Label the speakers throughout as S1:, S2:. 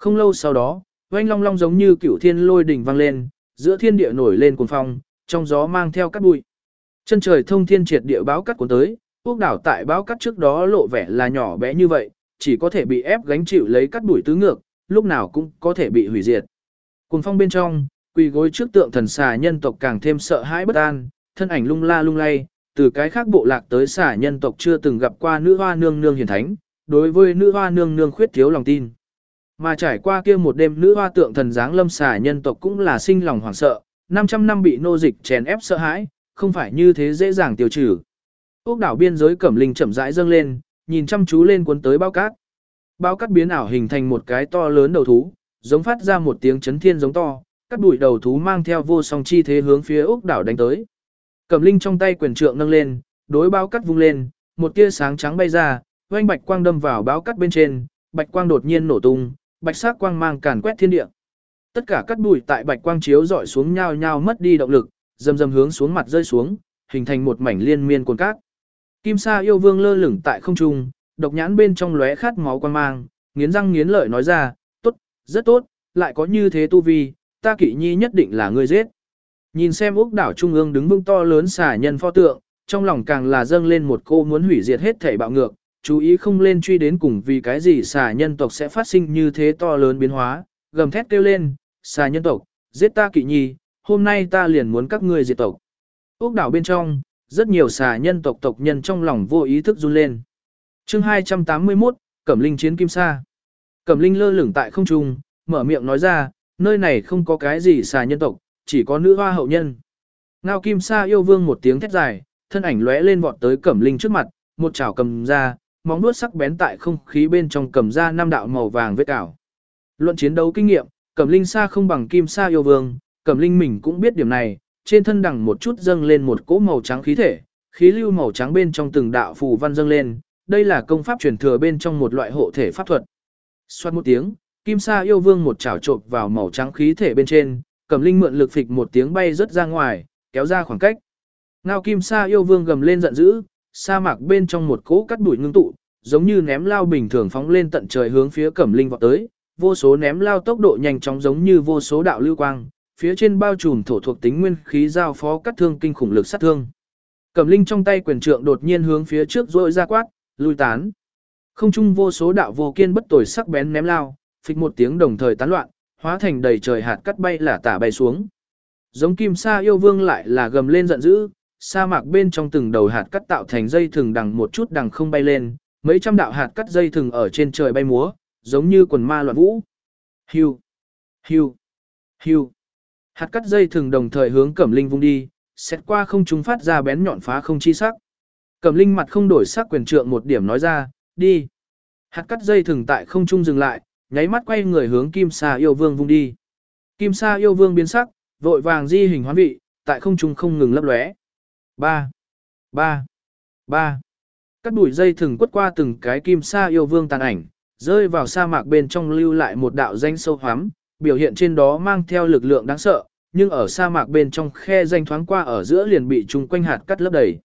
S1: Không lâu sau đó, oanh long long giống như cửu thiên lôi đỉnh vang lên, giữa thiên địa nổi lên cuồng phong, trong gió mang theo cát bụi. Chân trời thông thiên triệt địa báo cát cuốn tới, ốc đảo tại báo cát trước đó lộ vẻ là nhỏ bé như vậy, chỉ có thể bị ép gánh chịu lấy cát bụi tứ ngược, lúc nào cũng có thể bị hủy diệt. Cuồng phong bên trong, quỳ gối trước tượng thần xà nhân tộc càng thêm sợ hãi bất an, thân ảnh lung la lung lay, từ cái khác bộ lạc tới xà nhân tộc chưa từng gặp qua nữ hoa nương nương hiển thánh, đối với nữ hoa nương nương khuyết thiếu lòng tin. Mà trải qua kia một đêm nữ hoa tượng thần giáng lâm xà nhân tộc cũng là sinh lòng hoảng sợ, 500 năm bị nô dịch chèn ép sợ hãi, không phải như thế dễ dàng tiêu trừ. Ốc đảo biên giới Cẩm Linh chậm rãi dâng lên, nhìn chăm chú lên cuốn tới bao cát. Bao cát biến ảo hình thành một cái to lớn đầu thú, giống phát ra một tiếng chấn thiên giống to, cắt đuổi đầu thú mang theo vô song chi thế hướng phía ốc đảo đánh tới. Cẩm Linh trong tay quyền trượng nâng lên, đối bao cát vung lên, một tia sáng trắng bay ra, oanh bạch quang đâm vào bao cát bên trên, bạch quang đột nhiên nổ tung, bạch sắc quang mang càn quét thiên địa. Tất cả cát bụi tại bạch quang chiếu dọi xuống nhao nhao mất đi động lực, dầm dầm hướng xuống mặt rơi xuống, hình thành một mảnh liên miên cồn cát. Kim Sa yêu vương lơ lửng tại không trung, độc nhãn bên trong lóe khát máu quang mang, nghiến răng nghiến lợi nói ra, tốt, rất tốt, lại có như thế tu vi, ta Kỵ Nhi nhất định là ngươi giết. Nhìn xem ốc đảo trung ương đứng vững to lớn xà nhân pho tượng, trong lòng càng là dâng lên một cô muốn hủy diệt hết thảy bạo ngược, chú ý không lên truy đến cùng vì cái gì xà nhân tộc sẽ phát sinh như thế to lớn biến hóa, gầm thét kêu lên, xà nhân tộc, giết ta Kỵ Nhi, hôm nay ta liền muốn các ngươi diệt tộc. Ốc đảo bên trong, rất nhiều xà nhân tộc tộc nhân trong lòng vô ý thức run lên. Chương 281, Cẩm Linh chiến Kim Sa. Cẩm Linh lơ lửng tại không trung, mở miệng nói ra, nơi này không có cái gì xà nhân tộc, chỉ có nữ hoa hậu nhân. Ngao Kim Sa yêu vương một tiếng thét dài, thân ảnh lóe lên vọt tới Cẩm Linh trước mặt, một chảo cầm ra, móng vuốt sắc bén tại không khí bên trong cầm ra 5 đạo màu vàng vết cào. Luận chiến đấu kinh nghiệm, Cẩm Linh Sa không bằng Kim Sa yêu vương, Cẩm Linh mình cũng biết điểm này, trên thân đằng một chút dâng lên một cỗ màu trắng khí thể, khí lưu màu trắng bên trong từng đạo phù văn dâng lên, đây là công pháp truyền thừa bên trong một loại hộ thể pháp thuật. Xoát một tiếng, Kim Sa yêu vương một chảo chộp vào màu trắng khí thể bên trên, Cẩm Linh mượn lực phịch một tiếng bay rất ra ngoài, kéo ra khoảng cách. Ngao Kim Sa yêu vương gầm lên giận dữ, sa mạc bên trong một cỗ cắt bụi ngưng tụ, giống như ném lao bình thường phóng lên tận trời hướng phía Cẩm Linh vọt tới, vô số ném lao tốc độ nhanh chóng giống như vô số đạo lưu quang, phía trên bao trùm thổ thuộc tính nguyên khí giao phó cắt thương kinh khủng lực sát thương. Cẩm Linh trong tay quyền trượng đột nhiên hướng phía trước rỗi ra quát, lui tán. Không trung vô số đạo vô kiên bất tồi sắc bén ném lao, phịch một tiếng đồng thời tán loạn, hóa thành đầy trời hạt cắt bay lả tả bay xuống. Giống Kim Sa yêu vương lại là gầm lên giận dữ, sa mạc bên trong từng đầu hạt cắt tạo thành dây thừng đằng một chút đằng không bay lên, mấy trăm đạo hạt cắt dây thừng ở trên trời bay múa, giống như quần ma loạn vũ. Hưu, hưu, hưu. Hạt cắt dây thừng đồng thời hướng Cẩm Linh vung đi, xét qua không trung phát ra bén nhọn phá không chi sắc. Cẩm Linh mặt không đổi sắc quyền trượng một điểm nói ra, đi. Hạt cắt dây thừng tại không trung dừng lại, nháy mắt quay người hướng Kim Sa yêu vương vung đi. Kim Sa yêu vương biến sắc, vội vàng di hình hoán vị, tại không trung không ngừng lấp lóe. 3, 3, 3. Các đuổi dây thừng quất qua từng cái Kim Sa yêu vương tàn ảnh, rơi vào sa mạc bên trong lưu lại một đạo danh sâu hoắm, biểu hiện trên đó mang theo lực lượng đáng sợ, nhưng ở sa mạc bên trong khe danh thoáng qua ở giữa liền bị chung quanh hạt cắt lấp đầy.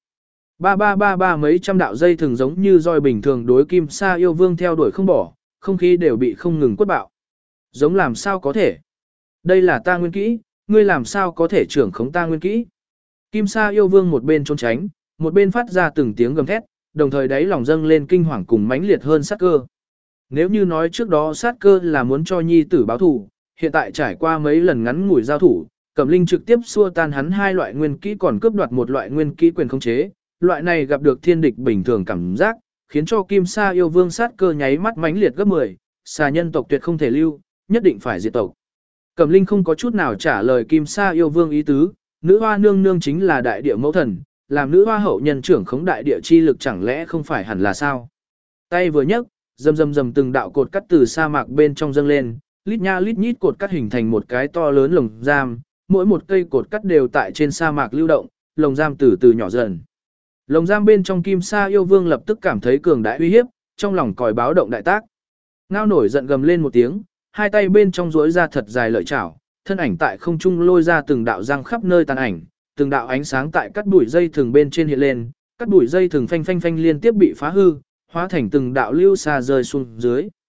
S1: Ba mấy trăm đạo dây thừng giống như roi bình thường đối Kim Sa yêu vương theo đuổi không bỏ, không khí đều bị không ngừng quất bạo. Giống làm sao có thể? Đây là ta nguyên kỹ, ngươi làm sao có thể trưởng khống ta nguyên kỹ? Kim Sa yêu vương một bên trốn tránh, một bên phát ra từng tiếng gầm thét, đồng thời đáy lòng dâng lên kinh hoàng cùng mãnh liệt hơn sát cơ. Nếu như nói trước đó sát cơ là muốn cho nhi tử báo thù, hiện tại trải qua mấy lần ngắn ngủi giao thủ, Cẩm Linh trực tiếp xua tan hắn hai loại nguyên kỹ còn cướp đoạt một loại nguyên kỹ quyền khống chế, loại này gặp được thiên địch bình thường cảm giác, khiến cho Kim Sa yêu vương sát cơ nháy mắt mãnh liệt gấp 10, xà nhân tộc tuyệt không thể lưu, nhất định phải diệt tộc. Cẩm Linh không có chút nào trả lời Kim Sa yêu vương ý tứ, nữ hoa nương nương chính là đại địa mẫu thần, làm nữ hoa hậu nhân trưởng khống đại địa chi lực chẳng lẽ không phải hẳn là sao? Tay vừa nhấc, rầm từng đạo cột cắt từ sa mạc bên trong dâng lên, lít nha lít nhít cột cắt hình thành một cái to lớn lồng giam, mỗi một cây cột cắt đều tại trên sa mạc lưu động, lồng giam từ từ nhỏ dần. Lồng giam bên trong Kim Sa yêu vương lập tức cảm thấy cường đại uy hiếp, trong lòng còi báo động đại tác. Ngao nổi giận gầm lên một tiếng, hai tay bên trong duỗi ra thật dài lợi chảo, thân ảnh tại không trung lôi ra từng đạo răng khắp nơi tàn ảnh, từng đạo ánh sáng tại cắt đuổi dây thừng bên trên hiện lên, cắt đuổi dây thừng phanh liên tiếp bị phá hư, hóa thành từng đạo lưu xa rơi xuống dưới.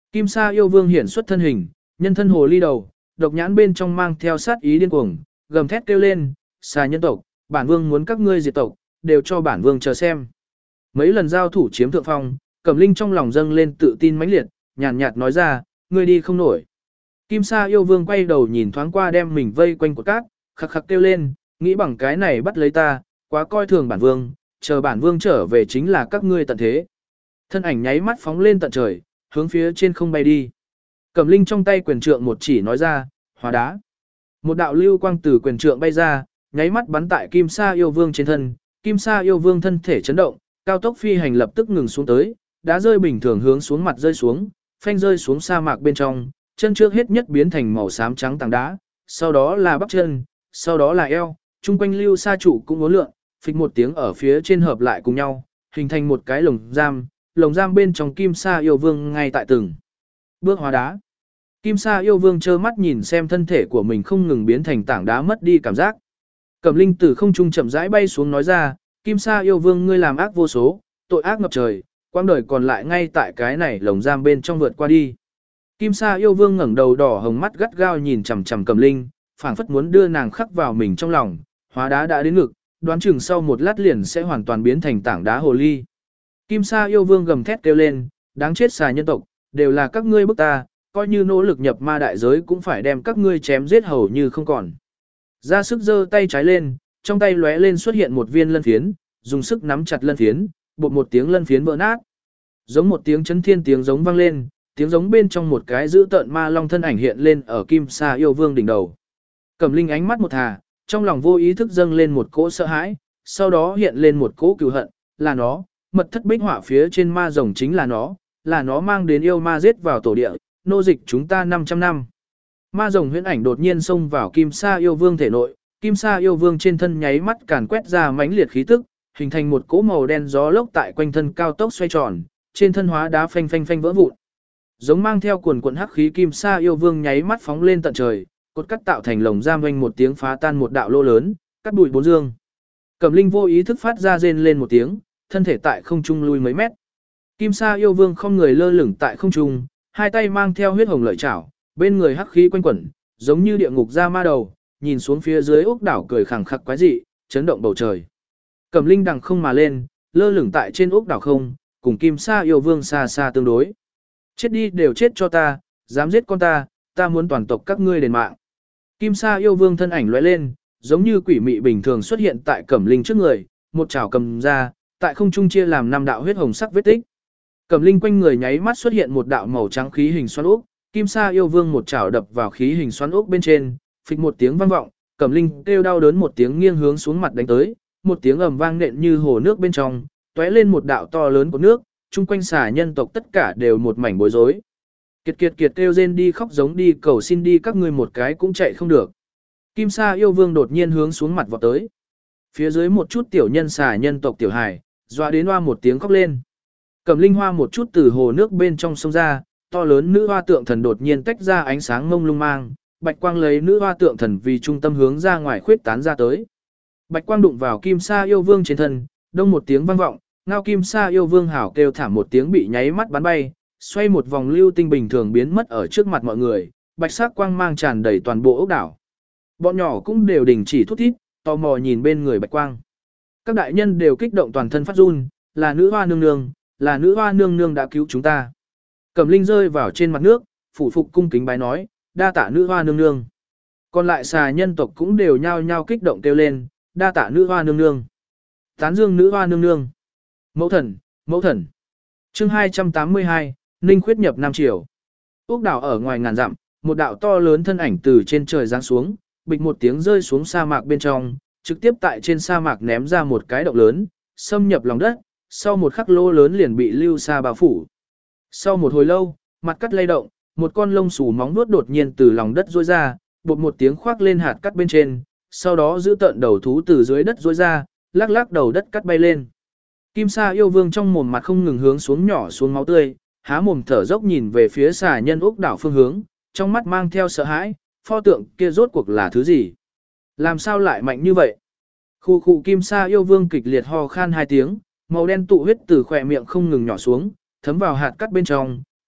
S1: Kim Sa yêu vương hiển xuất thân hình, nhân thân hồ ly đầu, độc nhãn bên trong mang theo sát ý điên cuồng, gầm thét kêu lên, xà nhân tộc, bản vương muốn các ngươi diệt tộc, đều cho bản vương chờ xem. Mấy lần giao thủ chiếm thượng phong, Cẩm Linh trong lòng dâng lên tự tin mãnh liệt, nhàn nhạt nói ra, ngươi đi không nổi. Kim Sa yêu vương quay đầu nhìn thoáng qua đem mình vây quanh của cát, khắc khắc kêu lên, nghĩ bằng cái này bắt lấy ta, quá coi thường bản vương, chờ bản vương trở về chính là các ngươi tận thế. Thân ảnh nháy mắt phóng lên tận trời, hướng phía trên không bay đi. Cẩm Linh trong tay quyền trượng một chỉ nói ra, hóa đá. Một đạo lưu quang từ quyền trượng bay ra, nháy mắt bắn tại Kim Sa yêu vương trên thân, Kim Sa yêu vương thân thể chấn động, cao tốc phi hành lập tức ngừng xuống tới, đá rơi bình thường hướng xuống mặt rơi xuống, phanh rơi xuống sa mạc bên trong, chân trước hết nhất biến thành màu xám trắng tảng đá, sau đó là bắp chân, sau đó là eo, chung quanh lưu sa trụ cũng uốn lượn, phịch một tiếng ở phía trên hợp lại cùng nhau, hình thành một cái lồng giam bên trong Kim Sa yêu vương ngay tại từng bước hóa đá. Kim Sa yêu vương trơ mắt nhìn xem thân thể của mình không ngừng biến thành tảng đá mất đi cảm giác. Cẩm Linh từ không trung chậm rãi bay xuống nói ra, Kim Sa yêu vương ngươi làm ác vô số, tội ác ngập trời, quãng đời còn lại ngay tại cái này lồng giam bên trong vượt qua đi. Kim Sa yêu vương ngẩng đầu đỏ hồng mắt gắt gao nhìn chằm chằm Cẩm Linh, phảng phất muốn đưa nàng khắc vào mình trong lòng, hóa đá đã đến ngực, đoán chừng sau một lát liền sẽ hoàn toàn biến thành tảng đá hồ ly. Kim Sa yêu vương gầm thét kêu lên, đáng chết xà nhân tộc, đều là các ngươi bức ta, coi như nỗ lực nhập ma đại giới cũng phải đem các ngươi chém giết hầu như không còn. Ra sức giơ tay trái lên, trong tay lóe lên xuất hiện một viên lân phiến, dùng sức nắm chặt lân phiến, bột một tiếng lân phiến vỡ nát. Giống một tiếng chấn thiên tiếng giống vang lên, tiếng giống bên trong một cái dữ tợn ma long thân ảnh hiện lên ở Kim Sa yêu vương đỉnh đầu. Cẩm Linh ánh mắt một thà, trong lòng vô ý thức dâng lên một cỗ sợ hãi, sau đó hiện lên một cỗ cừu hận, là nó, mật thất bích họa phía trên ma rồng chính là nó mang đến yêu ma giết vào tổ địa, nô dịch chúng ta 500 năm. Ma rồng huyễn ảnh đột nhiên xông vào Kim Sa yêu vương thể nội, Kim Sa yêu vương trên thân nháy mắt càn quét ra mãnh liệt khí tức, hình thành một cỗ màu đen gió lốc tại quanh thân cao tốc xoay tròn, trên thân hóa đá phanh phanh phanh vỡ vụn. Giống mang theo cuồn cuộn hắc khí Kim Sa yêu vương nháy mắt phóng lên tận trời, cột cắt tạo thành lồng giam vang một tiếng phá tan một đạo lỗ lớn, cắt bụi bốn dương. Cẩm Linh vô ý thức phát ra rên lên một tiếng, thân thể tại không trung lui mấy mét. Kim Sa yêu vương không người lơ lửng tại không trung, hai tay mang theo huyết hồng lợi chảo, bên người hắc khí quanh quẩn, giống như địa ngục ra ma đầu, nhìn xuống phía dưới ốc đảo cười khẳng khặc quái dị, chấn động bầu trời. Cẩm Linh đằng không mà lên, lơ lửng tại trên ốc đảo không, cùng Kim Sa yêu vương xa xa tương đối. Chết đi đều chết cho ta, dám giết con ta muốn toàn tộc các ngươi đền mạng. Kim Sa yêu vương thân ảnh lóe lên, giống như quỷ mị bình thường xuất hiện tại Cẩm Linh trước người, một chảo cầm ra, tại không trung chia làm 5 đạo huyết hồng sắc vết tích. Cẩm Linh quanh người nháy mắt xuất hiện một đạo màu trắng khí hình xoắn ốc, Kim Sa yêu vương một chảo đập vào khí hình xoắn ốc bên trên, phịch một tiếng vang vọng, Cẩm Linh kêu đau đớn một tiếng nghiêng hướng xuống mặt đánh tới, một tiếng ầm vang nện như hồ nước bên trong, tóe lên một đạo to lớn của nước, chung quanh xà nhân tộc tất cả đều một mảnh bối rối. Kiệt kiệt kiệt kêu rên đi khóc giống đi cầu xin đi các ngươi một cái cũng chạy không được. Kim Sa yêu vương đột nhiên hướng xuống mặt vọt tới. Phía dưới một chút tiểu nhân xà nhân tộc tiểu hải, dọa đến hoa một tiếng khóc lên. Cẩm Linh hoa một chút từ hồ nước bên trong sông ra, to lớn nữ hoa tượng thần đột nhiên tách ra ánh sáng mông lung mang, bạch quang lấy nữ hoa tượng thần vì trung tâm hướng ra ngoài khuyết tán ra tới. Bạch quang đụng vào Kim Sa yêu vương trên thân, đông một tiếng vang vọng, ngao Kim Sa yêu vương hảo kêu thảm một tiếng bị nháy mắt bắn bay, xoay một vòng lưu tinh bình thường biến mất ở trước mặt mọi người, bạch sắc quang mang tràn đầy toàn bộ ốc đảo. Bọn nhỏ cũng đều đình chỉ thút thít, tò mò nhìn bên người bạch quang. Các đại nhân đều kích động toàn thân phát run, là nữ hoa nương nương, là nữ hoa nương nương đã cứu chúng ta. Cẩm Linh rơi vào trên mặt nước, phủ phục cung kính bái nói, đa tạ nữ hoa nương nương. Còn lại xà nhân tộc cũng đều nhao nhao kích động kêu lên, đa tạ nữ hoa nương nương. Tán dương nữ hoa nương nương. Mẫu thần, mẫu thần. Chương 282, Ninh khuyết nhập Nam Triều. Úc đảo ở ngoài ngàn dặm, một đạo to lớn thân ảnh từ trên trời giáng xuống, bịch một tiếng rơi xuống sa mạc bên trong, trực tiếp tại trên sa mạc ném ra một cái động lớn, xâm nhập lòng đất, sau một khắc lô lớn liền bị lưu sa bao phủ. Sau một hồi lâu, mặt cắt lay động, một con lông xù móng vuốt đột nhiên từ lòng đất rỗi ra, bột một tiếng khoác lên hạt cắt bên trên, sau đó giữ tận đầu thú từ dưới đất rỗi ra, lắc lắc đầu đất cắt bay lên. Kim Sa yêu vương trong mồm mặt không ngừng hướng xuống nhỏ xuống máu tươi, há mồm thở dốc nhìn về phía xà nhân ốc đảo phương hướng, trong mắt mang theo sợ hãi, pho tượng kia rốt cuộc là thứ gì? Làm sao lại mạnh như vậy? Khu khu Kim Sa yêu vương kịch liệt ho khan 2 tiếng, màu đen tụ huyết từ khỏe miệng không ngừng nhỏ xuống, thấm vào hạt cắt bên trong,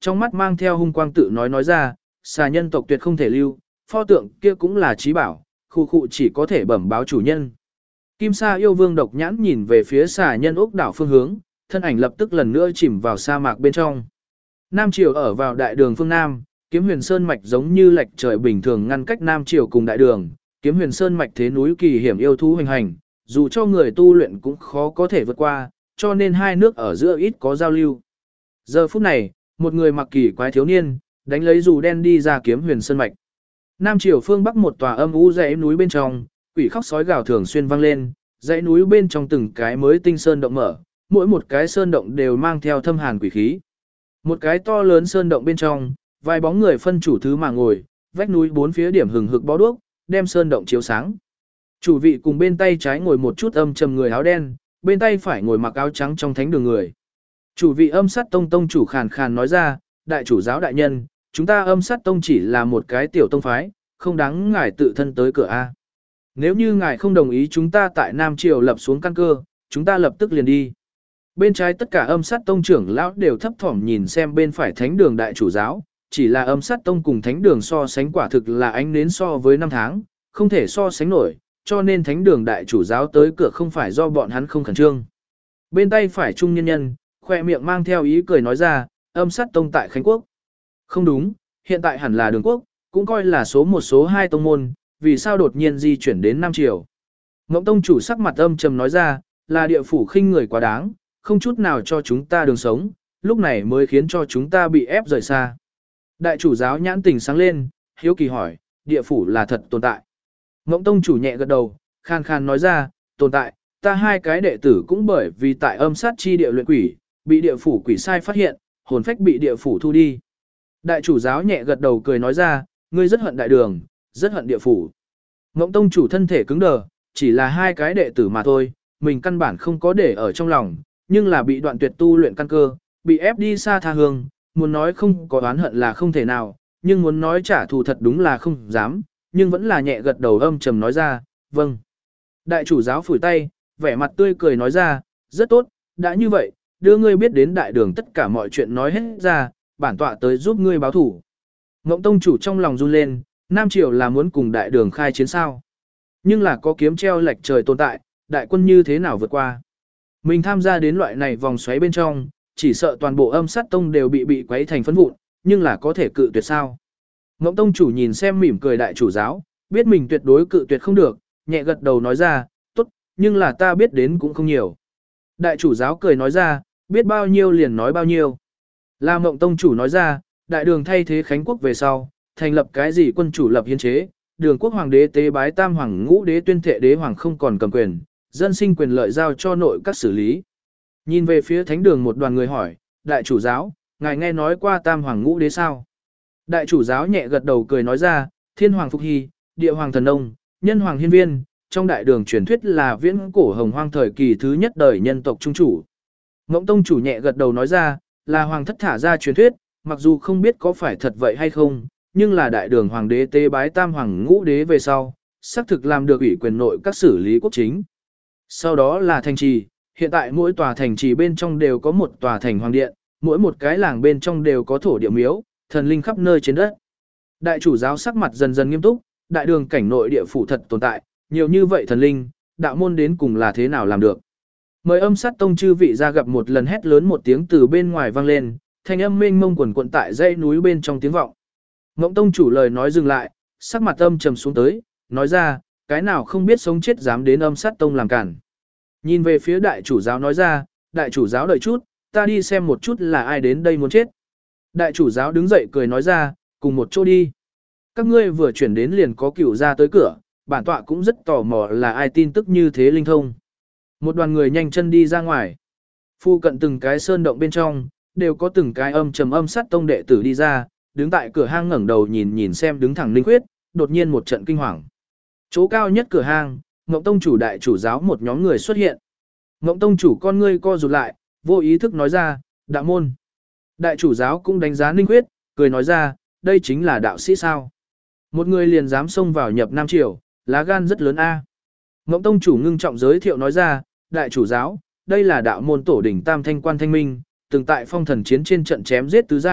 S1: trong mắt mang theo hung quang tự nói ra, xà nhân tộc tuyệt không thể lưu, pho tượng kia cũng là trí bảo, khu khu chỉ có thể bẩm báo chủ nhân. Kim Sa yêu vương độc nhãn nhìn về phía xà nhân ốc đảo phương hướng, thân ảnh lập tức lần nữa chìm vào sa mạc bên trong. Nam Triều ở vào đại đường phương Nam, Kiếm Huyền Sơn mạch giống như lệch trời bình thường ngăn cách Nam Triều cùng đại đường, Kiếm Huyền Sơn mạch thế núi kỳ hiểm yêu thú hoành hành, dù cho người tu luyện cũng khó có thể vượt qua, cho nên hai nước ở giữa ít có giao lưu. Giờ phút này, một người mặc kỳ quái thiếu niên, đánh lấy dù đen đi ra Kiếm Huyền Sơn mạch. Nam Triều phương bắc một tòa âm u dãy núi bên trong, quỷ khóc sói gào thường xuyên vang lên, dãy núi bên trong từng cái mới tinh sơn động mở, mỗi một cái sơn động đều mang theo thâm hàn quỷ khí. Một cái to lớn sơn động bên trong, vài bóng người phân chủ thứ mà ngồi, vách núi bốn phía điểm hừng hực bó đuốc, đem sơn động chiếu sáng. Chủ vị cùng bên tay trái ngồi một chút âm trầm người áo đen, bên tay phải ngồi mặc áo trắng trong thánh đường người. Chủ vị Âm Sát Tông tông chủ khàn khàn nói ra, đại chủ giáo đại nhân, chúng ta Âm Sát Tông chỉ là một cái tiểu tông phái, không đáng ngài tự thân tới cửa A. Nếu như ngài không đồng ý chúng ta tại Nam Triều lập xuống căn cơ, chúng ta lập tức liền đi. Bên trái tất cả Âm Sát Tông trưởng lão đều thấp thỏm nhìn xem bên phải thánh đường đại chủ giáo, chỉ là Âm Sát Tông cùng thánh đường so sánh quả thực là ánh nến so với năm tháng, không thể so sánh nổi, cho nên thánh đường đại chủ giáo tới cửa không phải do bọn hắn không khẩn trương. Bên tay phải trung nhân nhân, khoe miệng mang theo ý cười nói ra, Âm Sát Tông tại Khánh Quốc. Không đúng, hiện tại hẳn là Đường Quốc, cũng coi là số một số hai tông môn, vì sao đột nhiên di chuyển đến Nam Triều. Ngộng Tông chủ sắc mặt âm trầm nói ra, là địa phủ khinh người quá đáng, không chút nào cho chúng ta đường sống, lúc này mới khiến cho chúng ta bị ép rời xa. Đại chủ giáo nhãn tình sáng lên, hiếu kỳ hỏi, địa phủ là thật tồn tại. Ngộng Tông chủ nhẹ gật đầu, khan khan nói ra, tồn tại, ta hai cái đệ tử cũng bởi vì tại âm sát chi địa luyện quỷ, bị địa phủ quỷ sai phát hiện, hồn phách bị địa phủ thu đi. Đại chủ giáo nhẹ gật đầu cười nói ra, ngươi rất hận đại đường, rất hận địa phủ. Ngộng Tông chủ thân thể cứng đờ, chỉ là hai cái đệ tử mà thôi, mình căn bản không có để ở trong lòng, nhưng là bị đoạn tuyệt tu luyện căn cơ, bị ép đi xa tha hương, muốn nói không có oán hận là không thể nào, nhưng muốn nói trả thù thật đúng là không dám, nhưng vẫn là nhẹ gật đầu âm trầm nói ra, vâng. Đại chủ giáo phủi tay, vẻ mặt tươi cười nói ra, rất tốt, đã như vậy, đưa ngươi biết đến đại đường tất cả mọi chuyện nói hết ra, bản tọa tới giúp ngươi báo thủ. Ngộng Tông chủ trong lòng run lên, Nam Triều là muốn cùng đại đường khai chiến sao. Nhưng là có kiếm treo lệch trời tồn tại, đại quân như thế nào vượt qua. Mình tham gia đến loại này vòng xoáy bên trong, chỉ sợ toàn bộ Âm Sát Tông đều bị quấy thành phấn vụn, nhưng là có thể cự tuyệt sao. Ngộng Tông chủ nhìn xem mỉm cười đại chủ giáo, biết mình tuyệt đối cự tuyệt không được, nhẹ gật đầu nói ra, tốt, nhưng là ta biết đến cũng không nhiều. Đại chủ giáo cười nói ra, biết bao nhiêu liền nói bao nhiêu. La Ngộng Tông chủ nói ra, đại đường thay thế Khánh Quốc về sau, thành lập cái gì quân chủ lập hiến chế, đường quốc hoàng đế tế bái tam hoàng ngũ đế tuyên thệ đế hoàng không còn cầm quyền, dân sinh quyền lợi giao cho nội các xử lý. Nhìn về phía thánh đường một đoàn người hỏi, đại chủ giáo, ngài nghe nói qua tam hoàng ngũ đế sao? Đại chủ giáo nhẹ gật đầu cười nói ra, thiên hoàng Phục Hy, địa hoàng Thần Nông, nhân hoàng Hiên Viên, trong đại đường truyền thuyết là viễn cổ hồng hoang thời kỳ thứ nhất đời nhân tộc trung chủ. Ngộng Tông chủ nhẹ gật đầu nói ra, là hoàng thất thả ra truyền thuyết, mặc dù không biết có phải thật vậy hay không, nhưng là đại đường hoàng đế tế bái tam hoàng ngũ đế về sau, xác thực làm được ủy quyền nội các xử lý quốc chính. Sau đó là thành trì, hiện tại mỗi tòa thành trì bên trong đều có một tòa thành hoàng điện, mỗi một cái làng bên trong đều có thổ địa miếu, thần linh khắp nơi trên đất. Đại chủ giáo sắc mặt dần dần nghiêm túc, đại đường cảnh nội địa phủ thật tồn tại, nhiều như vậy thần linh, đạo môn đến cùng là thế nào làm được. Mời Âm Sát Tông chư vị ra gặp một lần, hét lớn một tiếng từ bên ngoài vang lên, thanh âm mênh mông quần quận tại dãy núi bên trong tiếng vọng. Ngộng Tông chủ lời nói dừng lại, sắc mặt âm trầm xuống tới, nói ra, cái nào không biết sống chết dám đến Âm Sát Tông làm cản. Nhìn về phía đại chủ giáo nói ra, đại chủ giáo đợi chút, ta đi xem một chút là ai đến đây muốn chết. Đại chủ giáo đứng dậy cười nói ra, cùng một chỗ đi. Các ngươi vừa chuyển đến liền có cửu ra tới cửa, bản tọa cũng rất tò mò là ai tin tức như thế linh thông. Một đoàn người nhanh chân đi ra ngoài. Phu cận từng cái sơn động bên trong, đều có từng cái âm trầm Âm Sát Tông đệ tử đi ra, đứng tại cửa hang ngẩng đầu nhìn xem đứng thẳng Linh Khuyết, đột nhiên một trận kinh hoàng. Chỗ cao nhất cửa hang, Ngộng Tông chủ đại chủ giáo một nhóm người xuất hiện. Ngộng Tông chủ con ngươi co rụt lại, vô ý thức nói ra, đạo môn. Đại chủ giáo cũng đánh giá Linh Khuyết, cười nói ra, đây chính là đạo sĩ sao. Một người liền dám xông vào nhập Nam Triều, lá gan rất lớn a. Ngộng Tông chủ ngưng trọng giới thiệu nói ra, đại chủ giáo, đây là đạo môn tổ đỉnh Tam Thanh Quan Thanh Minh, từng tại phong thần chiến trên trận chém giết tứ giai,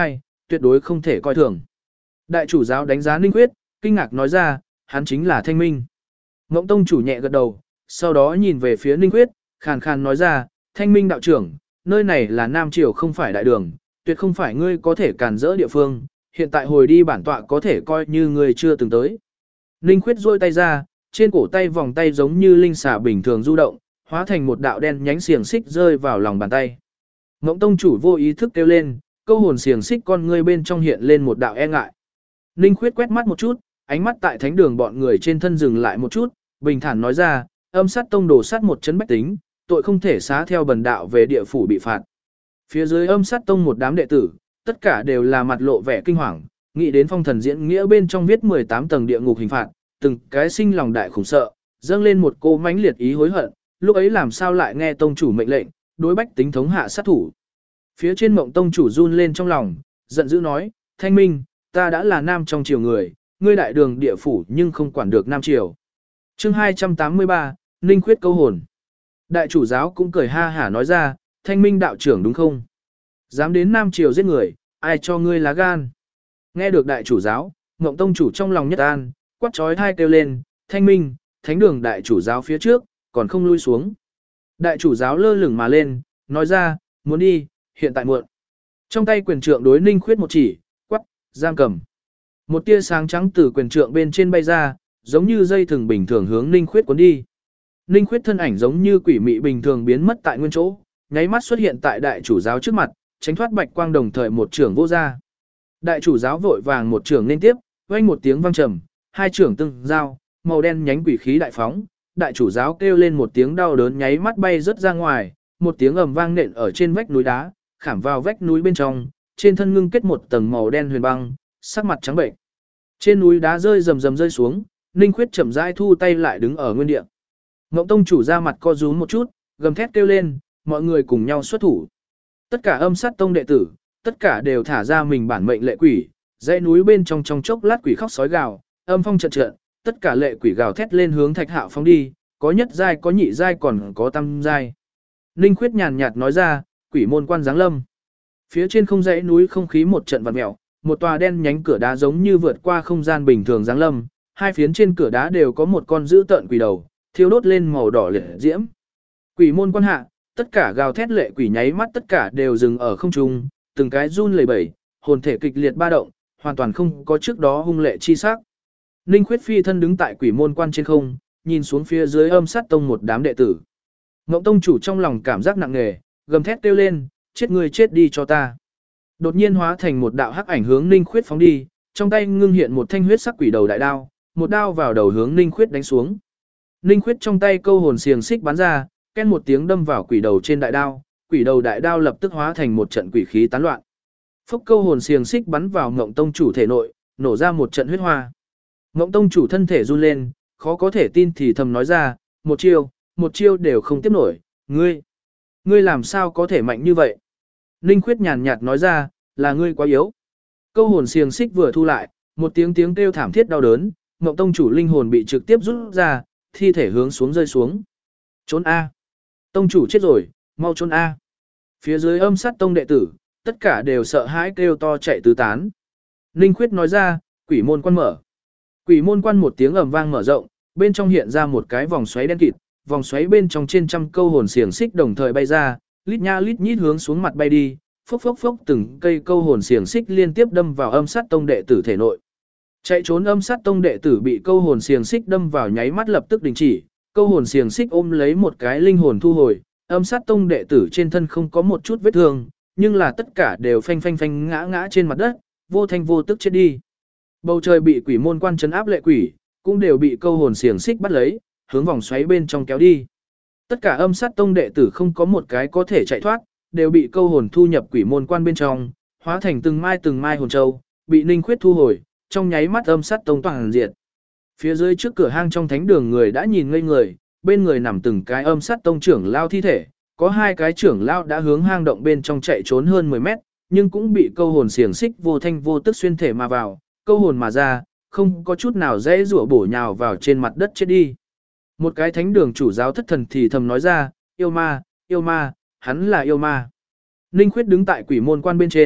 S1: tuyệt đối không thể coi thường. Đại chủ giáo đánh giá Ninh Khuyết, kinh ngạc nói ra, hắn chính là Thanh Minh. Ngộng Tông chủ nhẹ gật đầu, sau đó nhìn về phía Ninh Khuyết, khàn khàn nói ra, Thanh Minh đạo trưởng, nơi này là Nam Triều không phải đại đường, tuyệt không phải ngươi có thể cản rỡ địa phương, hiện tại hồi đi bản tọa có thể coi như ngươi chưa từng tới. Ninh Khuyết duỗi tay ra, trên cổ tay vòng tay giống như linh xà bình thường du động, hóa thành một đạo đen nhánh xiềng xích rơi vào lòng bàn tay. Ngộng Tông chủ vô ý thức kêu lên, câu hồn xiềng xích con ngươi bên trong hiện lên một đạo e ngại. Ninh Khuyết quét mắt một chút, ánh mắt tại thánh đường bọn người trên thân dừng lại một chút, bình thản nói ra, âm sát tông đổ sát một chấn bách tính, tội không thể xá theo bần đạo về địa phủ bị phạt. Phía dưới âm sát tông một đám đệ tử, tất cả đều là mặt lộ vẻ kinh hoàng, nghĩ đến phong thần diễn nghĩa bên trong viết 18 tầng địa ngục hình phạt, từng cái sinh lòng đại khủng sợ, dâng lên một cô mãnh liệt ý hối hận, lúc ấy làm sao lại nghe tông chủ mệnh lệnh, đối bách tính thống hạ sát thủ. Phía trên Mộng tông chủ run lên trong lòng, giận dữ nói, Thanh Minh, ta đã là nam trong triều người, ngươi đại đường địa phủ nhưng không quản được nam triều. Chương 283, Ninh Khuyết câu hồn. Đại chủ giáo cũng cười ha hả nói ra, Thanh Minh đạo trưởng đúng không? Dám đến nam triều giết người, ai cho ngươi lá gan? Nghe được đại chủ giáo, Mộng tông chủ trong lòng nhất an, quát trói thai kêu lên, Thanh Minh, thánh đường đại chủ giáo phía trước, còn không lui xuống. Đại chủ giáo lơ lửng mà lên, nói ra, muốn đi, hiện tại muộn. Trong tay quyền trượng đối Ninh Khuyết một chỉ, quắc, giam cầm. Một tia sáng trắng từ quyền trượng bên trên bay ra, giống như dây thừng bình thường hướng Ninh Khuyết cuốn đi. Ninh Khuyết thân ảnh giống như quỷ mị bình thường biến mất tại nguyên chỗ, nháy mắt xuất hiện tại đại chủ giáo trước mặt, tránh thoát bạch quang đồng thời một trưởng vô ra. Đại chủ giáo vội vàng một trưởng nên tiếp, vang một tiếng vang trầm, hai trưởng tương giao, màu đen nhánh quỷ khí đại phóng, đại chủ giáo kêu lên một tiếng đau đớn nháy mắt bay rất ra ngoài, một tiếng ầm vang nện ở trên vách núi đá, khảm vào vách núi bên trong, trên thân ngưng kết một tầng màu đen huyền băng, sắc mặt trắng bệnh. Trên núi đá rơi rầm rầm rơi xuống, Ninh Khuyết chậm rãi thu tay lại đứng ở nguyên địa. Ngộng tông chủ ra mặt co rúm một chút, gầm thét kêu lên, mọi người cùng nhau xuất thủ. Tất cả âm sát tông đệ tử, tất cả đều thả ra mình bản mệnh lệ quỷ, dãy núi bên trong trong chốc lát quỷ khóc sói gào, âm phong trận trận, tất cả lệ quỷ gào thét lên hướng Thạch Hạo phóng đi, có nhất giai có nhị giai còn có tam giai. Ninh Khuyết nhàn nhạt nói ra, quỷ môn quan giáng lâm. Phía trên không dãy núi không khí một trận vặn mèo, một tòa đen nhánh cửa đá giống như vượt qua không gian bình thường giáng lâm, hai phiến trên cửa đá đều có một con dữ tợn quỷ đầu, thiêu đốt lên màu đỏ liệt diễm. Quỷ môn quan hạ, tất cả gào thét lệ quỷ nháy mắt tất cả đều dừng ở không trung, từng cái run lẩy bẩy, hồn thể kịch liệt ba động, hoàn toàn không có trước đó hung lệ chi sắc. Ninh Khuyết phi thân đứng tại quỷ môn quan trên không, nhìn xuống phía dưới âm sát tông một đám đệ tử. Ngộng tông chủ trong lòng cảm giác nặng nề, gầm thét kêu lên, chết người chết đi cho ta. Đột nhiên hóa thành một đạo hắc ảnh hướng Ninh Khuyết phóng đi, trong tay ngưng hiện một thanh huyết sắc quỷ đầu đại đao, một đao vào đầu hướng Ninh Khuyết đánh xuống. Ninh Khuyết trong tay câu hồn xiềng xích bắn ra, ken một tiếng đâm vào quỷ đầu trên đại đao, quỷ đầu đại đao lập tức hóa thành một trận quỷ khí tán loạn. Phốc câu hồn xiềng xích bắn vào Ngộng tông chủ thể nội, nổ ra một trận huyết hoa. Ngộng tông chủ thân thể run lên, khó có thể tin thì thầm nói ra, một chiêu đều không tiếp nổi, ngươi làm sao có thể mạnh như vậy? Ninh Khuyết nhàn nhạt nói ra, là ngươi quá yếu. Câu hồn xiềng xích vừa thu lại, một tiếng kêu thảm thiết đau đớn, Ngộng tông chủ linh hồn bị trực tiếp rút ra, thi thể hướng xuống rơi xuống. Trốn A. Tông chủ chết rồi, mau trốn A. Phía dưới âm sát tông đệ tử, tất cả đều sợ hãi kêu to chạy tứ tán. Ninh Khuyết nói ra, quỷ môn quan mở. Quỷ môn quan một tiếng ầm vang mở rộng, bên trong hiện ra một cái vòng xoáy đen kịt, vòng xoáy bên trong trên trăm câu hồn xiềng xích đồng thời bay ra, lít nha lít nhít hướng xuống mặt bay đi, phốc phốc phốc từng cây câu hồn xiềng xích liên tiếp đâm vào âm sát tông đệ tử thể nội. Chạy trốn âm sát tông đệ tử bị câu hồn xiềng xích đâm vào nháy mắt lập tức đình chỉ, câu hồn xiềng xích ôm lấy một cái linh hồn thu hồi, âm sát tông đệ tử trên thân không có một chút vết thương, nhưng là tất cả đều phanh phanh phanh ngã ngã trên mặt đất, vô thanh vô tức chết đi. Bầu trời bị quỷ môn quan trấn áp lệ quỷ, cũng đều bị câu hồn xiềng xích bắt lấy, hướng vòng xoáy bên trong kéo đi. Tất cả âm sát tông đệ tử không có một cái có thể chạy thoát, đều bị câu hồn thu nhập quỷ môn quan bên trong, hóa thành từng mai hồn châu, bị Ninh Khuyết thu hồi, trong nháy mắt âm sát tông toàn diệt. Phía dưới trước cửa hang trong thánh đường người đã nhìn ngây người, bên người nằm từng cái âm sát tông trưởng lao thi thể, có hai cái trưởng lao đã hướng hang động bên trong chạy trốn hơn 10 mét, nhưng cũng bị câu hồn xiềng xích vô thanh vô tức xuyên thể mà vào, câu hồn mà ra, không có chút nào dễ rủa bổ nhào vào trên mặt đất chết đi. Một cái thánh đường chủ giáo thất thần thì thầm nói ra, yêu ma, hắn là yêu ma. Ninh Khuyết đứng tại quỷ môn quan bên trên,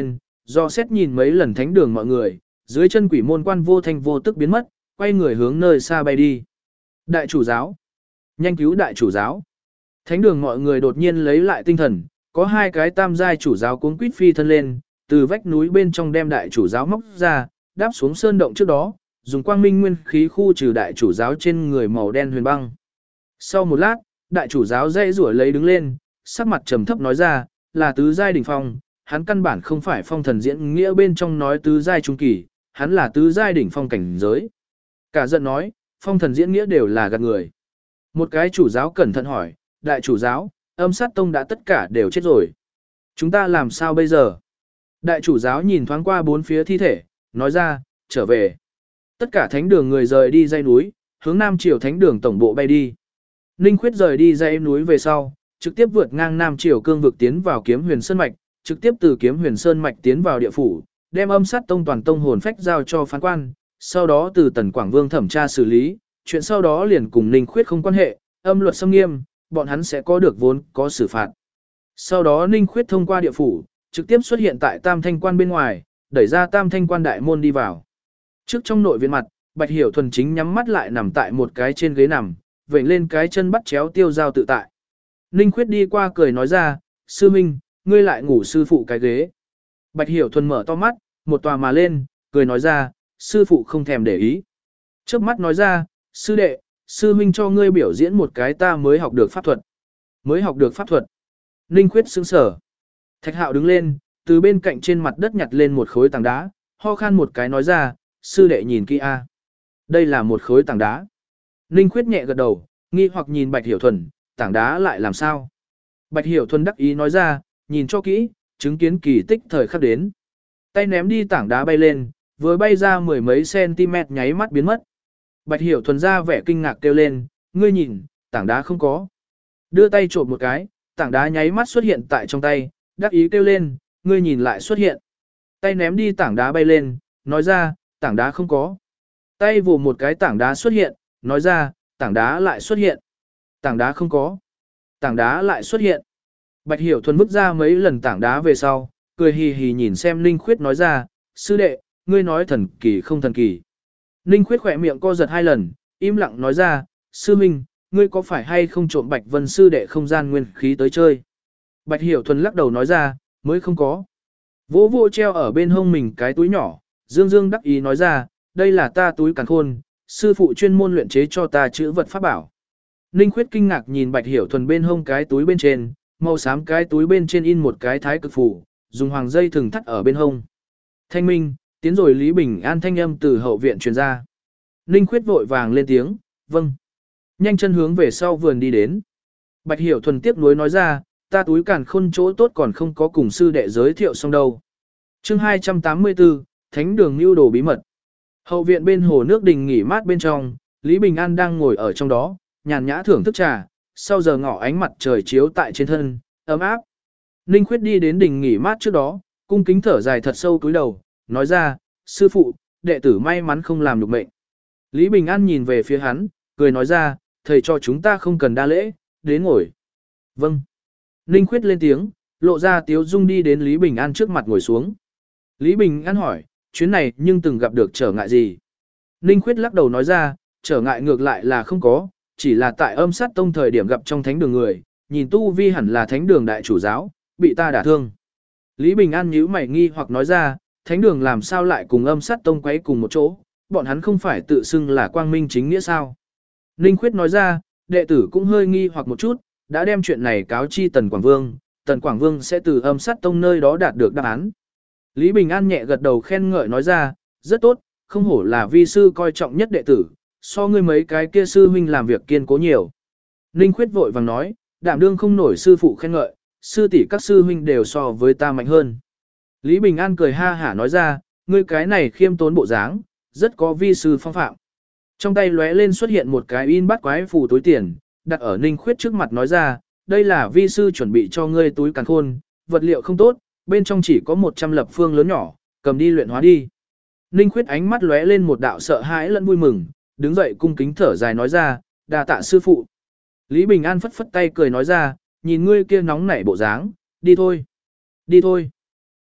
S1: do xét nhìn mấy lần thánh đường mọi người, dưới chân quỷ môn quan vô thanh vô tức biến mất, quay người hướng nơi xa bay đi. Đại chủ giáo! Nhanh cứu đại chủ giáo! Thánh đường mọi người đột nhiên lấy lại tinh thần, có hai cái tam giai chủ giáo cuống quýt phi thân lên, từ vách núi bên trong đem đại chủ giáo móc ra, đáp xuống sơn động trước đó, dùng quang minh nguyên khí khu trừ đại chủ giáo trên người màu đen huyền băng. Sau một lát, đại chủ giáo dây rủa lấy đứng lên, sắc mặt trầm thấp nói ra, là tứ giai đỉnh phong, hắn căn bản không phải phong thần diễn nghĩa bên trong nói tứ giai trung kỳ, hắn là tứ giai đỉnh phong cảnh giới. Cả giận nói, phong thần diễn nghĩa đều là gạt người. Một cái chủ giáo cẩn thận hỏi, đại chủ giáo, âm sát tông đã tất cả đều chết rồi. Chúng ta làm sao bây giờ? Đại chủ giáo nhìn thoáng qua bốn phía thi thể, nói ra, trở về. Tất cả thánh đường người rời đi dãy núi, hướng Nam Triều thánh đường tổng bộ bay đi. Ninh Khuyết rời đi dãy núi về sau, trực tiếp vượt ngang Nam Triều cương vực tiến vào Kiếm Huyền Sơn mạch, trực tiếp từ Kiếm Huyền Sơn mạch tiến vào địa phủ, đem âm sát tông toàn tông hồn phách giao cho phán quan, sau đó từ Tần Quảng Vương thẩm tra xử lý, chuyện sau đó liền cùng Ninh Khuyết không quan hệ, âm luật xâm nghiêm, bọn hắn sẽ có được vốn có xử phạt. Sau đó Ninh Khuyết thông qua địa phủ, trực tiếp xuất hiện tại Tam Thanh Quan bên ngoài, đẩy ra Tam Thanh Quan đại môn đi vào. Trước trong nội viện mặt, Bạch Hiểu Thuần chính nhắm mắt lại nằm tại một cái trên ghế nằm, vểnh lên cái chân bắt chéo tiêu dao tự tại. Ninh Khuyết đi qua cười nói ra, sư minh, ngươi lại ngủ sư phụ cái ghế. Bạch Hiểu Thuần mở to mắt, một tòa mà lên, cười nói ra, sư phụ không thèm để ý. Trước mắt nói ra, sư đệ, sư minh cho ngươi biểu diễn một cái ta mới học được pháp thuật. Mới học được pháp thuật. Ninh Khuyết sững sờ. Thạch Hạo đứng lên, từ bên cạnh trên mặt đất nhặt lên một khối tảng đá, ho khan một cái nói ra, sư đệ nhìn kỹ a. Đây là một khối tảng đá. Ninh Khuyết nhẹ gật đầu, nghi hoặc nhìn Bạch Hiểu Thuần, tảng đá lại làm sao? Bạch Hiểu Thuần đắc ý nói ra, nhìn cho kỹ, chứng kiến kỳ tích thời khắc đến. Tay ném đi tảng đá bay lên, vừa bay ra mười mấy cm nháy mắt biến mất. Bạch Hiểu Thuần ra vẻ kinh ngạc kêu lên, ngươi nhìn, tảng đá không có. Đưa tay trộm một cái, tảng đá nháy mắt xuất hiện tại trong tay, đắc ý kêu lên, ngươi nhìn lại xuất hiện. Tay ném đi tảng đá bay lên, nói ra, tảng đá không có. Tay vồ một cái tảng đá xuất hiện, nói ra, tảng đá lại xuất hiện. Tảng đá không có. Tảng đá lại xuất hiện. Bạch Hiểu Thuần vứt ra mấy lần tảng đá về sau, cười hì hì nhìn xem Ninh Khuyết nói ra, sư đệ, ngươi nói thần kỳ không thần kỳ. Ninh Khuyết khỏe miệng co giật hai lần, im lặng nói ra, sư minh, ngươi có phải hay không trộm Bạch Vân sư đệ không gian nguyên khí tới chơi? Bạch Hiểu Thuần lắc đầu nói ra, mới không có. Vỗ vỗ treo ở bên hông mình cái túi nhỏ, dương dương đắc ý nói ra, đây là ta túi càn khôn, sư phụ chuyên môn luyện chế cho ta chữ vật pháp bảo. Ninh Khuyết kinh ngạc nhìn Bạch Hiểu Thuần bên hông cái túi bên trên, màu xám cái túi bên trên in một cái thái cực phù, dùng hoàng dây thừng thắt ở bên hông. Thanh minh, tiến rồi Lý Bình An thanh âm từ hậu viện truyền ra. Ninh Khuyết vội vàng lên tiếng, vâng. Nhanh chân hướng về sau vườn đi đến. Bạch Hiểu Thuần tiếp nối nói ra, ta túi càn khôn chỗ tốt còn không có cùng sư đệ giới thiệu xong đâu. Chương 284, Thánh đường lưu đồ bí mật. Hậu viện bên hồ nước đình nghỉ mát bên trong, Lý Bình An đang ngồi ở trong đó, nhàn nhã thưởng thức trà, sau giờ ngọ ánh mặt trời chiếu tại trên thân, ấm áp. Ninh Khuyết đi đến đình nghỉ mát trước đó, cung kính thở dài thật sâu cúi đầu, nói ra, sư phụ, đệ tử may mắn không làm được mệnh. Lý Bình An nhìn về phía hắn, cười nói ra, thầy cho chúng ta không cần đa lễ, đến ngồi. Vâng. Ninh Khuyết lên tiếng, lộ ra tiếu dung đi đến Lý Bình An trước mặt ngồi xuống. Lý Bình An hỏi, chuyến này nhưng từng gặp được trở ngại gì? Ninh Khuyết lắc đầu nói ra, trở ngại ngược lại là không có, chỉ là tại âm sát tông thời điểm gặp trong thánh đường người, nhìn tu vi hẳn là thánh đường đại chủ giáo, bị ta đả thương. Lý Bình An nhíu mày nghi hoặc nói ra, thánh đường làm sao lại cùng âm sát tông quấy cùng một chỗ, bọn hắn không phải tự xưng là quang minh chính nghĩa sao? Ninh Khuyết nói ra, đệ tử cũng hơi nghi hoặc một chút, đã đem chuyện này cáo chi Tần Quảng Vương, Tần Quảng Vương sẽ từ âm sát tông nơi đó đạt được đáp án. Lý Bình An nhẹ gật đầu khen ngợi nói ra, rất tốt, không hổ là vi sư coi trọng nhất đệ tử, so ngươi mấy cái kia sư huynh làm việc kiên cố nhiều. Ninh Khuyết vội vàng nói, đảm đương không nổi sư phụ khen ngợi, sư tỷ các sư huynh đều so với ta mạnh hơn. Lý Bình An cười ha hả nói ra, ngươi cái này khiêm tốn bộ dáng, rất có vi sư phong phạm. Trong tay lóe lên xuất hiện một cái in bắt quái phù túi tiền, đặt ở Ninh Khuyết trước mặt nói ra, đây là vi sư chuẩn bị cho ngươi túi càn khôn, vật liệu không tốt, bên trong chỉ có 100 lập phương lớn nhỏ, cầm đi luyện hóa đi. Ninh Khuyết ánh mắt lóe lên một đạo sợ hãi lẫn vui mừng, đứng dậy cung kính thở dài nói ra, đa tạ sư phụ. Lý Bình An phất phất tay cười nói ra, nhìn ngươi kia nóng nảy bộ dáng, đi thôi. Đi thôi.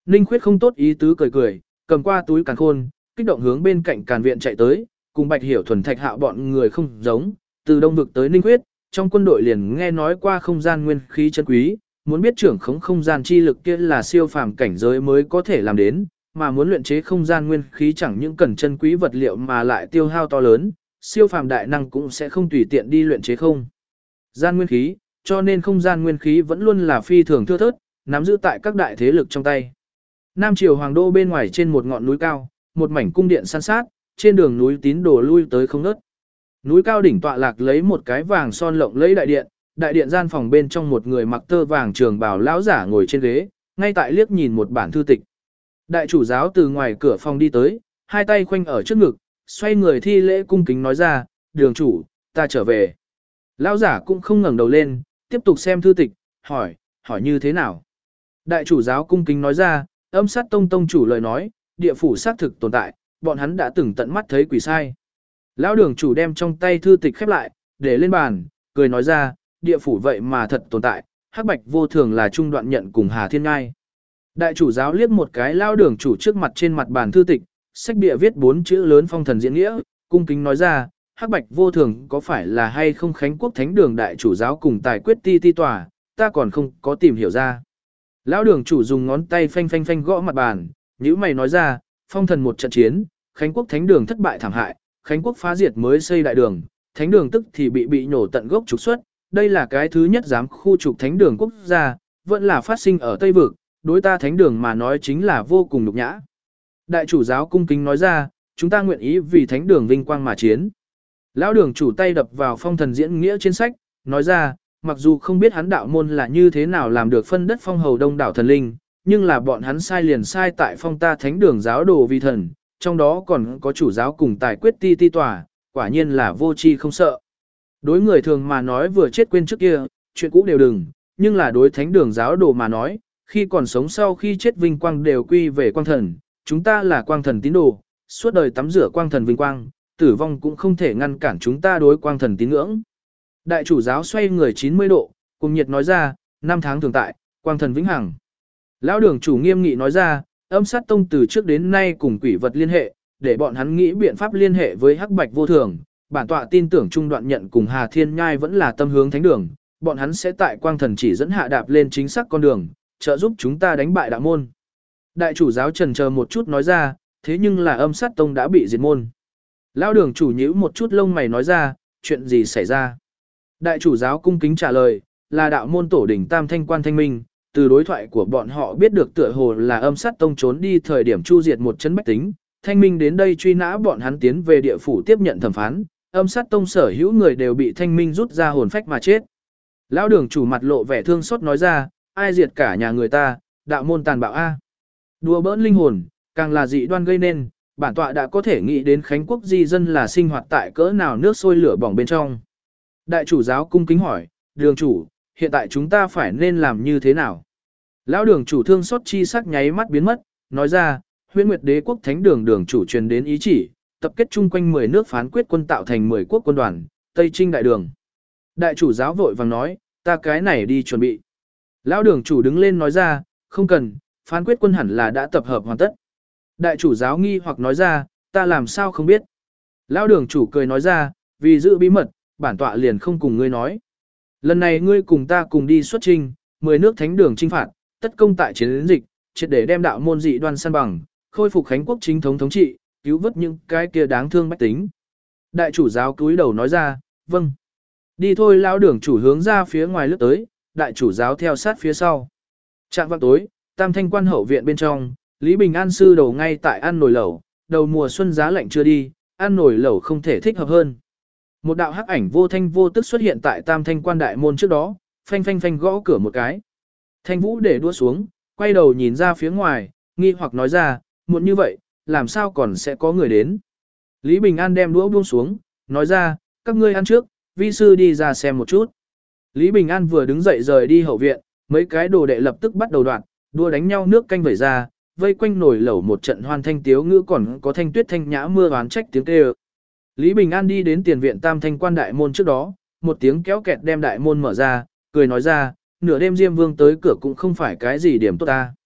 S1: Ninh Khuyết không tốt ý tứ cười cười, cầm qua túi càn khôn, kích động hướng bên cạnh càn viện chạy tới, cùng Bạch Hiểu Thuần Thạch Hạo bọn người không giống, từ Đông vực tới Ninh Khuyết, trong quân đội liền nghe nói qua không gian nguyên khí chân quý, muốn biết trưởng khống không gian chi lực kia là siêu phàm cảnh giới mới có thể làm đến, mà muốn luyện chế không gian nguyên khí chẳng những cần chân quý vật liệu mà lại tiêu hao to lớn, siêu phàm đại năng cũng sẽ không tùy tiện đi luyện chế không gian nguyên khí, cho nên không gian nguyên khí vẫn luôn là phi thường thưa thớt, nắm giữ tại các đại thế lực trong tay. Nam Triều Hoàng đô bên ngoài trên một ngọn núi cao, một mảnh cung điện san sát, trên đường núi tín đồ lui tới không ngớt. Núi cao đỉnh tọa lạc lấy một cái vàng son lộng lẫy đại điện gian phòng bên trong một người mặc tơ vàng trường bào lão giả ngồi trên ghế, ngay tại liếc nhìn một bản thư tịch. Đại chủ giáo từ ngoài cửa phòng đi tới, hai tay khoanh ở trước ngực, xoay người thi lễ cung kính nói ra, đường chủ, ta trở về. Lão giả cũng không ngẩng đầu lên, tiếp tục xem thư tịch, hỏi như thế nào. Đại chủ giáo cung kính nói ra, âm sát tông tông chủ lời nói, địa phủ xác thực tồn tại, bọn hắn đã từng tận mắt thấy quỷ sai. Lão đường chủ đem trong tay thư tịch khép lại, để lên bàn, cười nói ra, địa phủ vậy mà thật tồn tại, hắc bạch vô thường là trung đoạn nhận cùng Hà Thiên Ngai. Đại chủ giáo liếc một cái lão đường chủ trước mặt trên mặt bàn thư tịch, sách bìa viết 4 chữ lớn phong thần diễn nghĩa, cung kính nói ra, hắc bạch vô thường có phải là hay không Khánh Quốc Thánh Đường đại chủ giáo cùng tài quyết ti tòa, ta còn không có tìm hiểu ra. Lão đường chủ dùng ngón tay phanh phanh phanh gõ mặt bàn, nhíu mày nói ra, phong thần một trận chiến, Khánh Quốc Thánh Đường thất bại thảm hại, Khánh Quốc phá diệt mới xây đại đường, Thánh Đường tức thì bị nhổ tận gốc trục xuất, đây là cái thứ nhất dám khu trục Thánh Đường quốc gia, vẫn là phát sinh ở Tây Vực, đối ta Thánh Đường mà nói chính là vô cùng nhục nhã. Đại chủ giáo cung kính nói ra, chúng ta nguyện ý vì Thánh Đường vinh quang mà chiến. Lão đường chủ tay đập vào phong thần diễn nghĩa trên sách, nói ra, mặc dù không biết hắn đạo môn là như thế nào làm được phân đất phong hầu đông đảo thần linh, nhưng là bọn hắn sai liền sai tại phong ta Thánh Đường giáo đồ vi thần, trong đó còn có chủ giáo cùng tài quyết ti tòa, quả nhiên là vô tri không sợ. Đối người thường mà nói vừa chết quên trước kia, chuyện cũ đều đừng, nhưng là đối Thánh Đường giáo đồ mà nói, khi còn sống sau khi chết vinh quang đều quy về quang thần, chúng ta là quang thần tín đồ, suốt đời tắm rửa quang thần vinh quang, tử vong cũng không thể ngăn cản chúng ta đối quang thần tín ngưỡng. Đại chủ giáo xoay người 90 độ, cùng nhiệt nói ra, 5 tháng thường tại, quang thần vĩnh hằng. Lão đường chủ nghiêm nghị nói ra, âm sát tông từ trước đến nay cùng quỷ vật liên hệ, để bọn hắn nghĩ biện pháp liên hệ với hắc bạch vô thường, bản tọa tin tưởng trung đoạn nhận cùng Hà Thiên Nhai vẫn là tâm hướng thánh đường, bọn hắn sẽ tại quang thần chỉ dẫn hạ đạp lên chính xác con đường, trợ giúp chúng ta đánh bại đạo môn. Đại chủ giáo trần chờ một chút nói ra, thế nhưng là âm sát tông đã bị diệt môn. Lão đường chủ nhíu một chút lông mày nói ra, chuyện gì xảy ra? Đại chủ giáo cung kính trả lời, là đạo môn tổ đỉnh Tam Thanh Quan Thanh Minh, từ đối thoại của bọn họ biết được tựa hồ là âm sát tông trốn đi thời điểm chu diệt một chân bách tính, Thanh Minh đến đây truy nã bọn hắn tiến về địa phủ tiếp nhận thẩm phán, âm sát tông sở hữu người đều bị Thanh Minh rút ra hồn phách mà chết. Lão đường chủ mặt lộ vẻ thương xót nói ra, ai diệt cả nhà người ta, đạo môn tàn bạo a. Đùa bỡn linh hồn, càng là dị đoan gây nên, bản tọa đã có thể nghĩ đến Khánh Quốc di dân là sinh hoạt tại cỡ nào nước sôi lửa bỏng bên trong. Đại chủ giáo cung kính hỏi, đường chủ, hiện tại chúng ta phải nên làm như thế nào? Lão đường chủ thương xót chi sắc nháy mắt biến mất, nói ra, Huyễn Nguyệt Đế quốc Thánh Đường đường chủ truyền đến ý chỉ, tập kết chung quanh 10 nước phán quyết quân tạo thành 10 quốc quân đoàn, Tây Trinh đại đường. Đại chủ giáo vội vàng nói, ta cái này đi chuẩn bị. Lão đường chủ đứng lên nói ra, không cần, phán quyết quân hẳn là đã tập hợp hoàn tất. Đại chủ giáo nghi hoặc nói ra, ta làm sao không biết. Lão đường chủ cười nói ra, vì giữ bí mật, bản tọa liền không cùng ngươi nói. Lần này ngươi cùng ta cùng đi xuất chinh, 10 nước thánh đường chinh phạt, tất công tại chiến dịch, triệt để đem đạo môn dị đoan săn bằng, khôi phục Khánh Quốc chính thống thống trị, cứu vớt những cái kia đáng thương bách tính. Đại chủ giáo cúi đầu nói ra, vâng. Đi thôi. Lão đường chủ hướng ra phía ngoài lướt tới, đại chủ giáo theo sát phía sau. Trạng vạng tối, Tam Thanh Quan hậu viện bên trong, Lý Bình An sư đầu ngay tại ăn nồi lẩu, đầu mùa xuân giá lạnh chưa đi, ăn nồi lẩu không thể thích hợp hơn. Một đạo hắc ảnh vô thanh vô tức xuất hiện tại Tam Thanh Quan đại môn trước đó, phanh phanh phanh gõ cửa một cái. Thanh Vũ để đũa xuống, quay đầu nhìn ra phía ngoài, nghi hoặc nói ra, muộn như vậy, làm sao còn sẽ có người đến. Lý Bình An đem đũa buông xuống, nói ra, các ngươi ăn trước, vi sư đi ra xem một chút. Lý Bình An vừa đứng dậy rời đi hậu viện, mấy cái đồ đệ lập tức bắt đầu đoạn, đua đánh nhau nước canh vẩy ra, vây quanh nồi lẩu một trận hoan thanh tiếu ngữ còn có thanh tuyết thanh nhã mưa oán trách tiếng kêu. Lý Bình An đi đến tiền viện Tam Thanh Quan đại môn trước đó, một tiếng kéo kẹt đem đại môn mở ra, cười nói ra, nửa đêm Diêm Vương tới cửa cũng không phải cái gì điểm tốt ta.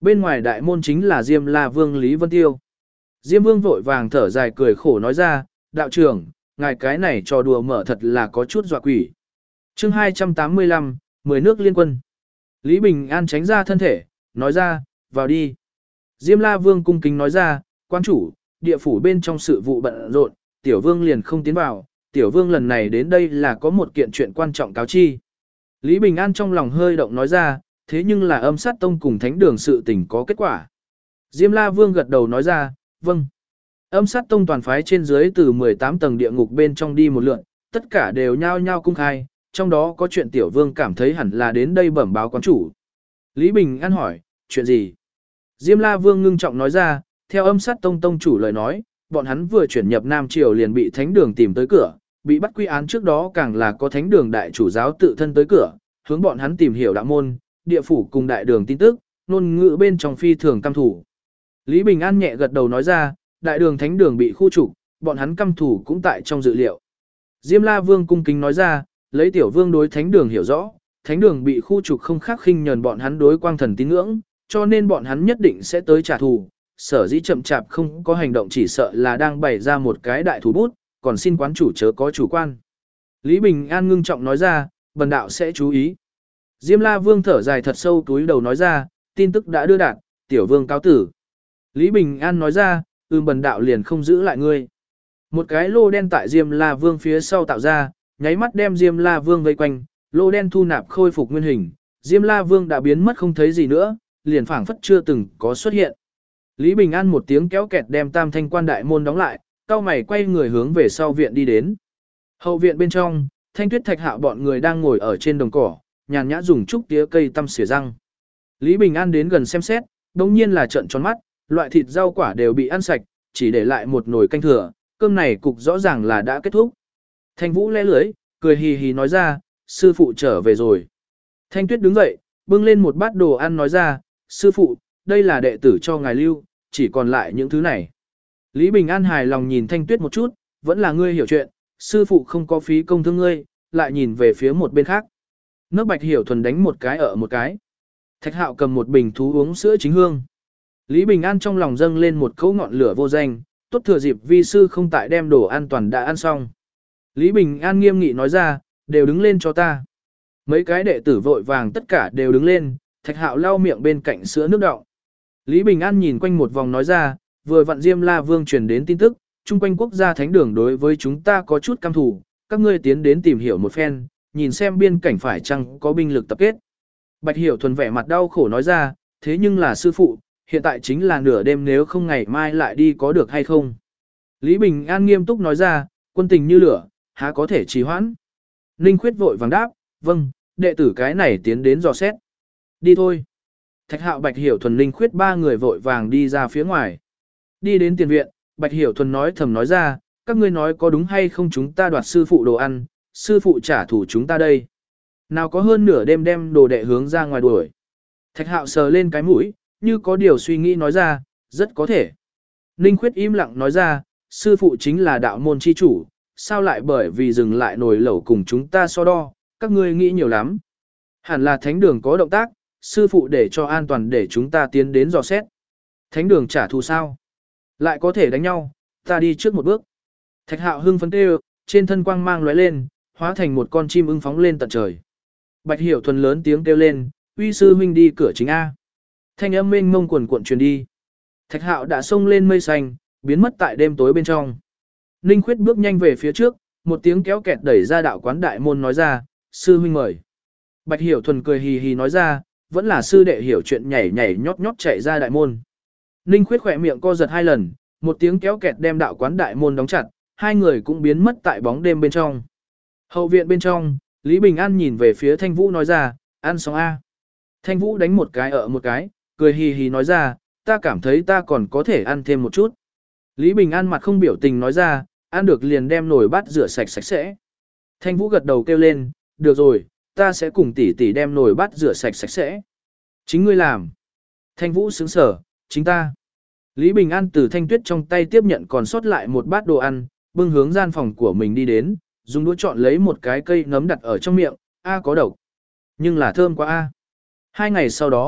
S1: Bên ngoài đại môn chính là Diêm La Vương Lý Vân Tiêu. Diêm Vương vội vàng thở dài cười khổ nói ra, đạo trưởng, ngài cái này trò đùa mở thật là có chút dọa quỷ. chương 285, 10 nước liên quân. Lý Bình An tránh ra thân thể, nói ra, vào đi. Diêm La Vương cung kính nói ra, quan chủ, địa phủ bên trong sự vụ bận rộn, Tiểu Vương liền không tiến vào, Tiểu Vương lần này đến đây là có một kiện chuyện quan trọng cáo chi. Lý Bình An trong lòng hơi động nói ra, thế nhưng là âm sát tông cùng thánh đường sự tình có kết quả. Diêm La Vương gật đầu nói ra, vâng. Âm sát tông toàn phái trên dưới từ 18 tầng địa ngục bên trong đi một lượn, tất cả đều nhao nhao cung khai, trong đó có chuyện Tiểu Vương cảm thấy hẳn là đến đây bẩm báo quán chủ. Lý Bình An hỏi, chuyện gì? Diêm La Vương ngưng trọng nói ra, theo âm sát tông tông chủ lời nói, bọn hắn vừa chuyển nhập Nam Triều liền bị thánh đường tìm tới cửa, bị bắt quy án trước đó càng là có thánh đường đại chủ giáo tự thân tới cửa, hướng bọn hắn tìm hiểu đạo môn, địa phủ cùng đại đường tin tức, ngôn ngữ bên trong phi thường căm thủ. Lý Bình An nhẹ gật đầu nói ra, đại đường thánh đường bị khu trục, bọn hắn căm thủ cũng tại trong dự liệu. Diêm La Vương cung kính nói ra, lấy Tiểu Vương đối thánh đường hiểu rõ, thánh đường bị khu trục không khác khinh nhờn bọn hắn đối quang thần tín ngưỡng, cho nên bọn hắn nhất định sẽ tới trả thù. Sở dĩ chậm chạp không có hành động chỉ sợ là đang bày ra một cái đại thủ bút, còn xin quán chủ chớ có chủ quan. Lý Bình An ngưng trọng nói ra, bần đạo sẽ chú ý. Diêm La Vương thở dài thật sâu túi đầu nói ra, tin tức đã đưa đạt, Tiểu Vương cáo tử. Lý Bình An nói ra, bần đạo liền không giữ lại ngươi. Một cái lô đen tại Diêm La Vương phía sau tạo ra, nháy mắt đem Diêm La Vương vây quanh, lô đen thu nạp khôi phục nguyên hình, Diêm La Vương đã biến mất không thấy gì nữa, liền phảng phất chưa từng có xuất hiện. Lý Bình An một tiếng kéo kẹt đem Tam Thanh Quan đại môn đóng lại, cao mày quay người hướng về sau viện đi đến. Hậu viện bên trong, Thanh Tuyết Thạch Hạo bọn người đang ngồi ở trên đồng cỏ, nhàn nhã dùng trúc tía cây tăm xỉa răng. Lý Bình An đến gần xem xét, đồng nhiên là trợn tròn mắt, loại thịt rau quả đều bị ăn sạch, chỉ để lại một nồi canh thừa, cơm này cục rõ ràng là đã kết thúc. Thanh Vũ lẽ lưới, cười hì hì nói ra, sư phụ trở về rồi. Thanh Tuyết đứng dậy, bưng lên một bát đồ ăn nói ra, sư phụ, đây là đệ tử cho ngài lưu, chỉ còn lại những thứ này. Lý Bình An hài lòng nhìn Thanh Tuyết một chút, vẫn là ngươi hiểu chuyện, sư phụ không có phí công thương ngươi, lại nhìn về phía một bên khác. Nước Bạch Hiểu Thuần đánh một cái ở một cái. Thạch Hạo cầm một bình thú uống sữa chính hương. Lý Bình An trong lòng dâng lên một cỗ ngọn lửa vô danh, tốt thừa dịp vi sư không tại đem đồ an toàn đã ăn xong. Lý Bình An nghiêm nghị nói ra, đều đứng lên cho ta. Mấy cái đệ tử vội vàng tất cả đều đứng lên, Thạch Hạo lau miệng bên cạnh sữa nước đọng. Lý Bình An nhìn quanh một vòng nói ra, vừa vặn Diêm La Vương truyền đến tin tức, chung quanh quốc gia thánh đường đối với chúng ta có chút căm thù, các ngươi tiến đến tìm hiểu một phen, nhìn xem biên cảnh phải chăng có binh lực tập kết. Bạch Hiểu Thuần vẻ mặt đau khổ nói ra, thế nhưng là sư phụ, hiện tại chính là nửa đêm nếu không ngày mai lại đi có được hay không. Lý Bình An nghiêm túc nói ra, quân tình như lửa, há có thể trì hoãn. Ninh Khuyết vội vàng đáp, vâng, đệ tử cái này tiến đến dò xét. Đi thôi. Thạch Hạo Bạch Hiểu Thuần Ninh Khuyết ba người vội vàng đi ra phía ngoài. Đi đến tiền viện, Bạch Hiểu Thuần nói thầm nói ra, các ngươi nói có đúng hay không chúng ta đoạt sư phụ đồ ăn, sư phụ trả thù chúng ta đây. Nào có hơn nửa đêm đem đồ đệ hướng ra ngoài đuổi. Thạch Hạo sờ lên cái mũi, như có điều suy nghĩ nói ra, rất có thể. Ninh Khuyết im lặng nói ra, sư phụ chính là đạo môn chi chủ, sao lại bởi vì dừng lại nồi lẩu cùng chúng ta so đo, các ngươi nghĩ nhiều lắm. Hẳn là thánh đường có động tác, sư phụ để cho an toàn để chúng ta tiến đến dò xét. Thánh đường trả thù sao? Lại có thể đánh nhau, ta đi trước một bước. Thạch Hạo hưng phấn kêu, trên thân quang mang lóe lên, hóa thành một con chim ưng phóng lên tận trời. Bạch Hiểu Thuần lớn tiếng kêu lên, uy sư huynh đi cửa chính A. Thanh âm mênh mông quần cuộn truyền đi. Thạch Hạo đã xông lên mây xanh, biến mất tại đêm tối bên trong. Ninh Khuyết bước nhanh về phía trước, một tiếng kéo kẹt đẩy ra đạo quán đại môn nói ra, sư huynh mời. Bạch Hiểu Thuần cười hì hì nói ra, vẫn là sư đệ hiểu chuyện nhảy nhảy nhót nhót chạy ra đại môn. Ninh Khuyết khỏe miệng co giật hai lần, một tiếng kéo kẹt đem đạo quán đại môn đóng chặt, hai người cũng biến mất tại bóng đêm bên trong. Hậu viện bên trong, Lý Bình An nhìn về phía Thanh Vũ nói ra, ăn xong A. Thanh Vũ đánh một cái ở một cái, cười hì hì nói ra, ta cảm thấy ta còn có thể ăn thêm một chút. Lý Bình An mặt không biểu tình nói ra, ăn được liền đem nồi bát rửa sạch sạch sẽ. Thanh Vũ gật đầu kêu lên, được rồi, ta sẽ cùng tỷ tỷ đem nồi bát rửa sạch sạch sẽ. Chính ngươi làm. Thanh Vũ sướng sở, chính ta. Lý Bình An từ Thanh Tuyết trong tay tiếp nhận còn sót lại một bát đồ ăn, bưng hướng gian phòng của mình đi đến, dùng đũa chọn lấy một cái cây nấm đặt ở trong miệng, a có độc. Nhưng là thơm quá a. 2 ngày sau đó,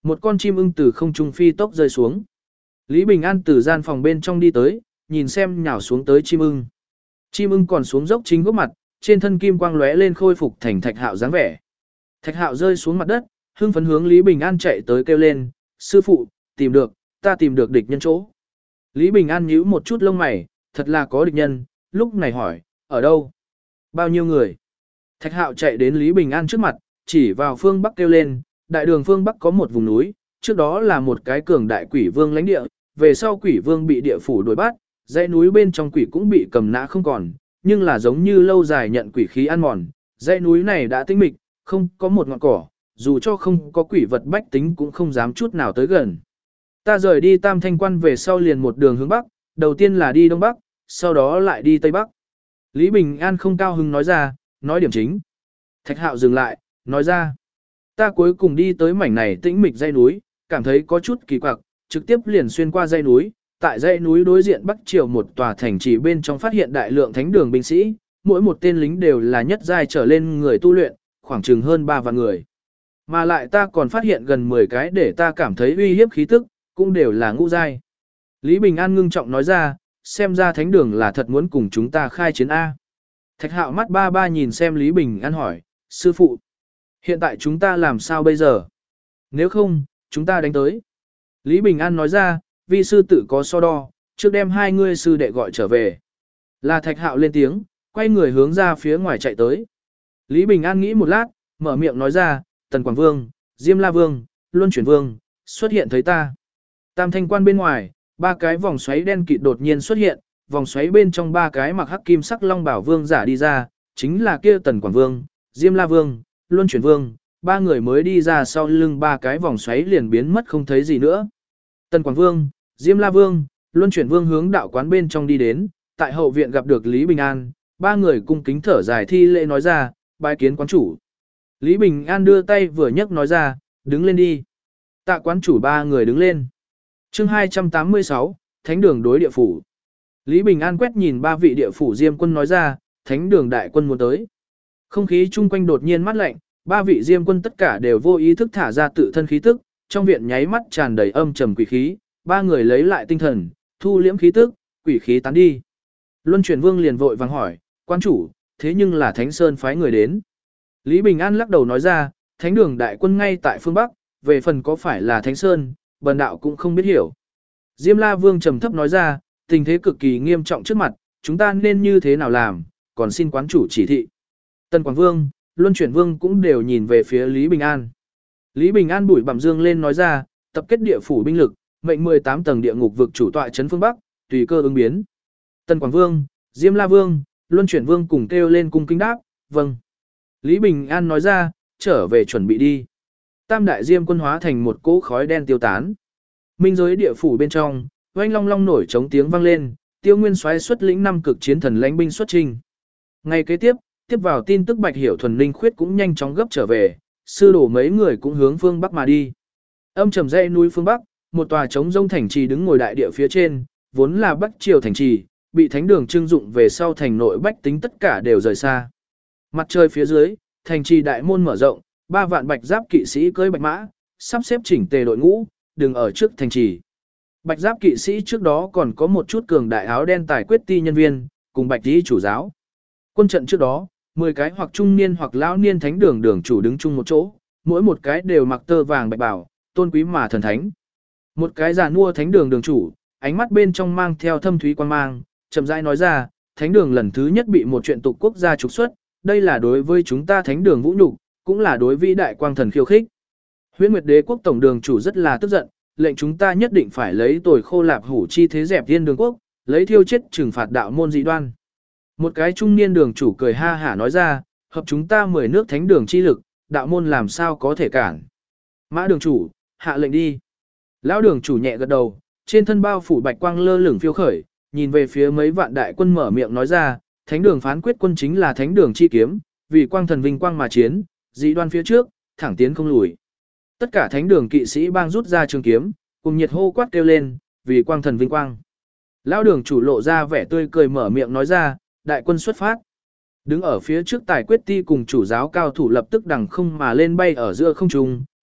S1: Một con chim ưng từ không trung phi tốc rơi xuống. Lý Bình An từ gian phòng bên trong đi tới, nhìn xem nhào xuống tới chim ưng. Chim ưng còn xuống dốc chính gốc mặt, trên thân kim quang lóe lên khôi phục thành Thạch Hạo dáng vẻ. Thạch Hạo rơi xuống mặt đất, hưng phấn hướng Lý Bình An chạy tới kêu lên, sư phụ, tìm được, ta tìm được địch nhân chỗ. Lý Bình An nhíu một chút lông mày, thật là có địch nhân, lúc này hỏi, ở đâu? Bao nhiêu người? Thạch Hạo chạy đến Lý Bình An trước mặt, chỉ vào phương Bắc kêu lên, đại đường phương Bắc có một vùng núi, trước đó là một cái cường đại quỷ vương lãnh địa, về sau quỷ vương bị địa phủ đuổi bắt, dãy núi bên trong quỷ cũng bị cầm nã không còn, nhưng là giống như lâu dài nhận quỷ khí ăn mòn, dãy núi này đã tĩnh mịch, không có một ngọn cỏ, dù cho không có quỷ vật bách tính cũng không dám chút nào tới gần. Ta rời đi Tam Thanh Quan về sau liền một đường hướng Bắc, đầu tiên là đi Đông Bắc, sau đó lại đi Tây Bắc. Lý Bình An không cao hứng nói ra, nói điểm chính. Thạch Hạo dừng lại, nói ra, ta cuối cùng đi tới mảnh này tĩnh mịch dãy núi, cảm thấy có chút kỳ quặc, trực tiếp liền xuyên qua dãy núi, tại dãy núi đối diện Bắc Triều một tòa thành trì bên trong phát hiện đại lượng thánh đường binh sĩ, mỗi một tên lính đều là nhất giai trở lên người tu luyện, khoảng chừng hơn 3 vạn người. Mà lại ta còn phát hiện gần 10 cái để ta cảm thấy uy hiếp khí tức, cũng đều là ngũ giai. Lý Bình An ngưng trọng nói ra, xem ra thánh đường là thật muốn cùng chúng ta khai chiến A. Thạch Hạo mắt ba ba nhìn xem Lý Bình An hỏi, sư phụ, hiện tại chúng ta làm sao bây giờ? Nếu không, chúng ta đánh tới. Lý Bình An nói ra, vi sư tự có so đo, trước đem hai ngươi sư đệ gọi trở về. Là Thạch Hạo lên tiếng, quay người hướng ra phía ngoài chạy tới. Lý Bình An nghĩ một lát, mở miệng nói ra, Tần Quảng Vương, Diêm La Vương, Luân Chuyển Vương, xuất hiện thấy ta. Tam Thanh Quan bên ngoài, 3 cái vòng xoáy đen kịt đột nhiên xuất hiện, vòng xoáy bên trong 3 cái mặc hắc kim sắc long bảo vương giả đi ra, chính là kia Tần Quảng Vương, Diêm La Vương, Luân Chuyển Vương, 3 người mới đi ra sau lưng 3 cái vòng xoáy liền biến mất không thấy gì nữa. Tần Quảng Vương, Diêm La Vương, Luân Chuyển Vương hướng đạo quán bên trong đi đến, tại hậu viện gặp được Lý Bình An, 3 người cung kính thở dài thi lễ nói ra, bái kiến quán chủ. Lý Bình An đưa tay vừa nhấc nói ra, đứng lên đi. Tạ quán chủ 3 người đứng lên. Chương 286, Thánh đường đối địa phủ. Lý Bình An quét nhìn 3 vị địa phủ diêm quân nói ra, Thánh đường đại quân muốn tới. Không khí chung quanh đột nhiên mát lạnh, 3 vị diêm quân tất cả đều vô ý thức thả ra tự thân khí tức, trong viện nháy mắt tràn đầy âm trầm quỷ khí, 3 người lấy lại tinh thần, thu liễm khí tức, quỷ khí tán đi. Luân Chuyển Vương liền vội vàng hỏi, quan chủ, thế nhưng là Thánh Sơn phái người đến. Lý Bình An lắc đầu nói ra, Thánh đường đại quân ngay tại phương Bắc, về phần có phải là Thánh Sơn, bần đạo cũng không biết hiểu. Diêm La Vương trầm thấp nói ra, tình thế cực kỳ nghiêm trọng trước mặt, chúng ta nên như thế nào làm, còn xin quán chủ chỉ thị. Tần Quảng Vương, Luân Chuyển Vương cũng đều nhìn về phía Lý Bình An. Lý Bình An bụi bặm dương lên nói ra, tập kết địa phủ binh lực, mệnh 18 tầng địa ngục vực chủ tọa trấn phương Bắc, tùy cơ ứng biến. Tần Quảng Vương, Diêm La Vương, Luân Chuyển Vương cùng kêu lên cung kính đáp, vâng. Lý Bình An nói ra, trở về chuẩn bị đi. Tam đại diêm quân hóa thành một cỗ khói đen tiêu tán. Minh giới địa phủ bên trong, oanh long long nổi trống tiếng vang lên, Tiêu Nguyên Soái xuất lĩnh 5 cực chiến thần lãnh binh xuất trình. Ngày kế tiếp, tiếp vào tin tức Bạch Hiểu Thuần Linh Khuyết cũng nhanh chóng gấp trở về, sư đổ mấy người cũng hướng phương Bắc mà đi. Âm trầm dãy núi phương Bắc, một tòa trống rông thành trì đứng ngồi đại địa phía trên, vốn là Bắc Triều thành trì, bị thánh đường trưng dụng về sau thành nội bách tính tất cả đều rời xa. Mặt trời phía dưới, thành trì đại môn mở rộng, 3 vạn bạch giáp kỵ sĩ cưỡi bạch mã, sắp xếp chỉnh tề đội ngũ, đứng ở trước thành trì. Bạch giáp kỵ sĩ trước đó còn có một chút cường đại áo đen tài quyết ti nhân viên, cùng bạch tí chủ giáo. Quân trận trước đó, 10 cái hoặc trung niên hoặc lão niên thánh đường đường chủ đứng chung một chỗ, mỗi một cái đều mặc tơ vàng bạch bảo, tôn quý mà thần thánh. Một cái già nua thánh đường đường chủ, ánh mắt bên trong mang theo thâm thúy quan mang, chậm rãi nói ra, thánh đường lần thứ nhất bị một chuyện tục quốc gia trục xuất, đây là đối với chúng ta thánh đường vũ nhục, cũng là đối vĩ đại quang thần khiêu khích. Huyễn Nguyệt Đế quốc tổng đường chủ rất là tức giận, lệnh chúng ta nhất định phải lấy tồi khô lạp hủ chi thế dẹp thiên đường quốc, lấy thiêu chết trừng phạt đạo môn dị đoan. Một cái trung niên đường chủ cười ha hả nói ra, hợp chúng ta 10 nước thánh đường chi lực, đạo môn làm sao có thể cản. Mã đường chủ, hạ lệnh đi. Lão đường chủ nhẹ gật đầu, trên thân bao phủ bạch quang lơ lửng phiêu khởi, nhìn về phía mấy vạn đại quân mở miệng nói ra, thánh đường phán quyết quân chính là thánh đường chi kiếm, vì quang thần vinh quang mà chiến, dị đoan phía trước, thẳng tiến không lùi. Tất cả thánh đường kỵ sĩ bang rút ra trường kiếm, cùng nhiệt hô quát kêu lên, vì quang thần vinh quang. Lão đường chủ lộ ra vẻ tươi cười mở miệng nói ra, đại quân xuất phát. Đứng ở phía trước tài quyết ti cùng chủ giáo cao thủ lập tức đằng không mà lên bay ở giữa không trung,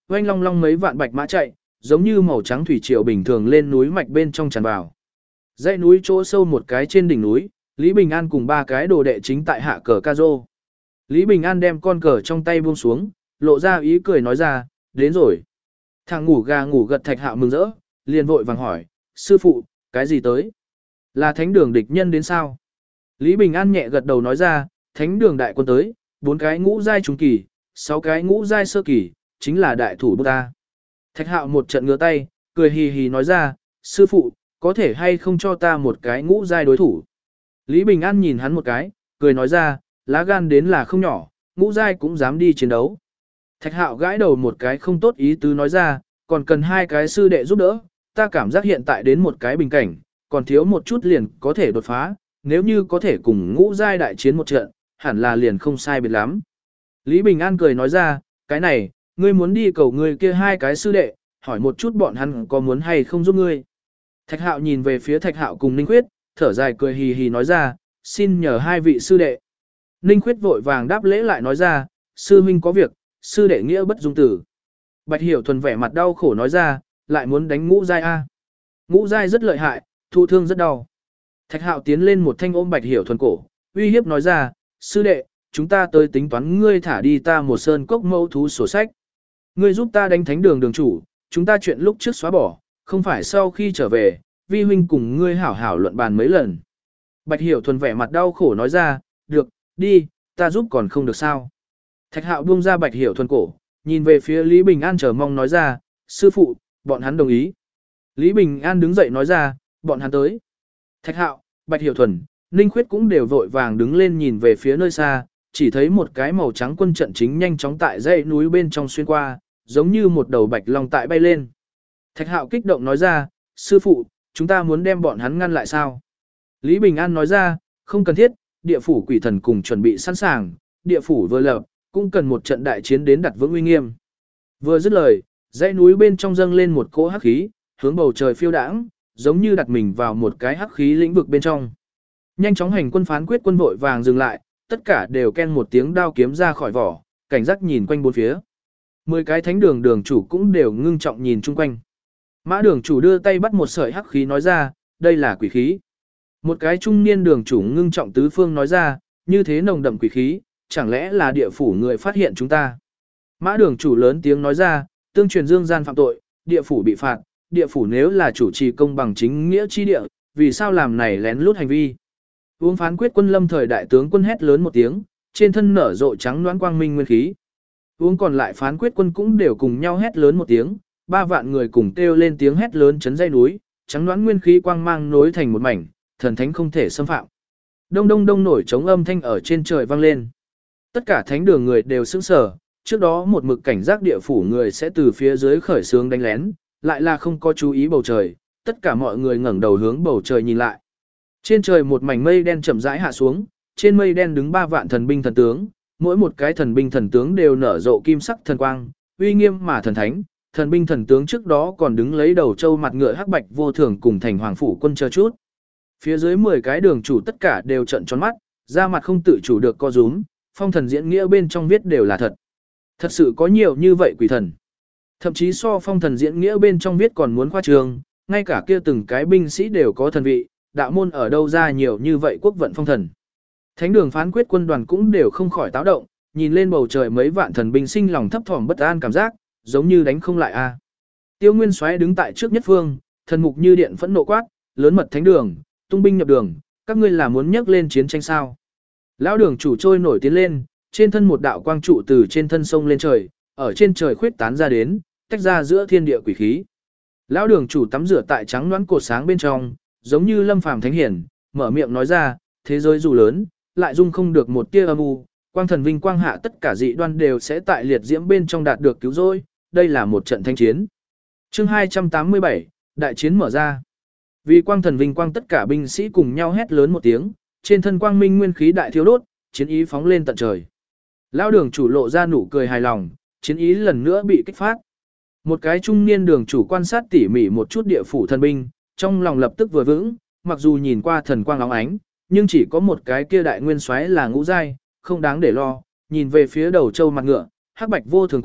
S1: oanh long long mấy vạn bạch mã chạy, giống như màu trắng thủy triều bình thường lên núi mạch bên trong tràn vào. Dãy núi chỗ sâu một cái trên đỉnh núi, Lý Bình An cùng ba cái đồ đệ chính tại hạ cờ ca rô. Lý Bình An đem con cờ trong tay buông xuống, lộ ra ý cười nói ra, đến rồi. Thằng ngủ gà ngủ gật Thạch Hạo mừng rỡ, liền vội vàng hỏi, sư phụ, cái gì tới? Là thánh đường địch nhân đến sao? Lý Bình An nhẹ gật đầu nói ra, thánh đường đại quân tới, 4 cái ngũ giai trung kỳ, 6 cái ngũ giai sơ kỳ, chính là đại thủ ta. Thạch Hạo một trận ngửa tay, cười hì hì nói ra, sư phụ, có thể hay không cho ta một cái ngũ giai đối thủ? Lý Bình An nhìn hắn một cái, cười nói ra, lá gan đến là không nhỏ, ngũ giai cũng dám đi chiến đấu. Thạch Hạo gãi đầu một cái không tốt ý tứ nói ra, còn cần 2 cái sư đệ giúp đỡ, ta cảm giác hiện tại đến một cái bình cảnh, còn thiếu một chút liền có thể đột phá, nếu như có thể cùng ngũ giai đại chiến một trận, hẳn là liền không sai biệt lắm. Lý Bình An cười nói ra, cái này, ngươi muốn đi cầu ngươi kia 2 cái sư đệ, hỏi một chút bọn hắn có muốn hay không giúp ngươi. Thạch Hạo nhìn về phía Thạch Hạo cùng Ninh Khuyết, thở dài cười hì hì nói ra, xin nhờ 2 vị sư đệ. Ninh Khuyết vội vàng đáp lễ lại nói ra, sư huynh có việc, sư đệ nghĩa bất dung tử. Bạch Hiểu Thuần vẻ mặt đau khổ nói ra, lại muốn đánh ngũ giai a. Ngũ giai rất lợi hại, thụ thương rất đau. Thạch Hạo tiến lên một thanh ôm Bạch Hiểu Thuần cổ, uy hiếp nói ra, sư đệ, chúng ta tới tính toán ngươi thả đi ta một sơn cốc mẫu thú sổ sách. Ngươi giúp ta đánh thánh đường đường chủ, chúng ta chuyện lúc trước xóa bỏ, không phải sau khi trở về, vi huynh cùng ngươi hảo hảo luận bàn mấy lần. Bạch Hiểu Thuần vẻ mặt đau khổ nói ra, được, đi, ta giúp còn không được sao. Thạch Hạo buông ra Bạch Hiểu Thuần cổ, nhìn về phía Lý Bình An chờ mong nói ra, sư phụ, bọn hắn đồng ý. Lý Bình An đứng dậy nói ra, bọn hắn tới. Thạch Hạo, Bạch Hiểu Thuần, Ninh Khuyết cũng đều vội vàng đứng lên nhìn về phía nơi xa, chỉ thấy một cái màu trắng quân trận chính nhanh chóng tại dãy núi bên trong xuyên qua, giống như một đầu bạch long tại bay lên. Thạch Hạo kích động nói ra, sư phụ, chúng ta muốn đem bọn hắn ngăn lại sao? Lý Bình An nói ra, không cần thiết, địa phủ quỷ thần cùng chuẩn bị sẵn sàng, địa phủ vừa lập, cũng cần một trận đại chiến đến đặt vững uy nghiêm. Vừa dứt lời, dãy núi bên trong dâng lên một cỗ hắc khí, hướng bầu trời phiêu đãng, giống như đặt mình vào một cái hắc khí lĩnh vực bên trong. Nhanh chóng hành quân phán quyết quân vội vàng dừng lại, tất cả đều ken một tiếng đao kiếm ra khỏi vỏ, cảnh giác nhìn quanh bốn phía. 10 cái thánh đường đường chủ cũng đều ngưng trọng nhìn chung quanh. Mã đường chủ đưa tay bắt một sợi hắc khí nói ra, đây là quỷ khí. Một cái trung niên đường chủ ngưng trọng tứ phương nói ra, như thế nồng đậm quỷ khí, chẳng lẽ là địa phủ người phát hiện chúng ta. Mã đường chủ lớn tiếng nói ra, tương truyền dương gian phạm tội, địa phủ bị phạt, địa phủ nếu là chủ trì công bằng chính nghĩa chi địa, vì sao làm này lén lút hành vi. Uống phán quyết quân lâm thời đại tướng quân hét lớn một tiếng, trên thân nở rộ trắng loãng quang minh nguyên khí. Uống còn lại phán quyết quân cũng đều cùng nhau hét lớn một tiếng, 3 vạn người cùng kêu lên tiếng hét lớn chấn dây núi, trắng loãng nguyên khí quang mang nối thành một mảnh, thần thánh không thể xâm phạm. Đông đông đông nổi trống âm thanh ở trên trời vang lên. Tất cả thánh đường người đều sững sờ, trước đó một mực cảnh giác địa phủ người sẽ từ phía dưới khởi xướng đánh lén, lại là không có chú ý bầu trời, tất cả mọi người ngẩng đầu hướng bầu trời nhìn lại. Trên trời một mảnh mây đen chậm rãi hạ xuống, trên mây đen đứng 3 vạn thần binh thần tướng, mỗi một cái thần binh thần tướng đều nở rộ kim sắc thần quang, uy nghiêm mà thần thánh. Thần binh thần tướng trước đó còn đứng lấy đầu trâu mặt ngựa hắc bạch vô thường cùng thành hoàng phủ quân chờ chút. Phía dưới 10 cái đường chủ tất cả đều trợn tròn mắt, da mặt không tự chủ được co rúm, phong thần diễn nghĩa bên trong viết đều là thật. Thật sự có nhiều như vậy quỷ thần. Thậm chí so phong thần diễn nghĩa bên trong viết còn muốn khoa trương, ngay cả kia từng cái binh sĩ đều có thần vị, đạo môn ở đâu ra nhiều như vậy quốc vận phong thần. Thánh đường phán quyết quân đoàn cũng đều không khỏi táo động, nhìn lên bầu trời mấy vạn thần binh sinh lòng thấp thỏm bất an cảm giác, giống như đánh không lại a. Tiêu Nguyên Soái đứng tại trước nhất phương, thần mục như điện phẫn nộ quát, lớn mật thánh đường, tung binh nhập đường, các ngươi là muốn nhấc lên chiến tranh sao? Lão đường chủ trôi nổi tiến lên, trên thân một đạo quang trụ từ trên thân sông lên trời, ở trên trời khuyết tán ra đến, tách ra giữa thiên địa quỷ khí. Lão đường chủ tắm rửa tại trắng loãng cột sáng bên trong, giống như lâm phàm thánh hiển, mở miệng nói ra, thế giới dù lớn, lại dung không được một tia âm u, quang thần vinh quang hạ tất cả dị đoan đều sẽ tại liệt diễm bên trong đạt được cứu rỗi, đây là một trận thanh chiến. Chương 287, đại chiến mở ra. Vì quang thần vinh quang tất cả binh sĩ cùng nhau hét lớn một tiếng, trên thân quang minh nguyên khí đại thiêu đốt, chiến ý phóng lên tận trời. Lão đường chủ lộ ra nụ cười hài lòng, chiến ý lần nữa bị kích phát. Một cái trung niên đường chủ quan sát tỉ mỉ một chút địa phủ thần binh, trong lòng lập tức vừa vững, mặc dù nhìn qua thần quang óng ánh, nhưng chỉ có một cái kia đại nguyên soái là ngũ giai, không đáng để lo. Nhìn về phía đầu châu mặt ngựa, hắc bạch vô thường quát,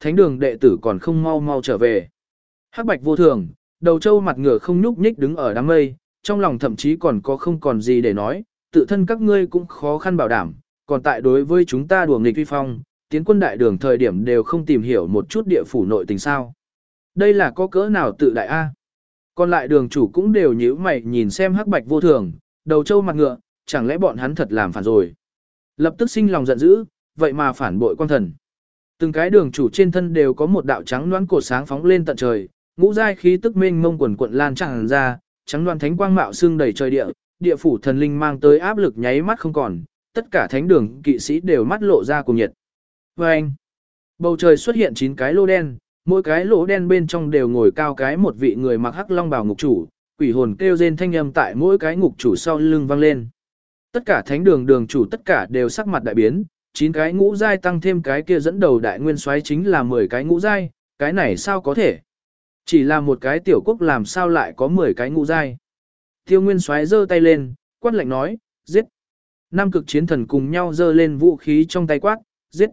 S1: thánh đường đệ tử còn không mau mau trở về. Hắc bạch vô thường, đầu trâu mặt ngựa không nhúc nhích đứng ở đám mây, trong lòng thậm chí còn có không còn gì để nói, tự thân các ngươi cũng khó khăn bảo đảm, còn tại đối với chúng ta đùa nghịch vi phong, tiến quân đại đường thời điểm đều không tìm hiểu một chút địa phủ nội tình sao. Đây là có cỡ nào tự đại a? Còn lại đường chủ cũng đều nhíu mày nhìn xem hắc bạch vô thường, đầu trâu mặt ngựa, chẳng lẽ bọn hắn thật làm phản rồi. Lập tức sinh lòng giận dữ, vậy mà phản bội quan thần. Từng cái đường chủ trên thân đều có một đạo trắng loãng cột sáng phóng lên tận trời, ngũ giai khí tức mênh mông quần quận lan tràn ra, trắng loãng thánh quang mạo xương đầy trời địa, địa phủ thần linh mang tới áp lực nháy mắt không còn, tất cả thánh đường kỵ sĩ đều mắt lộ ra cùng nhiệt. Vâng! Bầu trời xuất hiện 9 cái lỗ đen, mỗi cái lỗ đen bên trong đều ngồi cao cái một vị người mặc hắc long bào ngục chủ, quỷ hồn kêu rên thanh âm tại mỗi cái ngục chủ sau lưng vang lên. Tất cả thánh đường đường chủ tất cả đều sắc mặt đại biến, 9 cái ngũ giai tăng thêm cái kia dẫn đầu đại nguyên soái chính là 10 cái ngũ giai, cái này sao có thể? Chỉ là một cái tiểu quốc làm sao lại có 10 cái ngũ giai? Tiêu nguyên soái giơ tay lên, quát lạnh nói, giết. 5 cực chiến thần cùng nhau giơ lên vũ khí trong tay quát, giết.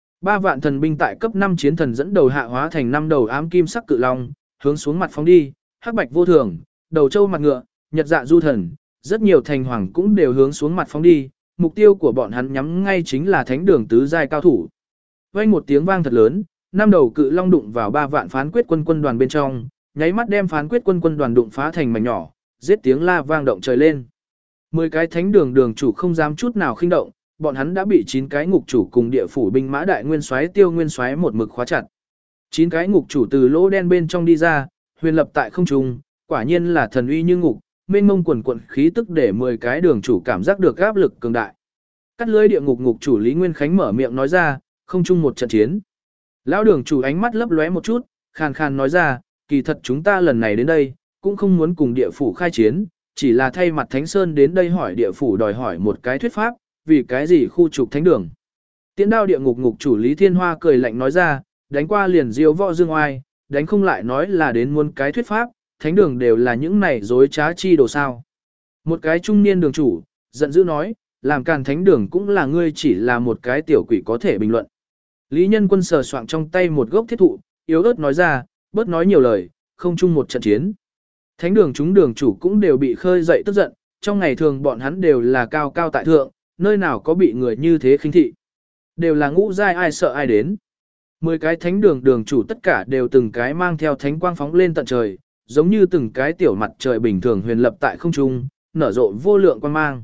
S1: 3 vạn thần binh tại cấp 5 chiến thần dẫn đầu hạ hóa thành 5 đầu ám kim sắc cự long, hướng xuống mặt phóng đi, hắc bạch vô thường, đầu trâu mặt ngựa, nhật dạ du thần, rất nhiều thành hoàng cũng đều hướng xuống mặt phóng đi, mục tiêu của bọn hắn nhắm ngay chính là thánh đường tứ giai cao thủ. Vang một tiếng vang thật lớn, 5 đầu cự long đụng vào 3 vạn phán quyết quân quân đoàn bên trong, nháy mắt đem phán quyết quân quân đoàn đụng phá thành mảnh nhỏ, giết tiếng la vang động trời lên. 10 cái thánh đường đường chủ không dám chút nào khinh động, bọn hắn đã bị 9 cái ngục chủ cùng địa phủ binh mã đại nguyên soái Tiêu Nguyên soái một mực khóa chặt. 9 cái ngục chủ từ lỗ đen bên trong đi ra, huyền lập tại không trung, quả nhiên là thần uy như ngục, mênh mông quần quần khí tức để 10 cái đường chủ cảm giác được áp lực cường đại. Cắt lưới địa ngục ngục chủ Lý Nguyên Khánh mở miệng nói ra, không chung một trận chiến. Lão đường chủ ánh mắt lấp lóe một chút, khàn khàn nói ra, kỳ thật chúng ta lần này đến đây, cũng không muốn cùng địa phủ khai chiến, chỉ là thay mặt Thánh Sơn đến đây hỏi địa phủ đòi hỏi một cái thuyết pháp, vì cái gì khu trục thánh đường. Tiễn đao địa ngục ngục chủ Lý Thiên Hoa cười lạnh nói ra, đánh qua liền diêu võ dương oai, đánh không lại nói là đến muốn cái thuyết pháp, thánh đường đều là những này dối trá chi đồ sao. Một cái trung niên đường chủ, giận dữ nói, làm càn thánh đường cũng là ngươi chỉ là một cái tiểu quỷ có thể bình luận. Lý Nhân Quân sờ soạng trong tay một gốc thiết thụ, yếu ớt nói ra, bớt nói nhiều lời, không chung một trận chiến. Thánh đường chúng đường chủ cũng đều bị khơi dậy tức giận, trong ngày thường bọn hắn đều là cao cao tại thượng, nơi nào có bị người như thế khinh thị. Đều là ngũ giai ai sợ ai đến. 10 cái thánh đường đường chủ tất cả đều từng cái mang theo thánh quang phóng lên tận trời, giống như từng cái tiểu mặt trời bình thường huyền lập tại không trung, nở rộ vô lượng quang mang.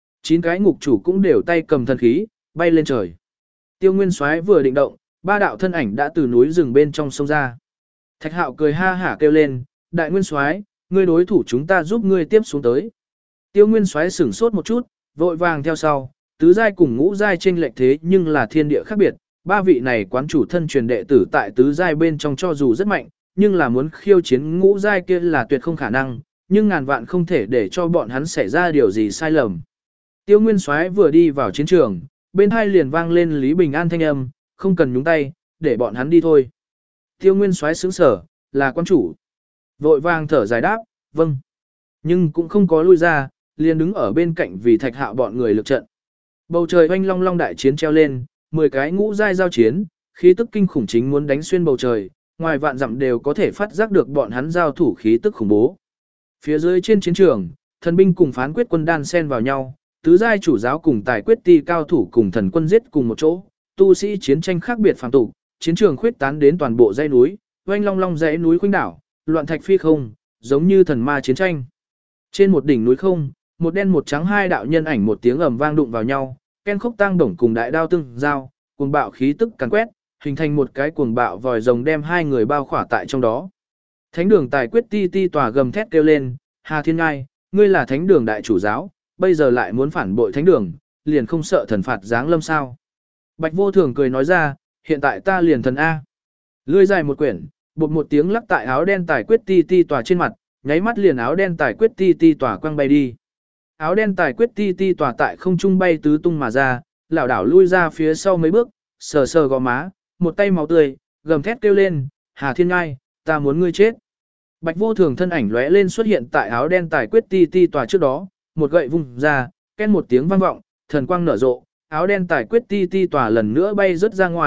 S1: 9 cái ngục chủ cũng đều tay cầm thần khí, bay lên trời. Tiêu Nguyên Soái vừa định động, 3 đạo thân ảnh đã từ núi rừng bên trong sông ra. Thạch Hạo cười ha hả kêu lên, "Đại Nguyên Soái, ngươi đối thủ chúng ta giúp ngươi tiếp xuống tới." Tiêu Nguyên Soái sửng sốt một chút, vội vàng theo sau, tứ giai cùng ngũ giai chênh lệch thế nhưng là thiên địa khác biệt, 3 vị này quán chủ thân truyền đệ tử tại tứ giai bên trong cho dù rất mạnh, nhưng là muốn khiêu chiến ngũ giai kia là tuyệt không khả năng, nhưng ngàn vạn không thể để cho bọn hắn xảy ra điều gì sai lầm. Tiêu Nguyên Soái vừa đi vào chiến trường, bên hai liền vang lên Lý Bình An thanh âm, không cần nhúng tay, để bọn hắn đi thôi. Tiêu Nguyên Soái sững sờ, là quan chủ. Vội vàng thở dài đáp, vâng. Nhưng cũng không có lui ra, liền đứng ở bên cạnh vì Thạch Hạo bọn người lực trận. Bầu trời oanh long long đại chiến treo lên, 10 cái ngũ giai giao chiến, khí tức kinh khủng chính muốn đánh xuyên bầu trời, ngoài vạn dặm đều có thể phát giác được bọn hắn giao thủ khí tức khủng bố. Phía dưới trên chiến trường, thần binh cùng phán quyết quân đan xen vào nhau, tứ giai chủ giáo cùng tài quyết ti cao thủ cùng thần quân giết cùng một chỗ, tu sĩ chiến tranh khác biệt phàm tục, chiến trường khuyết tán đến toàn bộ dãy núi, oanh long long dãy núi khuynh đảo, loạn thạch phi không, giống như thần ma chiến tranh. Trên một đỉnh núi không, một đen một trắng hai đạo nhân ảnh một tiếng ầm vang đụng vào nhau, ken khúc tang đồng cùng đại đao tương giao, cuồng bạo khí tức càn quét, hình thành một cái cuồng bạo vòi rồng đem hai người bao khỏa tại trong đó. Thánh đường tài quyết ti ti tòa gầm thét kêu lên, Hà Thiên Ngai, ngươi là thánh đường đại chủ giáo, bây giờ lại muốn phản bội thánh đường, liền không sợ thần phạt giáng lâm sao. Bạch Vô Thường cười nói ra, hiện tại ta liền thần A. Lươi dài một quyển, bột một tiếng lắc tại áo đen tài quyết ti ti tòa trên mặt, nháy mắt liền áo đen tài quyết ti ti tòa quăng bay đi. Áo đen tài quyết ti ti tòa tại không trung bay tứ tung mà ra, lảo đảo lui ra phía sau mấy bước, sờ sờ gò má, một tay máu tươi, gầm thét kêu lên, Hà Thiên Ngai, ta muốn ngươi chết. Bạch Vô Thường thân ảnh lóe lên xuất hiện tại áo đen tài quyết ti ti tòa trước đó, một gậy vung ra, ken một tiếng vang vọng, thần quang nở rộ, áo đen tài quyết ti ti tòa lần nữa bay rớt ra ngoài,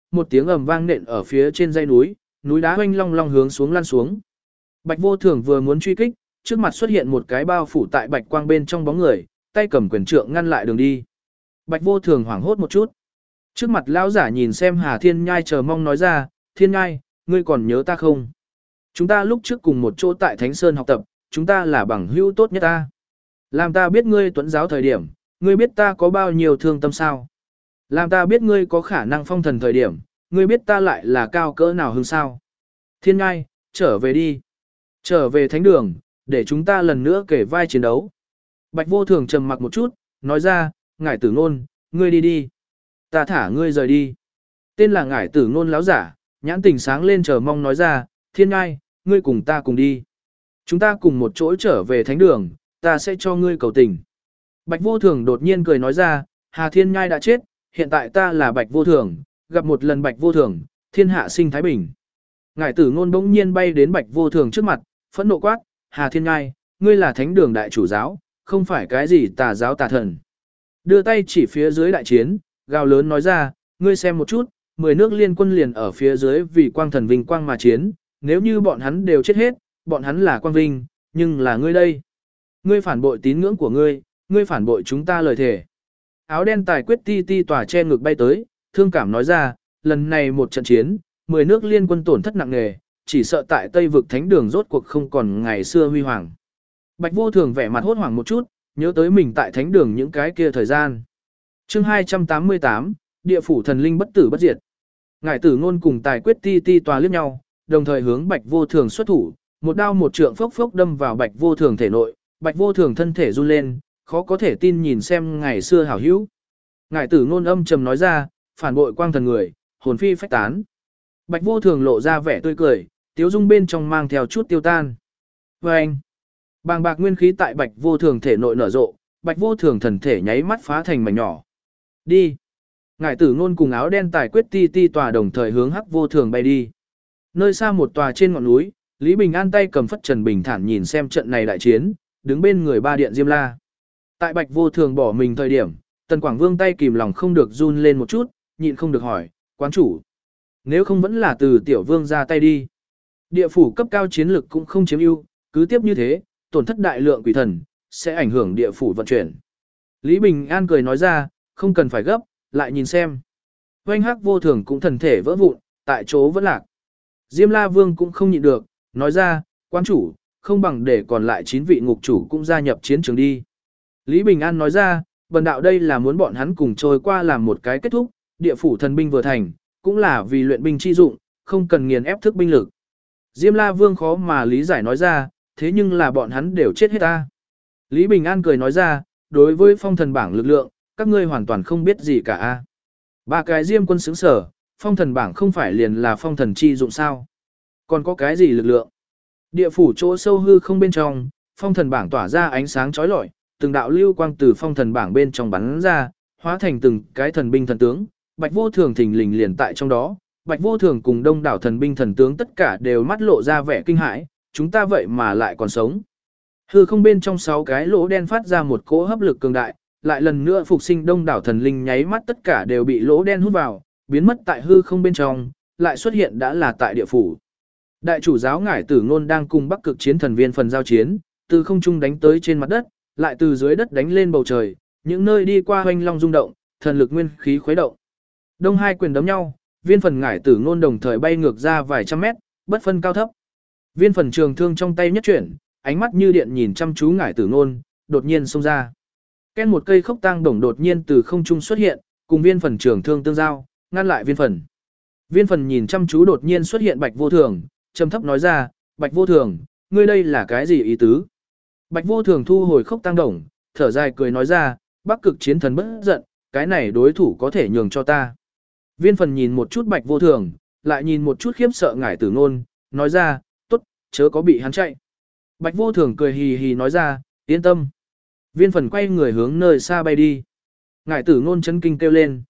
S1: một tiếng ầm vang nện ở phía trên dãy núi, núi đá oanh long long hướng xuống lăn xuống. Bạch Vô Thường vừa muốn truy kích, trước mặt xuất hiện một cái bao phủ tại bạch quang bên trong bóng người, tay cầm quyền trượng ngăn lại đường đi. Bạch Vô Thường hoảng hốt một chút. Trước mặt lão giả nhìn xem Hà Thiên Nhai chờ mong nói ra, Thiên Nhai, ngươi còn nhớ ta không? Chúng ta lúc trước cùng một chỗ tại Thánh Sơn học tập, chúng ta là bằng hữu tốt nhất ta. Làm ta biết ngươi tuẫn giáo thời điểm, ngươi biết ta có bao nhiêu thương tâm sao? Làm ta biết ngươi có khả năng phong thần thời điểm, ngươi biết ta lại là cao cỡ nào hơn sao? Thiên Nhai, trở về đi. Trở về thánh đường, để chúng ta lần nữa kể vai chiến đấu. Bạch Vô Thường trầm mặc một chút, nói ra, Ngải Tử Ngôn, ngươi đi đi. Ta thả ngươi rời đi. Tên là Ngải Tử Ngôn láo giả, nhãn tình sáng lên chờ mong nói ra, Thiên Nhai, ngươi cùng ta cùng đi. Chúng ta cùng một chỗ trở về thánh đường, ta sẽ cho ngươi cầu tình. Bạch Vô Thường đột nhiên cười nói ra, Hà Thiên Nhai đã chết, hiện tại ta là Bạch Vô Thường, gặp một lần Bạch Vô Thường, thiên hạ sinh thái bình. Ngải Tử Ngôn bỗng nhiên bay đến Bạch Vô Thường trước mặt, phẫn nộ quát, Hà Thiên Nhai, ngươi là thánh đường đại chủ giáo, không phải cái gì tà giáo tà thần. Đưa tay chỉ phía dưới đại chiến, gào lớn nói ra, ngươi xem một chút, 10 nước liên quân liền ở phía dưới vì quang thần vinh quang mà chiến, nếu như bọn hắn đều chết hết, bọn hắn là quang vinh, nhưng là ngươi đây. Ngươi phản bội tín ngưỡng của ngươi phản bội chúng ta lời thề. Áo đen tài quyết ti ti tỏa che ngực bay tới, thương cảm nói ra, lần này một trận chiến, 10 nước liên quân tổn thất nặng nề, chỉ sợ tại Tây vực thánh đường rốt cuộc không còn ngày xưa huy hoàng. Bạch Vô Thường vẻ mặt hốt hoảng một chút, nhớ tới mình tại thánh đường những cái kia thời gian. Chương 288, địa phủ thần linh bất tử bất diệt. Ngải Tử Ngôn cùng tài quyết ti ti tòa liếc nhau, đồng thời hướng Bạch Vô Thường xuất thủ, một đao một trượng phốc phốc đâm vào Bạch Vô Thường thể nội, Bạch Vô Thường thân thể run lên, khó có thể tin nhìn xem ngày xưa hảo hữu. Ngải Tử Ngôn âm trầm nói ra, phản bội quang thần người, hồn phi phách tán. Bạch Vô Thường lộ ra vẻ tươi cười, tiếu dung bên trong mang theo chút tiêu tan. Và anh, bàng bạc nguyên khí tại Bạch Vô Thường thể nội nở rộ, Bạch Vô Thường thần thể nháy mắt phá thành mảnh nhỏ. Đi. Ngải Tử Ngôn cùng áo đen tài quyết ti ti tòa đồng thời hướng Hắc Vô Thường bay đi. Nơi xa một tòa trên ngọn núi, Lý Bình An tay cầm phất trần bình thản nhìn xem trận này đại chiến, đứng bên người ba điện Diêm La. Tại Bạch Vô Thường bỏ mình thời điểm, Tần Quảng Vương tay kìm lòng không được run lên một chút, nhịn không được hỏi, quán chủ. Nếu không vẫn là từ tiểu vương ra tay đi. Địa phủ cấp cao chiến lực cũng không chiếm ưu, cứ tiếp như thế, tổn thất đại lượng quỷ thần, sẽ ảnh hưởng địa phủ vận chuyển. Lý Bình An cười nói ra, không cần phải gấp, lại nhìn xem. Oanh Hắc Vô Thường cũng thần thể vỡ vụn, tại chỗ vẫn lạc. Diêm La Vương cũng không nhịn được, nói ra, quan chủ, không bằng để còn lại 9 vị ngục chủ cũng gia nhập chiến trường đi. Lý Bình An nói ra, bần đạo đây là muốn bọn hắn cùng trôi qua làm một cái kết thúc, địa phủ thần binh vừa thành, cũng là vì luyện binh chi dụng, không cần nghiền ép thức binh lực. Diêm La Vương khó mà lý giải nói ra, thế nhưng là bọn hắn đều chết hết ta. Lý Bình An cười nói ra, đối với phong thần bảng lực lượng, các ngươi hoàn toàn không biết gì cả. Ba cái Diêm quân xứng sở, phong thần bảng không phải liền là phong thần chi dụng sao. Còn có cái gì lực lượng? Địa phủ chỗ sâu hư không bên trong, phong thần bảng tỏa ra ánh sáng chói lọi, từng đạo lưu quang từ phong thần bảng bên trong bắn ra, hóa thành từng cái thần binh thần tướng, Bạch Vô Thường thình lình liền tại trong đó, Bạch Vô Thường cùng đông đảo thần binh thần tướng tất cả đều mắt lộ ra vẻ kinh hãi, chúng ta vậy mà lại còn sống. Hư không bên trong 6 cái lỗ đen phát ra một cỗ hấp lực cường đại, lại lần nữa phục sinh đông đảo thần linh nháy mắt tất cả đều bị lỗ đen hút vào, biến mất tại hư không bên trong, lại xuất hiện đã là tại địa phủ. Đại chủ giáo Ngải Tử Ngôn đang cùng Bắc Cực Chiến Thần Viên phần giao chiến, từ không trung đánh tới trên mặt đất, lại từ dưới đất đánh lên bầu trời, những nơi đi qua hoành long rung động, thần lực nguyên khí khuấy động. Đông hai quyền đấm nhau, viên phần Ngải Tử Ngôn đồng thời bay ngược ra vài trăm mét, bất phân cao thấp. Viên phần trường thương trong tay nhất chuyển, ánh mắt như điện nhìn chăm chú Ngải Tử Ngôn, đột nhiên xông ra. Ken một cây khốc tang đồng đột nhiên từ không trung xuất hiện, cùng viên phần trường thương tương giao, ngăn lại viên phần. Viên phần nhìn chăm chú đột nhiên xuất hiện Bạch Vô Thường, trầm thấp nói ra, Bạch Vô Thường, ngươi đây là cái gì ý tứ? Bạch Vô Thường thu hồi khốc tang đồng, thở dài cười nói ra, Bắc Cực Chiến Thần bất giận, cái này đối thủ có thể nhường cho ta. Viên phần nhìn một chút Bạch Vô Thường, lại nhìn một chút khiếp sợ Ngải Tử Ngôn, nói ra, tốt, chớ có bị hắn chạy. Bạch Vô Thường cười hì hì nói ra, yên tâm. Viên phần quay người hướng nơi xa bay đi. Ngải Tử Ngôn chấn kinh kêu lên,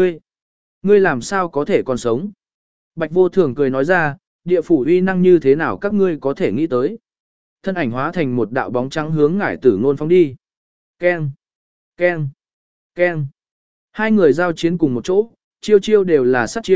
S1: ngươi làm sao có thể còn sống? Bạch Vô Thường cười nói ra, địa phủ uy năng như thế nào các ngươi có thể nghĩ tới. Thân ảnh hóa thành một đạo bóng trắng hướng Ngải Tử Ngôn phóng đi. Keng, keng, keng. Hai người giao chiến cùng một chỗ, chiêu chiêu đều là sát chiêu,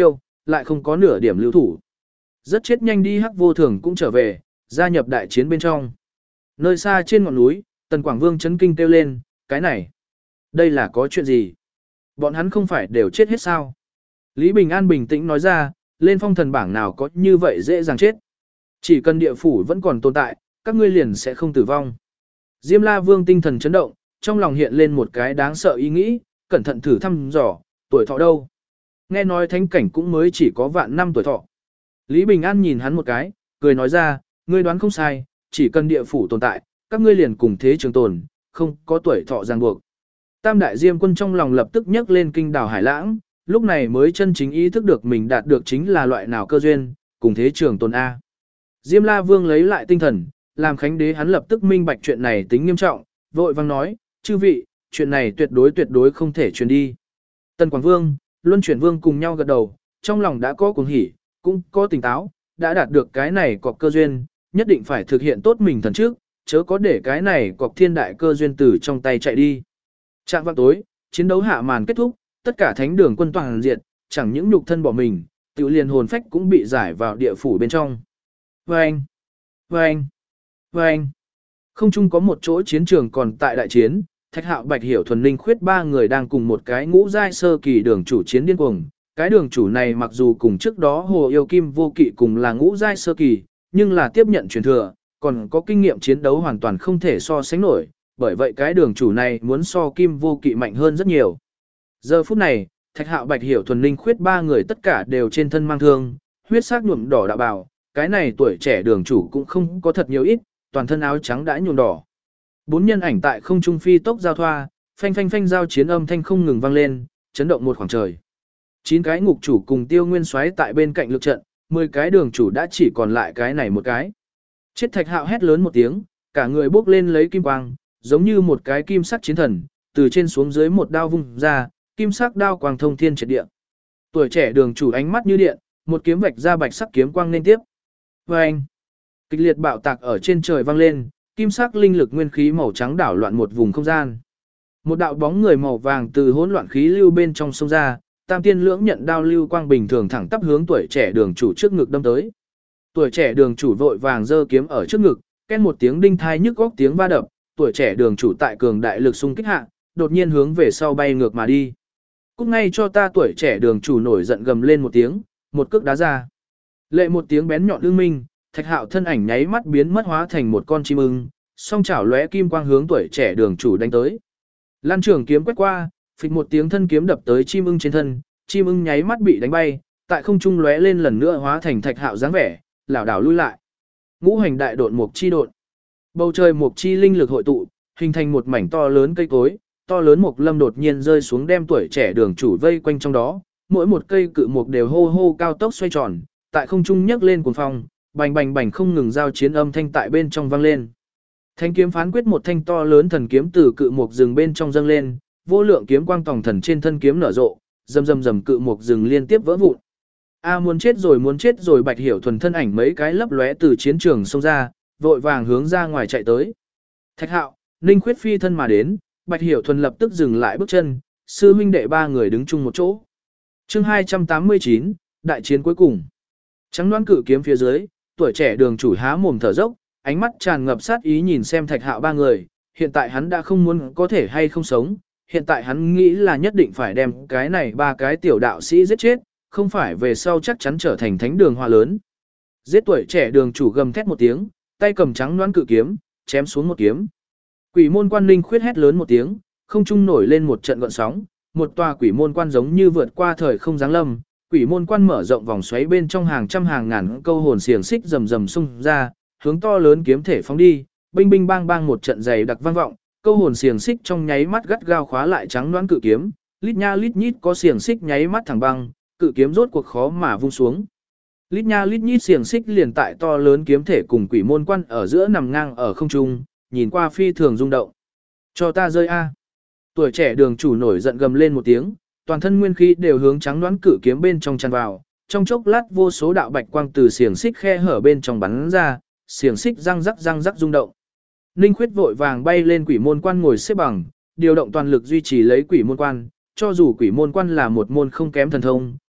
S1: lại không có nửa điểm lưu thủ. Rất chết nhanh đi Hắc Vô Thường cũng trở về, gia nhập đại chiến bên trong. Nơi xa trên ngọn núi, Tần Quảng Vương chấn kinh kêu lên, cái này, đây là có chuyện gì? Bọn hắn không phải đều chết hết sao? Lý Bình An bình tĩnh nói ra, lên phong thần bảng nào có như vậy dễ dàng chết. Chỉ cần địa phủ vẫn còn tồn tại, các ngươi liền sẽ không tử vong. Diêm La Vương tinh thần chấn động, trong lòng hiện lên một cái đáng sợ ý nghĩ, cẩn thận thử thăm dò, tuổi thọ đâu? Nghe nói thánh cảnh cũng mới chỉ có vạn năm tuổi thọ. Lý Bình An nhìn hắn một cái, cười nói ra, ngươi đoán không sai, chỉ cần địa phủ tồn tại, các ngươi liền cùng thế trường tồn, không có tuổi thọ ràng buộc. Tam đại diêm quân trong lòng lập tức nhấc lên kinh đảo Hải Lãng, lúc này mới chân chính ý thức được mình đạt được chính là loại nào cơ duyên, cùng thế trường tồn A. Diêm La Vương lấy lại tinh thần, làm khánh đế hắn lập tức minh bạch chuyện này tính nghiêm trọng, vội vang nói, chư vị, chuyện này tuyệt đối không thể truyền đi. Tần Quảng Vương, Luân Chuyển Vương cùng nhau gật đầu, trong lòng đã có cuồng hỉ, cũng có tỉnh táo, đã đạt được cái này cọc cơ duyên, nhất định phải thực hiện tốt mình thần trước, chớ có để cái này cọc thiên đại cơ duyên từ trong tay chạy đi. Trạng vạng tối, chiến đấu hạ màn kết thúc, tất cả thánh đường quân toàn diệt, chẳng những nhục thân bỏ mình, tiểu liền hồn phách cũng bị giải vào địa phủ bên trong. Vâng! Vâng! Vâng! Không chung có một chỗ chiến trường còn tại đại chiến, Thạch Hạo, Bạch Hiểu, Thuần Linh Khuyết ba người đang cùng một cái ngũ giai sơ kỳ đường chủ chiến điên cuồng. Cái đường chủ này mặc dù cùng trước đó Hồ Yêu Kim Vô Kỵ cùng là ngũ giai sơ kỳ, nhưng là tiếp nhận truyền thừa, còn có kinh nghiệm chiến đấu hoàn toàn không thể so sánh nổi, bởi vậy cái đường chủ này muốn so Kim Vô Kỵ mạnh hơn rất nhiều. Giờ phút này, Thạch Hạo, Bạch Hiểu, Thuần Linh Khuyết ba người tất cả đều trên thân mang thương, huyết sắc nhuộm đỏ đạo bào, cái này tuổi trẻ đường chủ cũng không có thật nhiều ít, toàn thân áo trắng đã nhuộm đỏ. Bốn nhân ảnh tại không trung phi tốc giao thoa, phanh phanh phanh giao chiến âm thanh không ngừng vang lên, chấn động một khoảng trời. 9 cái ngục chủ cùng Tiêu Nguyên Soái tại bên cạnh lực trận, 10 cái đường chủ đã chỉ còn lại cái này một cái. Chết Thạch Hạo hét lớn một tiếng, cả người bốc lên lấy kim quang, giống như một cái kim sắc chiến thần, từ trên xuống dưới một đao vung ra, kim sắc đao quang thông thiên triệt địa. Tuổi trẻ đường chủ ánh mắt như điện, một kiếm vạch ra bạch sắc kiếm quang liên tiếp. Oeng! Kịch liệt bạo tạc ở trên trời vang lên, kim sắc linh lực nguyên khí màu trắng đảo loạn một vùng không gian. Một đạo bóng người màu vàng từ hỗn loạn khí lưu bên trong sông ra, tam tiên lưỡng nhận đao lưu quang bình thường thẳng tắp hướng tuổi trẻ đường chủ trước ngực đâm tới. Tuổi trẻ đường chủ vội vàng giơ kiếm ở trước ngực, ken một tiếng đinh thai nhức góc tiếng va đập, tuổi trẻ đường chủ tại cường đại lực xung kích hạ, đột nhiên hướng về sau bay ngược mà đi. Cút ngay cho ta, tuổi trẻ đường chủ nổi giận gầm lên một tiếng, một cước đá ra. Lệ một tiếng bén nhọn ương minh, Thạch Hạo thân ảnh nháy mắt biến mất hóa thành một con chim ưng, song chảo lóe kim quang hướng tuổi trẻ đường chủ đánh tới. Lan trường kiếm quét qua, phịch một tiếng thân kiếm đập tới chim ưng trên thân, chim ưng nháy mắt bị đánh bay, tại không trung lóe lên lần nữa hóa thành Thạch Hạo dáng vẻ, lảo đảo lui lại. Ngũ hành đại độn mục chi độn. Bầu trời mục chi linh lực hội tụ, hình thành một mảnh to lớn cây cối, to lớn mục lâm đột nhiên rơi xuống đem tuổi trẻ đường chủ vây quanh trong đó, mỗi một cây cự mục đều hô hô cao tốc xoay tròn, tại không trung nhấc lên cuồng phong, bành bành bành không ngừng giao chiến âm thanh tại bên trong vang lên. Thanh kiếm phán quyết, một thanh to lớn thần kiếm từ cự mục rừng bên trong dâng lên, vô lượng kiếm quang tòng thần trên thân kiếm nở rộ, rầm rầm rầm cự mục rừng liên tiếp vỡ vụn. A muốn chết rồi, Bạch Hiểu Thuần thân ảnh mấy cái lấp lóe từ chiến trường xông ra, vội vàng hướng ra ngoài chạy tới. Thạch Hạo, Ninh Khuyết phi thân mà đến, Bạch Hiểu Thuần lập tức dừng lại bước chân, sư huynh đệ ba người đứng chung một chỗ. Chương 289, đại chiến cuối cùng. Trắng đoán cự kiếm phía dưới, tuổi trẻ đường chủ há mồm thở dốc, ánh mắt tràn ngập sát ý nhìn xem Thạch Hạo ba người, hiện tại hắn đã không muốn có thể hay không sống, hiện tại hắn nghĩ là nhất định phải đem cái này ba cái tiểu đạo sĩ giết chết, không phải về sau chắc chắn trở thành thánh đường hoa lớn. Giết, tuổi trẻ đường chủ gầm thét một tiếng, tay cầm trắng đoán cự kiếm, chém xuống một kiếm. Quỷ môn quan Linh Khuyết hét lớn một tiếng, không trung nổi lên một trận gợn sóng, một tòa quỷ môn quan giống như vượt qua thời không giáng lâm, quỷ môn quan mở rộng vòng xoáy bên trong hàng trăm hàng ngàn câu hồn xiềng xích rầm rầm xung ra, hướng to lớn kiếm thể phóng đi, binh binh bang bang một trận dày đặc vang vọng, câu hồn xiềng xích trong nháy mắt gắt gao khóa lại trắng đoán cự kiếm, lít nha lít nhít có xiềng xích nháy mắt thẳng băng, cự kiếm rốt cuộc khó mà vung xuống. Lít nha lít nhít xiềng xích liền tại to lớn kiếm thể cùng quỷ môn quan ở giữa nằm ngang ở không trung, nhìn qua phi thường rung động. Cho ta rơi a! Tuổi trẻ đường chủ nổi giận gầm lên một tiếng, toàn thân nguyên khí đều hướng trắng đoán cự kiếm bên trong tràn vào, trong chốc lát vô số đạo bạch quang từ xiềng xích khe hở bên trong bắn ra, xiềng xích răng rắc rung động. Ninh Khuyết vội vàng bay lên quỷ môn quan ngồi xếp bằng, điều động toàn lực duy trì lấy quỷ môn quan, cho dù quỷ môn quan là một môn không kém thần thông,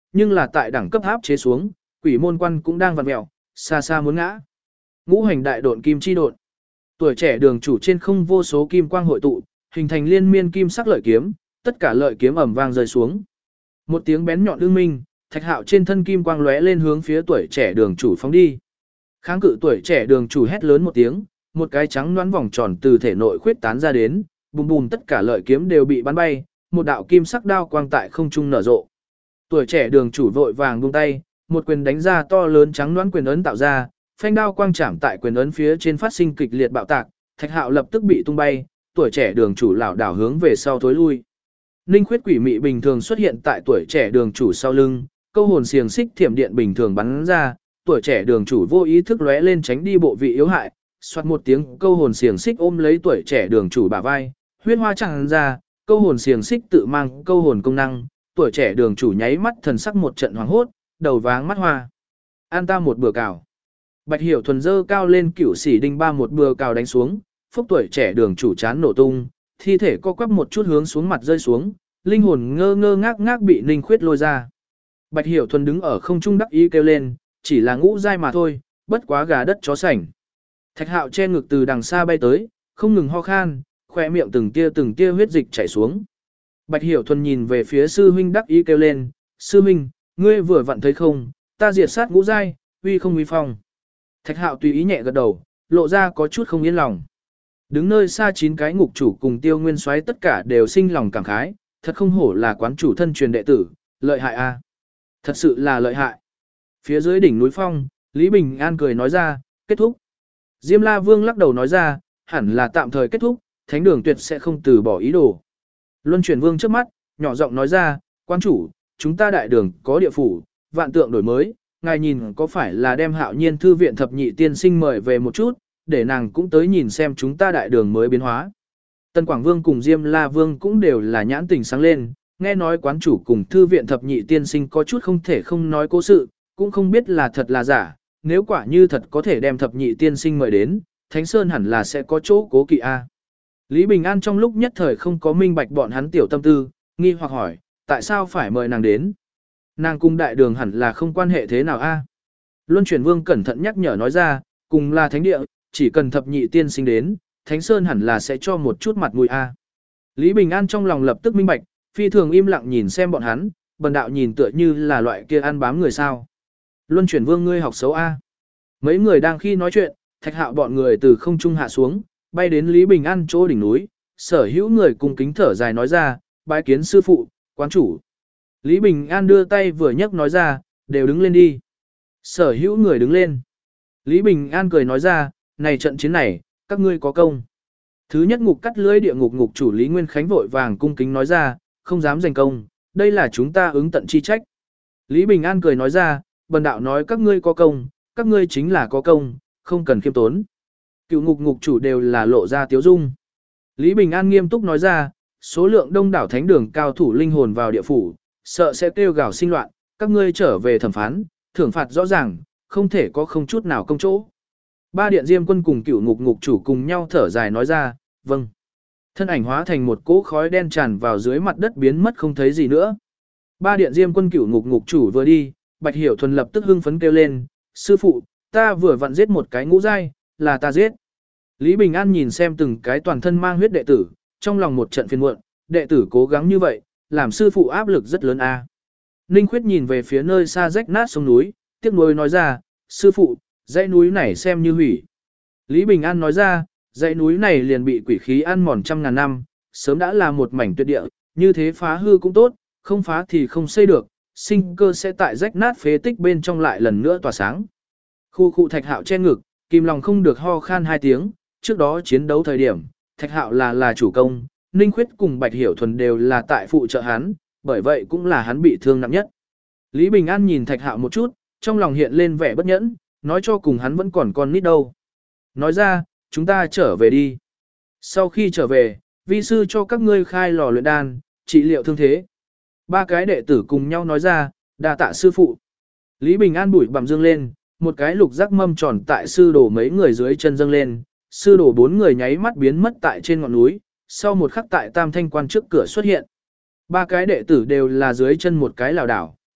S1: nhưng là tại đẳng cấp áp chế xuống, quỷ môn quan cũng đang vặn mèo, xa xa muốn ngã. Ngũ hành đại độn kim chi độn. Tuổi trẻ đường chủ trên không vô số kim quang hội tụ, hình thành liên miên kim sắc lợi kiếm, tất cả lợi kiếm ầm vang rơi xuống. Một tiếng bén nhọn ưng minh, Thạch Hạo trên thân kim quang lóe lên hướng phía tuổi trẻ đường chủ phóng đi. Kháng cự tuổi trẻ đường chủ hét lớn một tiếng, một cái trắng loãng vòng tròn từ thể nội khuyết tán ra đến, bùm bùm tất cả lợi kiếm đều bị bắn bay, một đạo kim sắc đao quang tại không trung nở rộ. Tuổi trẻ đường chủ vội vàng buông tay, một quyền đánh ra to lớn trắng loãng quyền ấn tạo ra, phanh đao quang chạm tại quyền ấn phía trên phát sinh kịch liệt bạo tạc, Thạch Hạo lập tức bị tung bay, tuổi trẻ đường chủ lảo đảo hướng về sau thối lui. Linh khuyết quỷ mị bình thường xuất hiện tại tuổi trẻ đường chủ sau lưng, câu hồn xiềng xích thiểm điện bình thường bắn ra, tuổi trẻ đường chủ vô ý thức lóe lên tránh đi bộ vị yếu hại, xoát một tiếng câu hồn xiềng xích ôm lấy tuổi trẻ đường chủ bả vai, huyết hoa tràn ra, câu hồn xiềng xích tự mang câu hồn công năng, tuổi trẻ đường chủ nháy mắt thần sắc một trận hoảng hốt, đầu váng mắt hoa. An ta một bừa cào. Bạch Hiểu Thuần dơ cao lên cửu sĩ đinh ba một bừa cào đánh xuống, phúc tuổi trẻ đường chủ chán nổ tung, thi thể co quắp một chút hướng xuống mặt rơi xuống, linh hồn ngơ ngơ ngác ngác bị Ninh Khuyết lôi ra. Bạch Hiểu Thuần đứng ở không trung đắc ý kêu lên, chỉ là ngũ giai mà thôi, bất quá gà đất chó sành. Thạch Hạo che ngực từ đằng xa bay tới, không ngừng ho khan, khoe miệng từng tia huyết dịch chảy xuống. Bạch Hiểu Thuần nhìn về phía sư huynh đắc ý kêu lên, sư huynh, ngươi vừa vặn thấy không, ta diệt sát ngũ giai, uy không uy phong. Thạch Hạo tùy ý nhẹ gật đầu, lộ ra có chút không yên lòng. Đứng nơi xa 9 cái ngục chủ cùng Tiêu Nguyên Soái tất cả đều sinh lòng cảm khái, thật không hổ là quán chủ thân truyền đệ tử, lợi hại a. Thật sự là lợi hại. Phía dưới đỉnh núi phong, Lý Bình An cười nói ra, kết thúc. Diêm La Vương lắc đầu nói ra, hẳn là tạm thời kết thúc, Thánh Đường tuyệt sẽ không từ bỏ ý đồ. Luân Chuyển Vương trước mắt, nhỏ giọng nói ra, quan chủ, chúng ta đại đường có địa phủ, vạn tượng đổi mới, ngài nhìn có phải là đem Hạo Nhiên thư viện thập nhị tiên sinh mời về một chút, để nàng cũng tới nhìn xem chúng ta đại đường mới biến hóa. Tân Quảng Vương cùng Diêm La Vương cũng đều là nhãn tình sáng lên, nghe nói quán chủ cùng thư viện thập nhị tiên sinh có chút không thể không nói cố sự, cũng không biết là thật là giả, nếu quả như thật có thể đem thập nhị tiên sinh mời đến, Thánh Sơn hẳn là sẽ có chỗ cố kỵ a. Lý Bình An trong lúc nhất thời không có minh bạch bọn hắn tiểu tâm tư, nghi hoặc hỏi, tại sao phải mời nàng đến? Nàng cùng đại đường hẳn là không quan hệ thế nào a? Luân Chuyển Vương cẩn thận nhắc nhở nói ra, cùng là thánh địa, chỉ cần thập nhị tiên sinh đến, Thánh Sơn hẳn là sẽ cho một chút mặt mũi a. Lý Bình An trong lòng lập tức minh bạch, phi thường im lặng nhìn xem bọn hắn, bần đạo nhìn tựa như là loại kia ăn bám người sao. Luân Chuyển Vương ngươi học xấu a. Mấy người đang khi nói chuyện, Thạch Hạo bọn người từ không trung hạ xuống, bay đến Lý Bình An chỗ đỉnh núi, sở hữu người cùng kính thở dài nói ra, bái kiến sư phụ, quán chủ. Lý Bình An đưa tay vừa nhấc nói ra, đều đứng lên đi. Sở hữu người đứng lên. Lý Bình An cười nói ra, này trận chiến này, các ngươi có công. Thứ nhất ngục cắt lưới địa ngục ngục chủ Lý Nguyên Khánh vội vàng cung kính nói ra, không dám giành công, đây là chúng ta ứng tận chi trách. Lý Bình An cười nói ra, bần đạo nói các ngươi có công, các ngươi chính là có công, không cần khiêm tốn. Cựu ngục ngục chủ đều là lộ ra tiếu dung. Lý Bình An nghiêm túc nói ra, số lượng đông đảo thánh đường cao thủ linh hồn vào địa phủ, sợ sẽ kêu gào sinh loạn, các ngươi trở về thẩm phán, thưởng phạt rõ ràng, không thể có không chút nào công chỗ. Ba điện Diêm Quân cùng cựu ngục ngục chủ cùng nhau thở dài nói ra, vâng. Thân ảnh hóa thành một cỗ khói đen tràn vào dưới mặt đất biến mất không thấy gì nữa. Ba điện Diêm Quân cựu ngục ngục chủ vừa đi, Bạch Hiểu Thuần lập tức hưng phấn kêu lên, sư phụ, ta vừa vặn giết một cái ngũ giai, là ta giết. Lý Bình An nhìn xem từng cái toàn thân mang huyết đệ tử, trong lòng một trận phiền muộn, đệ tử cố gắng như vậy, làm sư phụ áp lực rất lớn a. Ninh Khuyết nhìn về phía nơi xa rách nát sông núi, tiếc nuối nói ra, sư phụ, dãy núi này xem như hủy. Lý Bình An nói ra, dãy núi này liền bị quỷ khí ăn mòn trăm ngàn năm, sớm đã là một mảnh tuyệt địa, như thế phá hư cũng tốt, không phá thì không xây được, sinh cơ sẽ tại rách nát phế tích bên trong lại lần nữa tỏa sáng. Khu khu Thạch Hạo che ngực, kìm lòng không được ho khan 2 tiếng, trước đó chiến đấu thời điểm, Thạch Hạo là chủ công, Ninh Khuyết cùng Bạch Hiểu Thuần đều là tại phụ trợ hắn, bởi vậy cũng là hắn bị thương nặng nhất. Lý Bình An nhìn Thạch Hạo một chút, trong lòng hiện lên vẻ bất nhẫn, nói cho cùng hắn vẫn còn con nít đâu. Nói ra, chúng ta trở về đi. Sau khi trở về, vi sư cho các ngươi khai lò luyện đan, trị liệu thương thế. 3 cái đệ tử cùng nhau nói ra, đa tạ sư phụ. Lý Bình An bụi bặm dương lên, một cái lục giác mâm tròn tại sư đồ mấy người dưới chân dâng lên, sư đồ 4 người nháy mắt biến mất tại trên ngọn núi, sau một khắc tại Tam Thanh Quan trước cửa xuất hiện. 3 cái đệ tử đều là dưới chân một cái lảo đảo,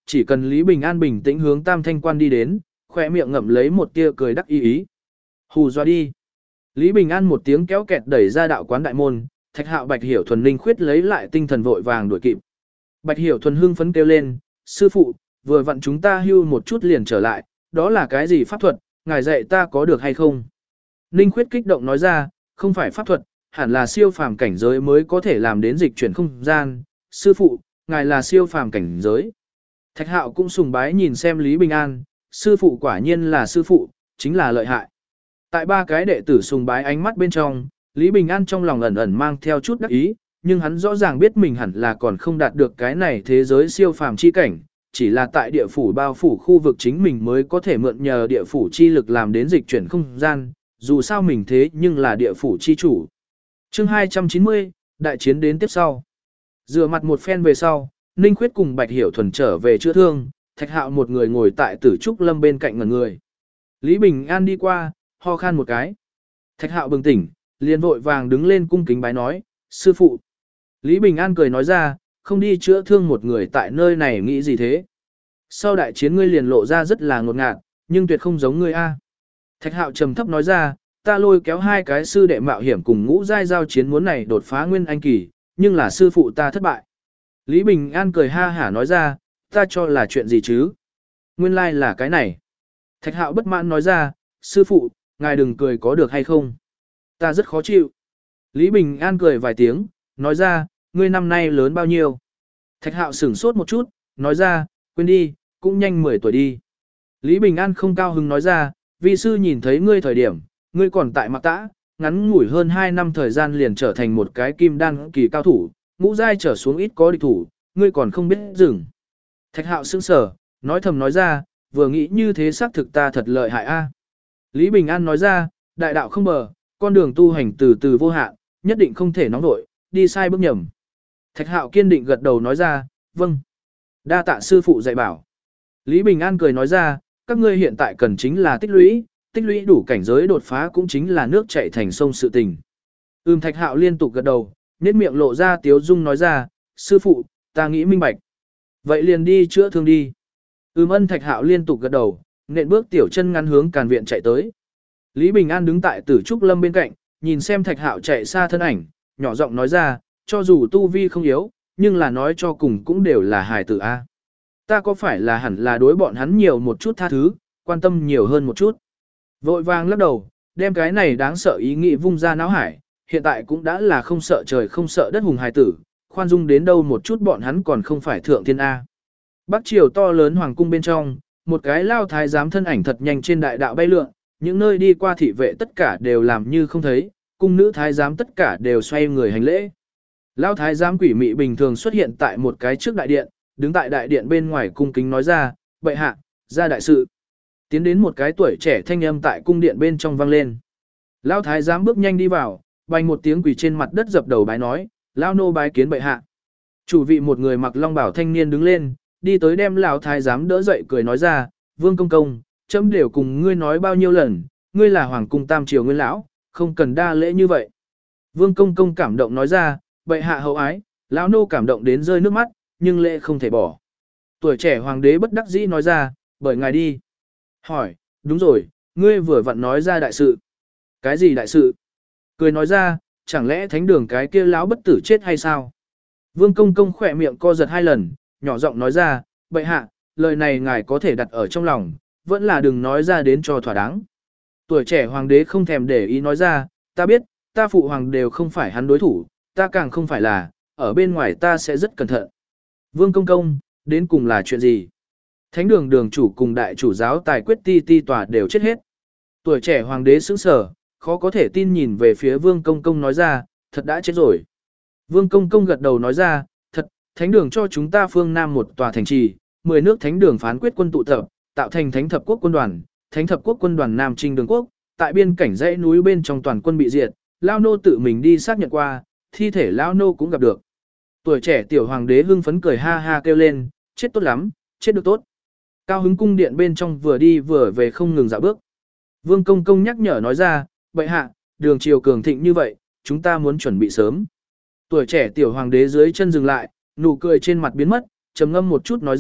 S1: chỉ cần Lý Bình An bình tĩnh hướng Tam Thanh Quan đi đến, khỏe miệng ngậm lấy một tia cười đắc ý ý. Hù dọa đi. Lý Bình An một tiếng kéo kẹt đẩy ra đạo quán đại môn, Thạch Hạo Bạch Hiểu Thuần linh khuyết lấy lại tinh thần vội vàng đuổi kịp. Bạch Hiểu Thuần hưng phấn kêu lên, sư phụ, vừa vặn chúng ta hưu một chút liền trở lại, đó là cái gì pháp thuật, ngài dạy ta có được hay không? Ninh khuyết kích động nói ra, không phải pháp thuật, hẳn là siêu phàm cảnh giới mới có thể làm đến dịch chuyển không gian, sư phụ, ngài là siêu phàm cảnh giới. Thạch Hạo cũng sùng bái nhìn xem Lý Bình An, sư phụ quả nhiên là sư phụ, chính là lợi hại. Tại ba cái đệ tử sùng bái ánh mắt bên trong, Lý Bình An trong lòng ẩn ẩn mang theo chút đắc ý, nhưng hắn rõ ràng biết mình hẳn là còn không đạt được cái này thế giới siêu phàm chi cảnh, chỉ là tại địa phủ bao phủ khu vực chính mình mới có thể mượn nhờ địa phủ chi lực làm đến dịch chuyển không gian, dù sao mình thế nhưng là địa phủ chi chủ. Chương 290, đại chiến đến tiếp sau. Rửa mặt một phen về sau, Ninh Khuyết cùng Bạch Hiểu Thuần trở về chữa thương, Thạch Hạo một người ngồi tại Tử Trúc Lâm bên cạnh ngẩn người. Lý Bình An đi qua, ho khan một cái. Thạch Hạo bừng tỉnh, liền vội vàng đứng lên cung kính bái nói, sư phụ. Lý Bình An cười nói ra, không đi chữa thương một người tại nơi này nghĩ gì thế. Sau đại chiến ngươi liền lộ ra rất là ngột ngạt, nhưng tuyệt không giống ngươi a. Thạch Hạo trầm thấp nói ra, ta lôi kéo hai cái sư đệ mạo hiểm cùng ngũ giai giao chiến muốn này đột phá nguyên anh kỳ, nhưng là sư phụ ta thất bại. Lý Bình An cười ha hả nói ra, ta cho là chuyện gì chứ? Nguyên lai là cái này. Thạch Hạo bất mãn nói ra, sư phụ, ngài đừng cười có được hay không? Ta rất khó chịu. Lý Bình An cười vài tiếng, nói ra, ngươi năm nay lớn bao nhiêu? Thạch Hạo sửng sốt một chút, nói ra, quên đi, cũng nhanh 10 tuổi đi. Lý Bình An không cao hứng nói ra, vi sư nhìn thấy ngươi thời điểm, ngươi còn tại Mạc Tã, ngắn ngủi hơn 2 năm thời gian liền trở thành một cái kim đan kỳ cao thủ, ngũ giai trở xuống ít có địch thủ, ngươi còn không biết dừng. Thạch Hạo sững sờ, nói thầm nói ra, vừa nghĩ như thế xác thực ta thật lợi hại a. Lý Bình An nói ra, đại đạo không bờ, con đường tu hành từ từ vô hạn, nhất định không thể nóng nổi, đi sai bước nhầm. Thạch Hạo kiên định gật đầu nói ra, vâng. Đa tạ sư phụ dạy bảo. Lý Bình An cười nói ra, các ngươi hiện tại cần chính là tích lũy đủ cảnh giới đột phá cũng chính là nước chảy thành sông sự tình. Thạch Hạo liên tục gật đầu, nhếch miệng lộ ra tiếu dung nói ra, sư phụ, ta nghĩ minh bạch. Vậy liền đi chữa thương đi. Thạch Hạo liên tục gật đầu, nện bước tiểu chân ngắn hướng Càn viện chạy tới. Lý Bình An đứng tại Tử Trúc Lâm bên cạnh, nhìn xem Thạch Hạo chạy xa thân ảnh, nhỏ giọng nói ra, cho dù tu vi không yếu, nhưng là nói cho cùng cũng đều là hài tử a. Ta có phải là hẳn là đối bọn hắn nhiều một chút tha thứ, quan tâm nhiều hơn một chút. Vội vàng lắc đầu, đem cái này đáng sợ ý nghĩ vung ra não hải, hiện tại cũng đã là không sợ trời không sợ đất hùng hài tử, khoan dung đến đâu một chút bọn hắn còn không phải thượng thiên A. Bắc triều to lớn hoàng cung bên trong, một cái lao thái giám thân ảnh thật nhanh trên đại đạo bay lượn, những nơi đi qua thị vệ tất cả đều làm như không thấy, cung nữ thái giám tất cả đều xoay người hành lễ. Lao thái giám quỷ mị bình thường xuất hiện tại một cái trước đại điện, đứng tại đại điện bên ngoài cung kính nói ra, bệ hạ, ra đại sự. Tiến đến một cái tuổi trẻ thanh âm tại cung điện bên trong vang lên. Lao thái giám bước nhanh đi vào, bành một tiếng quỳ trên mặt đất dập đầu bái nói, lao nô bái kiến bệ hạ. Chủ vị một người mặc long bào thanh niên đứng lên, đi tới đem lão thái giám đỡ dậy cười nói ra, vương công công, chấm đều cùng ngươi nói bao nhiêu lần, ngươi là hoàng cung tam triều nguyên lão, không cần đa lễ như vậy. Vương công công cảm động nói ra, bệ hạ hậu ái, lão nô cảm động đến rơi nước mắt, nhưng lễ không thể bỏ. Tuổi trẻ hoàng đế bất đắc dĩ nói ra, bởi ngài đi. Hỏi, đúng rồi, ngươi vừa vặn nói ra đại sự. Cái gì đại sự? Cười nói ra, chẳng lẽ thánh đường cái kia lão bất tử chết hay sao? Vương công công khỏe miệng co giật 2 lần, nhỏ giọng nói ra, bệ hạ, lời này ngài có thể đặt ở trong lòng, vẫn là đừng nói ra đến cho thỏa đáng. Tuổi trẻ hoàng đế không thèm để ý nói ra, ta biết, ta phụ hoàng đều không phải hắn đối thủ, ta càng không phải là, ở bên ngoài ta sẽ rất cẩn thận. Vương công công, đến cùng là chuyện gì? Thánh đường đường chủ cùng đại chủ giáo tài quyết ti tòa đều chết hết. Tuổi trẻ hoàng đế sững sờ, khó có thể tin nhìn về phía vương công công nói ra, thật đã chết rồi. Vương công công gật đầu nói ra, thật, thánh đường cho chúng ta phương Nam một tòa thành trì, 10 nước thánh đường phán quyết quân tụ tập, tạo thành thánh thập quốc quân đoàn, thánh thập quốc quân đoàn Nam Trinh đường quốc, tại biên cảnh dãy núi bên trong toàn quân bị diệt, Lao nô tự mình đi xác nhận qua, thi thể Lao nô cũng gặp được. Tuổi trẻ tiểu hoàng đế hưng phấn cười ha ha kêu lên, chết tốt lắm, chết được tốt. Cao hứng cung điện bên trong vừa đi vừa về không ngừng dạo bước. Vương công công nhắc nhở nói ra, bệ hạ, đường triều cường thịnh như vậy, chúng ta muốn chuẩn bị sớm. Tuổi trẻ tiểu hoàng đế dưới chân dừng lại, nụ cười trên mặt biến mất, trầm ngâm một chút nói ra,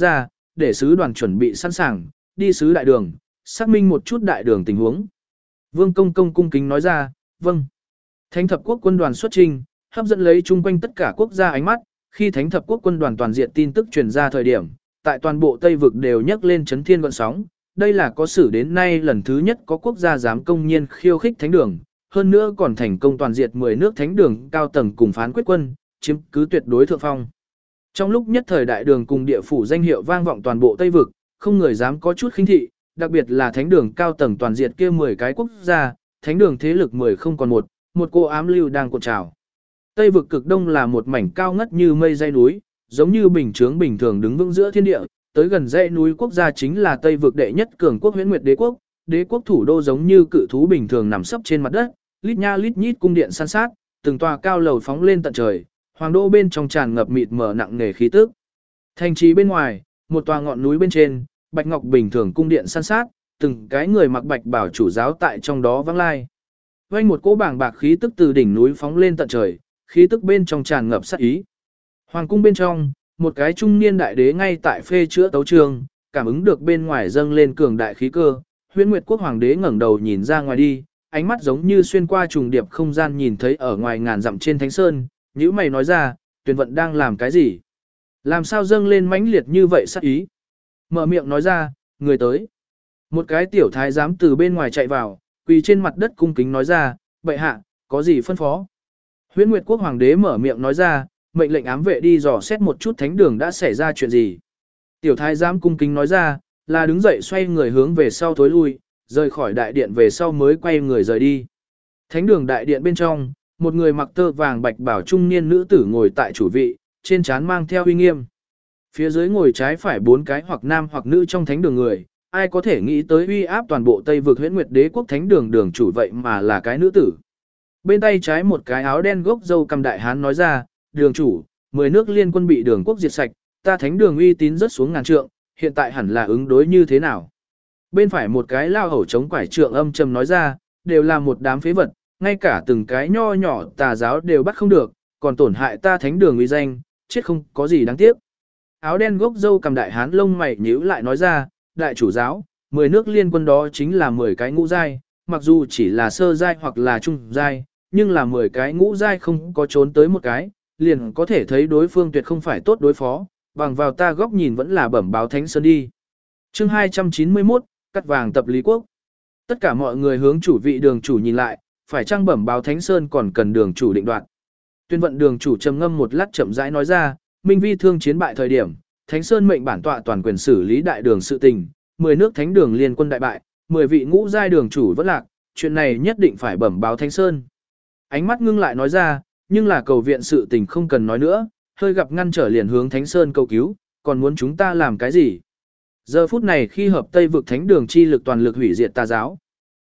S1: để sứ đoàn chuẩn bị sẵn sàng, đi sứ đại đường, xác minh một chút đại đường tình huống. Vương Công Công cung kính nói ra, vâng. Thánh thập quốc quân đoàn xuất trình, hấp dẫn lấy chung quanh tất cả quốc gia ánh mắt, khi Thánh thập quốc quân đoàn toàn diện tin tức truyền ra thời điểm, tại toàn bộ Tây vực đều nhấc lên chấn thiên gợn sóng, đây là có sử đến nay lần thứ nhất có quốc gia dám công nhiên khiêu khích thánh đường, hơn nữa còn thành công toàn diệt 10 nước thánh đường cao tầng cùng phán quyết quân, chiếm cứ tuyệt đối thượng phong. Trong lúc nhất thời đại đường cùng địa phủ danh hiệu vang vọng toàn bộ Tây vực, không người dám có chút khinh thị, đặc biệt là thánh đường cao tầng toàn diệt kia 10 cái quốc gia, thánh đường thế lực 10 không còn một cô ám lưu đang cuộn trào. Tây vực cực đông là một mảnh cao ngất như mây dãy núi, giống như bình chướng bình thường đứng vững giữa thiên địa, tới gần dãy núi quốc gia chính là Tây vực đệ nhất cường quốc Huyễn Nguyệt Đế quốc thủ đô giống như cự thú bình thường nằm sấp trên mặt đất, lít nha lít nhít cung điện san sát, từng tòa cao lầu phóng lên tận trời, hoàng đô bên trong tràn ngập mịt mờ nặng nề khí tức. Thành trì bên ngoài, một tòa ngọn núi bên trên, bạch ngọc bình thường cung điện san sát, từng cái người mặc bạch bảo chủ giáo tại trong đó vắng lai. Vang một cỗ bảng bạc khí tức từ đỉnh núi phóng lên tận trời, khí tức bên trong tràn ngập sát ý. Hoàng cung bên trong, một cái trung niên đại đế ngay tại phê chữa tấu trường, cảm ứng được bên ngoài dâng lên cường đại khí cơ, Huyễn Nguyệt quốc hoàng đế ngẩng đầu nhìn ra ngoài đi, ánh mắt giống như xuyên qua trùng điệp không gian nhìn thấy ở ngoài ngàn dặm trên thánh sơn, nhíu mày nói ra, Tuyền Vận đang làm cái gì? Làm sao dâng lên mãnh liệt như vậy sát ý? Mở miệng nói ra, người tới. Một cái tiểu thái giám từ bên ngoài chạy vào, quỳ trên mặt đất cung kính nói ra, bệ hạ, có gì phân phó? Huyễn Nguyệt quốc hoàng đế mở miệng nói ra, mệnh lệnh ám vệ đi dò xét một chút thánh đường đã xảy ra chuyện gì. Tiểu thái giám cung kính nói ra, là đứng dậy xoay người hướng về sau thối lui, rời khỏi đại điện về sau mới quay người rời đi. Thánh đường đại điện bên trong, một người mặc tơ vàng bạch bảo trung niên nữ tử ngồi tại chủ vị, trên trán mang theo uy nghiêm. Phía dưới ngồi trái phải 4 cái hoặc nam hoặc nữ trong thánh đường người, ai có thể nghĩ tới uy áp toàn bộ Tây vực Huyễn Nguyệt Đế quốc thánh đường đường chủ vậy mà là cái nữ tử. Bên tay trái một cái áo đen gốc râu cầm đại hán nói ra, đường chủ, 10 nước liên quân bị đường quốc diệt sạch, ta thánh đường uy tín rất xuống ngàn trượng, hiện tại hẳn là ứng đối như thế nào? Bên phải một cái lao hầu chống quải trượng âm trầm nói ra, đều là một đám phế vật, ngay cả từng cái nho nhỏ tà giáo đều bắt không được, còn tổn hại ta thánh đường uy danh, chết không có gì đáng tiếc. Áo đen gốc râu cầm đại hán lông mày nhíu lại nói ra, đại chủ giáo, 10 nước liên quân đó chính là 10 cái ngũ giai, mặc dù chỉ là sơ giai hoặc là trung giai, nhưng là 10 cái ngũ giai không có trốn tới một cái, liền có thể thấy đối phương tuyệt không phải tốt đối phó, bằng vào ta góc nhìn vẫn là bẩm báo Thánh Sơn đi. Chương 291, cắt vàng tập Lý Quốc. Tất cả mọi người hướng chủ vị đường chủ nhìn lại, phải trang bẩm báo Thánh Sơn còn cần đường chủ định đoạt. Tuyên vận đường chủ trầm ngâm một lát chậm rãi nói ra, Minh Vi thương chiến bại thời điểm, Thánh Sơn mệnh bản tọa toàn quyền xử lý đại đường sự tình, 10 nước thánh đường liên quân đại bại, 10 vị ngũ giai đường chủ vẫn lạc, chuyện này nhất định phải bẩm báo Thánh Sơn. Ánh mắt ngưng lại nói ra, nhưng là cầu viện sự tình không cần nói nữa, hơi gặp ngăn trở liền hướng Thánh Sơn cầu cứu, còn muốn chúng ta làm cái gì? Giờ phút này khi hợp Tây vực thánh đường chi lực toàn lực hủy diệt tà giáo.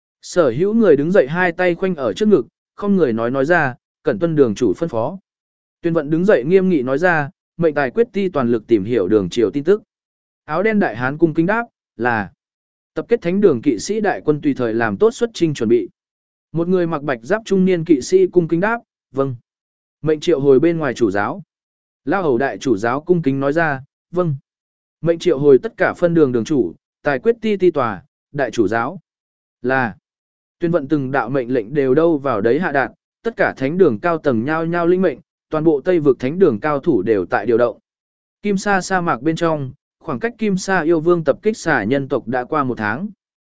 S1: Sở hữu người đứng dậy hai tay khoanh ở trước ngực, không người nói ra, cẩn tuân đường chủ phân phó. Tuyên vận đứng dậy nghiêm nghị nói ra, mệnh tài quyết ti toàn lực tìm hiểu đường triều tin tức. Áo đen đại hán cung kính đáp, là tập kết thánh đường kỵ sĩ đại quân tùy thời làm tốt xuất chinh chuẩn bị. Một người mặc bạch giáp trung niên kỵ sĩ cung kính đáp, vâng. Mệnh triệu hồi bên ngoài chủ giáo. Lao hầu đại chủ giáo cung kính nói ra, vâng. Mệnh triệu hồi tất cả phân đường đường chủ, tài quyết ti ti tòa, đại chủ giáo. Là. Tuyên vận từng đạo mệnh lệnh đều đâu vào đấy hạ đạt, tất cả thánh đường cao tầng nhao nhao linh mệnh, toàn bộ Tây vực thánh đường cao thủ đều tại điều động. Kim Sa sa mạc bên trong, khoảng cách Kim Sa yêu vương tập kích xà nhân tộc đã qua 1 tháng.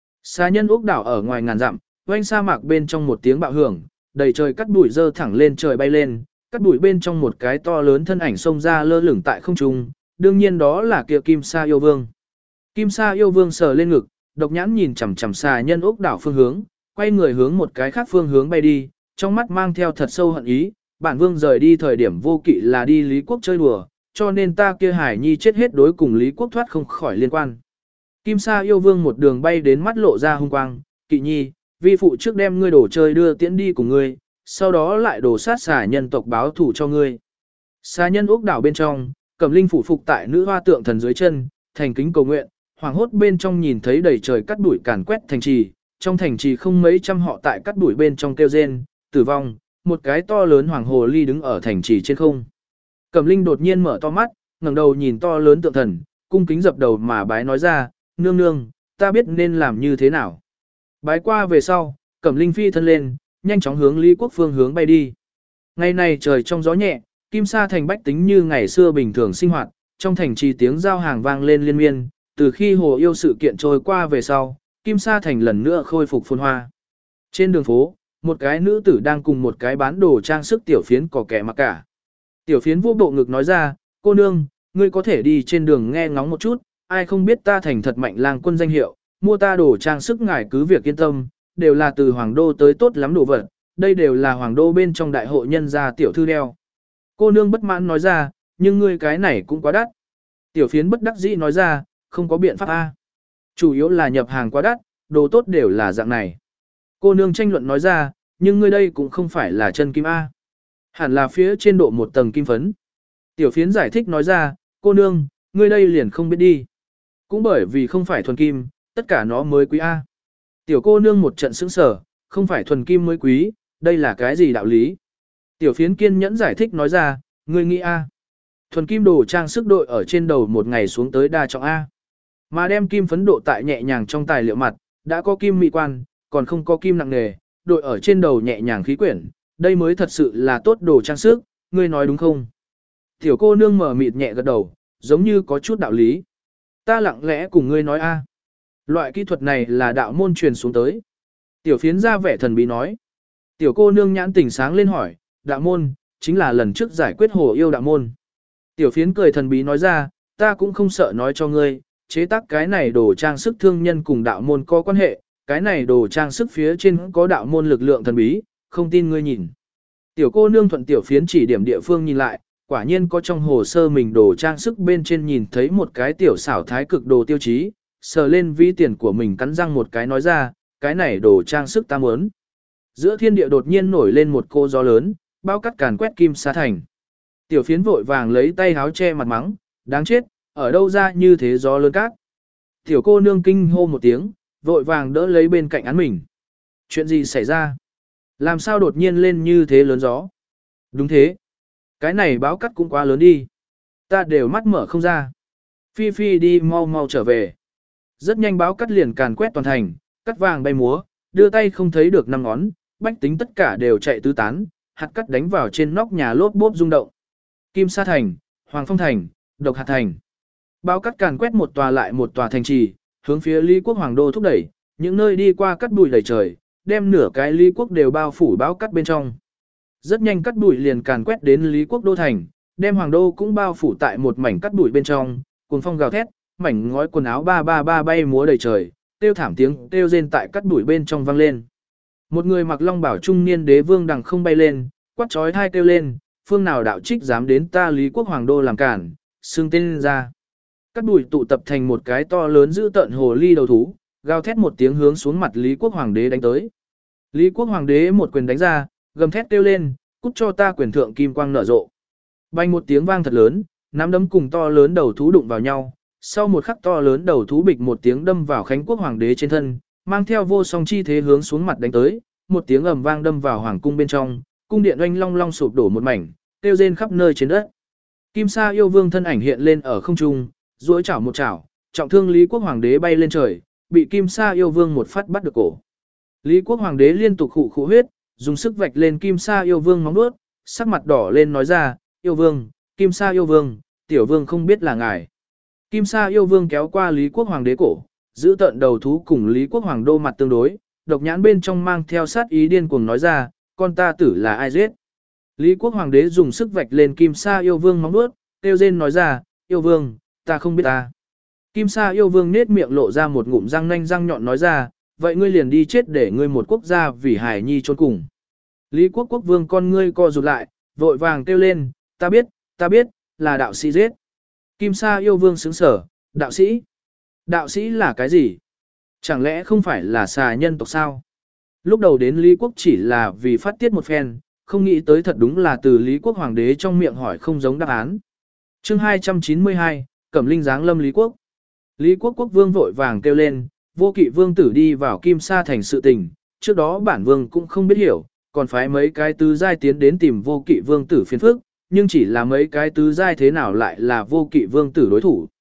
S1: Xà nhân ốc đảo ở ngoài ngàn dặm, quanh sa mạc bên trong một tiếng bạo hưởng, đầy trời cắt bụi dơ thẳng lên trời bay lên, cắt bụi bên trong một cái to lớn thân ảnh xông ra lơ lửng tại không trung, đương nhiên đó là kia Kim Sa yêu vương. Kim Sa yêu vương sờ lên ngực, độc nhãn nhìn chằm chằm xà nhân ốc đảo phương hướng, quay người hướng một cái khác phương hướng bay đi, trong mắt mang theo thật sâu hận ý, bản vương rời đi thời điểm vô kỵ là đi Lý Quốc chơi đùa, cho nên ta kia Hải Nhi chết hết đối cùng Lý Quốc thoát không khỏi liên quan. Kim Sa yêu vương một đường bay đến mắt lộ ra hung quang, Kỵ Nhi, vi phụ trước đem ngươi đồ chơi đưa tiễn đi cùng ngươi, sau đó lại đổ sát xà nhân tộc báo thủ cho ngươi. Xà nhân ốc đảo bên trong, Cẩm Linh phủ phục tại nữ hoa tượng thần dưới chân, thành kính cầu nguyện, hoàng hốt bên trong nhìn thấy đầy trời cắt đuổi càn quét thành trì, trong thành trì không mấy trăm họ tại cắt đuổi bên trong kêu rên, tử vong, một cái to lớn hoàng hồ ly đứng ở thành trì trên không. Cẩm Linh đột nhiên mở to mắt, ngẩng đầu nhìn to lớn tượng thần, cung kính dập đầu mà bái nói ra, nương nương, ta biết nên làm như thế nào. Bái qua về sau, Cẩm Linh phi thân lên, nhanh chóng hướng Lý Quốc phương hướng bay đi. Ngày này trời trong gió nhẹ, Kim Sa thành bách tính như ngày xưa bình thường sinh hoạt, trong thành trì tiếng giao hàng vang lên liên miên, từ khi hồ yêu sự kiện trôi qua về sau, Kim Sa thành lần nữa khôi phục phồn hoa. Trên đường phố, một cái nữ tử đang cùng một cái bán đồ trang sức tiểu phiến có kẻ mặc cả. Tiểu phiến vô bộ ngực nói ra, cô nương, ngươi có thể đi trên đường nghe ngóng một chút, ai không biết ta thành thật mạnh lang quân danh hiệu, mua ta đồ trang sức ngài cứ việc yên tâm, đều là từ hoàng đô tới tốt lắm đồ vật, đây đều là hoàng đô bên trong đại hội nhân gia tiểu thư đeo. Cô nương bất mãn nói ra, nhưng ngươi cái này cũng quá đắt. Tiểu phiến bất đắc dĩ nói ra, không có biện pháp A. Chủ yếu là nhập hàng quá đắt, đồ tốt đều là dạng này. Cô nương tranh luận nói ra, nhưng ngươi đây cũng không phải là chân kim A. Hẳn là phía trên độ một tầng kim phấn. Tiểu phiến giải thích nói ra, cô nương, ngươi đây liền không biết đi. Cũng bởi vì không phải thuần kim, tất cả nó mới quý A. Tiểu cô nương một trận sững sở, không phải thuần kim mới quý, đây là cái gì đạo lý? Tiểu phiến kiên nhẫn giải thích nói ra, ngươi nghĩ A. Thuần kim đồ trang sức đội ở trên đầu một ngày xuống tới đa trọng A. Mà đem kim phấn độ tại nhẹ nhàng trong tài liệu mặt, đã có kim mỹ quan, còn không có kim nặng nề, đội ở trên đầu nhẹ nhàng khí quyển, đây mới thật sự là tốt đồ trang sức, ngươi nói đúng không? Tiểu cô nương mở mịt nhẹ gật đầu, giống như có chút đạo lý. Ta lặng lẽ cùng ngươi nói A. Loại kỹ thuật này là đạo môn truyền xuống tới. Tiểu phiến ra vẻ thần bí nói. Tiểu cô nương nhãn tỉnh sáng lên hỏi, đạo môn, chính là lần trước giải quyết hồ yêu đạo môn. Tiểu phiến cười thần bí nói ra, ta cũng không sợ nói cho ngươi, chế tác cái này đồ trang sức thương nhân cùng đạo môn có quan hệ, cái này đồ trang sức phía trên có đạo môn lực lượng thần bí, không tin ngươi nhìn. Tiểu cô nương thuận tiểu phiến chỉ điểm địa phương nhìn lại, quả nhiên có trong hồ sơ mình đồ trang sức bên trên nhìn thấy một cái tiểu xảo thái cực đồ tiêu chí, sờ lên ví tiền của mình cắn răng một cái nói ra, cái này đồ trang sức ta muốn. Giữa thiên địa đột nhiên nổi lên một cô gió lớn, bao cắt càn quét Kim Sa thành. Tiểu phiến vội vàng lấy tay háo che mặt mắng, đáng chết, ở đâu ra như thế gió lớn cát. Tiểu cô nương kinh hô một tiếng, vội vàng đỡ lấy bên cạnh án mình. Chuyện gì xảy ra? Làm sao đột nhiên lên như thế lớn gió? Đúng thế. Cái này báo cắt cũng quá lớn đi. Ta đều mắt mở không ra. Phi Phi đi mau mau trở về. Rất nhanh báo cắt liền càn quét toàn thành, cắt vàng bay múa, đưa tay không thấy được năm ngón, bách tính tất cả đều chạy tứ tán, hạt cắt đánh vào trên nóc nhà lốp bốp rung động. Kim Sa thành, Hoàng Phong thành, Độc Hạt thành. Báo cắt càn quét một tòa lại một tòa thành trì, hướng phía Lý Quốc Hoàng đô thúc đẩy, những nơi đi qua cắt bụi đầy trời, đem nửa cái Lý Quốc đều bao phủ báo cắt bên trong. Rất nhanh cắt bụi liền càn quét đến Lý Quốc đô thành, đem Hoàng đô cũng bao phủ tại một mảnh cắt bụi bên trong, cuồng phong gào thét, mảnh ngói quần áo ba ba ba bay múa đầy trời, tiêu thảm tiếng kêu rên tại cắt bụi bên trong vang lên. Một người mặc long bảo trung niên đế vương đằng không bay lên, quát chói tai kêu lên, phương nào đạo trích dám đến ta Lý Quốc Hoàng đô làm cản, xưng tên ra. Cắt bụi tụ tập thành một cái to lớn dữ tợn hồ ly đầu thú, gào thét một tiếng hướng xuống mặt Lý Quốc Hoàng đế đánh tới. Lý Quốc Hoàng đế một quyền đánh ra, gầm thét kêu lên, cút cho ta quyền thượng kim quang nở rộ. Bành một tiếng vang thật lớn, nắm đấm cùng to lớn đầu thú đụng vào nhau, sau một khắc to lớn đầu thú bịch một tiếng đâm vào Khánh Quốc Hoàng đế trên thân, mang theo vô song chi thế hướng xuống mặt đánh tới, một tiếng ầm vang đâm vào hoàng cung bên trong, cung điện oanh long long sụp đổ một mảnh, kêu rên khắp nơi trên đất. Kim Sa yêu vương thân ảnh hiện lên ở không trung, duỗi chảo một chảo, trọng thương Lý Quốc Hoàng đế bay lên trời, bị Kim Sa yêu vương một phát bắt được cổ. Lý Quốc Hoàng đế liên tục khụ huyết, dùng sức vạch lên Kim Sa yêu vương móng vuốt, sắc mặt đỏ lên nói ra, yêu vương, Kim Sa yêu vương, tiểu vương không biết là ngài. Kim Sa yêu vương kéo qua Lý Quốc Hoàng đế cổ, giữ tận đầu thú cùng Lý Quốc Hoàng đô mặt tương đối, độc nhãn bên trong mang theo sát ý điên cuồng nói ra, con ta tử là ai giết. Lý Quốc Hoàng đế dùng sức vạch lên Kim Sa yêu vương móng vuốt, kêu rên nói ra, yêu vương, ta không biết ta. Kim Sa yêu vương nết miệng lộ ra một ngụm răng nanh răng nhọn nói ra, vậy ngươi liền đi chết để ngươi một quốc gia vì hài nhi trốn cùng. Lý Quốc quốc vương con ngươi co rụt lại, vội vàng kêu lên, ta biết, là đạo sĩ giết. Kim Sa yêu vương sững sở, đạo sĩ? Đạo sĩ là cái gì? Chẳng lẽ không phải là xà nhân tộc sao? Lúc đầu đến Lý Quốc chỉ là vì phát tiết một phen, không nghĩ tới thật đúng là từ Lý Quốc Hoàng đế trong miệng hỏi không giống đáp án. Chương 292, Cẩm Linh giáng lâm Lý Quốc. Lý Quốc quốc vương vội vàng kêu lên, vô kỵ vương tử đi vào Kim Sa thành sự tình, trước đó bản vương cũng không biết hiểu, còn phải mấy cái tứ giai tiến đến tìm vô kỵ vương tử phiền phức, nhưng chỉ là mấy cái tứ giai thế nào lại là vô kỵ vương tử đối thủ.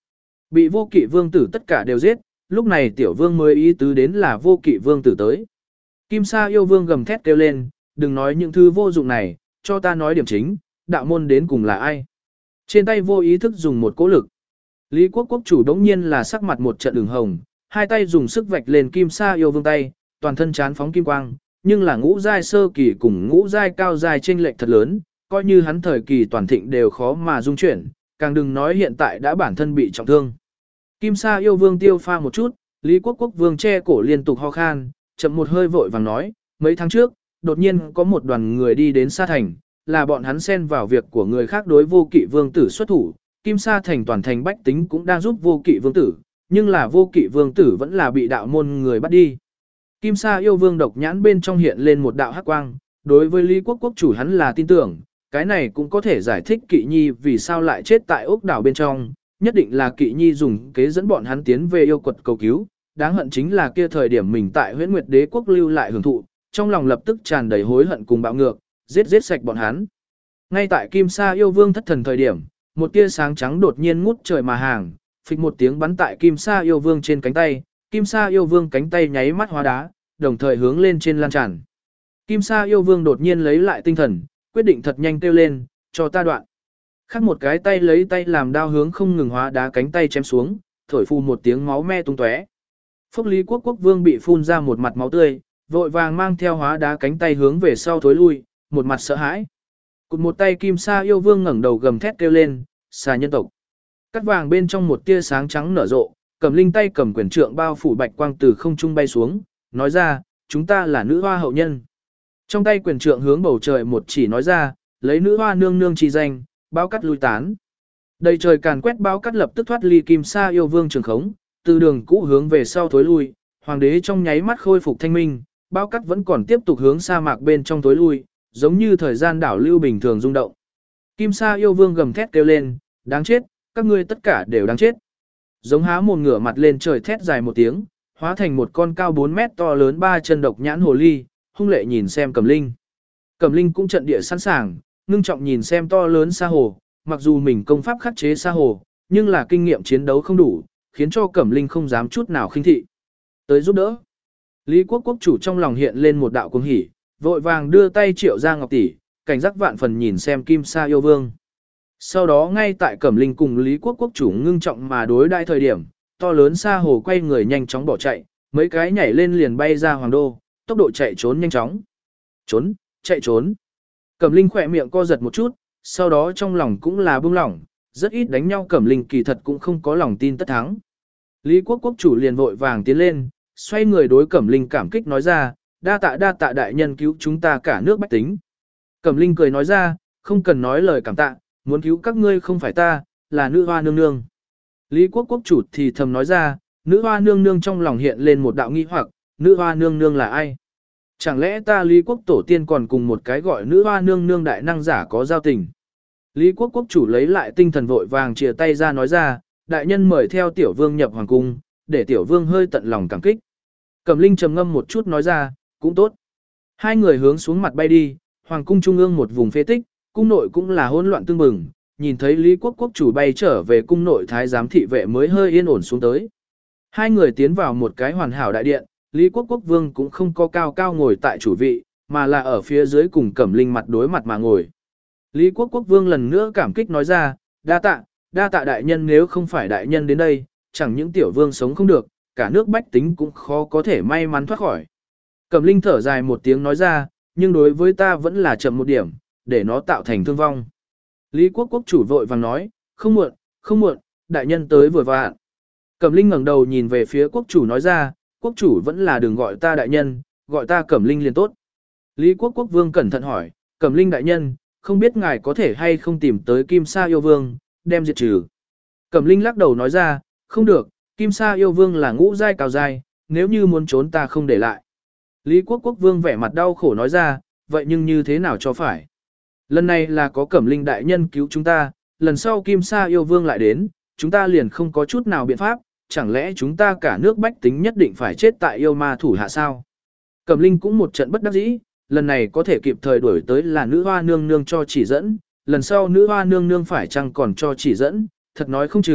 S1: Bị vô kỵ vương tử tất cả đều giết, lúc này tiểu vương mới ý tứ đến là vô kỵ vương tử tới. Kim Sa yêu vương gầm thét kêu lên, đừng nói những thứ vô dụng này, cho ta nói điểm chính, đạo môn đến cùng là ai. Trên tay vô ý thức dùng một cỗ lực. Lý Quốc quốc chủ đống nhiên là sắc mặt một trận đường hồng, hai tay dùng sức vạch lên Kim Sa yêu vương tay, toàn thân chán phóng kim quang, nhưng là ngũ giai sơ kỳ cùng ngũ giai cao giai chênh lệch thật lớn, coi như hắn thời kỳ toàn thịnh đều khó mà dung chuyển, càng đừng nói hiện tại đã bản thân bị trọng thương. Kim Sa yêu vương tiêu pha một chút, Lý Quốc quốc vương che cổ liên tục ho khan, chậm một hơi vội vàng nói, mấy tháng trước, đột nhiên có một đoàn người đi đến Sa Thành, là bọn hắn xen vào việc của người khác đối vô kỵ vương tử xuất thủ, Kim Sa Thành toàn thành bách tính cũng đang giúp vô kỵ vương tử, nhưng là vô kỵ vương tử vẫn là bị đạo môn người bắt đi. Kim Sa yêu vương độc nhãn bên trong hiện lên một đạo hắc quang, đối với Lý Quốc quốc chủ hắn là tin tưởng, cái này cũng có thể giải thích Kỵ Nhi vì sao lại chết tại ốc đảo bên trong, nhất định là Kỵ Nhi dùng kế dẫn bọn hắn tiến về yêu quật cầu cứu, đáng hận chính là kia thời điểm mình tại Huyễn Nguyệt Đế quốc lưu lại hưởng thụ, trong lòng lập tức tràn đầy hối hận cùng bạo ngược, giết sạch bọn hắn. Ngay tại Kim Sa yêu vương thất thần thời điểm, một tia sáng trắng đột nhiên ngút trời mà hàng, phịch một tiếng bắn tại Kim Sa yêu vương trên cánh tay, Kim Sa yêu vương cánh tay nháy mắt hóa đá, đồng thời hướng lên trên lan tràn. Kim Sa yêu vương đột nhiên lấy lại tinh thần, quyết định thật nhanh kêu lên, cho ta đoạn. Khác một cái tay lấy tay làm đao hướng không ngừng hóa đá cánh tay chém xuống, thổi phù một tiếng máu me tung tóe. Phúc Lý quốc quốc vương bị phun ra một mặt máu tươi, vội vàng mang theo hóa đá cánh tay hướng về sau thối lui, một mặt sợ hãi. Cụt một tay Kim Sa yêu vương ngẩng đầu gầm thét kêu lên, xà nhân tộc. Cắt vàng bên trong một tia sáng trắng nở rộ, Cẩm Linh tay cầm quyền trượng bao phủ bạch quang từ không trung bay xuống, nói ra, chúng ta là nữ hoa hậu nhân. Trong tay quyền trượng hướng bầu trời một chỉ nói ra, lấy nữ hoa nương nương chi danh, bao cắt lui tán. Đầy trời càn quét bao cắt lập tức thoát ly Kim Sa yêu vương trường khống, từ đường cũ hướng về sau thối lui, hoàng đế trong nháy mắt khôi phục thanh minh, bao cắt vẫn còn tiếp tục hướng sa mạc bên trong thối lui, giống như thời gian đảo lưu bình thường rung động. Kim Sa yêu vương gầm thét kêu lên, đáng chết, các ngươi tất cả đều đáng chết. Giống há mồm ngửa mặt lên trời thét dài một tiếng, hóa thành một con cao 4 mét to lớn 3 chân độc nhãn hồ ly, hung lệ nhìn xem Cẩm Linh. Cẩm Linh cũng trận địa sẵn sàng, ngưng trọng nhìn xem to lớn sa hồ, mặc dù mình công pháp khắc chế sa hồ, nhưng là kinh nghiệm chiến đấu không đủ, khiến cho Cẩm Linh không dám chút nào khinh thị. Tới giúp đỡ. Lý quốc quốc chủ trong lòng hiện lên một đạo cuồng hỉ, vội vàng đưa tay triệu ra ngọc tỷ, cảnh giác vạn phần nhìn xem Kim Sa yêu vương. Sau đó ngay tại Cẩm Linh cùng Lý quốc quốc chủ ngưng trọng mà đối đãi thời điểm, to lớn sa hồ quay người nhanh chóng bỏ chạy, mấy cái nhảy lên liền bay ra hoàng đô, tốc độ chạy trốn nhanh chóng. Trốn, chạy trốn. Cẩm Linh khỏe miệng co giật một chút, sau đó trong lòng cũng là buông lỏng, rất ít đánh nhau Cẩm Linh kỳ thật cũng không có lòng tin tất thắng. Lý quốc quốc chủ liền vội vàng tiến lên, xoay người đối Cẩm Linh cảm kích nói ra, đa tạ đại nhân cứu chúng ta cả nước bách tính. Cẩm Linh cười nói ra, không cần nói lời cảm tạ, muốn cứu các ngươi không phải ta, là nữ hoa nương nương. Lý quốc quốc chủ thì thầm nói ra, nữ hoa nương nương trong lòng hiện lên một đạo nghi hoặc, nữ hoa nương nương là ai? Chẳng lẽ ta Lý quốc tổ tiên còn cùng một cái gọi nữ hoa nương nương đại năng giả có giao tình? Lý quốc quốc chủ lấy lại tinh thần vội vàng chìa tay ra nói ra, đại nhân mời theo tiểu vương nhập hoàng cung, để tiểu vương hơi tận lòng cảm kích. Cẩm Linh trầm ngâm một chút nói ra, cũng tốt. Hai người hướng xuống mặt bay đi, hoàng cung trung ương một vùng phế tích, cung nội cũng là hỗn loạn tương bừng, nhìn thấy Lý quốc quốc chủ bay trở về cung nội thái giám thị vệ mới hơi yên ổn xuống tới. Hai người tiến vào một cái hoàn hảo đại điện, Lý quốc quốc vương cũng không có cao cao ngồi tại chủ vị, mà là ở phía dưới cùng Cẩm Linh mặt đối mặt mà ngồi. Lý quốc quốc vương lần nữa cảm kích nói ra, đa tạ đại nhân, nếu không phải đại nhân đến đây, chẳng những tiểu vương sống không được, cả nước bách tính cũng khó có thể may mắn thoát khỏi. Cẩm Linh thở dài một tiếng nói ra, nhưng đối với ta vẫn là chậm một điểm, để nó tạo thành thương vong. Lý quốc quốc chủ vội vàng nói, không muộn, đại nhân tới vừa vặn. Cẩm Linh ngẩng đầu nhìn về phía quốc chủ nói ra, quốc chủ vẫn là đừng gọi ta đại nhân, gọi ta Cẩm Linh liền tốt. Lý quốc quốc vương cẩn thận hỏi, Cẩm Linh đại nhân, không biết ngài có thể hay không tìm tới Kim Sa yêu vương, đem diệt trừ. Cẩm Linh lắc đầu nói ra, không được, Kim Sa yêu vương là ngũ giai cao giai, nếu như muốn trốn ta không để lại. Lý quốc quốc vương vẻ mặt đau khổ nói ra, vậy nhưng như thế nào cho phải? Lần này là có Cẩm Linh đại nhân cứu chúng ta, lần sau Kim Sa yêu vương lại đến, chúng ta liền không có chút nào biện pháp, chẳng lẽ chúng ta cả nước bách tính nhất định phải chết tại yêu ma thủ hạ sao? Cẩm Linh cũng một trận bất đắc dĩ, lần này có thể kịp thời đuổi tới là nữ hoa nương nương cho chỉ dẫn, lần sau nữ hoa nương nương phải chăng còn cho chỉ dẫn, thật nói không chừng,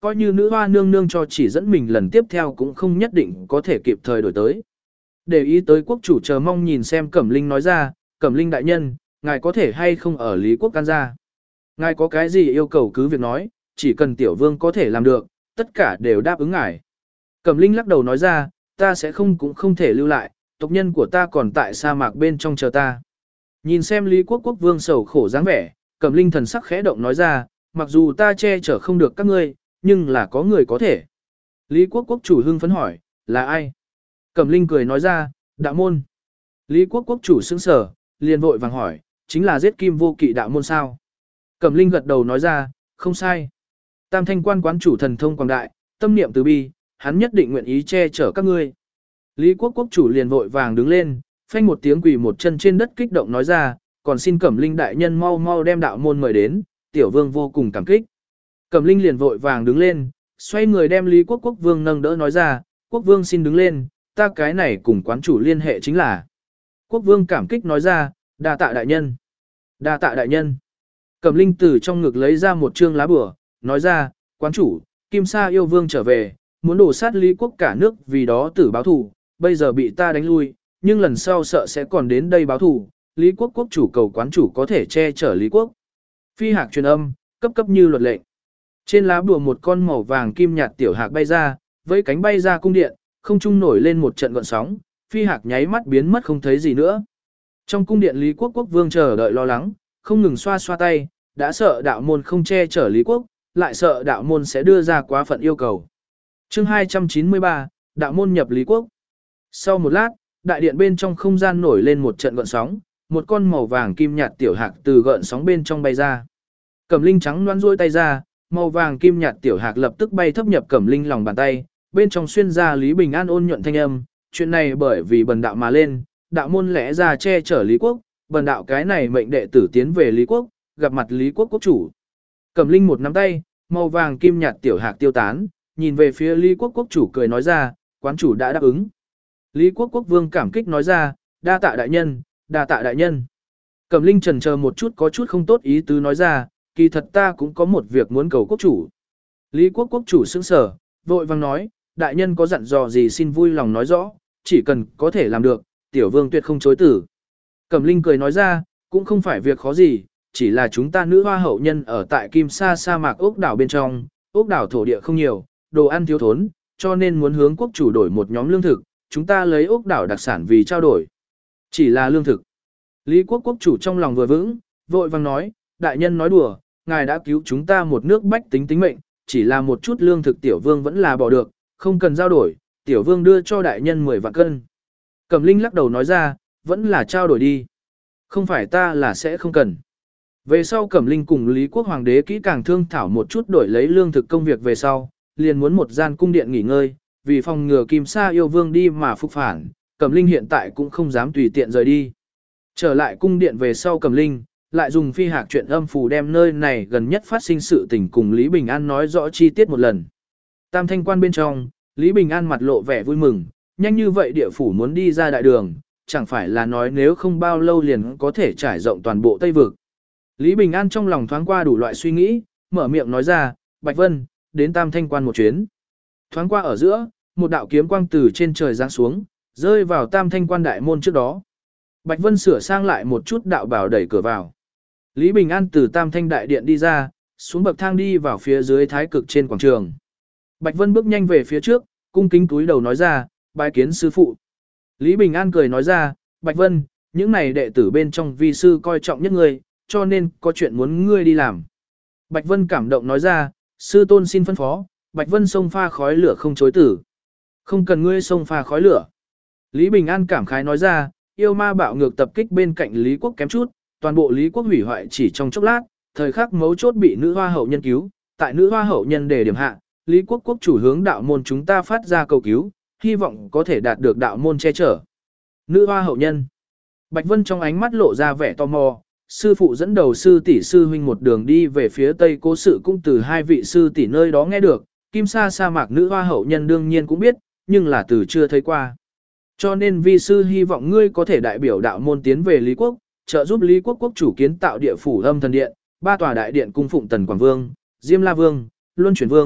S1: coi như nữ hoa nương nương cho chỉ dẫn mình lần tiếp theo cũng không nhất định có thể kịp thời đổi tới. Để ý tới quốc chủ chờ mong nhìn xem Cẩm Linh nói ra, Cẩm Linh đại nhân, ngài có thể hay không ở Lý Quốc can gia. Ngài có cái gì yêu cầu cứ việc nói, chỉ cần tiểu vương có thể làm được, tất cả đều đáp ứng ngài. Cẩm Linh lắc đầu nói ra, ta sẽ không cũng không thể lưu lại, tộc nhân của ta còn tại sa mạc bên trong chờ ta. Nhìn xem Lý Quốc quốc vương sầu khổ dáng vẻ, Cẩm Linh thần sắc khẽ động nói ra, mặc dù ta che chở không được các ngươi, nhưng là có người có thể. Lý Quốc quốc chủ hưng phấn hỏi, là ai? Cẩm Linh cười nói ra, đạo môn. Lý Quốc quốc chủ sững sờ, liền vội vàng hỏi, chính là giết kim vô kỵ đạo môn sao? Cẩm Linh gật đầu nói ra, không sai. Tam Thanh quan quán chủ thần thông quảng đại, tâm niệm từ bi, hắn nhất định nguyện ý che chở các ngươi. Lý Quốc quốc chủ liền vội vàng đứng lên, phanh một tiếng quỳ một chân trên đất kích động nói ra, còn xin Cẩm Linh đại nhân mau mau đem đạo môn mời đến, tiểu vương vô cùng cảm kích. Cẩm Linh liền vội vàng đứng lên, xoay người đem Lý Quốc quốc vương nâng đỡ nói ra, quốc vương xin đứng lên, ta cái này cùng quán chủ liên hệ chính là. Quốc vương cảm kích nói ra, đa tạ đại nhân. Đa tạ đại nhân. Cẩm Linh từ trong ngực lấy ra một trương lá bùa, nói ra, quán chủ, Kim Sa yêu vương trở về, muốn đổ sát Lý Quốc cả nước vì đó tử báo thù, bây giờ bị ta đánh lui, nhưng lần sau sợ sẽ còn đến đây báo thù, Lý Quốc quốc chủ cầu quán chủ có thể che chở Lý Quốc. Phi hạc truyền âm, cấp cấp như luật lệnh. Trên lá bùa một con màu vàng kim nhạt tiểu hạc bay ra, với cánh bay ra cung điện, không trung nổi lên một trận gợn sóng, phi hạc nháy mắt biến mất không thấy gì nữa. Trong cung điện Lý Quốc quốc vương chờ đợi lo lắng, không ngừng xoa xoa tay, đã sợ đạo môn không che chở Lý Quốc, lại sợ đạo môn sẽ đưa ra quá phận yêu cầu. Chương 293, đạo môn nhập Lý Quốc. Sau một lát, đại điện bên trong không gian nổi lên một trận gợn sóng, một con màu vàng kim nhạt tiểu hạc từ gợn sóng bên trong bay ra. Cẩm Linh trắng loáng duỗi tay ra, màu vàng kim nhạt tiểu hạc lập tức bay thấp nhập Cẩm Linh lòng bàn tay, bên trong xuyên ra Lý Bình An ôn nhuận thanh âm, chuyện này bởi vì bần đạo mà lên, đạo môn lẽ ra che chở Lý Quốc, bần đạo cái này mệnh đệ tử tiến về Lý Quốc, gặp mặt Lý Quốc quốc chủ. Cẩm Linh một nắm tay, màu vàng kim nhạt tiểu hạc tiêu tán, nhìn về phía Lý Quốc quốc chủ cười nói ra, quán chủ đã đáp ứng. Lý Quốc quốc vương cảm kích nói ra, đa tạ đại nhân, đa tạ đại nhân. Cẩm Linh chần chờ một chút có chút không tốt ý tứ nói ra, kỳ thật ta cũng có một việc muốn cầu quốc chủ. Lý Quốc quốc chủ sững sờ, vội vàng nói, đại nhân có dặn dò gì xin vui lòng nói rõ, chỉ cần có thể làm được, tiểu vương tuyệt không chối tử. Cẩm Linh cười nói ra, cũng không phải việc khó gì, chỉ là chúng ta nữ hoa hậu nhân ở tại Kim Sa sa mạc ốc đảo bên trong, ốc đảo thổ địa không nhiều, đồ ăn thiếu thốn, cho nên muốn hướng quốc chủ đổi một nhóm lương thực, chúng ta lấy ốc đảo đặc sản vì trao đổi. Chỉ là lương thực. Lý Quốc quốc chủ trong lòng vừa vững, vội vàng nói, đại nhân nói đùa, ngài đã cứu chúng ta một nước bách tính tính mệnh, chỉ là một chút lương thực tiểu vương vẫn là bỏ được, không cần giao đổi, tiểu vương đưa cho đại nhân 10 vạn cân. Cẩm Linh lắc đầu nói ra, vẫn là trao đổi đi. Không phải ta là sẽ không cần. Về sau Cẩm Linh cùng Lý Quốc hoàng đế kỹ càng thương thảo một chút đổi lấy lương thực công việc về sau, liền muốn một gian cung điện nghỉ ngơi, vì phòng ngừa Kim Sa yêu vương đi mà phục phản, Cẩm Linh hiện tại cũng không dám tùy tiện rời đi. Trở lại cung điện về sau Cẩm Linh, lại dùng phi hạc chuyện âm phù đem nơi này gần nhất phát sinh sự tình cùng Lý Bình An nói rõ chi tiết một lần. Tam Thanh quan bên trong, Lý Bình An mặt lộ vẻ vui mừng, nhanh như vậy địa phủ muốn đi ra đại đường, chẳng phải là nói nếu không bao lâu liền có thể trải rộng toàn bộ Tây Vực. Lý Bình An trong lòng thoáng qua đủ loại suy nghĩ, mở miệng nói ra, Bạch Vân, đến Tam Thanh quan một chuyến. Thoáng qua ở giữa, một đạo kiếm quang từ trên trời giáng xuống, rơi vào Tam Thanh quan đại môn trước đó. Bạch Vân sửa sang lại một chút đạo bảo đẩy cửa vào. Lý Bình An từ Tam Thanh đại điện đi ra, xuống bậc thang đi vào phía dưới thái cực trên quảng trường. Bạch Vân bước nhanh về phía trước, cung kính túi đầu nói ra, bái kiến sư phụ. Lý Bình An cười nói ra, Bạch Vân, những này đệ tử bên trong vi sư coi trọng nhất ngươi, cho nên có chuyện muốn ngươi đi làm. Bạch Vân cảm động nói ra, sư tôn xin phân phó, Bạch Vân xông pha khói lửa không chối tử. Không cần ngươi xông pha khói lửa. Lý Bình An cảm khái nói ra, yêu ma bạo ngược tập kích bên cạnh Lý Quốc kém chút, toàn bộ Lý Quốc hủy hoại chỉ trong chốc lát, thời khắc mấu chốt bị nữ hoa hậu nhân cứu, tại nữ hoa hậu nhân đề điểm hạ, Lý Quốc quốc chủ hướng đạo môn chúng ta phát ra cầu cứu, hy vọng có thể đạt được đạo môn che chở. Nữ hoa hậu nhân. Bạch Vân trong ánh mắt lộ ra vẻ tò mò, sư phụ dẫn đầu sư tỷ sư huynh một đường đi về phía tây cố sự cũng từ hai vị sư tỷ nơi đó nghe được, Kim Sa sa mạc nữ hoa hậu nhân đương nhiên cũng biết, nhưng là từ chưa thấy qua. Cho nên vi sư hy vọng ngươi có thể đại biểu đạo môn tiến về Lý Quốc, trợ giúp Lý Quốc quốc chủ kiến tạo địa phủ âm thần điện, 3 tòa đại điện cung phụng Tần Quảng Vương, Diêm La Vương, Luân Chuyển Vương,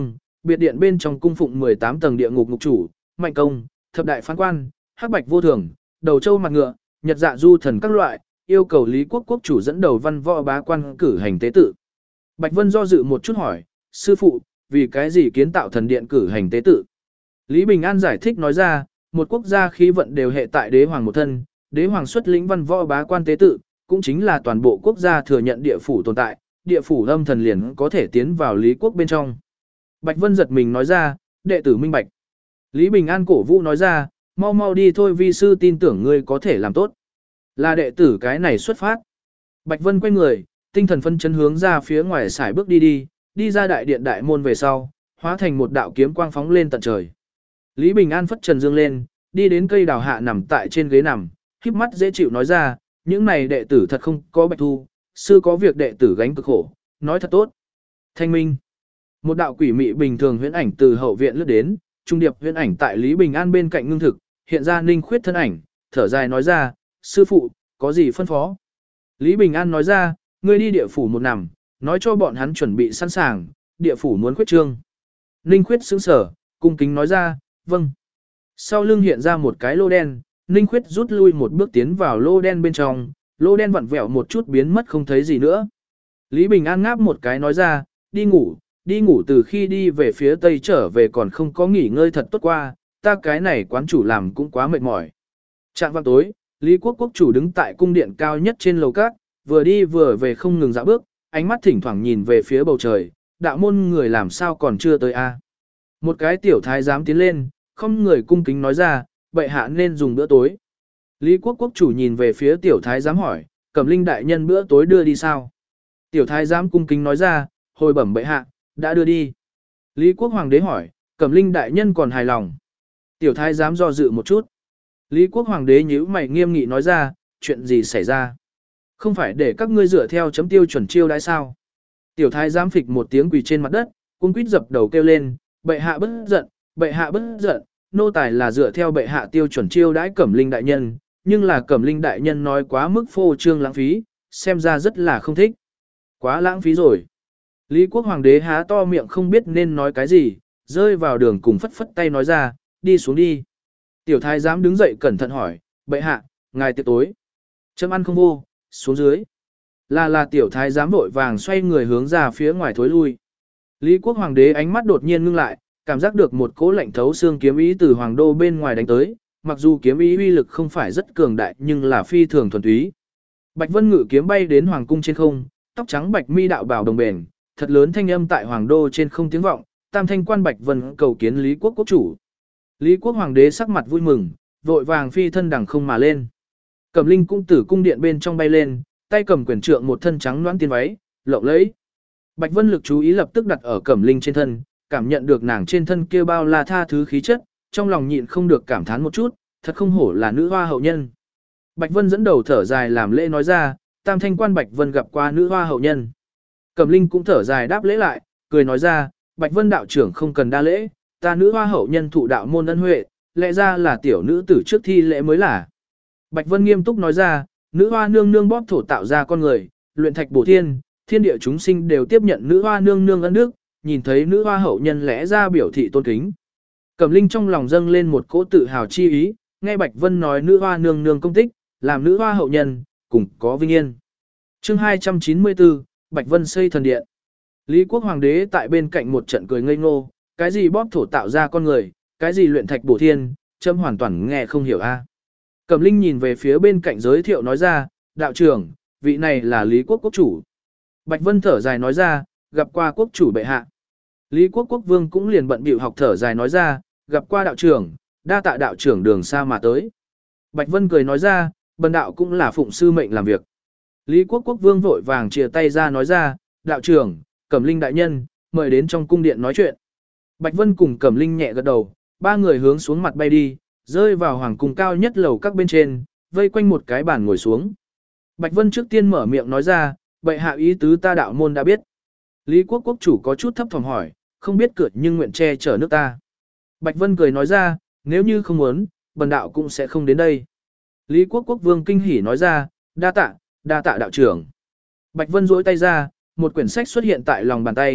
S1: biệt điện bên trong cung phụng 18 tầng địa ngục ngục chủ, mạnh công, thập đại phán quan, hắc bạch vô thường, đầu châu mặt ngựa, nhật dạ du thần các loại, yêu cầu Lý Quốc quốc chủ dẫn đầu văn võ bá quan cử hành tế tự. Bạch Vân do dự một chút hỏi, sư phụ, vì cái gì kiến tạo thần điện cử hành tế tự? Lý Bình An giải thích nói ra, một quốc gia khí vận đều hệ tại đế hoàng một thân, đế hoàng xuất lĩnh văn võ bá quan tế tự, cũng chính là toàn bộ quốc gia thừa nhận địa phủ tồn tại, địa phủ âm thần liền có thể tiến vào Lý quốc bên trong. Bạch Vân giật mình nói ra, đệ tử minh bạch. Lý Bình An cổ vũ nói ra, mau mau đi thôi, vi sư tin tưởng ngươi có thể làm tốt. Là đệ tử cái này xuất phát. Bạch Vân quay người, tinh thần phân chấn hướng ra phía ngoài xài bước đi ra đại điện đại môn về sau, hóa thành một đạo kiếm quang phóng lên tận trời. Lý Bình An phất trần dương lên, đi đến cây đào hạ nằm tại trên ghế nằm, híp mắt dễ chịu nói ra, những này đệ tử thật không có bạch thu, sư có việc đệ tử gánh cực khổ, nói thật tốt. Thanh minh. Một đạo quỷ mị bình thường huyễn ảnh từ hậu viện lướt đến, trung điệp huyễn ảnh tại Lý Bình An bên cạnh ngưng thực, hiện ra Ninh Khuyết thân ảnh, thở dài nói ra, sư phụ, có gì phân phó? Lý Bình An nói ra, ngươi đi địa phủ một nằm, nói cho bọn hắn chuẩn bị sẵn sàng, địa phủ muốn khuyết trương. Ninh Khuyết sững sở, cung kính nói ra, vâng. Sau lưng hiện ra một cái lô đen, Ninh Khuyết rút lui một bước tiến vào lô đen bên trong, lô đen vặn vẹo một chút biến mất không thấy gì nữa. Lý Bình An ngáp một cái nói ra, đi ngủ từ khi đi về phía tây trở về còn không có nghỉ ngơi thật tốt qua, ta cái này quán chủ làm cũng quá mệt mỏi. Trạng vạng tối, Lý Quốc quốc chủ đứng tại cung điện cao nhất trên lầu các, vừa đi vừa về không ngừng dạo bước, ánh mắt thỉnh thoảng nhìn về phía bầu trời, đạo môn người làm sao còn chưa tới a? Một cái tiểu thái giám tiến lên, không người cung kính nói ra, bệ hạ nên dùng bữa tối. Lý Quốc quốc chủ nhìn về phía tiểu thái giám hỏi, Cẩm Linh đại nhân bữa tối đưa đi sao? Tiểu thái giám cung kính nói ra, hồi bẩm bệ hạ, đã đưa đi. Lý Quốc hoàng đế hỏi, Cẩm Linh đại nhân còn hài lòng. Tiểu thái giám do dự một chút. Lý Quốc hoàng đế nhíu mày nghiêm nghị nói ra, chuyện gì xảy ra? Không phải để các ngươi dựa theo chấm tiêu chuẩn chiêu đãi sao? Tiểu thái giám phịch một tiếng quỳ trên mặt đất, cung quýt dập đầu kêu lên, bệ hạ bất giận, bệ hạ bất giận, nô tài là dựa theo bệ hạ tiêu chuẩn chiêu đãi Cẩm Linh đại nhân, nhưng là Cẩm Linh đại nhân nói quá mức phô trương lãng phí, xem ra rất là không thích. Quá lãng phí rồi. Lý Quốc hoàng đế há to miệng không biết nên nói cái gì, rơi vào đường cùng phất phất tay nói ra, đi xuống đi. Tiểu thái giám đứng dậy cẩn thận hỏi, bệ hạ, ngài tiệc tối. Chấm ăn không vô, xuống dưới. Là tiểu thái giám vội vàng xoay người hướng ra phía ngoài thối lui. Lý Quốc hoàng đế ánh mắt đột nhiên ngưng lại, cảm giác được một cỗ lạnh thấu xương kiếm ý từ hoàng đô bên ngoài đánh tới, mặc dù kiếm ý uy lực không phải rất cường đại nhưng là phi thường thuần túy. Bạch Vân ngự kiếm bay đến hoàng cung trên không, tóc trắng bạch mi đạo bảo đồng bền, thật lớn thanh âm tại hoàng đô trên không tiếng vọng, tam thanh quan Bạch Vân cầu kiến Lý Quốc quốc chủ. Lý Quốc hoàng đế sắc mặt vui mừng, vội vàng phi thân đằng không mà lên. Cẩm Linh cũng từ cung điện bên trong bay lên, tay cầm quyền trượng một thân trắng loãng tiên váy, lộng lẫy. Bạch Vân lực chú ý lập tức đặt ở Cẩm Linh trên thân, cảm nhận được nàng trên thân kia bao la tha thứ khí chất, trong lòng nhịn không được cảm thán một chút, thật không hổ là nữ hoa hậu nhân. Bạch Vân dẫn đầu thở dài làm lễ nói ra, tam thanh quan Bạch Vân gặp qua nữ hoa hậu nhân. Cẩm Linh cũng thở dài đáp lễ lại, cười nói ra, Bạch Vân đạo trưởng không cần đa lễ, ta nữ hoa hậu nhân thụ đạo môn ân huệ, lẽ ra là tiểu nữ tử trước thi lễ mới là. Bạch Vân nghiêm túc nói ra, nữ hoa nương nương bóp thổ tạo ra con người, luyện thạch bổ thiên, thiên địa chúng sinh đều tiếp nhận nữ hoa nương nương ân đức, nhìn thấy nữ hoa hậu nhân lẽ ra biểu thị tôn kính. Cẩm Linh trong lòng dâng lên một cỗ tự hào chi ý, nghe Bạch Vân nói nữ hoa nương nương công tích, làm nữ hoa hậu nhân, cùng có vinh yên. Chương 294, Bạch Vân xây thần điện. Lý Quốc hoàng đế tại bên cạnh một trận cười ngây ngô, cái gì bóp thổ tạo ra con người, cái gì luyện thạch bổ thiên, chấm hoàn toàn nghe không hiểu a. Cẩm Linh nhìn về phía bên cạnh giới thiệu nói ra, đạo trưởng, vị này là Lý Quốc quốc chủ. Bạch Vân thở dài nói ra, gặp qua quốc chủ bệ hạ. Lý Quốc quốc vương cũng liền bận bịu học thở dài nói ra, gặp qua đạo trưởng, đa tạ đạo trưởng đường xa mà tới. Bạch Vân cười nói ra, bần đạo cũng là phụng sư mệnh làm việc. Lý Quốc quốc vương vội vàng chia tay ra nói ra, đạo trưởng, Cẩm Linh đại nhân, mời đến trong cung điện nói chuyện. Bạch Vân cùng Cẩm Linh nhẹ gật đầu, ba người hướng xuống mặt bay đi, rơi vào hoàng cung cao nhất lầu các bên trên, vây quanh một cái bàn ngồi xuống. Bạch Vân trước tiên mở miệng nói ra, bệ hạ ý tứ ta đạo môn đã biết. Lý Quốc quốc chủ có chút thấp thỏm hỏi, không biết cược nhưng nguyện che chở nước ta. Bạch Vân cười nói ra, nếu như không muốn, bần đạo cũng sẽ không đến đây. Lý Quốc quốc vương kinh hỉ nói ra, đa tạ đạo trưởng. Bạch Vân duỗi tay ra, một quyển sách xuất hiện tại lòng bàn tay,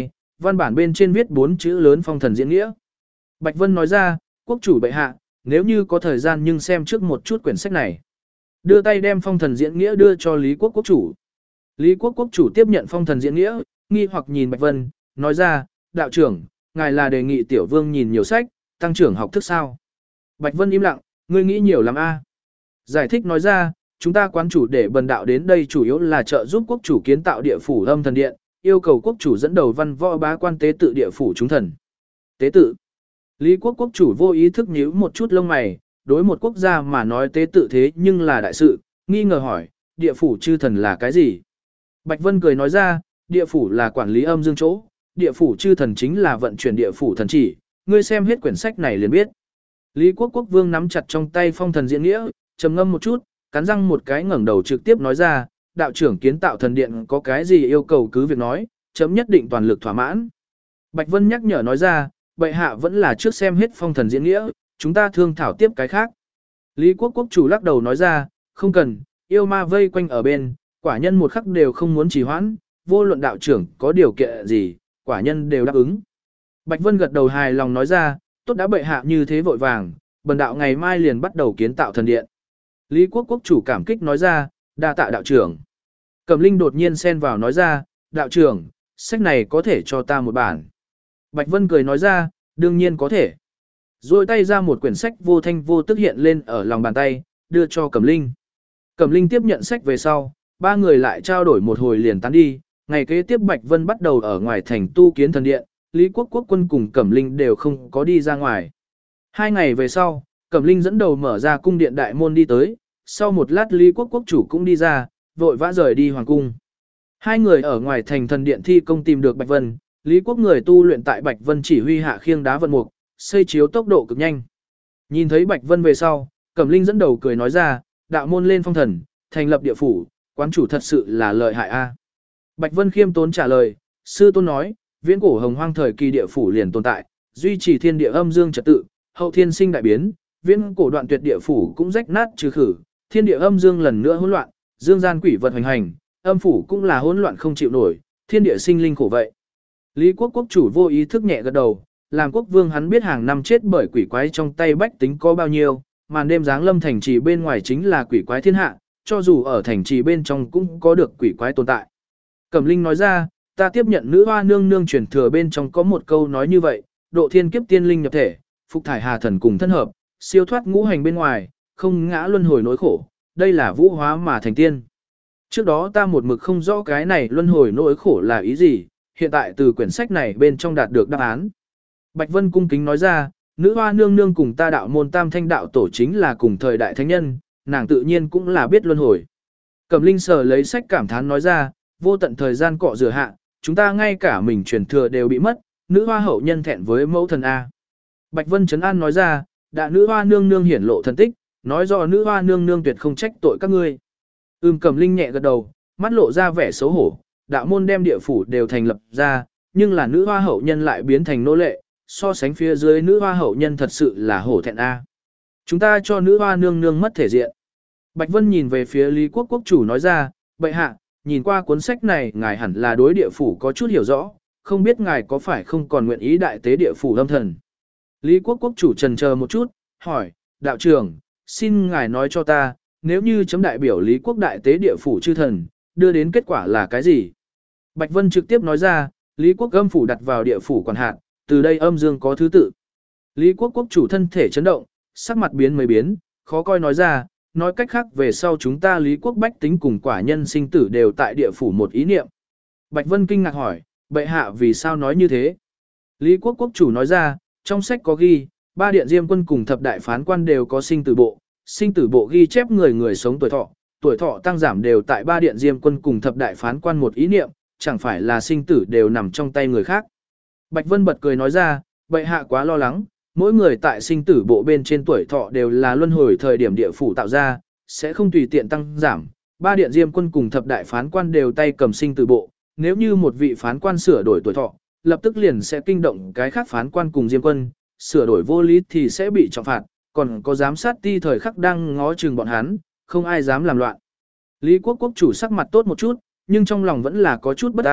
S1: văn bản bên trên viết 4 chữ lớn phong thần diễn nghĩa. Bạch Vân nói ra, quốc chủ bệ hạ, nếu như có thời gian nhưng xem trước một chút quyển sách này. Đưa tay đem phong thần diễn nghĩa đưa cho Lý Quốc quốc chủ. Lý Quốc quốc chủ tiếp nhận phong thần diễn nghĩa, nghi hoặc nhìn Bạch Vân, nói ra, đạo trưởng, ngài là đề nghị tiểu vương nhìn nhiều sách, tăng trưởng học thức sao? Bạch Vân im lặng, ngươi nghĩ nhiều lắm a. Giải thích nói ra, chúng ta quán chủ để bần đạo đến đây chủ yếu là trợ giúp quốc chủ kiến tạo địa phủ âm thần điện, yêu cầu quốc chủ dẫn đầu văn võ bá quan tế tự địa phủ chúng thần. Tế tự. Lý Quốc quốc chủ vô ý thức nhíu một chút lông mày, đối một quốc gia mà nói tế tự thế nhưng là đại sự, nghi ngờ hỏi, địa phủ chư thần là cái gì? Bạch Vân cười nói ra, địa phủ là quản lý âm dương chỗ, địa phủ chư thần chính là vận chuyển địa phủ thần chỉ, ngươi xem hết quyển sách này liền biết. Lý Quốc quốc vương nắm chặt trong tay phong thần diễn nghĩa, trầm ngâm một chút, cắn răng một cái ngẩng đầu trực tiếp nói ra, đạo trưởng kiến tạo thần điện có cái gì yêu cầu cứ việc nói, chấm nhất định toàn lực thỏa mãn. Bạch Vân nhắc nhở nói ra, bệ hạ vẫn là trước xem hết phong thần diễn nghĩa, chúng ta thương thảo tiếp cái khác. Lý Quốc quốc chủ lắc đầu nói ra, không cần, yêu ma vây quanh ở bên, quả nhân một khắc đều không muốn trì hoãn, vô luận đạo trưởng có điều kiện gì, quả nhân đều đáp ứng. Bạch Vân gật đầu hài lòng nói ra, tốt đã bệ hạ như thế vội vàng, bần đạo ngày mai liền bắt đầu kiến tạo thần điện. Lý Quốc quốc chủ cảm kích nói ra, đa tạ đạo trưởng. Cẩm Linh đột nhiên xen vào nói ra, đạo trưởng, sách này có thể cho ta một bản. Bạch Vân cười nói ra, đương nhiên có thể. Rồi tay ra một quyển sách vô thanh vô tức hiện lên ở lòng bàn tay, đưa cho Cẩm Linh. Cẩm Linh tiếp nhận sách về sau, ba người lại trao đổi một hồi liền tán đi. Ngày kế tiếp Bạch Vân bắt đầu ở ngoài thành tu kiến thần điện, Lý Quốc quốc quân cùng Cẩm Linh đều không có đi ra ngoài. 2 ngày về sau, Cẩm Linh dẫn đầu mở ra cung điện đại môn đi tới, sau một lát Lý Quốc quốc chủ cũng đi ra, vội vã rời đi hoàng cung. Hai người ở ngoài thành thần điện thi công tìm được Bạch Vân, Lý Quốc người tu luyện tại Bạch Vân chỉ huy hạ khiêng đá vận mục, xây chiếu tốc độ cực nhanh. Nhìn thấy Bạch Vân về sau, Cẩm Linh dẫn đầu cười nói ra, đạo môn lên phong thần, thành lập địa phủ, quán chủ thật sự là lợi hại a. Bạch Vân khiêm tốn trả lời, sư tôn nói, viễn cổ hồng hoang thời kỳ địa phủ liền tồn tại, duy trì thiên địa âm dương trật tự, hậu thiên sinh đại biến, viễn cổ đoạn tuyệt địa phủ cũng rách nát trừ khử, thiên địa âm dương lần nữa hỗn loạn, dương gian quỷ vật hoành hành, âm phủ cũng là hỗn loạn không chịu nổi, thiên địa sinh linh khổ vậy. Lý Quốc quốc chủ vô ý thức nhẹ gật đầu, làm quốc vương hắn biết hàng năm chết bởi quỷ quái trong tay bách tính có bao nhiêu, màn đêm giáng lâm thành trì bên ngoài chính là quỷ quái thiên hạ, cho dù ở thành trì bên trong cũng có được quỷ quái tồn tại. Cẩm Linh nói ra, ta tiếp nhận nữ hoa nương nương truyền thừa bên trong có một câu nói như vậy, độ thiên kiếp tiên linh nhập thể, phục thải hà thần cùng thân hợp, siêu thoát ngũ hành bên ngoài, không ngã luân hồi nỗi khổ, đây là vũ hóa mà thành tiên. Trước đó ta một mực không rõ cái này luân hồi nỗi khổ là ý gì, hiện tại từ quyển sách này bên trong đạt được đáp án. Bạch Vân cung kính nói ra, nữ hoa nương nương cùng ta đạo môn tam thanh đạo tổ chính là cùng thời đại thánh nhân, nàng tự nhiên cũng là biết luân hồi. Cẩm Linh sờ lấy sách cảm thán nói ra, vô tận thời gian cọ rửa hạ, chúng ta ngay cả mình truyền thừa đều bị mất, nữ hoa hậu nhân thẹn với mẫu thần A. Bạch Vân Trấn An nói ra, đã nữ hoa nương nương hiển lộ thần tích, nói rõ nữ hoa nương nương tuyệt không trách tội các ngươi. Cẩm Linh nhẹ gật đầu, mắt lộ ra vẻ xấu hổ, đạo môn đem địa phủ đều thành lập ra, nhưng là nữ hoa hậu nhân lại biến thành nô lệ, so sánh phía dưới nữ hoa hậu nhân thật sự là hổ thẹn A. Chúng ta cho nữ hoa nương nương mất thể diện. Bạch Vân nhìn về phía Lý Quốc quốc chủ nói ra, bệ hạ, nhìn qua cuốn sách này ngài hẳn là đối địa phủ có chút hiểu rõ, không biết ngài có phải không còn nguyện ý đại tế địa phủ lâm thần. Lý Quốc quốc chủ trần chờ một chút, hỏi, đạo trưởng, xin ngài nói cho ta, nếu như chấm đại biểu Lý Quốc đại tế địa phủ chư thần, đưa đến kết quả là cái gì? Bạch Vân trực tiếp nói ra, Lý Quốc âm phủ đặt vào địa phủ quản hạt, từ đây âm dương có thứ tự. Lý Quốc quốc chủ thân thể chấn động, sắc mặt biến mấy biến, khó coi nói ra, nói cách khác về sau chúng ta Lý Quốc bách tính cùng quả nhân sinh tử đều tại địa phủ một ý niệm. Bạch Vân kinh ngạc hỏi, bệ hạ vì sao nói như thế? Lý Quốc quốc chủ nói ra, trong sách có ghi, 3 điện diêm quân cùng thập đại phán quan đều có sinh tử bộ ghi chép người người sống tuổi thọ tăng giảm đều tại 3 điện diêm quân cùng thập đại phán quan một ý niệm, chẳng phải là sinh tử đều nằm trong tay người khác. Bạch Vân bật cười nói ra, bệ hạ quá lo lắng, mỗi người tại sinh tử bộ bên trên tuổi thọ đều là luân hồi thời điểm địa phủ tạo ra, sẽ không tùy tiện tăng giảm. 3 điện diêm quân cùng thập đại phán quan đều tay cầm sinh tử bộ, nếu như một vị phán quan sửa đổi tuổi thọ, lập tức liền sẽ kinh động cái khác phán quan cùng diêm quân, sửa đổi vô lý thì sẽ bị trọng phạt, còn có giám sát ti thời khắc đang ngó chừng bọn hắn, không ai dám làm loạn. Lý Quốc quốc chủ sắc mặt tốt một chút, nhưng trong lòng vẫn là có chút bất an,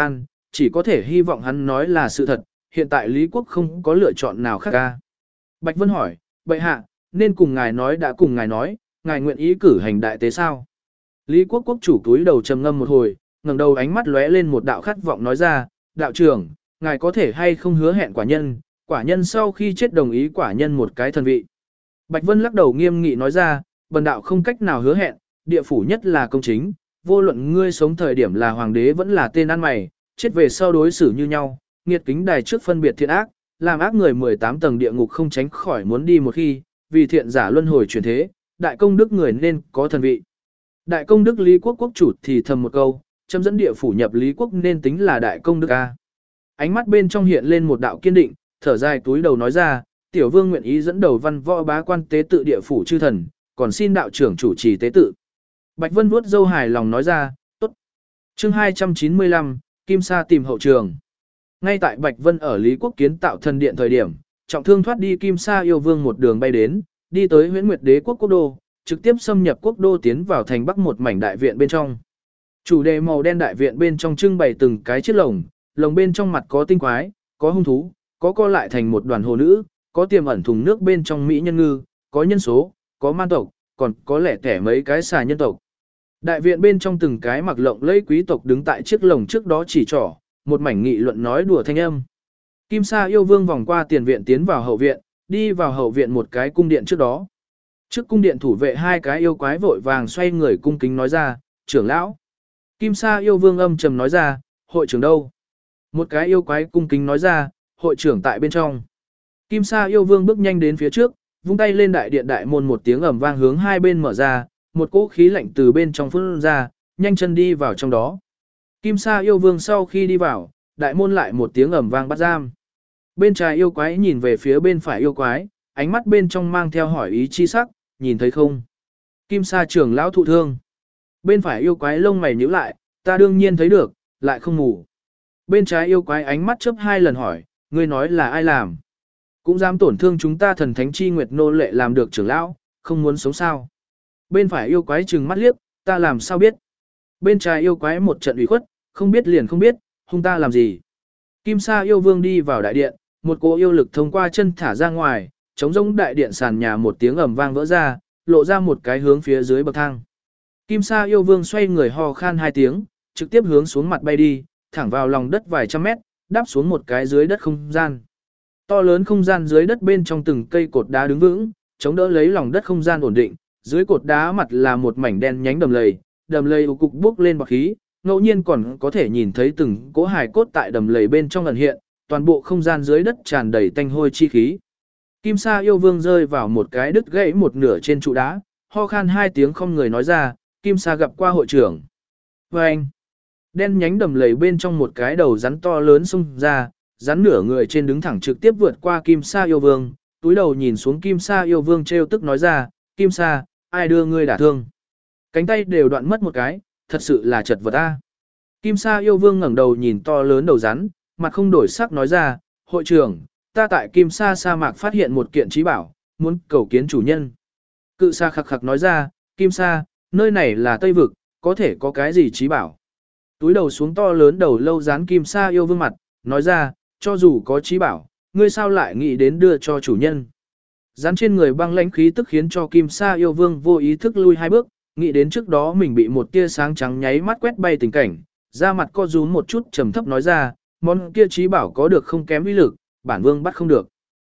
S1: chỉ có thể hy vọng hắn nói là sự thật, hiện tại Lý Quốc không có lựa chọn nào khác ca. Bạch Vân hỏi, bệ hạ, nên cùng ngài nói đã cùng ngài nói, ngài nguyện ý cử hành đại tế sao? Lý Quốc quốc chủ túi đầu trầm ngâm một hồi, ngẩng đầu ánh mắt lóe lên một đạo khát vọng nói ra, đạo trưởng, ngài có thể hay không hứa hẹn quả nhân sau khi chết đồng ý quả nhân một cái thần vị. Bạch Vân lắc đầu nghiêm nghị nói ra, bần đạo không cách nào hứa hẹn, địa phủ nhất là công chính, vô luận ngươi sống thời điểm là hoàng đế vẫn là tên ăn mày, chết về sau đối xử như nhau, nghiệt kính đài trước phân biệt thiện ác, làm ác người 18 tầng địa ngục không tránh khỏi muốn đi một khi, vì thiện giả luân hồi chuyển thế, đại công đức người nên có thần vị. Đại công đức Lý Quốc quốc chủ thì thầm một câu, châm dẫn địa phủ nhập Lý Quốc nên tính là đại công đức a. Ánh mắt bên trong hiện lên một đạo kiên định, thở dài túi đầu nói ra, tiểu vương nguyện ý dẫn đầu văn võ bá quan tế tự địa phủ chư thần, còn xin đạo trưởng chủ trì tế tự. Bạch Vân vuốt râu hài lòng nói ra, tốt. Chương 295, Kim Sa tìm hậu trường. Ngay tại Bạch Vân ở Lý Quốc kiến tạo thần điện thời điểm, trọng thương thoát đi Kim Sa yêu vương một đường bay đến, đi tới Huyễn Nguyệt Đế quốc quốc đô, trực tiếp xâm nhập quốc đô tiến vào thành Bắc một mảnh đại viện bên trong. Chủ đề màu đen đại viện bên trong trưng bày từng cái chiếc lồng, lồng bên trong mặt có tinh quái, có hung thú, có co lại thành một đoàn hồ nữ, có tiềm ẩn thùng nước bên trong mỹ nhân ngư, có nhân số, có man tộc, còn có lẻ tẻ mấy cái xà nhân tộc. Đại viện bên trong từng cái mặc lộng lẫy quý tộc đứng tại chiếc lồng trước đó chỉ trỏ, một mảnh nghị luận nói đùa thanh âm. Kim Sa yêu vương vòng qua tiền viện tiến vào hậu viện, đi vào hậu viện một cái cung điện trước đó. Trước cung điện thủ vệ hai cái yêu quái vội vàng xoay người cung kính nói ra, trưởng lão. Kim Sa yêu vương âm trầm nói ra, hội trưởng đâu? Một cái yêu quái cung kính nói ra, hội trưởng tại bên trong. Kim Sa yêu vương bước nhanh đến phía trước, vung tay lên đại điện đại môn một tiếng ầm vang hướng hai bên mở ra, một cỗ khí lạnh từ bên trong phun ra, nhanh chân đi vào trong đó. Kim Sa yêu vương sau khi đi vào, đại môn lại một tiếng ầm vang bắt giam. Bên trái yêu quái nhìn về phía bên phải yêu quái, ánh mắt bên trong mang theo hỏi ý chi sắc, nhìn thấy không? Kim Sa trưởng lão thụ thương. Bên phải yêu quái lông mày nhíu lại, ta đương nhiên thấy được, lại không ngủ. Bên trái yêu quái ánh mắt chớp hai lần hỏi, ngươi nói là ai làm? Cũng dám tổn thương chúng ta thần thánh chi nguyệt nô lệ làm được trưởng lão, không muốn sống sao? Bên phải yêu quái trừng mắt liếc, ta làm sao biết? Bên trái yêu quái một trận ủy khuất, không biết liền không biết, hung ta làm gì? Kim Sa yêu vương đi vào đại điện, một cỗ yêu lực thông qua chân thả ra ngoài, chống rỗng đại điện sàn nhà một tiếng ầm vang vỡ ra, lộ ra một cái hướng phía dưới bậc thang. Kim Sa yêu vương xoay người ho khan hai tiếng, trực tiếp hướng xuống mặt bay đi, thẳng vào lòng đất vài trăm mét, đáp xuống một cái dưới đất không gian. To lớn không gian dưới đất bên trong từng cây cột đá đứng vững, chống đỡ lấy lòng đất không gian ổn định, dưới cột đá mặt là một mảnh đen nhánh đầm lầy ù cục bốc lên bọt khí, ngẫu nhiên còn có thể nhìn thấy từng cỗ hài cốt tại đầm lầy bên trong ẩn hiện, toàn bộ không gian dưới đất tràn đầy tanh hôi chi khí. Kim Sa yêu vương rơi vào một cái đứt gãy một nửa trên trụ đá, ho khan hai tiếng không người nói ra, Kim Sa gặp qua hội trưởng. Và anh, đen nhánh đầm lầy bên trong một cái đầu rắn to lớn xông ra, rắn nửa người trên đứng thẳng trực tiếp vượt qua Kim Sa yêu vương, túi đầu nhìn xuống Kim Sa yêu vương trêu tức nói ra, Kim Sa, ai đưa ngươi đả thương? Cánh tay đều đoạn mất một cái, thật sự là chật vật a. Kim Sa yêu vương ngẩng đầu nhìn to lớn đầu rắn, mặt không đổi sắc nói ra, hội trưởng, ta tại Kim Sa sa mạc phát hiện một kiện trí bảo, muốn cầu kiến chủ nhân. Cự Sa khặc khặc nói ra, Kim Sa, nơi này là Tây Vực, có thể có cái gì trí bảo? Túi đầu xuống to lớn đầu lâu dán Kim Sa yêu vương mặt, nói ra, cho dù có trí bảo, ngươi sao lại nghĩ đến đưa cho chủ nhân? Rắn trên người băng lãnh khí tức khiến cho Kim Sa yêu vương vô ý thức lui hai bước, nghĩ đến trước đó mình bị một tia sáng trắng nháy mắt quét bay tình cảnh, da mặt co rúm một chút trầm thấp nói ra, món kia trí bảo có được không kém uy lực, bản vương bắt không được.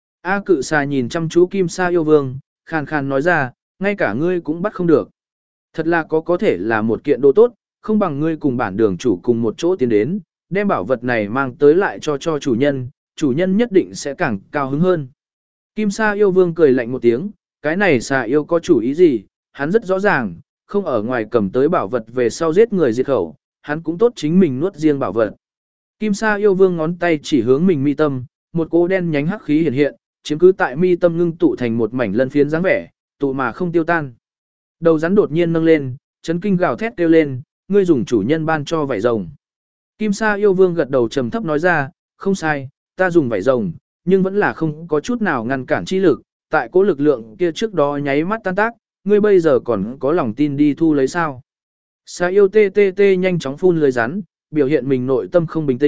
S1: A Cự Xà nhìn chăm chú Kim Sa yêu vương, khàn khàn nói ra, ngay cả ngươi cũng bắt không được. Thật là có thể là một kiện đồ tốt, không bằng ngươi cùng bản đường chủ cùng một chỗ tiến đến, đem bảo vật này mang tới lại cho chủ nhân nhất định sẽ càng cao hứng hơn. Kim Sa yêu vương cười lạnh một tiếng, cái này xà yêu có chủ ý gì, hắn rất rõ ràng, không ở ngoài cầm tới bảo vật về sau giết người diệt khẩu, hắn cũng tốt chính mình nuốt riêng bảo vật. Kim Sa yêu vương ngón tay chỉ hướng mình mi tâm, một cỗ đen nhánh hắc khí hiện hiện, chiếm cứ tại mi tâm ngưng tụ thành một mảnh lân phiến dáng vẻ, tụ mà không tiêu tan. Đầu rắn đột nhiên nâng lên, chấn kinh gào thét kêu lên, ngươi dùng chủ nhân ban cho vảy rồng. Kim Sa yêu vương gật đầu trầm thấp nói ra, không sai, ta dùng vảy rồng, nhưng vẫn là không có chút nào ngăn cản chi lực, tại cỗ lực lượng kia trước đó nháy mắt tan tác, ngươi bây giờ còn có lòng tin đi thu lấy sao? Sa yêu tê nhanh chóng phun lưới rắn, biểu hiện mình nội tâm không bình tĩnh,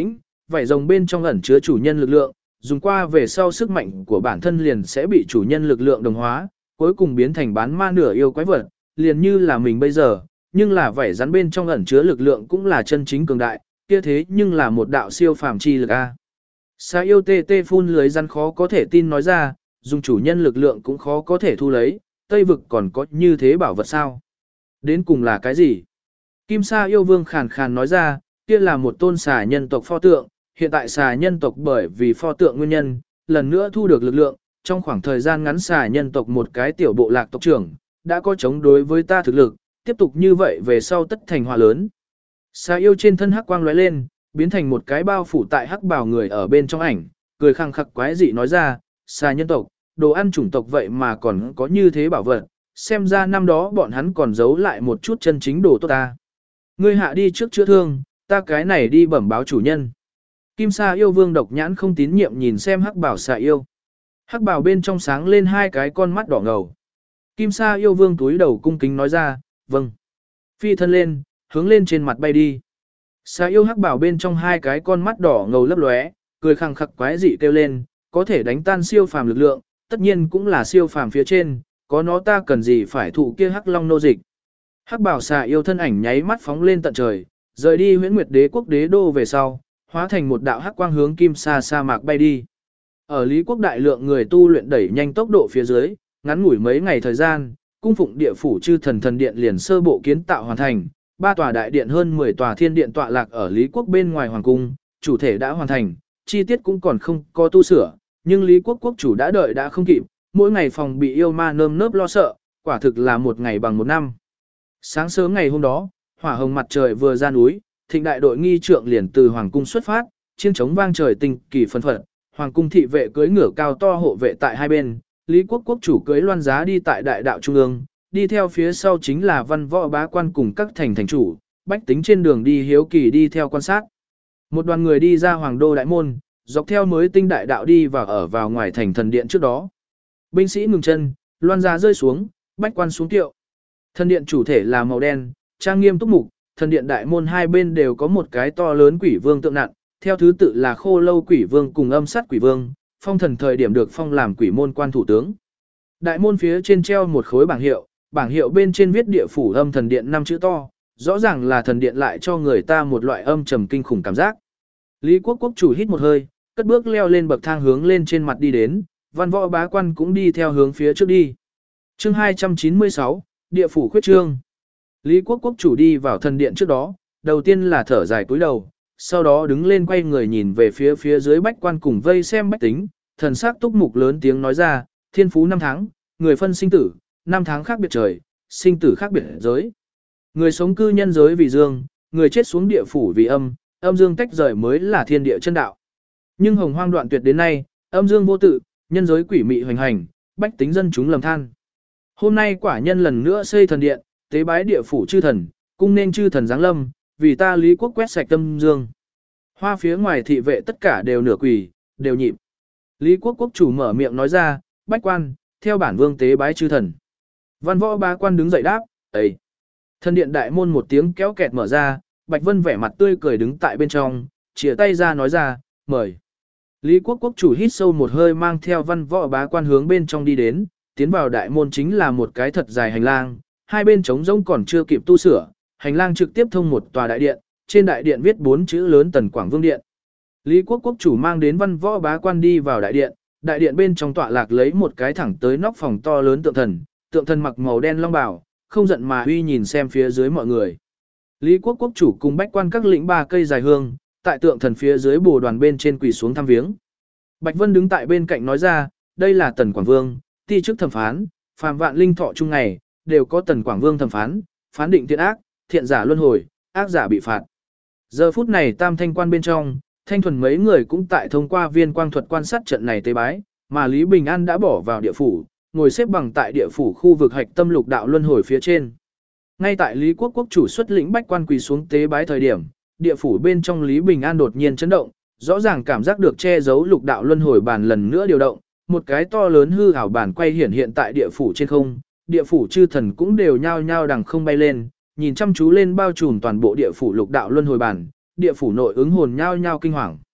S1: vảy rồng bên trong ẩn chứa chủ nhân lực lượng, dùng qua về sau sức mạnh của bản thân liền sẽ bị chủ nhân lực lượng đồng hóa, cuối cùng biến thành bán ma nửa yêu quái vật, liền như là mình bây giờ, nhưng là vảy rắn bên trong ẩn chứa lực lượng cũng là chân chính cường đại, kia thế nhưng là một đạo siêu phàm chi lực a. Xà yêu tê tê phun lưới rắn khó có thể tin nói ra, dùng chủ nhân lực lượng cũng khó có thể thu lấy, Tây vực còn có như thế bảo vật sao? Đến cùng là cái gì? Kim Sa yêu vương khàn khàn nói ra, kia là một tôn xà nhân tộc pho tượng, hiện tại xà nhân tộc bởi vì pho tượng nguyên nhân, lần nữa thu được lực lượng, trong khoảng thời gian ngắn xà nhân tộc một cái tiểu bộ lạc tộc trưởng, đã có chống đối với ta thực lực, tiếp tục như vậy về sau tất thành hòa lớn. Xà yêu trên thân hắc quang lóe lên, biến thành một cái bao phủ tại hắc bào người ở bên trong ảnh, cười khăng khặc quái dị nói ra, xà nhân tộc, đồ ăn chủng tộc vậy mà còn có như thế bảo vật, xem ra năm đó bọn hắn còn giấu lại một chút chân chính đồ tốt ta. Ngươi hạ đi trước chữa thương, ta cái này đi bẩm báo chủ nhân. Kim Sa yêu vương độc nhãn không tín nhiệm nhìn xem hắc bảo xà yêu. Hắc bảo bên trong sáng lên hai cái con mắt đỏ ngầu. Kim Sa yêu vương túi đầu cung kính nói ra, vâng. Phi thân lên, hướng lên trên mặt bay đi. Xà yêu hắc bảo bên trong hai cái con mắt đỏ ngầu lấp lóe, cười khăng khặc quái dị kêu lên, có thể đánh tan siêu phàm lực lượng, tất nhiên cũng là siêu phàm phía trên, có nó ta cần gì phải thụ kia hắc long nô dịch. Hắc bảo xà yêu thân ảnh nháy mắt phóng lên tận trời, rời đi Huyễn Nguyệt Đế quốc đế đô về sau, hóa thành một đạo hắc quang hướng Kim Sa sa mạc bay đi. Ở Lý quốc đại lượng người tu luyện đẩy nhanh tốc độ phía dưới, ngắn ngủi mấy ngày thời gian, cung phụng địa phủ chư thần thần điện liền sơ bộ kiến tạo hoàn thành, 3 tòa đại điện hơn 10 tòa thiên điện tọa lạc ở Lý quốc bên ngoài hoàng cung, chủ thể đã hoàn thành, chi tiết cũng còn không có tu sửa, nhưng Lý quốc quốc chủ đã đợi đã không kịp, mỗi ngày phòng bị yêu ma nơm nớp lo sợ, quả thực là một ngày bằng một năm. Sáng sớm ngày hôm đó, hỏa hồng mặt trời vừa ra núi, thịnh đại đội nghi trượng liền từ hoàng cung xuất phát, chiêng trống vang trời tinh kỳ phân phật, hoàng cung thị vệ cưỡi ngựa cao to hộ vệ tại hai bên, Lý quốc quốc chủ cưỡi loan giá đi tại đại đạo trung ương, đi theo phía sau chính là văn võ bá quan cùng các thành thành chủ, bách tính trên đường đi hiếu kỳ đi theo quan sát. Một đoàn người đi ra hoàng đô đại môn, dọc theo mới tinh đại đạo đi vào ở vào ngoài thành thần điện trước đó. Binh sĩ ngừng chân, loan giá rơi xuống, bách quan xuống tiệu. Thần điện chủ thể là màu đen, trang nghiêm túc mục, thần điện đại môn hai bên đều có một cái to lớn quỷ vương tượng nặng, theo thứ tự là Khô Lâu quỷ vương cùng Âm Sát quỷ vương, phong thần thời điểm được phong làm quỷ môn quan thủ tướng. Đại môn phía trên treo một khối bảng hiệu bên trên viết địa phủ âm thần điện 5 chữ to, rõ ràng là thần điện lại cho người ta một loại âm trầm kinh khủng cảm giác. Lý quốc quốc chủ hít một hơi, cất bước leo lên bậc thang hướng lên trên mặt đi đến, văn võ bá quan cũng đi theo hướng phía trước đi. Chương 296, địa phủ khuyết trương. Lý quốc quốc chủ đi vào thần điện trước đó, đầu tiên là thở dài cúi đầu, sau đó đứng lên quay người nhìn về phía dưới bách quan cùng vây xem bách tính, thần sắc túc mục lớn tiếng nói ra, thiên phú 5 tháng, người phân sinh tử, 5 tháng khác biệt trời, sinh tử khác biệt giới. Người sống cư nhân giới vì dương, người chết xuống địa phủ vì âm, âm dương tách rời mới là thiên địa chân đạo. Nhưng hồng hoang đoạn tuyệt đến nay, âm dương vô tự, nhân giới quỷ mị hoành hành, bách tính dân chúng lầm than. Hôm nay quả nhân lần nữa xây thần điện, tế bái địa phủ chư thần, cung nên chư thần giáng lâm, vì ta Lý quốc quét sạch âm dương. Hoa phía ngoài thị vệ tất cả đều nửa quỳ, đều nhịp. Lý quốc quốc chủ mở miệng nói ra, bách quan, theo bản vương tế bái chư thần. Văn võ bá quan đứng dậy đáp, ấy. Thần điện đại môn một tiếng kéo kẹt mở ra, Bạch Vân vẻ mặt tươi cười đứng tại bên trong, chìa tay ra nói ra, mời. Lý quốc quốc chủ hít sâu một hơi mang theo văn võ bá quan hướng bên trong đi đến, tiến vào đại môn chính là một cái thật dài hành lang, hai bên trống rỗng còn chưa kịp tu sửa, hành lang trực tiếp thông một tòa đại điện, trên đại điện viết 4 chữ lớn Tần Quảng Vương Điện. Lý quốc quốc chủ mang đến văn võ bá quan đi vào đại điện bên trong tọa lạc lấy một cái thẳng tới nóc phòng to lớn tượng thần mặc màu đen long bào, không giận mà uy nhìn xem phía dưới mọi người. Lý quốc quốc chủ cùng bách quan các lĩnh 3 cây dài hương, tại tượng thần phía dưới bồ đoàn bên trên quỳ xuống thăm viếng. Bạch Vân đứng tại bên cạnh nói ra, đây là Tần Quảng Vương, ti chức thẩm phán, phàm vạn linh thọ chung ngày, đều có Tần Quảng Vương thẩm phán, phán định thiện ác, thiện giả luân hồi, ác giả bị phạt. Giờ phút này tam thanh quan bên trong, thanh thuần mấy người cũng tại thông qua viên quang thuật quan sát trận này tế bái, mà Lý Bình An đã bỏ vào địa phủ, ngồi xếp bằng tại địa phủ khu vực hạch tâm lục đạo luân hồi phía trên. Ngay tại Lý quốc quốc chủ xuất lĩnh bách quan quỳ xuống tế bái thời điểm, địa phủ bên trong Lý Bình An đột nhiên chấn động, rõ ràng cảm giác được che giấu lục đạo luân hồi bàn lần nữa điều động, một cái to lớn hư ảo bàn quay hiện tại địa phủ trên không, địa phủ chư thần cũng đều nhao nhao đằng không bay lên, nhìn chăm chú lên bao trùm toàn bộ địa phủ lục đạo luân hồi bàn, địa phủ nội ứng hồn nhao nhao kinh hoàng.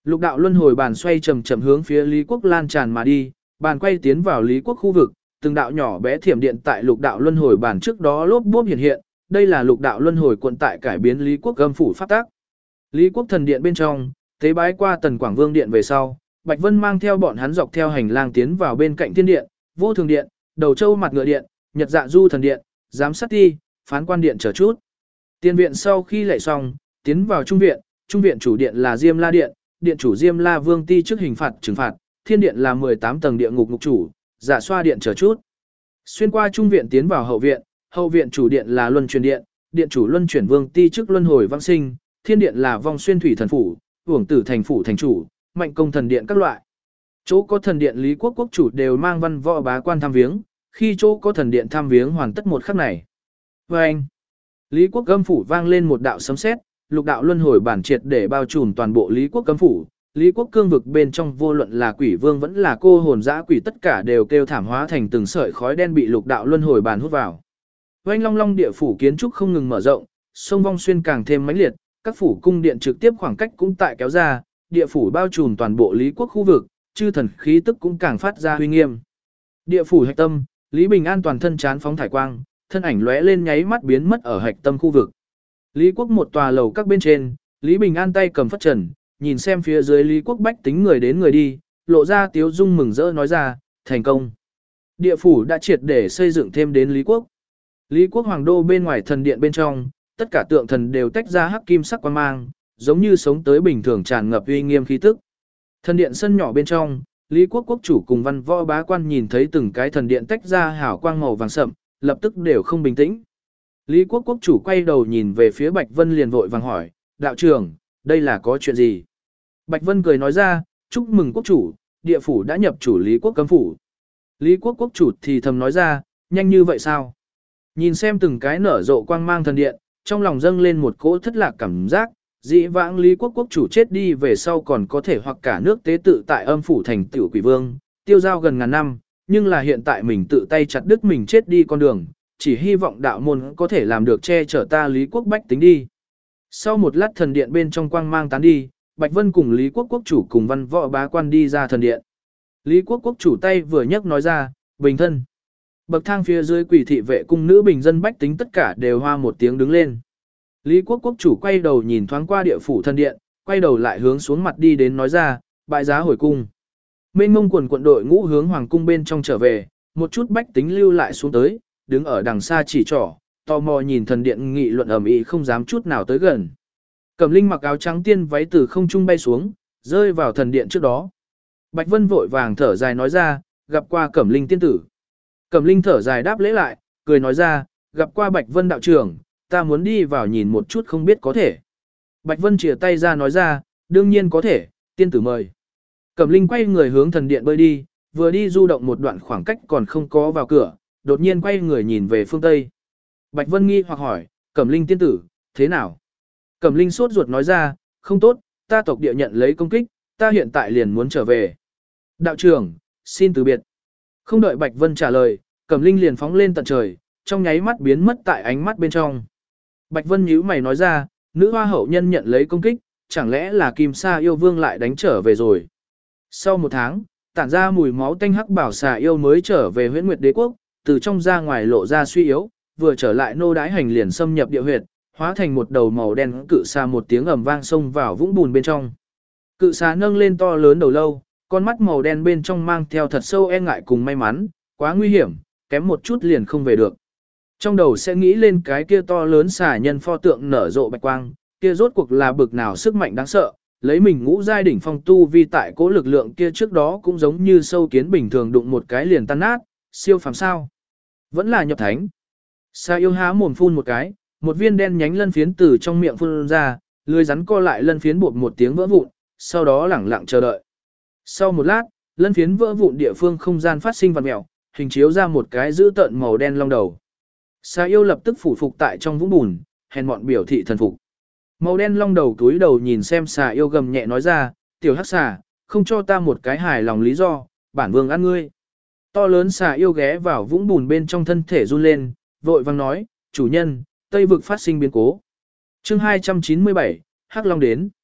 S1: Lục đạo luân hồi bàn xoay chậm chậm hướng phía Lý Quốc lan tràn mà đi, bàn quay tiến vào Lý Quốc khu vực, từng đạo nhỏ bé thiểm điện tại lục đạo luân hồi bàn trước đó lốp bốp hiện hiện, đây là lục đạo luân hồi quận tại cải biến Lý Quốc âm phủ pháp tác. Lý Quốc thần điện bên trong, tế bái qua Tần Quảng Vương điện về sau, Bạch Vân mang theo bọn hắn dọc theo hành lang tiến vào bên cạnh thiên điện, Vô Thường điện, Đầu Châu mặt ngựa điện, Nhật Dạ Du thần điện, Giám sát ti, Phán quan điện chờ chút. Tiên viện sau khi lạy xong, tiến vào trung viện chủ điện là Diêm La điện, điện chủ Diêm La Vương ti trước hình phạt trừng phạt, thiên điện là 18 tầng địa ngục ngục chủ, Dạ Xoa điện chờ chút. Xuyên qua trung viện tiến vào hậu viện chủ điện là Luân Chuyển điện, điện chủ Luân Chuyển Vương ti trước luân hồi vãng sinh, thiên điện là Vong Xuyên Thủy thần phủ, Uổng Tử thành phủ thành chủ, Mạnh Công thần điện các loại. Chỗ có thần điện Lý Quốc quốc chủ đều mang văn võ bá quan thăm viếng, khi chỗ có thần điện thăm viếng hoàn tất một khắc này. Và anh, Lý Quốc âm phủ vang lên một đạo sấm sét, lục đạo luân hồi bản triệt để bao trùm toàn bộ Lý Quốc âm phủ. Lý Quốc cương vực bên trong vô luận là quỷ vương vẫn là cô hồn dã quỷ tất cả đều kêu thảm hóa thành từng sợi khói đen bị lục đạo luân hồi bản hút vào. Oanh long long địa phủ kiến trúc không ngừng mở rộng, sông Vong Xuyên càng thêm mãnh liệt, các phủ cung điện trực tiếp khoảng cách cũng tại kéo ra, địa phủ bao trùm toàn bộ Lý Quốc khu vực, chư thần khí tức cũng càng phát ra uy nghiêm. Địa phủ hạch tâm, Lý Bình An toàn thân chán phóng thải quang, thân ảnh lóe lên nháy mắt biến mất ở hạch tâm khu vực. Lý Quốc một tòa lầu các bên trên, Lý Bình An tay cầm phất trần, nhìn xem phía dưới Lý Quốc bách tính người đến người đi, lộ ra tiếu dung mừng rỡ nói ra, thành công. Địa phủ đã triệt để xây dựng thêm đến Lý Quốc. Lý Quốc hoàng đô bên ngoài thần điện bên trong, tất cả tượng thần đều tách ra hắc kim sắc quang mang, giống như sống tới bình thường tràn ngập uy nghiêm khí tức. Thần điện sân nhỏ bên trong, Lý Quốc quốc chủ cùng văn võ bá quan nhìn thấy từng cái thần điện tách ra hào quang màu vàng sậm, lập tức đều không bình tĩnh. Lý Quốc quốc chủ quay đầu nhìn về phía Bạch Vân liền vội vàng hỏi, đạo trưởng, đây là có chuyện gì? Bạch Vân cười nói ra, chúc mừng quốc chủ, địa phủ đã nhập chủ Lý Quốc cấm phủ. Lý Quốc quốc chủ thì thầm nói ra, nhanh như vậy sao? Nhìn xem từng cái nở rộ quang mang thần điện, trong lòng dâng lên một cỗ thất lạc cảm giác, dĩ vãng Lý Quốc quốc chủ chết đi về sau còn có thể hoặc cả nước tế tự tại âm phủ thành tiểu quỷ vương, tiêu giao gần ngàn năm, nhưng là hiện tại mình tự tay chặt đứt mình chết đi con đường, chỉ hy vọng đạo môn có thể làm được che chở ta Lý Quốc bách tính đi. Sau một lát thần điện bên trong quang mang tán đi, Bạch Vân cùng Lý Quốc quốc chủ cùng văn võ bá quan đi ra thần điện. Lý Quốc quốc chủ tay vừa nhấc nói ra, bình thân. Bậc thang phía dưới quỷ thị vệ cung nữ bình dân bách tính tất cả đều hoa một tiếng đứng lên. Lý Quốc quốc chủ quay đầu nhìn thoáng qua địa phủ thần điện, quay đầu lại hướng xuống mặt đi đến nói ra, bại giá hồi cung. Mênh mông quần quận đội ngũ hướng hoàng cung bên trong trở về, một chút bách tính lưu lại xuống tới, đứng ở đằng xa chỉ trỏ, tò mò nhìn thần điện nghị luận ầm ĩ không dám chút nào tới gần. Cẩm Linh mặc áo trắng tiên váy từ không trung bay xuống, rơi vào thần điện trước đó. Bạch Vân vội vàng thở dài nói ra, gặp qua Cẩm Linh tiên tử. Cẩm Linh thở dài đáp lễ lại, cười nói ra, gặp qua Bạch Vân đạo trưởng, ta muốn đi vào nhìn một chút không biết có thể. Bạch Vân chìa tay ra nói ra, đương nhiên có thể, tiên tử mời. Cẩm Linh quay người hướng thần điện bơi đi, vừa đi du động một đoạn khoảng cách còn không có vào cửa, đột nhiên quay người nhìn về phương Tây. Bạch Vân nghi hoặc hỏi, Cẩm Linh tiên tử, thế nào? Cẩm Linh sốt ruột nói ra, không tốt, ta tộc địa nhận lấy công kích, ta hiện tại liền muốn trở về. Đạo trưởng, xin từ biệt. Không đợi Bạch Vân trả lời, Cẩm Linh liền phóng lên tận trời, trong nháy mắt biến mất tại ánh mắt bên trong. Bạch Vân nhíu mày nói ra, nữ hoa hậu nhân nhận lấy công kích, chẳng lẽ là Kim Sa yêu vương lại đánh trở về rồi. Sau một tháng, tản ra mùi máu tanh hắc bảo xà yêu mới trở về Huyễn Nguyệt Đế quốc, từ trong ra ngoài lộ ra suy yếu, vừa trở lại nô đái hành liền xâm nhập địa huyệt, hóa thành một đầu màu đen cự xà một tiếng ầm vang xông vào vũng bùn bên trong. Cự xà nâng lên to lớn đầu lâu, con mắt màu đen bên trong mang theo thật sâu e ngại cùng may mắn, quá nguy hiểm, kém một chút liền không về được. Trong đầu sẽ nghĩ lên cái kia to lớn xà nhân pho tượng nở rộ bạch quang, kia rốt cuộc là bực nào sức mạnh đáng sợ, lấy mình ngũ giai đỉnh phong tu vi tại cố lực lượng kia trước đó cũng giống như sâu kiến bình thường đụng một cái liền tan nát, siêu phàm sao? Vẫn là nhập thánh. Xà yêu há mồm phun một cái, một viên đen nhánh lân phiến từ trong miệng phun ra, lưỡi rắn co lại lân phiến bột một tiếng vỡ vụn, sau đó lẳng lặng chờ đợi. Sau một lát, lân phiến vỡ vụn địa phương không gian phát sinh vặn mèo, hình chiếu ra một cái dữ tợn màu đen long đầu. Xà yêu lập tức phủ phục tại trong vũng bùn, hèn mọn biểu thị thần phục. Màu đen long đầu túi đầu nhìn xem xà yêu gầm nhẹ nói ra, tiểu hắc xà, không cho ta một cái hài lòng lý do, bản vương ăn ngươi. To lớn xà yêu ghé vào vũng bùn bên trong thân thể run lên, vội vang nói, chủ nhân, Tây vực phát sinh biến cố. Chương 297, Hắc Long đến.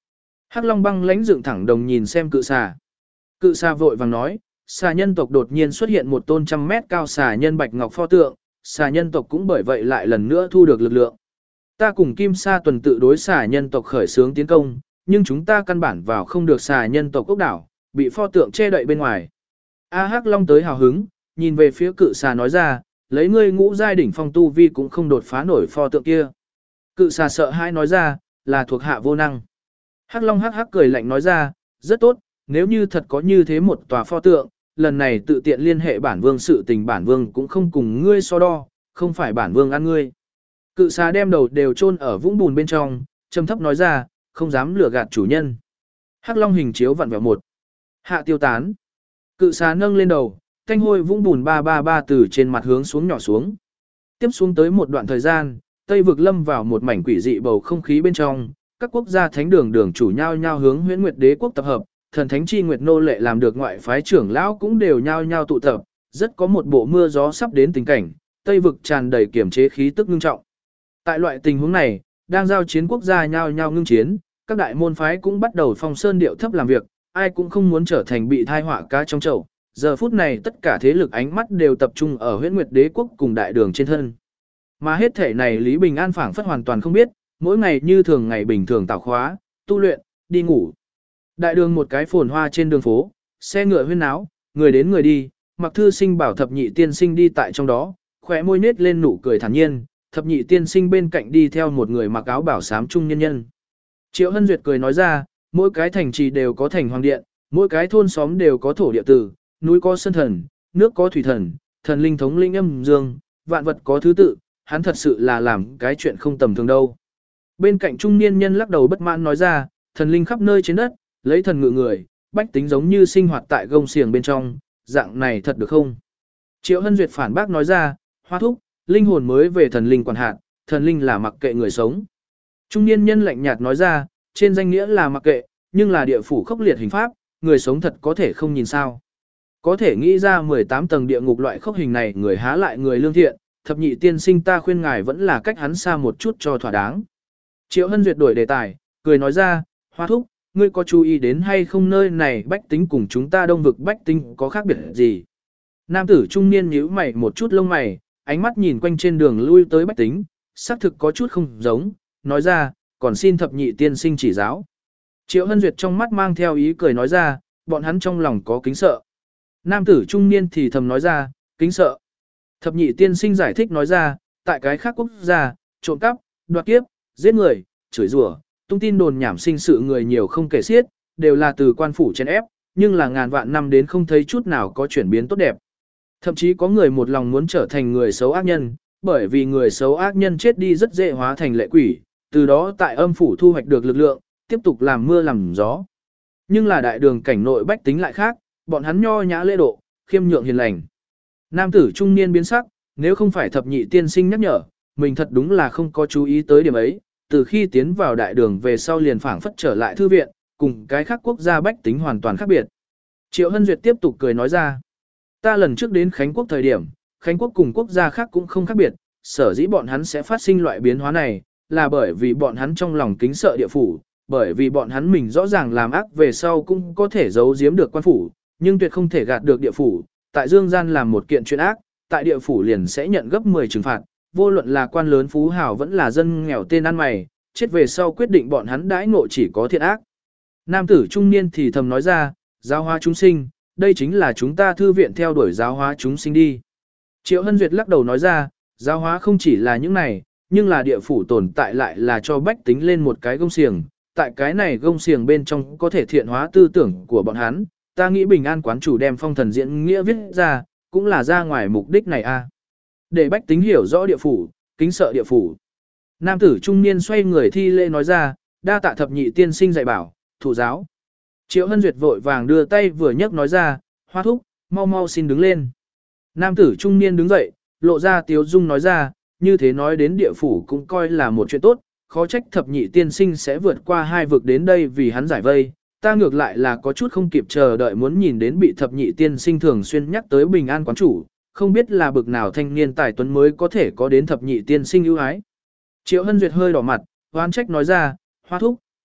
S1: Hắc Long băng lãnh dựng thẳng đồng nhìn xem cự xà. Cự xà vội vàng nói, xà nhân tộc đột nhiên xuất hiện một tôn 100 mét cao xà nhân bạch ngọc pho tượng, xà nhân tộc cũng bởi vậy lại lần nữa thu được lực lượng. Ta cùng Kim Sa tuần tự đối xà nhân tộc khởi xướng tiến công, nhưng chúng ta căn bản vào không được xà nhân tộc ốc đảo, bị pho tượng che đậy bên ngoài. A Hắc Long tới hào hứng, nhìn về phía cự xà nói ra, lấy ngươi ngũ giai đỉnh phong tu vi cũng không đột phá nổi pho tượng kia. Cự xà sợ hãi nói ra, là thuộc hạ vô năng. Hắc Long hắc hắc cười lạnh nói ra, rất tốt, nếu như thật có như thế một tòa pho tượng, lần này tự tiện liên hệ bản vương sự tình bản vương cũng không cùng ngươi so đo, không phải bản vương ăn ngươi. Cự xà đem đầu đều chôn ở vũng bùn bên trong, trầm thấp nói ra, không dám lừa gạt chủ nhân. Hắc Long hình chiếu vặn vẹo một. Hạ tiêu tán. Cự xà nâng lên đầu, thanh hôi vũng bùn ba ba ba từ trên mặt hướng xuống nhỏ xuống. Tiếp xuống tới một đoạn thời gian, Tây vực lâm vào một mảnh quỷ dị bầu không khí bên trong, các quốc gia thánh đường đường chủ nhau nhau hướng Huyễn Nguyệt Đế quốc tập hợp, thần thánh chi nguyệt nô lệ làm được ngoại phái trưởng lão cũng đều nhau nhau tụ tập, rất có một bộ mưa gió sắp đến tình cảnh, Tây vực tràn đầy kiểm chế khí tức ngưng trọng. Tại loại tình huống này, đang giao chiến quốc gia nhau nhau ngưng chiến, các đại môn phái cũng bắt đầu phong sơn điệu thấp làm việc, ai cũng không muốn trở thành bị thai họa cá trong chậu. Giờ phút này tất cả thế lực ánh mắt đều tập trung ở Huyễn Nguyệt Đế quốc cùng đại đường trên thân. Mà hết thể này Lý Bình An phảng phất hoàn toàn không biết, mỗi ngày như thường ngày bình thường tảo khóa, tu luyện, đi ngủ. Đại đường một cái phồn hoa trên đường phố, xe ngựa huyên náo, người đến người đi, Mặc Thư Sinh bảo Thập Nhị tiên sinh đi tại trong đó, khóe môi nết lên nụ cười thản nhiên, Thập Nhị tiên sinh bên cạnh đi theo một người mặc áo bảo xám trung nhân nhân. Triệu Hân Duyệt cười nói ra, mỗi cái thành trì đều có thành hoàng điện, mỗi cái thôn xóm đều có thổ địa tử, núi có sơn thần, nước có thủy thần, thần linh thống linh âm dương, vạn vật có thứ tự, hắn thật sự là làm cái chuyện không tầm thường đâu. Bên cạnh trung niên nhân lắc đầu bất mãn nói ra, thần linh khắp nơi trên đất, lấy thần ngự người, bách tính giống như sinh hoạt tại gông xiềng bên trong, dạng này thật được không? Triệu Hân Duyệt phản bác nói ra, Hoa thúc, linh hồn mới về thần linh quản hạt, thần linh là mặc kệ người sống. Trung niên nhân lạnh nhạt nói ra, trên danh nghĩa là mặc kệ, nhưng là địa phủ khốc liệt hình pháp, người sống thật có thể không nhìn sao. Có thể nghĩ ra 18 tầng địa ngục loại khốc hình này người há lại người lương thiện, Thập Nhị tiên sinh ta khuyên ngài vẫn là cách hắn xa một chút cho thỏa đáng. Triệu Hân Duyệt đổi đề tài, cười nói ra, Hoa thúc, ngươi có chú ý đến hay không nơi này bách tính cùng chúng ta đông vực bách tính có khác biệt gì? Nam tử trung niên nhíu mày một chút lông mày, ánh mắt nhìn quanh trên đường lui tới bách tính, xác thực có chút không giống, nói ra, còn xin Thập Nhị tiên sinh chỉ giáo. Triệu Hân Duyệt trong mắt mang theo ý cười nói ra, bọn hắn trong lòng có kính sợ. Nam tử trung niên thì thầm nói ra, kính sợ. Thập Nhị tiên sinh giải thích nói ra, tại cái khác quốc gia, trộm cắp, đoạt kiếp, giết người, chửi rủa, tung tin đồn nhảm sinh sự người nhiều không kể xiết, đều là từ quan phủ chèn ép, nhưng là ngàn vạn năm đến không thấy chút nào có chuyển biến tốt đẹp. Thậm chí có người một lòng muốn trở thành người xấu ác nhân, bởi vì người xấu ác nhân chết đi rất dễ hóa thành lệ quỷ, từ đó tại âm phủ thu hoạch được lực lượng, tiếp tục làm mưa làm gió. Nhưng là đại đường cảnh nội bách tính lại khác, bọn hắn nho nhã lễ độ, khiêm nhượng hiền lành. Nam tử trung niên biến sắc, nếu không phải Thập Nhị tiên sinh nhắc nhở, mình thật đúng là không có chú ý tới điểm ấy, từ khi tiến vào đại đường về sau liền phảng phất trở lại thư viện, cùng cái khác quốc gia bách tính hoàn toàn khác biệt. Triệu Hân Duyệt tiếp tục cười nói ra, ta lần trước đến Khánh Quốc thời điểm, Khánh Quốc cùng quốc gia khác cũng không khác biệt, sở dĩ bọn hắn sẽ phát sinh loại biến hóa này, là bởi vì bọn hắn trong lòng kính sợ địa phủ, bởi vì bọn hắn mình rõ ràng làm ác về sau cũng có thể giấu giếm được quan phủ, nhưng tuyệt không thể gạt được địa phủ, tại dương gian làm một kiện chuyện ác, tại địa phủ liền sẽ nhận gấp 10 trừng phạt, vô luận là quan lớn phú hào vẫn là dân nghèo tên ăn mày, chết về sau quyết định bọn hắn đãi ngộ chỉ có thiện ác. Nam tử trung niên thì thầm nói ra, giáo hóa chúng sinh, đây chính là chúng ta thư viện theo đuổi giáo hóa chúng sinh đi. Triệu Hân Duyệt lắc đầu nói ra, giáo hóa không chỉ là những này, nhưng là địa phủ tồn tại lại là cho bách tính lên một cái gông xiềng, tại cái này gông xiềng bên trong có thể thiện hóa tư tưởng của bọn hắn, ta nghĩ Bình An quán chủ đem phong thần diễn nghĩa viết ra, cũng là ra ngoài mục đích này a. Để bách tính hiểu rõ địa phủ, kính sợ địa phủ. Nam tử trung niên xoay người thi lễ nói ra, đa tạ Thập Nhị tiên sinh dạy bảo, thụ giáo. Triệu Hân Duyệt vội vàng đưa tay vừa nhấc nói ra, Hoa thúc, mau mau xin đứng lên. Nam tử trung niên đứng dậy, lộ ra tiếu dung nói ra, như thế nói đến địa phủ cũng coi là một chuyện tốt, khó trách Thập Nhị tiên sinh sẽ vượt qua hai vực đến đây vì hắn giải vây. Ta ngược lại là có chút không kịp chờ đợi muốn nhìn đến bị Thập Nhị tiên sinh thường xuyên nhắc tới Bình An quán chủ, không biết là bực nào thanh niên tài tuấn mới có thể có đến Thập Nhị tiên sinh ưu ái. Triệu Hân Duyệt hơi đỏ mặt, oán trách nói ra, Hoa thúc,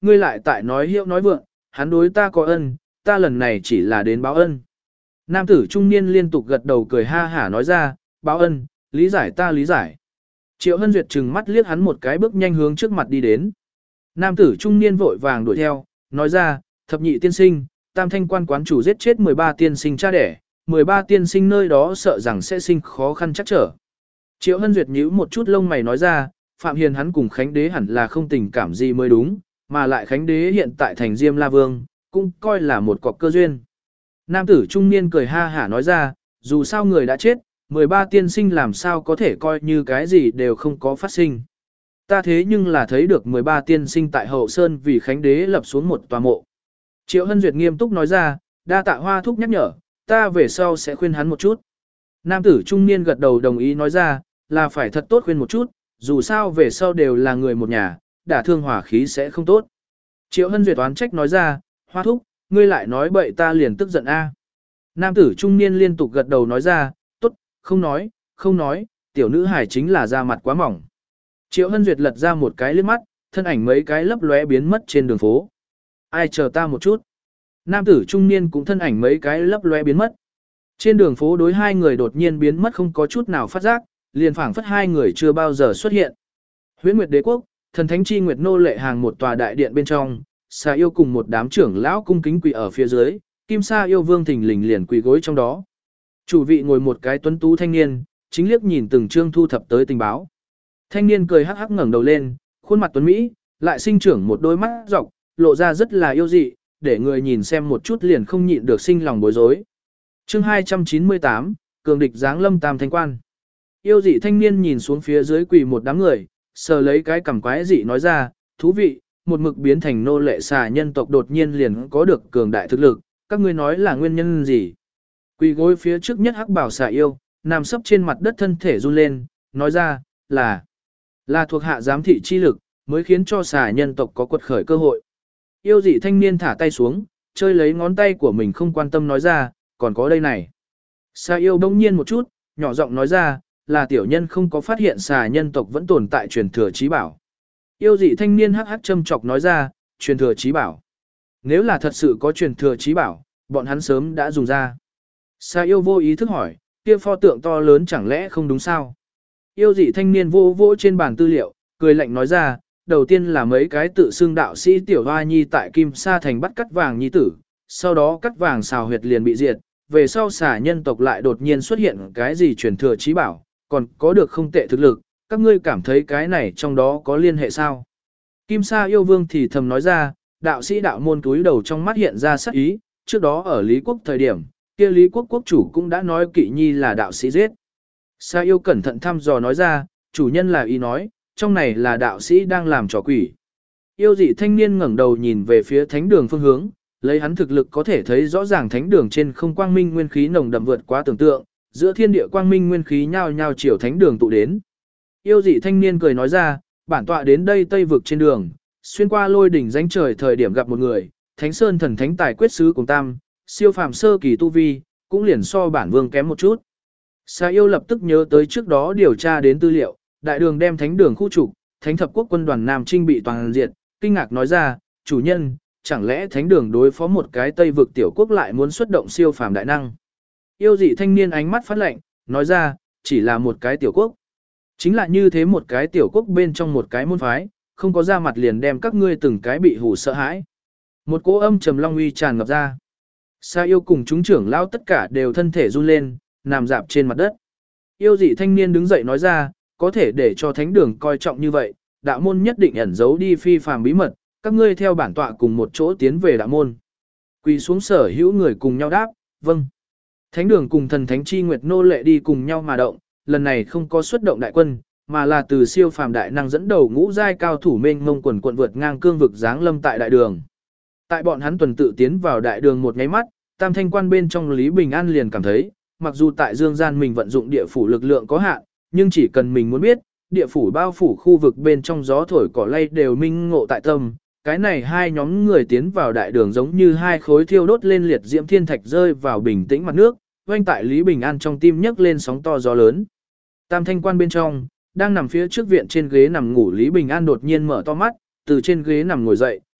S1: ngươi lại tại nói hiệu nói vượng, hắn đối ta có ân, ta lần này chỉ là đến báo ân. Nam tử trung niên liên tục gật đầu cười ha hả nói ra, báo ân, lý giải ta lý giải. Triệu Hân Duyệt trừng mắt liếc hắn một cái bước nhanh hướng trước mặt đi đến. Nam tử trung niên vội vàng đuổi theo, nói ra, thập nhị tiên sinh, tam thanh quan quán chủ giết chết 13 tiên sinh cha đẻ, 13 tiên sinh nơi đó sợ rằng sẽ sinh khó khăn chắc trở. Triệu Hân Duyệt nhíu một chút lông mày nói ra, Phạm Hiền hắn cùng Khánh Đế hẳn là không tình cảm gì mới đúng, mà lại Khánh Đế hiện tại thành Diêm La Vương, cũng coi là một cọc cơ duyên. Nam tử trung niên cười ha hả nói ra, dù sao người đã chết, 13 tiên sinh làm sao có thể coi như cái gì đều không có phát sinh. Ta thế nhưng là thấy được 13 tiên sinh tại Hậu Sơn vì Khánh Đế lập xuống một tòa mộ. Triệu Hân Duyệt nghiêm túc nói ra, đa tạ Hoa thúc nhắc nhở, ta về sau sẽ khuyên hắn một chút. Nam tử trung niên gật đầu đồng ý nói ra, là phải thật tốt khuyên một chút, dù sao về sau đều là người một nhà, đả thương hòa khí sẽ không tốt. Triệu Hân Duyệt oán trách nói ra, Hoa thúc, ngươi lại nói bậy ta liền tức giận a. Nam tử trung niên liên tục gật đầu nói ra, tốt, không nói, tiểu nữ hải chính là da mặt quá mỏng. Triệu Hân Duyệt lật ra một cái liếc mắt, thân ảnh mấy cái lấp lóe biến mất trên đường phố. Ai chờ ta một chút. Nam tử trung niên cũng thân ảnh mấy cái lấp lóe biến mất. Trên đường phố đối hai người đột nhiên biến mất không có chút nào phát giác, liền phảng phất hai người chưa bao giờ xuất hiện. Huyễn Nguyệt Đế quốc, thần thánh chi nguyệt nô lệ hàng một tòa đại điện bên trong, Xà Yêu cùng một đám trưởng lão cung kính quỳ ở phía dưới, Kim Sa Yêu Vương thình lình liền quỳ gối trong đó. Chủ vị ngồi một cái tuấn tú thanh niên, chính liếc nhìn từng chương thu thập tới tình báo. Thanh niên cười hắc hắc ngẩng đầu lên, khuôn mặt tuấn mỹ, lại sinh trưởng một đôi mắt dọc, lộ ra rất là yêu dị, để người nhìn xem một chút liền không nhịn được sinh lòng bối rối. Chương 298, cường địch giáng lâm tam thanh quan. Yêu dị thanh niên nhìn xuống phía dưới quỳ một đám người, sờ lấy cái cằm quái dị nói ra, thú vị, một mực biến thành nô lệ xà nhân tộc đột nhiên liền có được cường đại thực lực, các ngươi nói là nguyên nhân gì? Quỳ gối phía trước nhất hắc bảo xà yêu, nằm sấp trên mặt đất thân thể run lên, nói ra, là thuộc hạ giám thị chi lực, mới khiến cho xà nhân tộc có quật khởi cơ hội. Yêu dị thanh niên thả tay xuống, chơi lấy ngón tay của mình không quan tâm nói ra, còn có đây này. Xà yêu đông nhiên một chút, nhỏ giọng nói ra, là tiểu nhân không có phát hiện xà nhân tộc vẫn tồn tại truyền thừa trí bảo. Yêu dị thanh niên hắc hắc châm chọc nói ra, truyền thừa trí bảo. Nếu là thật sự có truyền thừa trí bảo, bọn hắn sớm đã dùng ra. Xà yêu vô ý thức hỏi, kia pho tượng to lớn chẳng lẽ không đúng sao? Yêu dị thanh niên vô vô trên bàn tư liệu, cười lạnh nói ra, đầu tiên là mấy cái tự xưng đạo sĩ tiểu hoa nhi tại Kim Sa thành bắt cắt vàng nhi tử, sau đó cắt vàng xào huyệt liền bị diệt, về sau xà nhân tộc lại đột nhiên xuất hiện cái gì truyền thừa trí bảo, còn có được không tệ thực lực, các ngươi cảm thấy cái này trong đó có liên hệ sao? Kim Sa yêu vương thì thầm nói ra, đạo sĩ đạo môn túi đầu trong mắt hiện ra sắc ý, trước đó ở Lý Quốc thời điểm, kia Lý Quốc quốc chủ cũng đã nói Kỵ Nhi là đạo sĩ giết. Sa yêu cẩn thận thăm dò nói ra, chủ nhân là ý nói, trong này là đạo sĩ đang làm trò quỷ. Yêu dị thanh niên ngẩng đầu nhìn về phía thánh đường phương hướng, lấy hắn thực lực có thể thấy rõ ràng thánh đường trên không quang minh nguyên khí nồng đậm vượt quá tưởng tượng, giữa thiên địa quang minh nguyên khí nhao nhao chiều thánh đường tụ đến. Yêu dị thanh niên cười nói ra, bản tọa đến đây Tây vực trên đường, xuyên qua lôi đỉnh danh trời thời điểm gặp một người, Thánh Sơn thần thánh tài quyết sứ cùng tam, siêu phàm sơ kỳ tu vi, cũng liền so bản vương kém một chút. Sa yêu lập tức nhớ tới trước đó điều tra đến tư liệu, đại đường đem thánh đường khu trục, thánh thập quốc quân đoàn Nam Trinh bị toàn diệt, kinh ngạc nói ra, chủ nhân, chẳng lẽ thánh đường đối phó một cái Tây vực tiểu quốc lại muốn xuất động siêu phàm đại năng. Yêu dị thanh niên ánh mắt phát lạnh, nói ra, chỉ là một cái tiểu quốc. Chính là như thế một cái tiểu quốc bên trong một cái môn phái, không có ra mặt liền đem các ngươi từng cái bị hù sợ hãi. Một cỗ âm trầm long uy tràn ngập ra. Sa yêu cùng chúng trưởng lao tất cả đều thân thể run lên, nằm dạp trên mặt đất. Yêu dị thanh niên đứng dậy nói ra, có thể để cho thánh đường coi trọng như vậy, đạo môn nhất định ẩn giấu đi phi phàm bí mật, các ngươi theo bản tọa cùng một chỗ tiến về đạo môn. Quỳ xuống sở hữu người cùng nhau đáp, vâng. Thánh đường cùng thần thánh chi nguyệt nô lệ đi cùng nhau mà động, lần này không có xuất động đại quân, mà là từ siêu phàm đại năng dẫn đầu ngũ giai cao thủ mênh mông quần quận vượt ngang cương vực giáng lâm tại đại đường. Tại bọn hắn tuần tự tiến vào đại đường một nháy mắt, tam thanh quan bên trong Lý Bình An liền cảm thấy, mặc dù tại dương gian mình vận dụng địa phủ lực lượng có hạn, nhưng chỉ cần mình muốn biết, địa phủ bao phủ khu vực bên trong gió thổi cỏ lay đều minh ngộ tại tâm. Cái này hai nhóm người tiến vào đại đường giống như hai khối thiêu đốt lên liệt diễm thiên thạch rơi vào bình tĩnh mặt nước, oanh tại Lý Bình An trong tim nhấc lên sóng to gió lớn. Tam thanh quan bên trong, đang nằm phía trước viện trên ghế nằm ngủ Lý Bình An đột nhiên mở to mắt, từ trên ghế nằm ngồi dậy,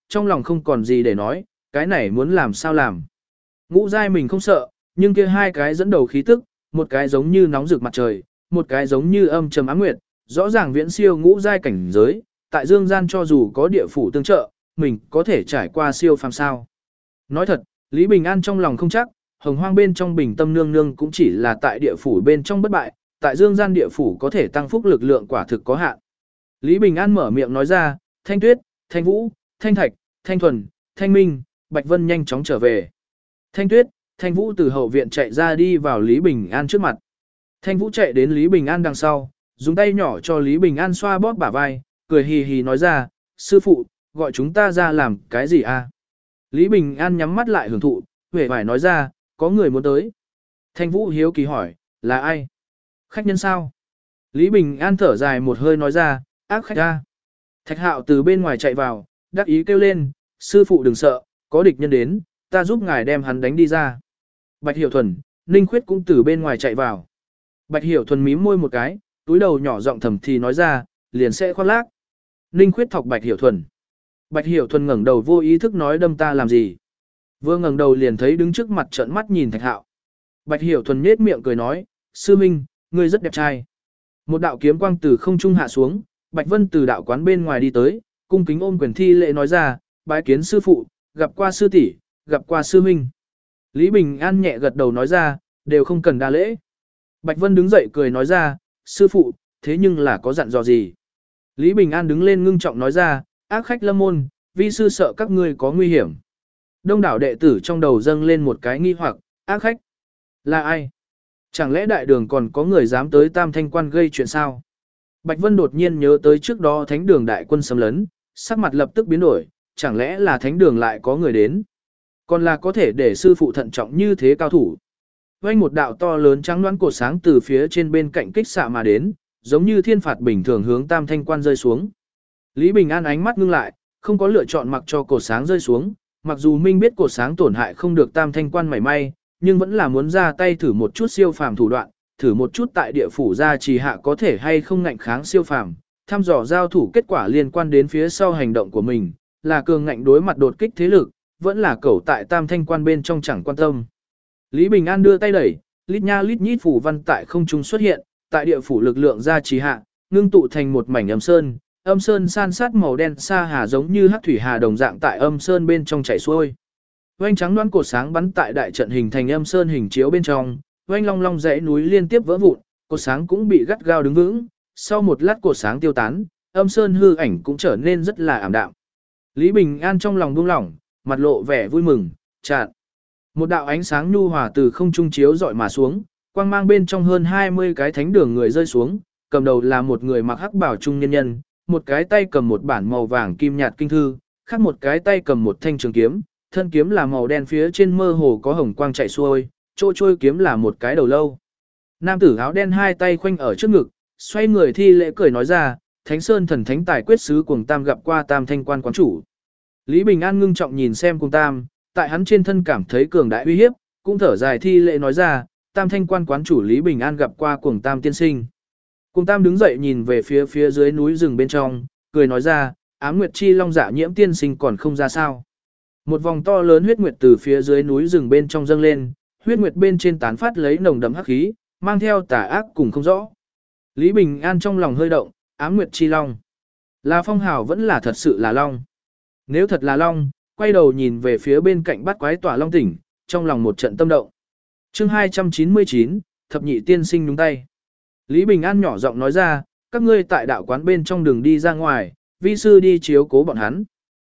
S1: trong lòng không còn gì để nói, cái này muốn làm sao làm. Ngũ giai mình không sợ, nhưng kia hai cái dẫn đầu khí tức, một cái giống như nóng rực mặt trời, một cái giống như âm trầm ám nguyệt, rõ ràng viễn siêu ngũ giai cảnh giới, tại dương gian cho dù có địa phủ tương trợ, mình có thể trải qua siêu phàm sao. Nói thật, Lý Bình An trong lòng không chắc, Hồng Hoang bên trong Bình Tâm Nương Nương cũng chỉ là tại địa phủ bên trong bất bại, tại dương gian địa phủ có thể tăng phúc lực lượng quả thực có hạn. Lý Bình An mở miệng nói ra, Thanh Tuyết, Thanh Vũ, Thanh Thạch, Thanh Thuần, Thanh Minh, Bạch Vân nhanh chóng trở về. Thanh Tuyết, Thanh Vũ từ hậu viện chạy ra đi vào Lý Bình An trước mặt. Thanh Vũ chạy đến Lý Bình An đằng sau, dùng tay nhỏ cho Lý Bình An xoa bóp bả vai, cười hì hì nói ra, sư phụ, gọi chúng ta ra làm cái gì à? Lý Bình An nhắm mắt lại hưởng thụ, huệ vải nói ra, có người muốn tới. Thanh Vũ hiếu kỳ hỏi, là ai? Khách nhân sao? Lý Bình An thở dài một hơi nói ra, ác khách ra. Thạch Hạo từ bên ngoài chạy vào, đắc ý kêu lên, sư phụ đừng sợ, có địch nhân đến, ta giúp ngài đem hắn đánh đi ra. Bạch Hiểu Thuần, Ninh Khuyết cũng từ bên ngoài chạy vào. Bạch Hiểu Thuần mím môi một cái, túi đầu nhỏ giọng thầm thì nói ra, liền sẽ khoác lác. Ninh Khuyết thọc Bạch Hiểu Thuần. Bạch Hiểu Thuần ngẩng đầu vô ý thức nói đâm ta làm gì. Vừa ngẩng đầu liền thấy đứng trước mặt trợn mắt nhìn Thạch Hạo. Bạch Hiểu Thuần nhếch miệng cười nói, sư minh, ngươi rất đẹp trai. Một đạo kiếm quang từ không trung hạ xuống, Bạch Vân từ đạo quán bên ngoài đi tới, cung kính ôm quyền thi lễ nói ra, bái kiến sư phụ, gặp qua sư tỷ, gặp qua sư minh. Lý Bình An nhẹ gật đầu nói ra, đều không cần đa lễ. Bạch Vân đứng dậy cười nói ra, sư phụ, thế nhưng là có dặn dò gì? Lý Bình An đứng lên ngưng trọng nói ra, ác khách lâm môn, vi sư sợ các ngươi có nguy hiểm. Đông đảo đệ tử trong đầu dâng lên một cái nghi hoặc, ác khách là ai? Chẳng lẽ đại đường còn có người dám tới Tam Thanh Quan gây chuyện sao? Bạch Vân đột nhiên nhớ tới trước đó thánh đường đại quân xâm lấn, sắc mặt lập tức biến đổi, chẳng lẽ là thánh đường lại có người đến? Còn là có thể để sư phụ thận trọng như thế cao thủ. Vành một đạo to lớn trắng loãng cột sáng từ phía trên bên cạnh kích xạ mà đến, giống như thiên phạt bình thường hướng Tam Thanh Quan rơi xuống. Lý Bình An ánh mắt ngưng lại, không có lựa chọn mặc cho cột sáng rơi xuống, mặc dù minh biết cột sáng tổn hại không được Tam Thanh Quan mảy may, nhưng vẫn là muốn ra tay thử một chút siêu phàm thủ đoạn, thử một chút tại địa phủ gia trì hạ có thể hay không ngạnh kháng siêu phàm, thăm dò giao thủ kết quả liên quan đến phía sau hành động của mình, là cường ngạnh đối mặt đột kích thế lực, vẫn là cẩu tại Tam Thanh Quan bên trong chẳng quan tâm. Lý Bình An đưa tay đẩy, lít nha lít nhít phủ văn tại không trung xuất hiện, tại địa phủ lực lượng gia trì hạ, ngưng tụ thành một mảnh âm sơn san sát màu đen sa hà giống như hắc thủy hà đồng dạng tại âm sơn bên trong chảy xuôi. Vành trắng đoán cột sáng bắn tại đại trận hình thành âm sơn hình chiếu bên trong, vành long long dãy núi liên tiếp vỡ vụn, cột sáng cũng bị gắt gao đứng vững, sau một lát cột sáng tiêu tán, âm sơn hư ảnh cũng trở nên rất là ảm đạm. Lý Bình An trong lòng buông lỏng, mặt lộ vẻ vui mừng, chạn. Một đạo ánh sáng nhu hòa từ không trung chiếu dọi mà xuống, quang mang bên trong hơn 20 cái thánh đường người rơi xuống, cầm đầu là một người mặc hắc bào trung nhân nhân, một cái tay cầm một bản màu vàng kim nhạt kinh thư, khác một cái tay cầm một thanh trường kiếm, thân kiếm là màu đen phía trên mơ hồ có hồng quang chạy xuôi, chỗ trôi kiếm là một cái đầu lâu. Nam tử áo đen hai tay khoanh ở trước ngực, xoay người thi lễ cười nói ra, Thánh Sơn thần thánh tài quyết sứ Cuồng Tam gặp qua Tam Thanh Quan quán chủ. Lý Bình An ngưng trọng nhìn xem Cuồng Tam, tại hắn trên thân cảm thấy cường đại uy hiếp, cũng thở dài thi lễ nói ra, Tam Thanh Quan quán chủ Lý Bình An gặp qua Cuồng Tam tiên sinh. Cuồng Tam đứng dậy nhìn về phía dưới núi rừng bên trong, cười nói ra, Ám Nguyệt Chi Long Dạ Nhiễm tiên sinh còn không ra sao. Một vòng to lớn huyết nguyệt từ phía dưới núi rừng bên trong dâng lên, huyết nguyệt bên trên tán phát lấy nồng đậm hắc khí, mang theo tà ác cùng không rõ. Lý Bình An trong lòng hơi động, Ám Nguyệt Chi Long. Là phong hào vẫn là thật sự là long. Nếu thật là long, quay đầu nhìn về phía bên cạnh bắt quái tỏa long tỉnh, trong lòng một trận tâm động. Chương 299, thập nhị tiên sinh nhúng tay. Lý Bình An nhỏ giọng nói ra, các ngươi tại đạo quán bên trong đường đi ra ngoài, vi sư đi chiếu cố bọn hắn.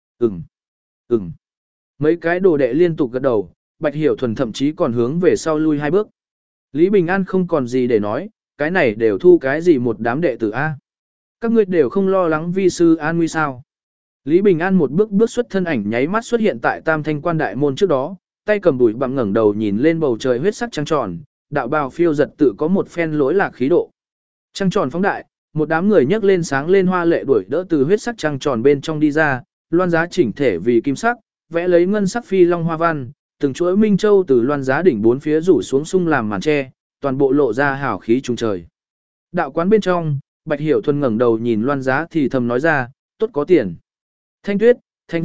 S1: Ừm. Mấy cái đồ đệ liên tục gật đầu, Bạch Hiểu Thuần thậm chí còn hướng về sau lui 2 bước. Lý Bình An không còn gì để nói, cái này đều thu cái gì một đám đệ tử A. Các ngươi đều không lo lắng vi sư an nguy sao. Lý Bình An một bước xuất thân ảnh nháy mắt xuất hiện tại Tam Thanh Quan đại môn trước đó, tay cầm đùi bằng ngẩng đầu nhìn lên bầu trời huyết sắc trăng tròn, đạo bào phiêu giật tự có một phen lỗi lạc khí độ. Trăng tròn phóng đại, một đám người nhấc lên sáng lên hoa lệ đuổi đỡ từ huyết sắc trăng tròn bên trong đi ra, loan giá chỉnh thể vì kim sắc, vẽ lấy ngân sắc phi long hoa văn, từng chuỗi minh châu từ loan giá đỉnh bốn phía rủ xuống sung làm màn che, toàn bộ lộ ra hào khí trùng trời. Đạo quán bên trong, Bạch Hiểu Thuần ngẩng đầu nhìn loan giá thì thầm nói ra, tốt có tiền. Thanh Tuyết, Thanh Vũ,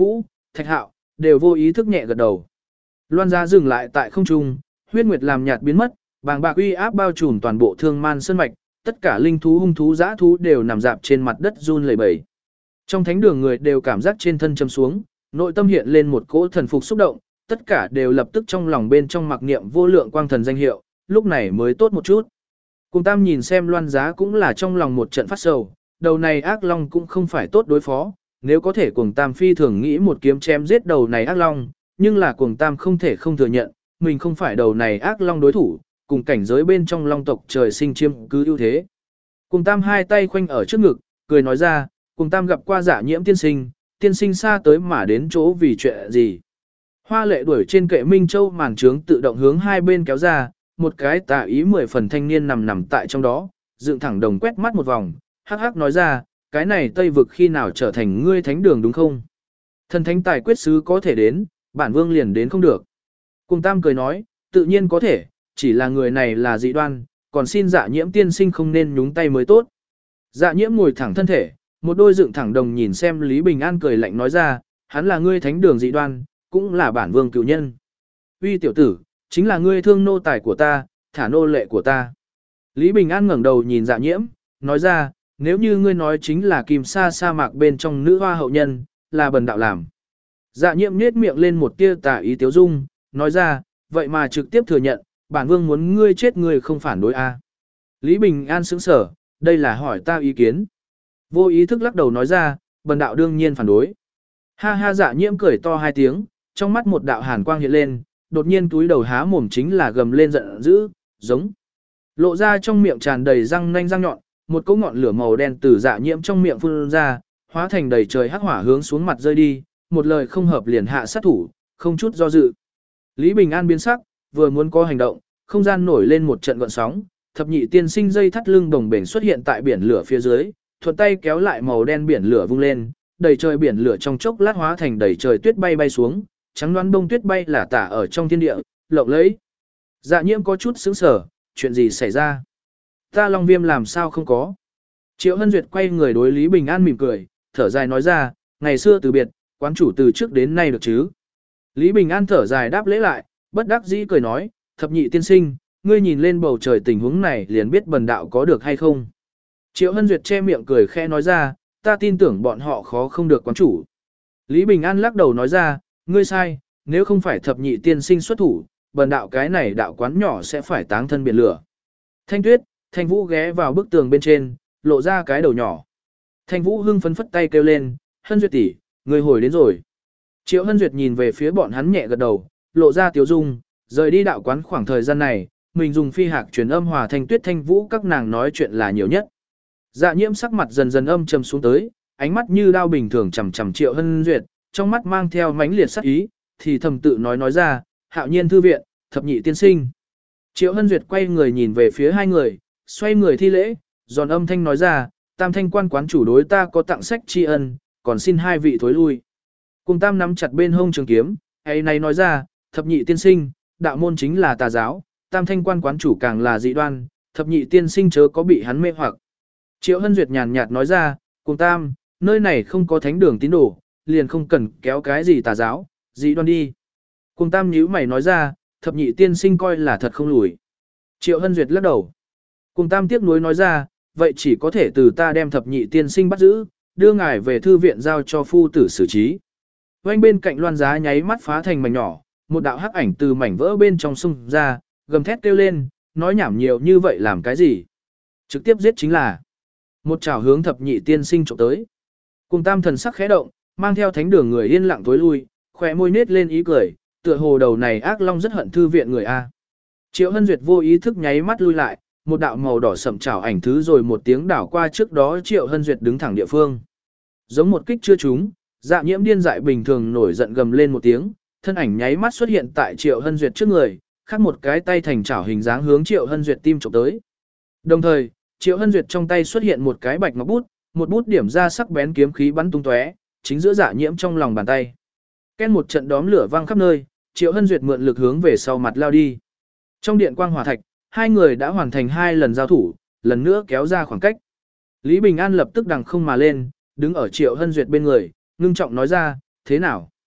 S1: Thạch Hạo, đều vô ý thức nhẹ gật đầu. Loan Giá dừng lại tại không trung, huyết nguyệt làm nhạt biến mất, bàng bạc uy áp bao trùm toàn bộ Thương Man sơn mạch, tất cả linh thú hung thú dã thú đều nằm dạp trên mặt đất run lẩy bẩy. Trong thánh đường người đều cảm giác trên thân châm xuống, nội tâm hiện lên một cỗ thần phục xúc động, tất cả đều lập tức trong lòng bên trong mặc niệm vô lượng quang thần danh hiệu, lúc này mới tốt một chút. Cùng Tam nhìn xem Loan Giá cũng là trong lòng một trận phát sầu, đầu này ác long cũng không phải tốt đối phó, nếu có thể Cuồng Tam phi thường nghĩ một kiếm chém giết đầu này ác long, nhưng là Cuồng Tam không thể không thừa nhận, mình không phải đầu này ác long đối thủ, cùng cảnh giới bên trong long tộc trời sinh chiêm cứ ưu thế. Cuồng Tam hai tay khoanh ở trước ngực, cười nói ra, Cuồng Tam gặp qua Dạ Nhiễm tiên sinh xa tới mà đến chỗ vì chuyện gì. Hoa lệ đuổi trên kệ Minh Châu màn trướng tự động hướng hai bên kéo ra, một cái tà ý 10 phần thanh niên nằm tại trong đó, dựng thẳng đồng quét mắt một vòng, hắc hắc nói ra, cái này Tây vực khi nào trở thành ngươi thánh đường đúng không? Thần thánh tài quyết sứ có thể đến, bản vương liền đến không được. Cuồng Tam cười nói, tự nhiên có thể, chỉ là người này là dị đoan, còn xin Dạ Nhiễm tiên sinh không nên nhúng tay mới tốt. Dạ Nhiễm ngồi thẳng thân thể, một đôi dựng thẳng đồng nhìn xem Lý Bình An cười lạnh nói ra, hắn là ngươi thánh đường dị đoan, cũng là bản vương cựu nhân. Uy tiểu tử, chính là ngươi thương nô tài của ta, thả nô lệ của ta. Lý Bình An ngẩng đầu nhìn Dạ Nhiễm, nói ra, nếu như ngươi nói chính là Kim Sa sa mạc bên trong nữ hoa hậu nhân, là bần đạo làm. Dạ Nhiễm nhếch miệng lên một tia tà ý tiếu dung, nói ra, vậy mà trực tiếp thừa nhận, bản vương muốn ngươi chết ngươi không phản đối a. Lý Bình An sững sờ, đây là hỏi ta ý kiến. Vô ý thức lắc đầu nói ra, bần đạo đương nhiên phản đối. Ha ha Dạ Nhiễm cười to hai tiếng, trong mắt một đạo hàn quang hiện lên, đột nhiên túi đầu há mồm chính là gầm lên giận dữ, giống. Lộ ra trong miệng tràn đầy răng nanh răng nhọn, một cỗ ngọn lửa màu đen từ Dạ Nhiễm trong miệng phun ra, hóa thành đầy trời hắc hỏa hướng xuống mặt rơi đi, một lời không hợp liền hạ sát thủ, không chút do dự. Lý Bình An biến sắc, vừa muốn có hành động, không gian nổi lên một trận gợn sóng, thập nhị tiên sinh dây thắt lưng bồng bềnh xuất hiện tại biển lửa phía dưới, thuận tay kéo lại màu đen biển lửa vung lên, đầy trời biển lửa trong chốc lát hóa thành đầy trời tuyết bay bay xuống, trắng đoán bông tuyết bay là tả ở trong thiên địa, lộng lẫy. Dạ Nhiễm có chút sững sờ, chuyện gì xảy ra? Ta Long Viêm làm sao không có? Triệu Hân Duyệt quay người đối Lý Bình An mỉm cười, thở dài nói ra, ngày xưa từ biệt, quán chủ từ trước đến nay được chứ? Lý Bình An thở dài đáp lễ lại, bất đắc dĩ cười nói, thập nhị tiên sinh, ngươi nhìn lên bầu trời tình huống này liền biết bần đạo có được hay không? Triệu Hân Duyệt che miệng cười khẽ nói ra, ta tin tưởng bọn họ khó không được quán chủ. Lý Bình An lắc đầu nói ra, ngươi sai, nếu không phải thập nhị tiên sinh xuất thủ, bần đạo cái này đạo quán nhỏ sẽ phải táng thân biển lửa. Thanh Tuyết, Thanh Vũ ghé vào bức tường bên trên, lộ ra cái đầu nhỏ. Thanh Vũ hưng phấn phất tay kêu lên, Hân Duyệt tỷ, ngươi hồi đến rồi. Triệu Hân Duyệt nhìn về phía bọn hắn nhẹ gật đầu, lộ ra tiếu dung, rời đi đạo quán khoảng thời gian này, mình dùng phi hạc truyền âm hòa Thanh Tuyết Thanh Vũ các nàng nói chuyện là nhiều nhất. Dạ Nhiễm sắc mặt dần dần âm trầm xuống tới, ánh mắt như đao bình thường chằm chằm Triệu Hân Duyệt, trong mắt mang theo mãnh liệt sát ý, thì thầm tự nói ra, Hạo Nhiên thư viện, thập nhị tiên sinh. Triệu Hân Duyệt quay người nhìn về phía hai người, xoay người thi lễ, giòn âm thanh nói ra, Tam Thanh quan quán chủ đối ta có tặng sách tri ân, còn xin hai vị thối lui. Cùng Tam nắm chặt bên hông trường kiếm, ấy này nói ra, thập nhị tiên sinh, đạo môn chính là tà giáo, Tam Thanh quan quán chủ càng là dị đoan, thập nhị tiên sinh chớ có bị hắn mê hoặc. Triệu Hân Duyệt nhàn nhạt nói ra, cùng Tam, nơi này không có thánh đường tín đồ, liền không cần kéo cái gì tà giáo, dị đoan đi. Cùng Tam nhíu mày nói ra, thập nhị tiên sinh coi là thật không lùi. Triệu Hân Duyệt lắc đầu. Cùng Tam tiếc nuối nói ra, vậy chỉ có thể từ ta đem thập nhị tiên sinh bắt giữ, đưa ngài về thư viện giao cho phu tử xử trí. Quanh bên cạnh Loan Giá nháy mắt phá thành mảnh nhỏ, một đạo hắc ảnh từ mảnh vỡ bên trong xung ra, gầm thét kêu lên, nói nhảm nhiều như vậy làm cái gì? Trực tiếp giết chính là một chảo hướng thập nhị tiên sinh trộm tới. Cùng Tam thần sắc khẽ động, mang theo thánh đường người yên lặng tối lui, khỏe môi nết lên ý cười, tựa hồ đầu này ác long rất hận thư viện người a. Triệu Hân Duyệt vô ý thức nháy mắt lui lại, một đạo màu đỏ sậm chảo ảnh thứ rồi một tiếng đảo qua trước đó Triệu Hân Duyệt đứng thẳng địa phương. Giống một kích chưa trúng, Dạ Nhiễm điên dại bình thường nổi giận gầm lên một tiếng, thân ảnh nháy mắt xuất hiện tại Triệu Hân Duyệt trước người, khác một cái tay thành chảo hình dáng hướng Triệu Hân Duyệt tim chụp tới. Đồng thời, Triệu Hân Duyệt trong tay xuất hiện một cái bạch ngọc bút, một bút điểm ra sắc bén kiếm khí bắn tung tóe, chính giữa Dạ Nhiễm trong lòng bàn tay. Ken một trận đóm lửa vang khắp nơi, Triệu Hân Duyệt mượn lực hướng về sau mặt lao đi. Trong điện quang hỏa thạch, hai người đã hoàn thành 2 lần giao thủ, lần nữa kéo ra khoảng cách. Lý Bình An lập tức đằng không mà lên, đứng ở Triệu Hân Duyệt bên người, ngưng trọng nói ra, thế nào?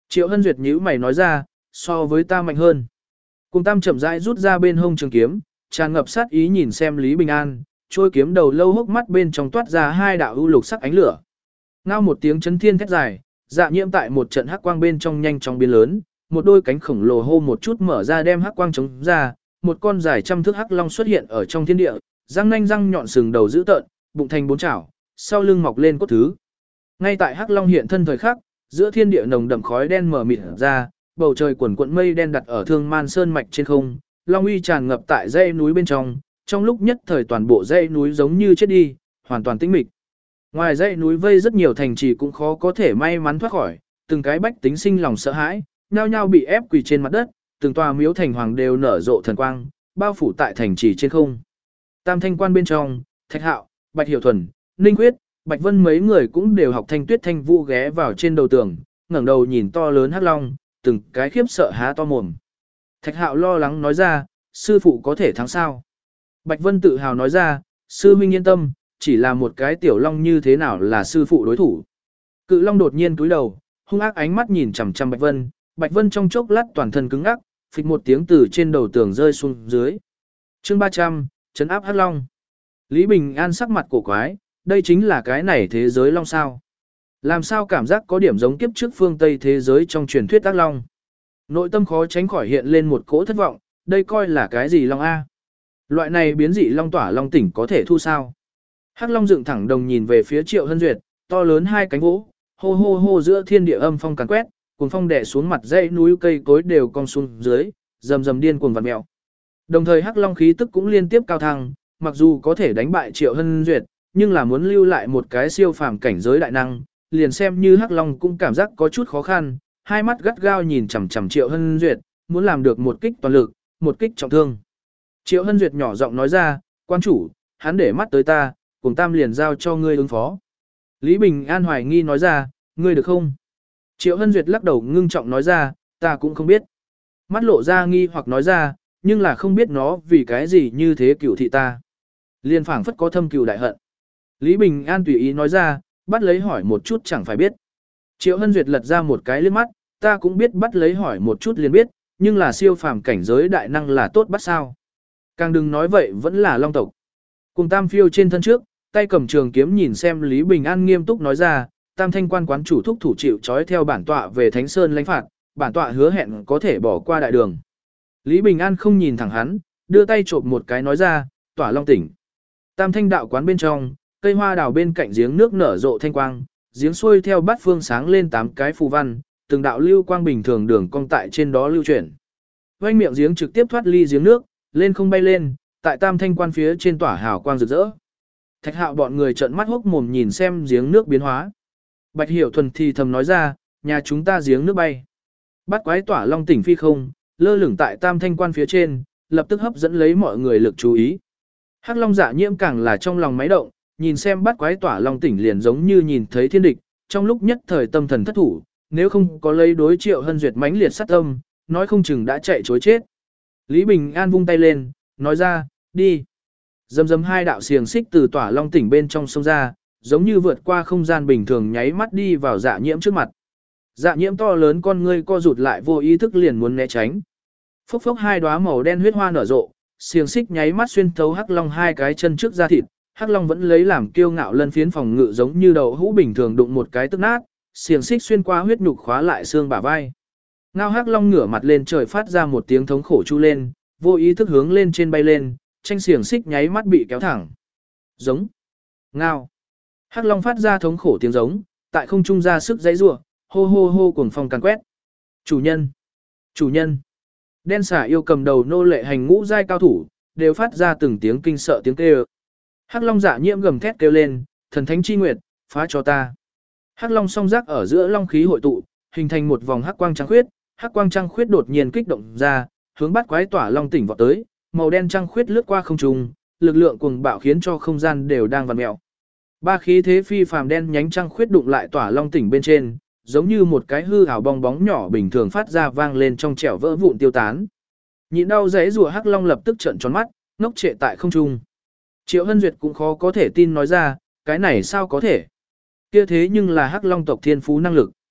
S1: Triệu Hân Duyệt nhíu mày nói ra, so với ta mạnh hơn. Cùng Tam chậm rãi rút ra bên hông trường kiếm, tràn ngập sát ý nhìn xem Lý Bình An, trôi kiếm đầu lâu hốc mắt bên trong toát ra hai đạo ưu lục sắc ánh lửa. Ngao một tiếng chấn thiên thét dài, Dạ Nhiễm tại một trận hắc quang bên trong nhanh chóng biến lớn, một đôi cánh khổng lồ hô một chút mở ra đem hắc quang chống ra, một con dài trăm thước hắc long xuất hiện ở trong thiên địa, răng nanh răng nhọn sừng đầu dữ tợn, bụng thành bốn chảo, sau lưng mọc lên cốt thứ. Ngay tại hắc long hiện thân thời khắc, giữa thiên địa nồng đậm khói đen mờ mịt ra, bầu trời quần quận mây đen đặt ở Thương Man Sơn mạch trên không, long uy tràn ngập tại dãy núi bên trong lúc nhất thời toàn bộ dãy núi giống như chết đi, hoàn toàn tĩnh mịch. Ngoài dãy núi vây rất nhiều thành trì cũng khó có thể may mắn thoát khỏi, từng cái bách tính sinh lòng sợ hãi, nhao nhao bị ép quỳ trên mặt đất, từng tòa miếu thành hoàng đều nở rộ thần quang, bao phủ tại thành trì trên không. Tam Thanh Quan bên trong, Thạch Hạo, Bạch Hiểu Thuần, Ninh Quyết, Bạch Vân mấy người cũng đều học Thanh Tuyết Thanh Vũ ghé vào trên đầu tường, ngẩng đầu nhìn to lớn hắc long, từng cái khiếp sợ há to mồm. Thạch Hạo lo lắng nói ra, sư phụ có thể thắng sao? Bạch Vân tự hào nói ra, sư huynh yên tâm, chỉ là một cái tiểu long như thế nào là sư phụ đối thủ. Cự long đột nhiên cúi đầu, hung ác ánh mắt nhìn chằm chằm Bạch Vân trong chốc lát toàn thân cứng ngắc, phịch một tiếng từ trên đầu tường rơi xuống dưới. Chương 300, trấn áp hắc long. Lý Bình An sắc mặt cổ quái, đây chính là cái này thế giới long sao? Làm sao cảm giác có điểm giống kiếp trước phương Tây thế giới trong truyền thuyết ác long? Nội tâm khó tránh khỏi hiện lên một cỗ thất vọng, đây coi là cái gì long a? Loại này biến dị long tỏa long tỉnh có thể thu sao? Hắc long dựng thẳng đồng nhìn về phía Triệu Hân Duyệt, to lớn hai cánh vỗ, hô hô hô giữa thiên địa âm phong càn quét, cuồng phong đè xuống mặt dãy núi cây cối đều cong xuống dưới, rầm rầm điên cuồng vặn mèo. Đồng thời Hắc long khí tức cũng liên tiếp cao thăng, mặc dù có thể đánh bại Triệu Hân Duyệt, nhưng là muốn lưu lại một cái siêu phàm cảnh giới đại năng, liền xem như Hắc long cũng cảm giác có chút khó khăn, hai mắt gắt gao nhìn chằm chằm Triệu Hân Duyệt, muốn làm được một kích toàn lực, một kích trọng thương. Triệu Hân Duyệt nhỏ giọng nói ra, quan chủ, hắn để mắt tới ta, cùng Tam liền giao cho ngươi ứng phó. Lý Bình An hoài nghi nói ra, ngươi được không? Triệu Hân Duyệt lắc đầu ngưng trọng nói ra, ta cũng không biết. Mắt lộ ra nghi hoặc nói ra, nhưng là không biết nó vì cái gì như thế cửu thị ta. Liên phảng phất có thâm cừu đại hận. Lý Bình An tùy ý nói ra, bắt lấy hỏi một chút chẳng phải biết. Triệu Hân Duyệt lật ra một cái liếc mắt, ta cũng biết bắt lấy hỏi một chút liền biết, nhưng là siêu phàm cảnh giới đại năng là tốt bắt sao. Càng đừng nói vậy vẫn là long tộc. Cùng Tam phiêu trên thân trước, tay cầm trường kiếm nhìn xem Lý Bình An nghiêm túc nói ra, Tam Thanh Quan quán chủ thúc thủ chịu trói theo bản tọa về Thánh Sơn lãnh phạt, bản tọa hứa hẹn có thể bỏ qua đại đường. Lý Bình An không nhìn thẳng hắn, đưa tay trộm một cái nói ra, tỏa long tỉnh. Tam Thanh đạo quán bên trong, cây hoa đào bên cạnh giếng nước nở rộ thanh quang, giếng xuôi theo bát phương sáng lên 8 cái phù văn, từng đạo lưu quang bình thường đường cong tại trên đó lưu chuyển. Vành miệng giếng trực tiếp thoát ly giếng nước, lên không bay lên, tại Tam Thanh Quan phía trên tỏa hào quang rực rỡ. Thạch Hạo bọn người trợn mắt hốc mồm nhìn xem giếng nước biến hóa. Bạch Hiểu Thuần thì thầm nói ra, nhà chúng ta giếng nước bay. Bắt quái tỏa long tỉnh phi không, lơ lửng tại Tam Thanh Quan phía trên, lập tức hấp dẫn lấy mọi người lực chú ý. Hắc Long Dạ Nhiễm càng là trong lòng máy động, nhìn xem bắt quái tỏa long tỉnh liền giống như nhìn thấy thiên địch, trong lúc nhất thời tâm thần thất thủ, nếu không có lấy đối Triệu Hân Duyệt mãnh liệt sát tâm, nói không chừng đã chạy trối chết. Lý Bình An vung tay lên, nói ra, đi. Dầm dầm hai đạo xiềng xích từ tỏa long tỉnh bên trong sông ra, giống như vượt qua không gian bình thường nháy mắt đi vào Dạ Nhiễm trước mặt. Dạ Nhiễm to lớn con ngươi co rụt lại vô ý thức liền muốn né tránh. Phốc phốc hai đóa màu đen huyết hoa nở rộ, xiềng xích nháy mắt xuyên thấu Hắc Long hai cái chân trước da thịt, Hắc Long vẫn lấy làm kiêu ngạo lân phiến phòng ngự giống như đậu hũ bình thường đụng một cái tức nát, xiềng xích xuyên qua huyết nhục khóa lại xương bả vai. Ngao Hắc Long ngửa mặt lên trời phát ra một tiếng thống khổ chu lên, vô ý thức hướng lên trên bay lên, tranh xiềng xích nháy mắt bị kéo thẳng. Giống. Ngao. Hắc Long phát ra thống khổ tiếng giống, tại không trung ra sức giãy giụa, hô hô hô cuồng phong càn quét. Chủ nhân. Chủ nhân. Đen xà yêu cầm đầu nô lệ hành ngũ giai cao thủ, đều phát ra từng tiếng kinh sợ tiếng kêu. Hắc Long Dạ Nhiễm gầm thét kêu lên, thần thánh chi nguyệt, phá cho ta. Hắc Long song giác ở giữa long khí hội tụ, hình thành một vòng hắc quang trăng khuyết, hắc quang trăng khuyết đột nhiên kích động ra, hướng bắt quái tỏa long tỉnh vọt tới, màu đen trăng khuyết lướt qua không trung, lực lượng cuồng bạo khiến cho không gian đều đang vặn mèo. Ba khí thế phi phàm đen nhánh trăng khuyết đụng lại tỏa long tỉnh bên trên, giống như một cái hư ảo bong bóng nhỏ bình thường phát ra vang lên trong trẻo vỡ vụn tiêu tán. Nhịn đau giãy rùa Hắc Long lập tức trợn tròn mắt, ngốc trệ tại không trung. Triệu Hân Duyệt cũng khó có thể tin nói ra, cái này sao có thể? Kia thế nhưng là Hắc Long tộc thiên phú năng lực.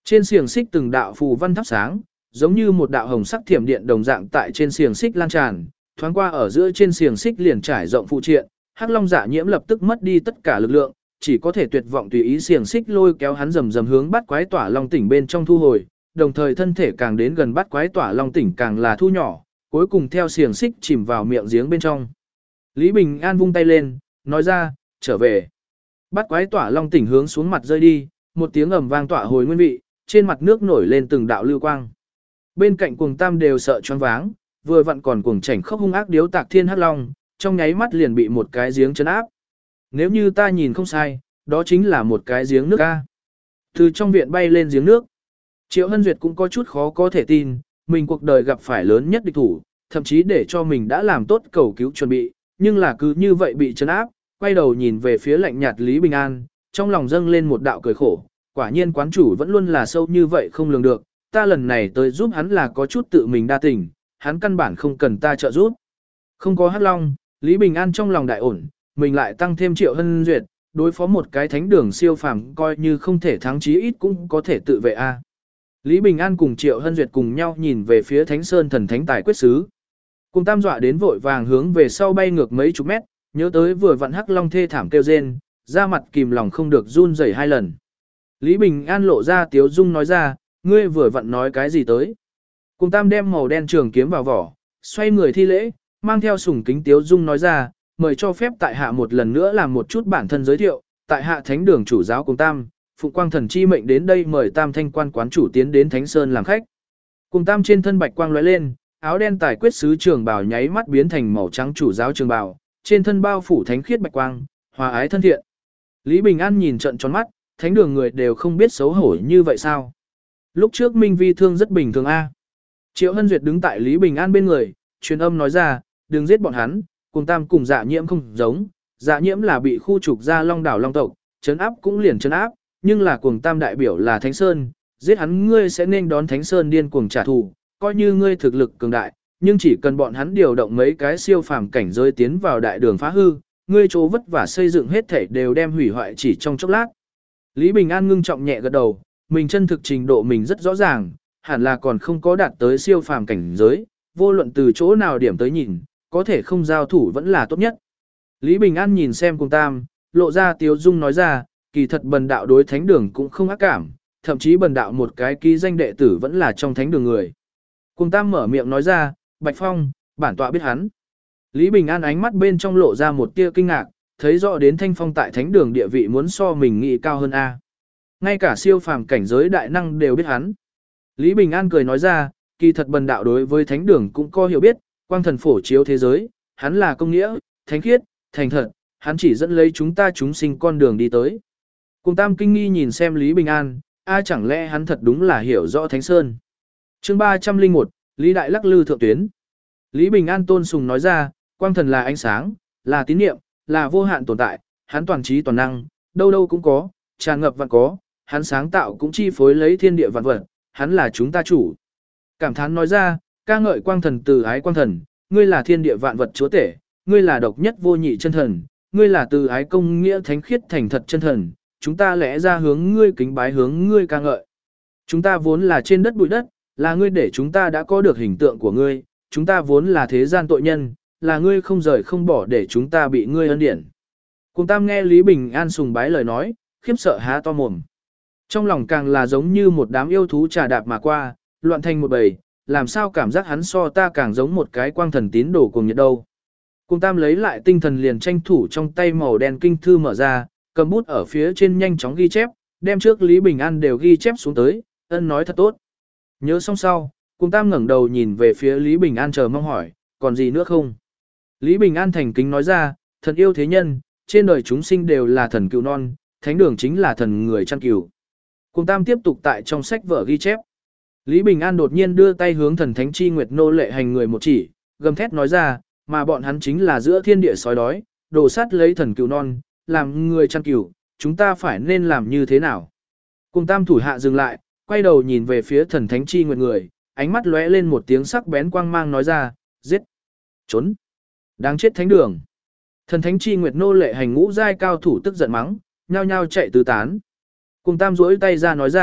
S1: Trên xiềng xích từng đạo phù văn thắp sáng, giống như một đạo hồng sắc thiểm điện đồng dạng tại trên xiềng xích lan tràn, thoáng qua ở giữa trên xiềng xích liền trải rộng phụ triện, Hắc Long Dạ Nhiễm lập tức mất đi tất cả lực lượng, chỉ có thể tuyệt vọng tùy ý xiềng xích lôi kéo hắn rầm rầm hướng bắt quái tỏa long tỉnh bên trong thu hồi, đồng thời thân thể càng đến gần bắt quái tỏa long tỉnh càng là thu nhỏ, cuối cùng theo xiềng xích chìm vào miệng giếng bên trong. Lý Bình An vung tay lên, nói ra, trở về. Bắt quái tỏa long tỉnh hướng xuống mặt rơi đi, một tiếng ầm vang tỏa hồi nguyên vị, trên mặt nước nổi lên từng đạo lưu quang. Bên cạnh Cuồng Tam đều sợ choáng váng, vừa vặn còn Cuồng Chảnh khốc hung ác điếu tạc thiên hắc long, trong nháy mắt liền bị một cái giếng chấn áp. Nếu như ta nhìn không sai, đó chính là một cái giếng nước a. Từ trong viện bay lên giếng nước. Triệu Hân Duyệt cũng có chút khó có thể tin, mình cuộc đời gặp phải lớn nhất địch thủ, thậm chí để cho mình đã làm tốt cầu cứu chuẩn bị, nhưng là cứ như vậy bị chấn áp, quay đầu nhìn về phía lạnh nhạt Lý Bình An, trong lòng dâng lên một đạo cười khổ, quả nhiên quán chủ vẫn luôn là sâu như vậy không lường được, ta lần này tới giúp hắn là có chút tự mình đa tình, hắn căn bản không cần ta trợ giúp. Không có Hắc Long, Lý Bình An trong lòng đại ổn, mình lại tăng thêm Triệu Hân Duyệt, đối phó một cái thánh đường siêu phàm coi như không thể thắng chí ít cũng có thể tự vệ a. Lý Bình An cùng Triệu Hân Duyệt cùng nhau nhìn về phía Thánh Sơn thần thánh tài quyết sứ. Cùng Tam dọa đến vội vàng hướng về sau bay ngược mấy chục mét, nhớ tới vừa vặn Hắc Long thê thảm kêu rên, da mặt kìm lòng không được run rẩy 2 lần. Lý Bình An lộ ra tiếu dung nói ra, ngươi vừa vặn nói cái gì tới. Cùng Tam đem màu đen trường kiếm vào vỏ, xoay người thi lễ, mang theo sủng kính tiếu dung nói ra, mời cho phép tại hạ một lần nữa làm một chút bản thân giới thiệu, tại hạ thánh đường chủ giáo Cùng Tam, Phụng Quang Thần chi mệnh đến đây mời Tam Thanh quan quán chủ tiến đến Thánh Sơn làm khách. Cùng Tam trên thân bạch quang lóe lên, áo đen tài quyết sứ trường bào nháy mắt biến thành màu trắng chủ giáo trường bào, trên thân bao phủ thánh khiết bạch quang, hòa ái thân thiện. Lý Bình An nhìn trận tròn mắt, thánh đường người đều không biết xấu hổ như vậy sao? Lúc trước Minh Vi thương rất bình thường a. Triệu Hân Duyệt đứng tại Lý Bình An bên người, truyền âm nói ra, đừng giết bọn hắn, Cùng Tam cùng Dạ Nhiễm không giống, Dạ Nhiễm là bị khu trục ra Long đảo Long tộc, trấn áp cũng liền trấn áp, nhưng là Cuồng Tam đại biểu là Thánh Sơn, giết hắn ngươi sẽ nên đón Thánh Sơn điên cuồng trả thù, coi như ngươi thực lực cường đại, nhưng chỉ cần bọn hắn điều động mấy cái siêu phàm cảnh giới tiến vào đại đường phá hư, ngươi chỗ vất vả xây dựng hết thảy đều đem hủy hoại chỉ trong chốc lát. Lý Bình An ngưng trọng nhẹ gật đầu, mình chân thực trình độ mình rất rõ ràng, hẳn là còn không có đạt tới siêu phàm cảnh giới, vô luận từ chỗ nào điểm tới nhìn, có thể không giao thủ vẫn là tốt nhất. Lý Bình An nhìn xem Cuồng Tam, lộ ra tiếu dung nói ra, kỳ thật bần đạo đối thánh đường cũng không ác cảm, thậm chí bần đạo một cái ký danh đệ tử vẫn là trong thánh đường người. Cuồng Tam mở miệng nói ra, Bạch Phong, bản tọa biết hắn. Lý Bình An ánh mắt bên trong lộ ra một tia kinh ngạc, thấy rõ đến Thanh Phong tại thánh đường địa vị muốn so mình nghĩ cao hơn a. Ngay cả siêu phàm cảnh giới đại năng đều biết hắn. Lý Bình An cười nói ra, kỳ thật bần đạo đối với thánh đường cũng có hiểu biết, quang thần phổ chiếu thế giới, hắn là công nghĩa, thánh khiết, thành thật, hắn chỉ dẫn lấy chúng ta chúng sinh con đường đi tới. Cùng Tam kinh nghi nhìn xem Lý Bình An, chẳng lẽ hắn thật đúng là hiểu rõ Thánh Sơn. Chương 301, Lý Đại lắc lư thượng tuyến. Lý Bình An tôn sùng nói ra, quang thần là ánh sáng, là tín niệm, là vô hạn tồn tại, hắn toàn trí toàn năng, đâu đâu cũng có, tràn ngập vạn có, hắn sáng tạo cũng chi phối lấy thiên địa vạn vật, hắn là chúng ta chủ. Cảm thán nói ra, ca ngợi quang thần từ ái quang thần, ngươi là thiên địa vạn vật chúa tể, ngươi là độc nhất vô nhị chân thần, ngươi là từ ái công nghĩa thánh khiết thành thật chân thần, chúng ta lẽ ra hướng ngươi kính bái hướng ngươi ca ngợi. Chúng ta vốn là trên đất bụi đất, là ngươi để chúng ta đã có được hình tượng của ngươi, chúng ta vốn là thế gian tội nhân, là ngươi không rời không bỏ để chúng ta bị ngươi ân điển. Cùng Tam nghe Lý Bình An sùng bái lời nói, khiếp sợ há to mồm. Trong lòng càng là giống như một đám yêu thú trà đạp mà qua, loạn thành một bầy, làm sao cảm giác hắn so ta càng giống một cái quang thần tín đồ cùng nhiệt đâu. Cùng Tam lấy lại tinh thần liền tranh thủ trong tay màu đen kinh thư mở ra, cầm bút ở phía trên nhanh chóng ghi chép, đem trước Lý Bình An đều ghi chép xuống tới, ân nói thật tốt. Nhớ xong sau, Cùng Tam ngẩng đầu nhìn về phía Lý Bình An chờ mong hỏi, còn gì nữa không? Lý Bình An thành kính nói ra, thần yêu thế nhân, trên đời chúng sinh đều là thần cừu non, thánh đường chính là thần người chăn cừu. Cùng Tam tiếp tục tại trong sách vở ghi chép. Lý Bình An đột nhiên đưa tay hướng thần thánh chi nguyệt nô lệ hành người một chỉ, gầm thét nói ra, mà bọn hắn chính là giữa thiên địa sói đói, đổ sát lấy thần cừu non, làm người chăn cừu, chúng ta phải nên làm như thế nào? Cùng Tam thủ hạ dừng lại, quay đầu nhìn về phía thần thánh chi nguyệt người, ánh mắt lóe lên một tiếng sắc bén quang mang nói ra, giết, trốn, đáng chết thánh đường. Thần thánh chi nguyệt nô lệ hành ngũ giai cao thủ tức giận mắng, nhao nhao chạy tứ tán. Cùng Tam duỗi tay ra nói ra,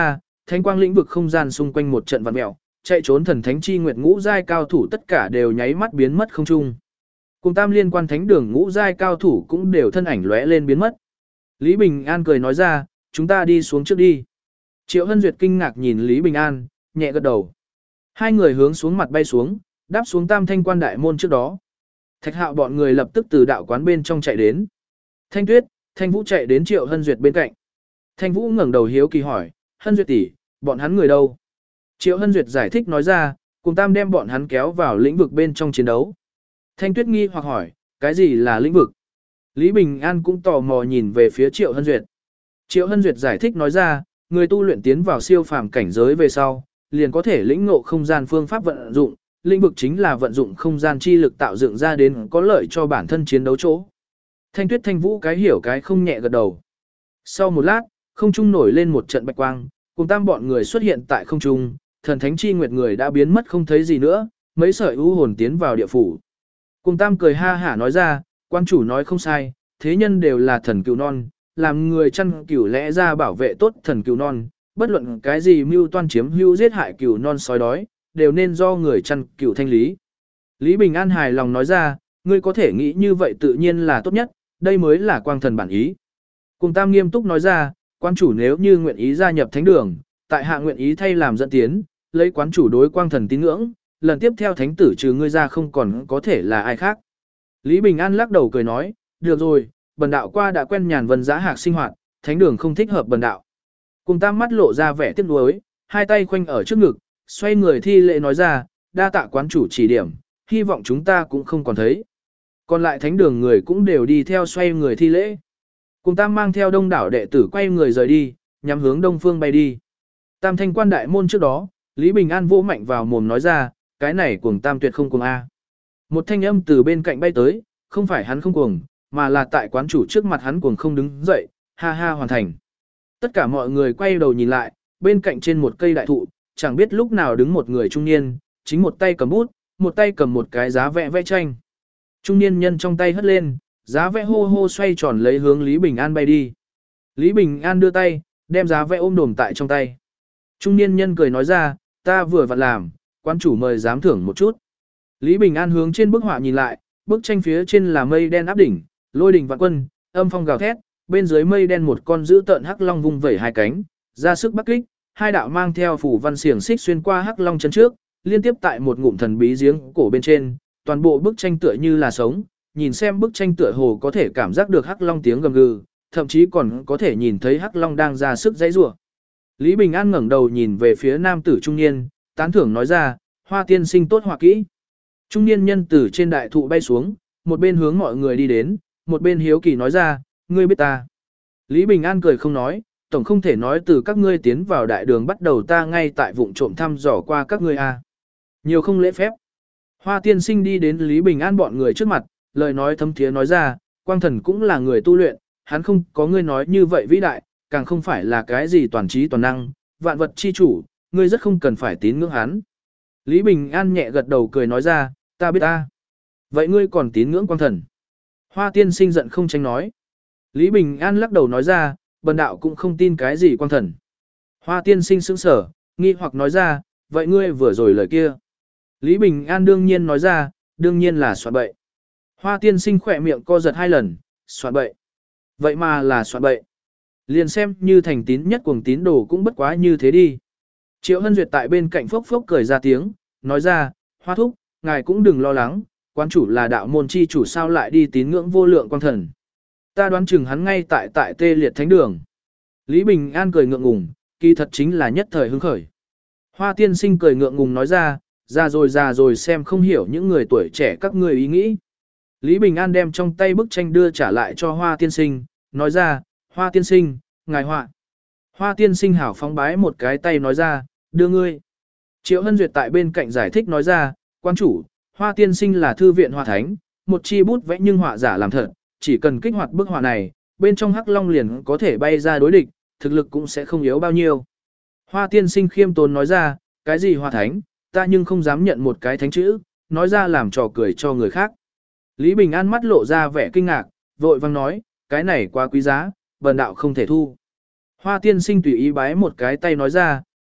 S1: thanh quang lĩnh vực không gian xung quanh một trận vặn mèo, chạy trốn thần thánh chi nguyệt ngũ giai cao thủ tất cả đều nháy mắt biến mất không trung. Cùng tam liên quan thánh đường ngũ giai cao thủ cũng đều thân ảnh lóe lên biến mất. Lý Bình An cười nói ra, chúng ta đi xuống trước đi. Triệu Hân Duyệt kinh ngạc nhìn Lý Bình An, nhẹ gật đầu. Hai người hướng xuống mặt bay xuống, đáp xuống tam thanh quan đại môn trước đó. Thạch Hạo bọn người lập tức từ đạo quán bên trong chạy đến. Thanh Tuyết, Thanh Vũ chạy đến Triệu Hân Duyệt bên cạnh. Thanh Vũ ngẩng đầu hiếu kỳ hỏi, Hân Duyệt tỷ, bọn hắn người đâu? Triệu Hân Duyệt giải thích nói ra, cùng tam đem bọn hắn kéo vào lĩnh vực bên trong chiến đấu. Thanh Tuyết nghi hoặc hỏi, cái gì là lĩnh vực? Lý Bình An cũng tò mò nhìn về phía Triệu Hân Duyệt. Triệu Hân Duyệt giải thích nói ra, người tu luyện tiến vào siêu phàm cảnh giới về sau, liền có thể lĩnh ngộ không gian phương pháp vận dụng, lĩnh vực chính là vận dụng không gian chi lực tạo dựng ra đến có lợi cho bản thân chiến đấu chỗ. Thanh Tuyết Thanh Vũ cái hiểu cái không nhẹ gật đầu. Sau một lát, không trung nổi lên một trận bạch quang, cùng tam bọn người xuất hiện tại không trung, thần thánh chi nguyệt người đã biến mất không thấy gì nữa, mấy sợi u hồn tiến vào địa phủ. Cùng tam cười ha hả nói ra, quan chủ nói không sai, thế nhân đều là thần cừu non, làm người chăn cừu lẽ ra bảo vệ tốt thần cừu non, bất luận cái gì mưu toan chiếm hữu giết hại cừu non sói đói, đều nên do người chăn cừu thanh lý. Lý Bình An hài lòng nói ra, ngươi có thể nghĩ như vậy tự nhiên là tốt nhất, đây mới là quang thần bản ý. Cùng tam nghiêm túc nói ra, quan chủ nếu như nguyện ý gia nhập thánh đường, tại hạ nguyện ý thay làm dẫn tiến, lấy quán chủ đối quang thần tín ngưỡng, lần tiếp theo thánh tử trừ ngươi ra không còn có thể là ai khác. Lý Bình An lắc đầu cười nói, được rồi, bần đạo qua đã quen nhàn vân giá hạc sinh hoạt, thánh đường không thích hợp bần đạo. Cùng tam mắt lộ ra vẻ tiếc nuối, hai tay khoanh ở trước ngực, xoay người thi lễ nói ra, đa tạ quán chủ chỉ điểm, hy vọng chúng ta cũng không còn thấy. Còn lại thánh đường người cũng đều đi theo xoay người thi lễ. Cùng tam mang theo đông đảo đệ tử quay người rời đi, nhắm hướng đông phương bay đi. Tam thanh quan đại môn trước đó, Lý Bình An vỗ mạnh vào mồm nói ra, cái này cuồng tam tuyệt không cuồng A. Một thanh âm từ bên cạnh bay tới, không phải hắn không cuồng, mà là tại quán chủ trước mặt hắn cuồng không đứng dậy, ha ha hoàn thành. Tất cả mọi người quay đầu nhìn lại, bên cạnh trên một cây đại thụ, chẳng biết lúc nào đứng một người trung niên, chính một tay cầm bút, một tay cầm một cái giá vẽ vẽ tranh. Trung niên nhân trong tay hất lên, giá vẽ hô hô xoay tròn lấy hướng Lý Bình An bay đi. Lý Bình An đưa tay, đem giá vẽ ôm đồm tại trong tay. Trung niên nhân cười nói ra, ta vừa vặn làm, quan chủ mời giám thưởng một chút. Lý Bình An hướng trên bức họa nhìn lại, bức tranh phía trên là mây đen áp đỉnh, lôi đình vạn quân, âm phong gào thét, bên dưới mây đen một con dữ tợn hắc long vung vẩy hai cánh, ra sức bắc kích, hai đạo mang theo phủ văn xiềng xích xuyên qua hắc long chân trước, liên tiếp tại một ngụm thần bí giếng cổ bên trên, toàn bộ bức tranh tựa như là sống, nhìn xem bức tranh tựa hồ có thể cảm giác được hắc long tiếng gầm gừ, thậm chí còn có thể nhìn thấy hắc long đang ra sức giãy giụa. Lý Bình An ngẩng đầu nhìn về phía nam tử trung niên, tán thưởng nói ra, Hoa tiên sinh tốt họa kỹ. Trung niên nhân từ trên đại thụ bay xuống, một bên hướng mọi người đi đến, một bên hiếu kỳ nói ra, ngươi biết ta. Lý Bình An cười không nói, tổng không thể nói từ các ngươi tiến vào đại đường bắt đầu ta ngay tại vụng trộm thăm dò qua các ngươi a. Nhiều không lễ phép. Hoa tiên sinh đi đến Lý Bình An bọn người trước mặt, lời nói thấm thiế nói ra, quang thần cũng là người tu luyện, hắn không có ngươi nói như vậy vĩ đại, càng không phải là cái gì toàn trí toàn năng, vạn vật chi chủ, ngươi rất không cần phải tín ngưỡng hắn. Lý Bình An nhẹ gật đầu cười nói ra, ta biết ta. Vậy ngươi còn tín ngưỡng quang thần? Hoa tiên sinh giận không tránh nói. Lý Bình An lắc đầu nói ra, bần đạo cũng không tin cái gì quang thần. Hoa tiên sinh sững sở, nghi hoặc nói ra, vậy ngươi vừa rồi lời kia. Lý Bình An đương nhiên nói ra, đương nhiên là soạn bậy. Hoa tiên sinh khỏe miệng co giật hai lần, soạn bậy. Vậy mà là soạn bậy. Liền xem như thành tín nhất cuồng tín đồ cũng bất quá như thế đi. Triệu Hân Duyệt tại bên cạnh phốc phốc cười ra tiếng, nói ra, Hoa thúc, ngài cũng đừng lo lắng, quán chủ là đạo môn chi chủ sao lại đi tín ngưỡng vô lượng quang thần. Ta đoán chừng hắn ngay tại tê liệt thánh đường. Lý Bình An cười ngượng ngùng, kỳ thật chính là nhất thời hứng khởi. Hoa tiên sinh cười ngượng ngùng nói ra, già rồi xem không hiểu những người tuổi trẻ các ngươi ý nghĩ. Lý Bình An đem trong tay bức tranh đưa trả lại cho Hoa tiên sinh, nói ra, Hoa tiên sinh, ngài họa. Hoa tiên sinh hảo phóng bái một cái tay nói ra, đưa ngươi. Triệu Hân Duyệt tại bên cạnh giải thích nói ra, quan chủ, Hoa tiên sinh là thư viện họa thánh, một chi bút vẽ nhưng họa giả làm thật, chỉ cần kích hoạt bức họa này, bên trong hắc long liền có thể bay ra đối địch, thực lực cũng sẽ không yếu bao nhiêu. Hoa tiên sinh khiêm tốn nói ra, cái gì họa thánh, ta nhưng không dám nhận một cái thánh chữ, nói ra làm trò cười cho người khác. Lý Bình An mắt lộ ra vẻ kinh ngạc, vội vang nói, cái này quá quý giá, bần đạo không thể thu. Hoa tiên sinh tùy ý bái một cái tay nói ra,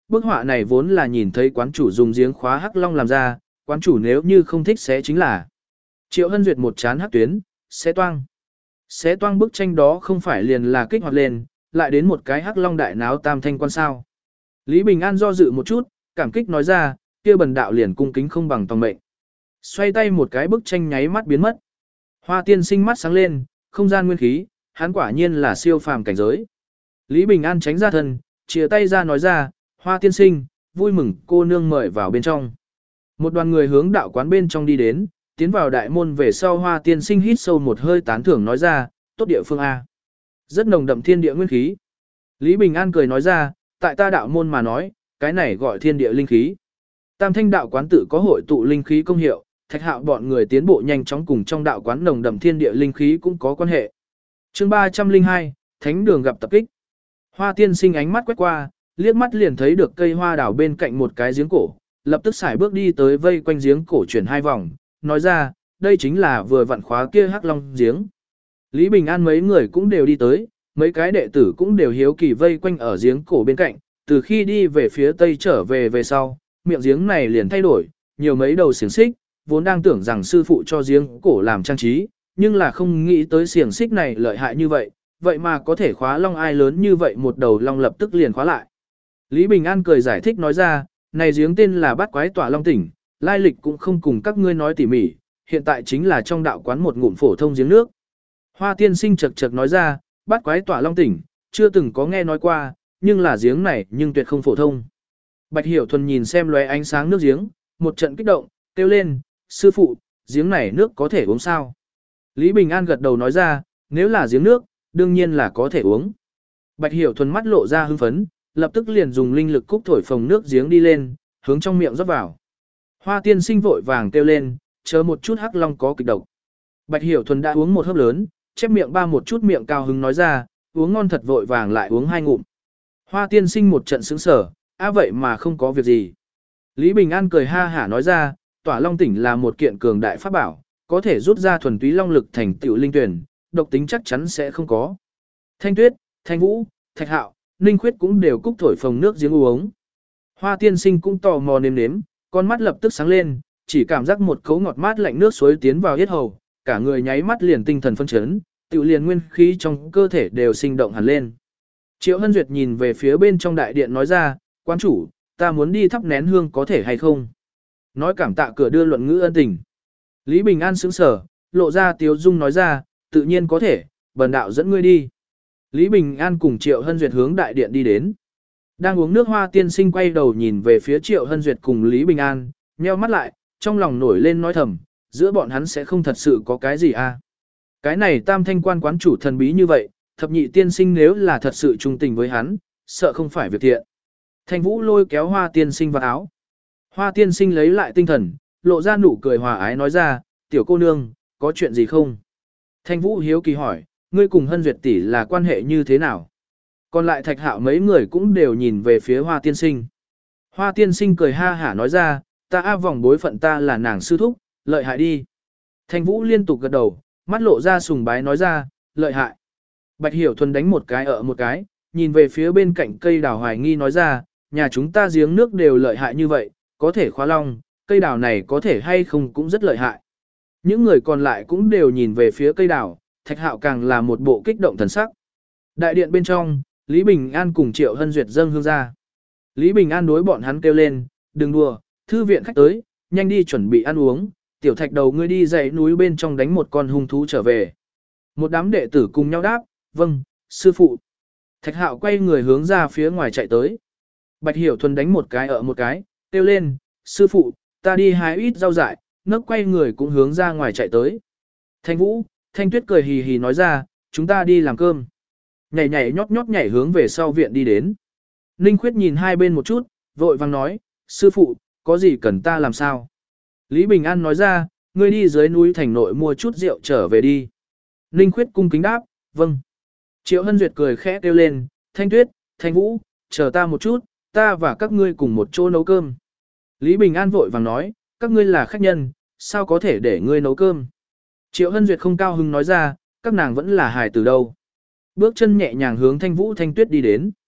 S1: bức họa này vốn là nhìn thấy quán chủ dùng giếng khóa hắc long làm ra, quán chủ nếu như không thích sẽ chính là. Triệu Hân duyệt một chán hắc tuyến, xé toang. Xé toang bức tranh đó không phải liền là kích hoạt lên, lại đến một cái hắc long đại náo tam thanh quan sao. Lý Bình An do dự một chút, cảm kích nói ra, kia bần đạo liền cung kính không bằng tòng mệnh. Xoay tay một cái bức tranh nháy mắt biến mất. Hoa tiên sinh mắt sáng lên, không gian nguyên khí, hắn quả nhiên là siêu phàm cảnh giới. Lý Bình An tránh ra thân, chia tay ra nói ra, Hoa tiên sinh, vui mừng cô nương mời vào bên trong. Một đoàn người hướng đạo quán bên trong đi đến, tiến vào đại môn về sau Hoa tiên sinh hít sâu một hơi tán thưởng nói ra, tốt địa phương A. Rất nồng đậm thiên địa nguyên khí. Lý Bình An cười nói ra, tại ta đạo môn mà nói, cái này gọi thiên địa linh khí. Tam thanh đạo quán tự có hội tụ linh khí công hiệu, Thạch Hạo bọn người tiến bộ nhanh chóng cùng trong đạo quán nồng đậm thiên địa linh khí cũng có quan hệ. Chương 302, Thánh đường gặp tập kích. Hoa tiên sinh ánh mắt quét qua, liếc mắt liền thấy được cây hoa đào bên cạnh một cái giếng cổ, lập tức xài bước đi tới vây quanh giếng cổ chuyển 2 vòng, nói ra, đây chính là vừa vặn khóa kia hắc long giếng. Lý Bình An mấy người cũng đều đi tới, mấy cái đệ tử cũng đều hiếu kỳ vây quanh ở giếng cổ bên cạnh, từ khi đi về phía tây trở về sau, miệng giếng này liền thay đổi, nhiều mấy đầu xiềng xích, vốn đang tưởng rằng sư phụ cho giếng cổ làm trang trí, nhưng là không nghĩ tới xiềng xích này lợi hại như vậy, vậy mà có thể khóa long ai lớn như vậy một đầu long lập tức liền khóa lại. Lý Bình An cười giải thích nói ra, này giếng tên là Bát Quái Tỏa Long Tỉnh, lai lịch cũng không cùng các ngươi nói tỉ mỉ, hiện tại chính là trong đạo quán một ngụm phổ thông giếng nước. Hoa tiên sinh chật chật nói ra, Bát Quái Tỏa Long Tỉnh, chưa từng có nghe nói qua, nhưng là giếng này nhưng tuyệt không phổ thông. Bạch Hiểu Thuần nhìn xem lóe ánh sáng nước giếng, một trận kích động, kêu lên, sư phụ, giếng này nước có thể uống sao? Lý Bình An gật đầu nói ra, nếu là giếng nước, đương nhiên là có thể uống. Bạch Hiểu Thuần mắt lộ ra hưng phấn, lập tức liền dùng linh lực cúc thổi phồng nước giếng đi lên, hướng trong miệng rót vào. Hoa tiên sinh vội vàng kêu lên, chờ một chút hắc long có kịch độc. Bạch Hiểu Thuần đã uống một hớp lớn, chép miệng ba một chút miệng cao hứng nói ra, uống ngon thật vội vàng lại uống 2 ngụm. Hoa tiên sinh một trận sững sở, vậy mà không có việc gì. Lý Bình An cười ha hả nói ra, Tỏa Long Tỉnh là một kiện cường đại pháp bảo, có thể rút ra thuần túy long lực thành tựu linh tuyển, độc tính chắc chắn sẽ không có. Thanh Tuyết, Thanh Vũ, Thạch Hạo, Ninh Khuyết cũng đều cúc thổi phồng nước giếng uống. Hoa tiên sinh cũng tò mò nếm nếm, con mắt lập tức sáng lên, chỉ cảm giác một cấu ngọt mát lạnh nước suối tiến vào yết hầu, cả người nháy mắt liền tinh thần phân chấn, tựu liền nguyên khí trong cơ thể đều sinh động hẳn lên. Triệu Hân Duyệt nhìn về phía bên trong đại điện nói ra, quán chủ, ta muốn đi thắp nén hương có thể hay không? Nói cảm tạ cửa đưa luận ngữ ân tình. Lý Bình An sững sờ, lộ ra tiếu dung nói ra, tự nhiên có thể, bần đạo dẫn ngươi đi. Lý Bình An cùng Triệu Hân Duyệt hướng đại điện đi đến. Đang uống nước Hoa tiên sinh quay đầu nhìn về phía Triệu Hân Duyệt cùng Lý Bình An, nheo mắt lại, trong lòng nổi lên nói thầm, giữa bọn hắn sẽ không thật sự có cái gì à. Cái này tam thanh quan quán chủ thần bí như vậy, thập nhị tiên sinh nếu là thật sự trung tình với hắn, sợ không phải việc thiện. Thanh Vũ lôi kéo Hoa tiên sinh vào áo. Hoa tiên sinh lấy lại tinh thần, lộ ra nụ cười hòa ái nói ra, tiểu cô nương, có chuyện gì không? Thanh Vũ hiếu kỳ hỏi, ngươi cùng Hân Duyệt tỷ là quan hệ như thế nào? Còn lại Thạch Hạo mấy người cũng đều nhìn về phía Hoa tiên sinh. Hoa tiên sinh cười ha hả nói ra, ta vòng bối phận ta là nàng sư thúc, lợi hại đi. Thanh Vũ liên tục gật đầu, mắt lộ ra sùng bái nói ra, lợi hại. Bạch Hiểu Thuần đánh một cái ở một cái, nhìn về phía bên cạnh cây đào hoài nghi nói ra, nhà chúng ta giếng nước đều lợi hại như vậy, có thể khóa long, cây đào này có thể hay không cũng rất lợi hại. Những người còn lại cũng đều nhìn về phía cây đào, Thạch Hạo càng là một bộ kích động thần sắc. Đại điện bên trong, Lý Bình An cùng Triệu Hân Duyệt dâng hương ra. Lý Bình An đối bọn hắn kêu lên, đừng đùa, thư viện khách tới, nhanh đi chuẩn bị ăn uống, tiểu Thạch đầu ngươi đi dãy núi bên trong đánh một con hung thú trở về. Một đám đệ tử cùng nhau đáp, vâng, sư phụ. Thạch Hạo quay người hướng ra phía ngoài chạy tới. Bạch Hiểu Thuần đánh một cái ở một cái, kêu lên, sư phụ, ta đi hái ít rau dại, nấc quay người cũng hướng ra ngoài chạy tới. Thanh Vũ, Thanh Tuyết cười hì hì nói ra, chúng ta đi làm cơm. Nhảy nhảy nhót nhót nhảy hướng về sau viện đi đến. Ninh Khuyết nhìn hai bên một chút, vội vang nói, sư phụ, có gì cần ta làm sao? Lý Bình An nói ra, ngươi đi dưới núi thành nội mua chút rượu trở về đi. Ninh Khuyết cung kính đáp, vâng. Triệu Hân Duyệt cười khẽ kêu lên, Thanh Tuyết, Thanh Vũ, chờ ta một chút, ta và các ngươi cùng một chỗ nấu cơm. Lý Bình An vội vàng nói, các ngươi là khách nhân, sao có thể để ngươi nấu cơm? Triệu Hân Duyệt không cao hứng nói ra, các nàng vẫn là hài từ đâu. Bước chân nhẹ nhàng hướng Thanh Vũ Thanh Tuyết đi đến.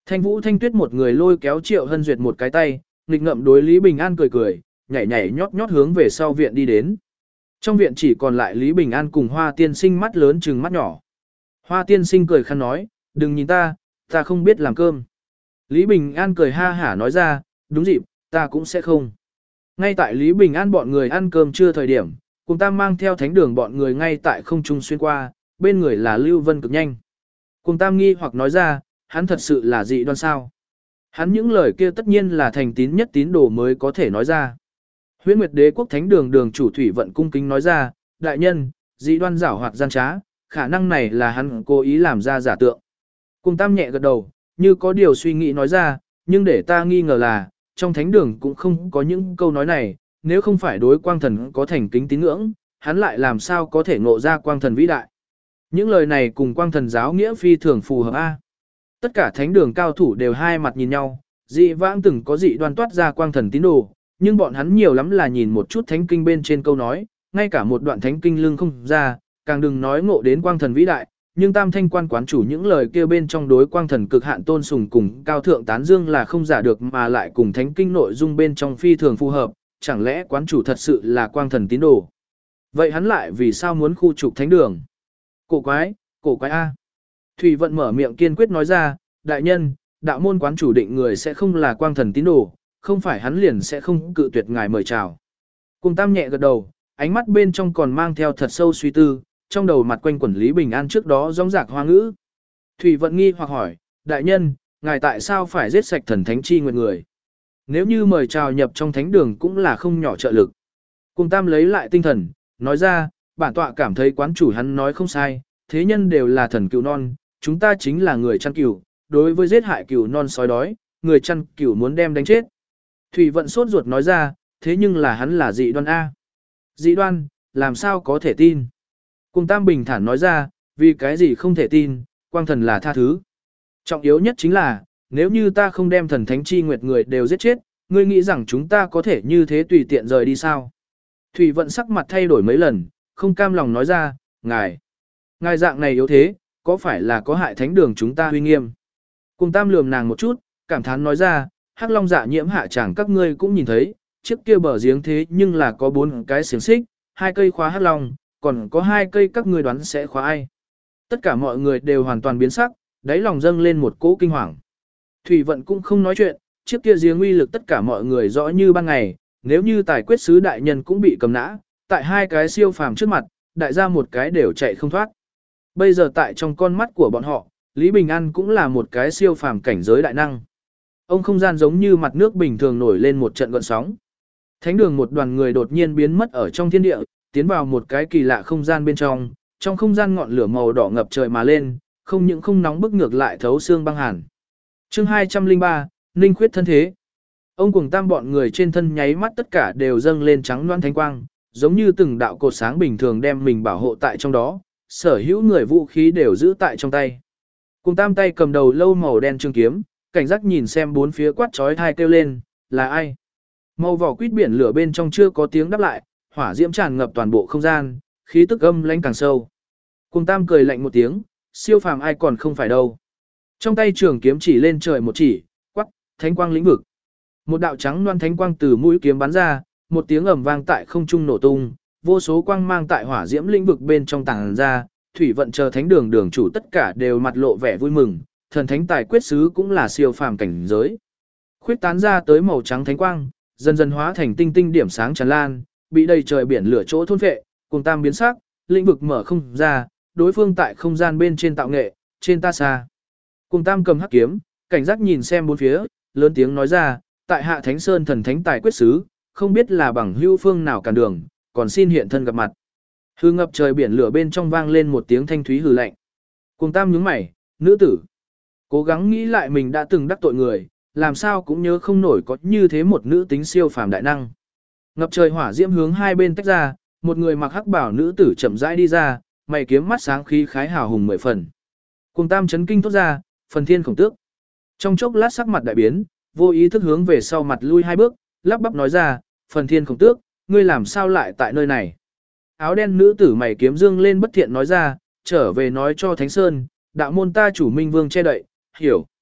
S1: Thanh Vũ Thanh Tuyết một người lôi kéo Triệu Hân Duyệt một cái tay, nghịch ngậm đối Lý Bình An cười cười, nhảy nhảy nhót nhót hướng về sau viện đi đến. Trong viện chỉ còn lại Lý Bình An cùng Hoa Tiên Sinh mắt lớn trừng mắt nhỏ. Hoa Tiên Sinh cười khăn nói, đừng nhìn ta không biết làm cơm. Lý Bình An cười ha hả nói ra, đúng dịp, ta cũng sẽ không. Ngay tại Lý Bình An bọn người ăn cơm trưa thời điểm, cùng ta mang theo thánh đường bọn người ngay tại không trung xuyên qua, bên người là Lưu Vân cực nhanh. Cùng Tam nghi hoặc nói ra, hắn thật sự là dị đoan sao. Hắn những lời kia tất nhiên là thành tín nhất tín đồ mới có thể nói ra. Huyễn Nguyệt Đế quốc thánh đường đường chủ Thủy Vận cung kính nói ra, đại nhân, dị đoan giảo hoạt gian trá, khả năng này là hắn cố ý làm ra giả tượng. Cùng Tam nhẹ gật đầu, như có điều suy nghĩ nói ra, nhưng để ta nghi ngờ là, trong thánh đường cũng không có những câu nói này, nếu không phải đối quang thần có thành kính tín ngưỡng, hắn lại làm sao có thể ngộ ra quang thần vĩ đại. Những lời này cùng quang thần giáo nghĩa phi thường phù hợp A. Tất cả thánh đường cao thủ đều hai mặt nhìn nhau, dị vãng từng có dị đoan toát ra quang thần tín đồ, nhưng bọn hắn nhiều lắm là nhìn một chút thánh kinh bên trên câu nói, ngay cả một đoạn thánh kinh lưng không ra, càng đừng nói ngộ đến quang thần vĩ đại. Nhưng Tam Thanh quan quán chủ những lời kia bên trong đối quang thần cực hạn tôn sùng cùng cao thượng tán dương là không giả được mà lại cùng thánh kinh nội dung bên trong phi thường phù hợp, chẳng lẽ quán chủ thật sự là quang thần tín đồ? Vậy hắn lại vì sao muốn khu trục thánh đường? Cổ quái A. Thủy Vận mở miệng kiên quyết nói ra, đại nhân, đạo môn quán chủ định người sẽ không là quang thần tín đồ, không phải hắn liền sẽ không cự tuyệt ngài mời chào. Cùng Tam nhẹ gật đầu, ánh mắt bên trong còn mang theo thật sâu suy tư, trong đầu mặt quanh quẩn Lý Bình An trước đó rõng rạc hoa ngữ. Thủy Vận nghi hoặc hỏi, đại nhân, ngài tại sao phải giết sạch thần thánh chi nguyện người? Nếu như mời chào nhập trong thánh đường cũng là không nhỏ trợ lực. Cùng Tam lấy lại tinh thần, nói ra, bản tọa cảm thấy quán chủ hắn nói không sai, thế nhân đều là thần cừu non, chúng ta chính là người chăn cừu, đối với giết hại cừu non sói đói, người chăn cừu muốn đem đánh chết. Thủy Vận sốt ruột nói ra, thế nhưng là hắn là dị đoan A. Dị đoan, làm sao có thể tin? Cùng Tam bình thản nói ra, vì cái gì không thể tin, quang thần là tha thứ. Trọng yếu nhất chính là, nếu như ta không đem thần thánh chi nguyệt người đều giết chết, ngươi nghĩ rằng chúng ta có thể như thế tùy tiện rời đi sao? Thủy Vận sắc mặt thay đổi mấy lần, không cam lòng nói ra, ngài dạng này yếu thế, có phải là có hại thánh đường chúng ta uy nghiêm? Cùng Tam lườm nàng một chút, cảm thán nói ra, Hắc Long Dạ nhiễm hạ chẳng các ngươi cũng nhìn thấy, chiếc kia bờ giếng thế nhưng là có 4 cái xiềng xích, 2 cây khóa Hắc Long, còn có 2 cây các ngươi đoán sẽ khóa ai? Tất cả mọi người đều hoàn toàn biến sắc, đáy lòng dâng lên một cỗ kinh hoàng. Thủy Vận cũng không nói chuyện, chiếc kia giếng uy lực tất cả mọi người rõ như ban ngày, nếu như tài quyết sứ đại nhân cũng bị cầm nã, tại 2 cái siêu phàm trước mặt, đại gia một cái đều chạy không thoát. Bây giờ tại trong con mắt của bọn họ, Lý Bình An cũng là một cái siêu phàm cảnh giới đại năng. Ông không gian giống như mặt nước bình thường nổi lên một trận gợn sóng. Thánh đường một đoàn người đột nhiên biến mất ở trong thiên địa, tiến vào một cái kỳ lạ không gian bên trong không gian ngọn lửa màu đỏ ngập trời mà lên, không những không nóng bức ngược lại thấu xương băng hàn. Chương 203, Ninh Khuyết thân thế. Ông cùng Tam bọn người trên thân nháy mắt tất cả đều dâng lên trắng loan thánh quang, giống như từng đạo cột sáng bình thường đem mình bảo hộ tại trong đó, sở hữu người vũ khí đều giữ tại trong tay. Cùng Tam tay cầm đầu lâu màu đen trường kiếm, cảnh giác nhìn xem bốn phía quát chói tai kêu lên, là ai? Màu vỏ quýt biển lửa bên trong chưa có tiếng đáp lại, hỏa diễm tràn ngập toàn bộ không gian, khí tức âm lãnh càng sâu. Cùng Tam cười lạnh một tiếng, siêu phàm ai còn không phải đâu. Trong tay trường kiếm chỉ lên trời một chỉ, quắc, thánh quang lĩnh vực. Một đạo trắng loan thánh quang từ mũi kiếm bắn ra, một tiếng ầm vang tại không trung nổ tung, vô số quang mang tại hỏa diễm lĩnh vực bên trong tàng ra, Thủy Vận chờ thánh đường đường chủ tất cả đều mặt lộ vẻ vui mừng, thần thánh tài quyết sứ cũng là siêu phàm cảnh giới. Khuyết tán ra tới màu trắng thánh quang, dần dần hóa thành tinh tinh điểm sáng tràn lan, bị đầy trời biển lửa chỗ thôn phệ, cùng Tam biến sắc, lĩnh vực mở không ra, đối phương tại không gian bên trên tạo nghệ, trên ta xa. Cùng Tam cầm hắc kiếm, cảnh giác nhìn xem bốn phía, lớn tiếng nói ra, tại Hạ Thánh Sơn thần thánh tài quyết sứ, không biết là bằng hữu phương nào cản đường, còn xin hiện thân gặp mặt. Hư ngập trời biển lửa bên trong vang lên một tiếng thanh thúy hừ lạnh. Cùng Tam nhướng mày, nữ tử. Cố gắng nghĩ lại mình đã từng đắc tội người, làm sao cũng nhớ không nổi có như thế một nữ tính siêu phàm đại năng. Ngập trời hỏa diễm hướng hai bên tách ra, một người mặc hắc bảo nữ tử chậm rãi đi ra, mày kiếm mắt sáng khí khái hào hùng 10 phần. Cùng Tam chấn kinh thốt ra, phần thiên khổng tước. Trong chốc lát sắc mặt đại biến, vô ý thức hướng về sau mặt lui 2 bước, lắp bắp nói ra, phần thiên khổng tước, ngươi làm sao lại tại nơi này? Áo đen nữ tử mày kiếm dương lên bất thiện nói ra, trở về nói cho Thánh Sơn, đạo môn ta chủ Minh Vương che đậy, hiểu.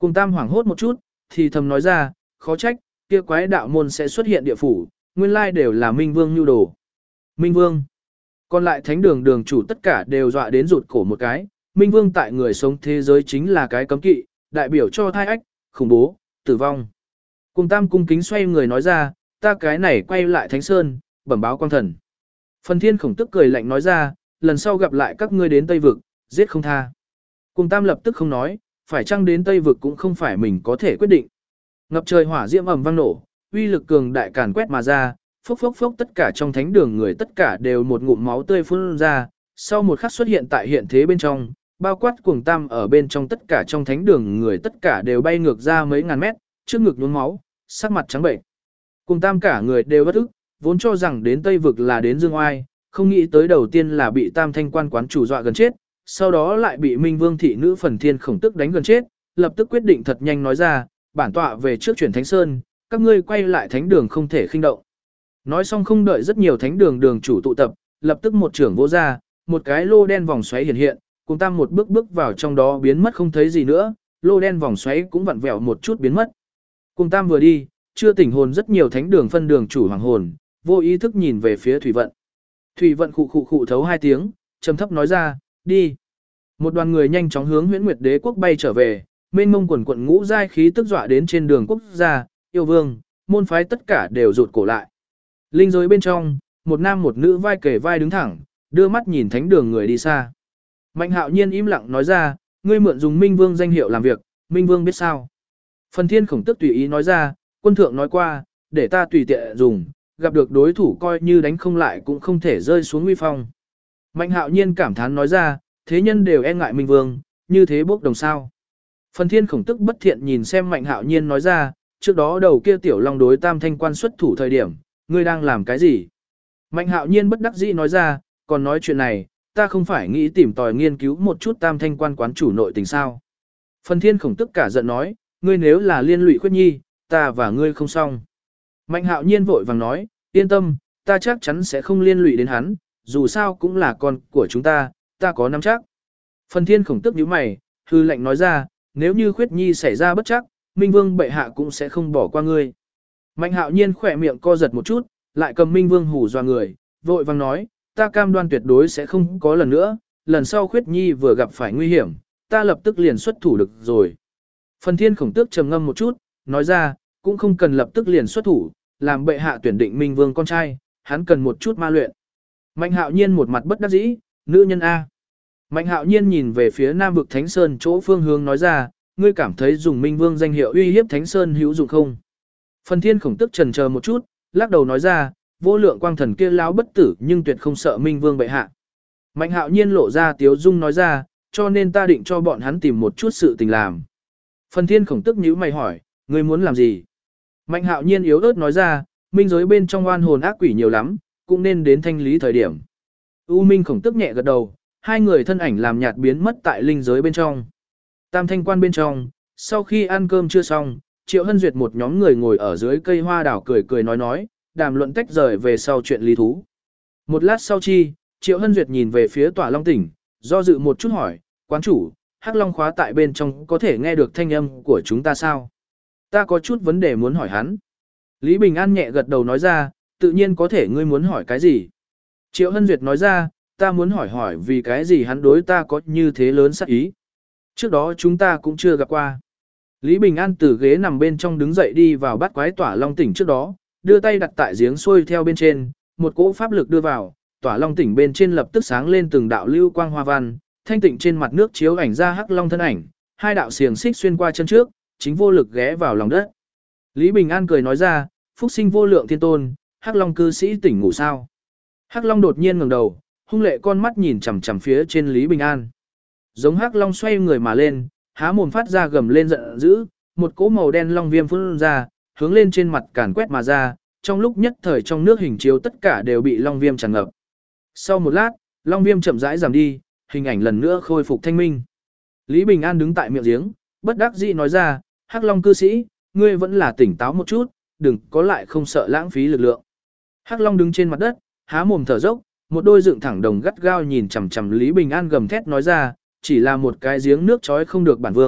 S1: Cùng Tam hoảng hốt một chút, thì thầm nói ra, khó trách, kia quái đạo môn sẽ xuất hiện địa phủ, nguyên lai đều là Minh Vương nhu đồ. Minh Vương. Còn lại thánh đường đường chủ tất cả đều dọa đến rụt cổ một cái, Minh Vương tại người sống thế giới chính là cái cấm kỵ, đại biểu cho thai ách, khủng bố, tử vong. Cùng Tam cung kính xoay người nói ra, ta cái này quay lại Thánh Sơn, bẩm báo quang thần. Phần Thiên Khổng tức cười lạnh nói ra, lần sau gặp lại các ngươi đến Tây Vực, giết không tha. Cùng Tam lập tức không nói, phải chăng đến Tây Vực cũng không phải mình có thể quyết định. Ngập trời hỏa diễm ầm vang nổ, uy lực cường đại càn quét mà ra, phốc phốc phốc tất cả trong thánh đường người tất cả đều một ngụm máu tươi phun ra, sau một khắc xuất hiện tại hiện thế bên trong, bao quát Cuồng Tam ở bên trong tất cả trong thánh đường người tất cả đều bay ngược ra mấy ngàn mét, trước ngực nhuốm máu, sắc mặt trắng bệnh. Cuồng Tam cả người đều bất ức, vốn cho rằng đến Tây Vực là đến Dương Oai, không nghĩ tới đầu tiên là bị Tam Thanh quan quán chủ dọa gần chết, sau đó lại bị Minh Vương thị nữ Phần Thiên Khổng tức đánh gần chết, lập tức quyết định thật nhanh nói ra, bản tọa về trước chuyển Thánh Sơn, các ngươi quay lại thánh đường không thể khinh động. Nói xong không đợi rất nhiều thánh đường đường chủ tụ tập, lập tức một trưởng vỗ ra, một cái lô đen vòng xoáy hiện hiện, Cuồng Tam một bước bước vào trong đó biến mất không thấy gì nữa, lô đen vòng xoáy cũng vặn vẹo một chút biến mất. Cuồng Tam vừa đi, chưa tỉnh hồn rất nhiều thánh đường phân đường chủ hoàng hồn, vô ý thức nhìn về phía Thủy Vận. Thủy Vận khụ khụ khụ thấu hai tiếng, trầm thấp nói ra, đi. Một đoàn người nhanh chóng hướng Huyễn Nguyệt Đế quốc bay trở về, mênh mông quần quận ngũ giai khí tức dọa đến trên đường quốc gia, yêu vương, môn phái tất cả đều rụt cổ lại. Linh giới bên trong, một nam một nữ vai kề vai đứng thẳng, đưa mắt nhìn thánh đường người đi xa. Mạnh Hạo Nhiên im lặng nói ra, ngươi mượn dùng Minh Vương danh hiệu làm việc, Minh Vương biết sao? Phần Thiên Khổng tức tùy ý nói ra, quân thượng nói qua, để ta tùy tiện dùng, gặp được đối thủ coi như đánh không lại cũng không thể rơi xuống nguy phong. Mạnh Hạo Nhiên cảm thán nói ra, thế nhân đều e ngại Minh Vương, như thế bốc đồng sao? Phần Thiên Khổng tức bất thiện nhìn xem Mạnh Hạo Nhiên nói ra, trước đó đầu kia tiểu long đối Tam Thanh quan xuất thủ thời điểm, ngươi đang làm cái gì? Mạnh Hạo Nhiên bất đắc dĩ nói ra, còn nói chuyện này, ta không phải nghĩ tìm tòi nghiên cứu một chút Tam Thanh quan quán chủ nội tình sao? Phần Thiên Khổng tức cả giận nói, ngươi nếu là liên lụy Khuyết Nhi, ta và ngươi không xong. Mạnh Hạo Nhiên vội vàng nói, yên tâm, ta chắc chắn sẽ không liên lụy đến hắn, dù sao cũng là con của chúng ta có nắm chắc. Phần Thiên Khổng tức nhíu mày, hư lệnh nói ra, nếu như Khuyết Nhi xảy ra bất chắc, Minh Vương bệ hạ cũng sẽ không bỏ qua ngươi. Mạnh Hạo Nhiên khỏe miệng co giật một chút, lại cầm Minh Vương hù dọa người, vội vàng nói, ta cam đoan tuyệt đối sẽ không có lần nữa, lần sau Khuyết Nhi vừa gặp phải nguy hiểm, ta lập tức liền xuất thủ được rồi. Phần Thiên Khổng tước trầm ngâm một chút, nói ra, cũng không cần lập tức liền xuất thủ, làm bệ hạ tuyển định Minh Vương con trai, hắn cần một chút ma luyện. Mạnh Hạo Nhiên một mặt bất đắc dĩ, nữ nhân A. Mạnh Hạo Nhiên nhìn về phía Nam vực Thánh Sơn chỗ phương hướng nói ra, ngươi cảm thấy dùng Minh Vương danh hiệu uy hiếp Thánh Sơn hữu dụng không? Phần Thiên Khổng tức chần chờ một chút, lắc đầu nói ra, vô lượng quang thần kia lão bất tử nhưng tuyệt không sợ Minh Vương bệ hạ. Mạnh Hạo Nhiên lộ ra tiếu dung nói ra, cho nên ta định cho bọn hắn tìm một chút sự tình làm. Phần Thiên Khổng tức nhíu mày hỏi, ngươi muốn làm gì? Mạnh Hạo Nhiên yếu ớt nói ra, minh giới bên trong oan hồn ác quỷ nhiều lắm, cũng nên đến thanh lý thời điểm. U Minh Khổng tức nhẹ gật đầu, hai người thân ảnh làm nhạt biến mất tại linh giới bên trong. Tam Thanh quan bên trong, sau khi ăn cơm chưa xong, Triệu Hân Duyệt một nhóm người ngồi ở dưới cây hoa đào cười cười nói, đàm luận tách rời về sau chuyện lý thú. Một lát sau chi, Triệu Hân Duyệt nhìn về phía Tỏa Long tỉnh, do dự một chút hỏi, quán chủ, Hắc Long khóa tại bên trong có thể nghe được thanh âm của chúng ta sao? Ta có chút vấn đề muốn hỏi hắn. Lý Bình An nhẹ gật đầu nói ra, tự nhiên có thể, ngươi muốn hỏi cái gì? Triệu Hân Duyệt nói ra, ta muốn hỏi vì cái gì hắn đối ta có như thế lớn sát ý. Trước đó chúng ta cũng chưa gặp qua. Lý Bình An từ ghế nằm bên trong đứng dậy đi vào bắt quái Tỏa Long tỉnh trước đó, đưa tay đặt tại giếng xuôi theo bên trên, một cỗ pháp lực đưa vào, Tỏa Long tỉnh bên trên lập tức sáng lên từng đạo lưu quang hoa văn, thanh tịnh trên mặt nước chiếu ảnh ra Hắc Long thân ảnh, hai đạo xiềng xích xuyên qua chân trước, chính vô lực ghé vào lòng đất. Lý Bình An cười nói ra, phúc sinh vô lượng thiên tôn, Hắc Long cư sĩ tỉnh ngủ sao? Hắc Long đột nhiên ngẩng đầu, hung lệ con mắt nhìn chằm chằm phía trên Lý Bình An. Giống Hắc Long xoay người mà lên, há mồm phát ra gầm lên giận dữ, một cỗ màu đen long viêm phun ra, hướng lên trên mặt càn quét mà ra, trong lúc nhất thời trong nước hình chiếu tất cả đều bị long viêm tràn ngập. Sau một lát, long viêm chậm rãi giảm đi, hình ảnh lần nữa khôi phục thanh minh. Lý Bình An đứng tại miệng giếng, bất đắc dĩ nói ra, Hắc Long cư sĩ, ngươi vẫn là tỉnh táo một chút, đừng có lại không sợ lãng phí lực lượng. Hắc Long đứng trên mặt đất, há mồm thở dốc, một đôi dựng thẳng đồng gắt gao nhìn chằm chằm Lý Bình An gầm thét nói ra, chỉ là một cái giếng nước chói không được bản vương,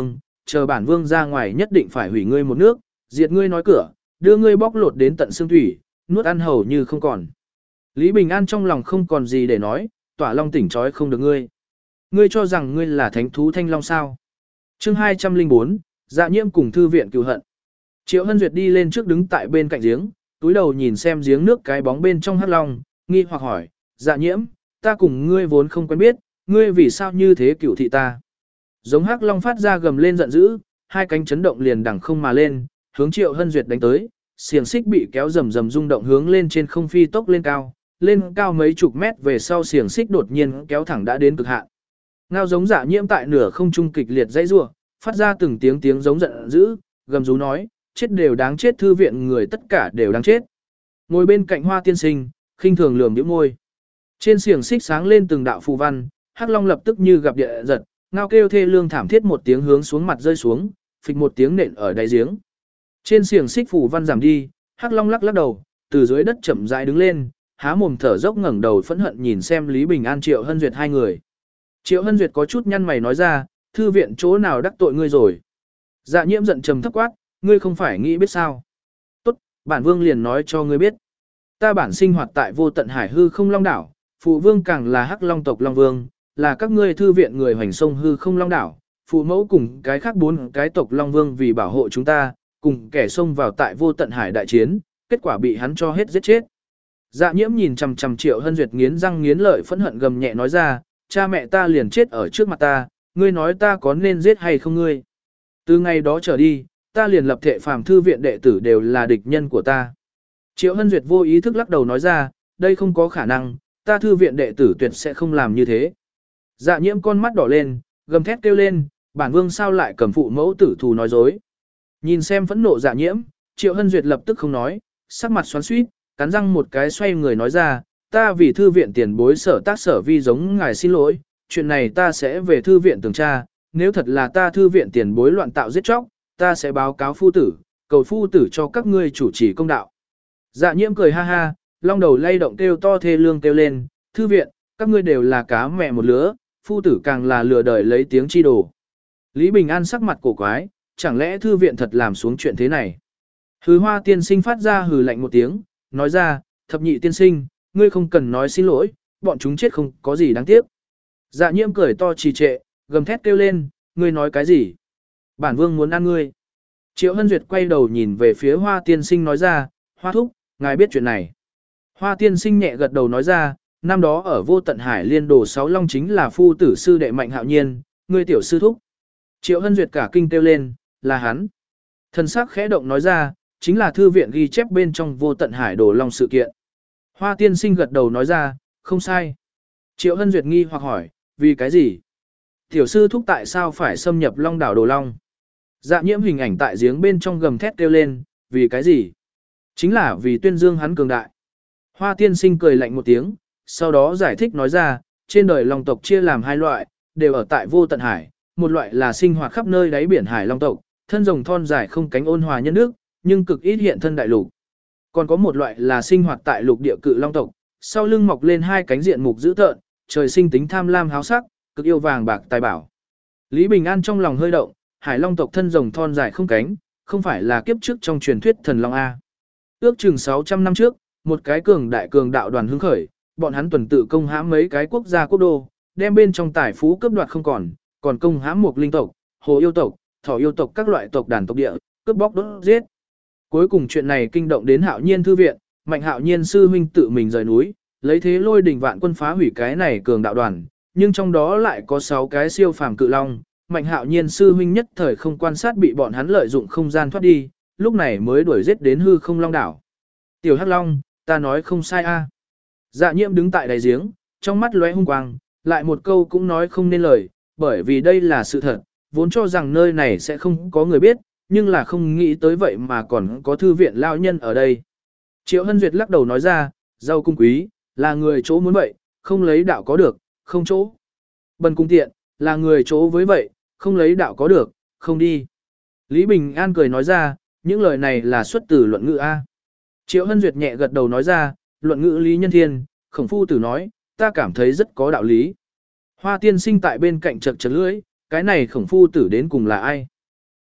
S1: chờ bản vương ra ngoài nhất định phải hủy ngươi một nước, diệt ngươi nói cửa, đưa ngươi bóc lột đến tận xương thủy, nuốt ăn hầu như không còn. Lý Bình An trong lòng không còn gì để nói, Tỏa Long tỉnh trói không được ngươi. Ngươi cho rằng ngươi là thánh thú thanh long sao? Chương 204, Dạ Nhiễm cùng thư viện cừu hận. Triệu Hân Duyệt đi lên trước đứng tại bên cạnh giếng, túi đầu nhìn xem giếng nước cái bóng bên trong hắc long, nghi hoặc hỏi, Dạ Nhiễm, ta cùng ngươi vốn không quen biết, ngươi vì sao như thế cửu thị ta? Giống hắc long phát ra gầm lên giận dữ, hai cánh chấn động liền đằng không mà lên, hướng Triệu Hân Duyệt đánh tới, xiềng xích bị kéo rầm rầm rung động hướng lên trên không phi tốc lên cao mấy chục mét về sau xiềng xích đột nhiên kéo thẳng đã đến cực hạn. Ngao giống Dạ Nhiễm tại nửa không trung kịch liệt dãy rủa, phát ra từng tiếng giống giận dữ, gầm rú nói, chết đều đáng chết, thư viện người tất cả đều đáng chết. Ngồi bên cạnh Hoa tiên sinh, khinh thường lườm nhếch môi. Trên xiềng xích sáng lên từng đạo phù văn, hắc long lập tức như gặp địa giật, ngao kêu thê lương thảm thiết một tiếng hướng xuống mặt rơi xuống, phịch một tiếng nện ở đáy giếng. Trên xiềng xích phù văn giảm đi, hắc long lắc lắc đầu, từ dưới đất chậm rãi đứng lên, há mồm thở dốc ngẩng đầu phẫn hận nhìn xem Lý Bình An Triệu Hân Duyệt hai người. Triệu Hân Duyệt có chút nhăn mày nói ra, thư viện chỗ nào đắc tội ngươi rồi? Dạ Nhiễm giận trầm thấp quát, ngươi không phải nghĩ biết sao? Tốt, bản vương liền nói cho ngươi biết. Ta bản sinh hoạt tại vô tận hải hư không long đảo, phụ vương càng là hắc long tộc long vương, là các ngươi thư viện người hoành sông hư không long đảo, phụ mẫu cùng cái khác 4 cái tộc long vương vì bảo hộ chúng ta, cùng kẻ xông vào tại vô tận hải đại chiến, kết quả bị hắn cho hết giết chết. Dạ Nhiễm nhìn chằm chằm Triệu Hân Duyệt nghiến răng nghiến lợi phẫn hận gầm nhẹ nói ra, cha mẹ ta liền chết ở trước mặt ta, ngươi nói ta có nên giết hay không ngươi? Từ ngày đó trở đi, ta liền lập thệ phàm thư viện đệ tử đều là địch nhân của ta. Triệu Hân Duyệt vô ý thức lắc đầu nói ra, đây không có khả năng, ta thư viện đệ tử tuyệt sẽ không làm như thế. Dạ Nhiễm con mắt đỏ lên, gầm thét kêu lên, bản vương sao lại cầm phụ mẫu tử thù nói dối. Nhìn xem phẫn nộ Dạ Nhiễm, Triệu Hân Duyệt lập tức không nói, sắc mặt xoắn xuýt, cắn răng một cái xoay người nói ra, ta vì thư viện tiền bối sở tác sở vi giống ngài xin lỗi, chuyện này ta sẽ về thư viện tường tra, nếu thật là ta thư viện tiền bối loạn tạo giết chóc, ta sẽ báo cáo phu tử, cầu phu tử cho các ngươi chủ trì công đạo. Dạ Nhiễm cười ha ha, long đầu lay động kêu to thê lương kêu lên, thư viện, các ngươi đều là cá mẹ một lứa, phu tử càng là lừa đời lấy tiếng chi đồ. Lý Bình An sắc mặt cổ quái, chẳng lẽ thư viện thật làm xuống chuyện thế này? Hừ Hoa tiên sinh phát ra hừ lạnh một tiếng, nói ra, thập nhị tiên sinh, ngươi không cần nói xin lỗi, bọn chúng chết không có gì đáng tiếc. Dạ Nhiễm cười to trì trệ, gầm thét kêu lên, ngươi nói cái gì? Bản vương muốn ăn ngươi. Triệu Hân Duyệt quay đầu nhìn về phía Hoa tiên sinh nói ra, Hoa thúc, ngài biết chuyện này. Hoa tiên sinh nhẹ gật đầu nói ra, năm đó ở vô tận hải liên đồ 6 long chính là phu tử sư đệ Mạnh Hạo Nhiên, ngươi tiểu sư thúc. Triệu Hân Duyệt cả kinh kêu lên, là hắn. Thần sắc khẽ động nói ra, chính là thư viện ghi chép bên trong vô tận hải đồ long sự kiện. Hoa tiên sinh gật đầu nói ra, không sai. Triệu Hân Duyệt nghi hoặc hỏi, vì cái gì? Tiểu sư thúc tại sao phải xâm nhập long đảo đồ long? Dạ Nhiễm hình ảnh tại giếng bên trong gầm thét kêu lên, vì cái gì? Chính là vì tuyên dương hắn cường đại. Hoa tiên sinh cười lạnh một tiếng, sau đó giải thích nói ra, trên đời long tộc chia làm 2 loại, đều ở tại vô tận hải, một loại là sinh hoạt khắp nơi đáy biển hải long tộc, thân rồng thon dài không cánh ôn hòa nhân nước, nhưng cực ít hiện thân đại lục. Còn có một loại là sinh hoạt tại lục địa cự long tộc, sau lưng mọc lên 2 cánh diện mục dữ tợn, trời sinh tính tham lam háo sắc, cực yêu vàng bạc tài bảo. Lý Bình An trong lòng hơi động, hải long tộc thân rồng thon dài không cánh, không phải là kiếp trước trong truyền thuyết thần long A. Ước chừng 600 năm trước, một cái cường đạo đoàn hứng khởi, bọn hắn tuần tự công hãm mấy cái quốc gia quốc đô, đem bên trong tài phú cướp đoạt không còn công hãm một linh tộc, hồ yêu tộc, thỏ yêu tộc các loại tộc đàn tộc địa, cướp bóc đốt giết. Cuối cùng chuyện này kinh động đến Hạo Nhiên thư viện, Mạnh Hạo Nhiên sư huynh tự mình rời núi, lấy thế lôi đình vạn quân phá hủy cái này cường đạo đoàn, nhưng trong đó lại có 6 cái siêu phàm cự long, Mạnh Hạo Nhiên sư huynh nhất thời không quan sát bị bọn hắn lợi dụng không gian thoát đi, lúc này mới đuổi giết đến hư không long đảo. Tiểu Hắc Long, ta nói không sai a. Dạ Nhiễm đứng tại đáy giếng, trong mắt lóe hung quang, lại một câu cũng nói không nên lời, bởi vì đây là sự thật, vốn cho rằng nơi này sẽ không có người biết, nhưng là không nghĩ tới vậy mà còn có thư viện lao nhân ở đây. Triệu Hân Duyệt lắc đầu nói ra, giàu cung quý, là người chỗ muốn vậy, không lấy đạo có được, không chỗ. Bần cung tiện, là người chỗ với vậy, không lấy đạo có được, không đi. Lý Bình An cười nói ra, những lời này là xuất từ luận ngữ A. Triệu Hân Duyệt nhẹ gật đầu nói ra, luận ngữ Lý Nhân Thiên, Khổng Phu Tử nói, ta cảm thấy rất có đạo lý. Hoa tiên sinh tại bên cạnh chật chật lưỡi, cái này Khổng Phu Tử đến cùng là ai?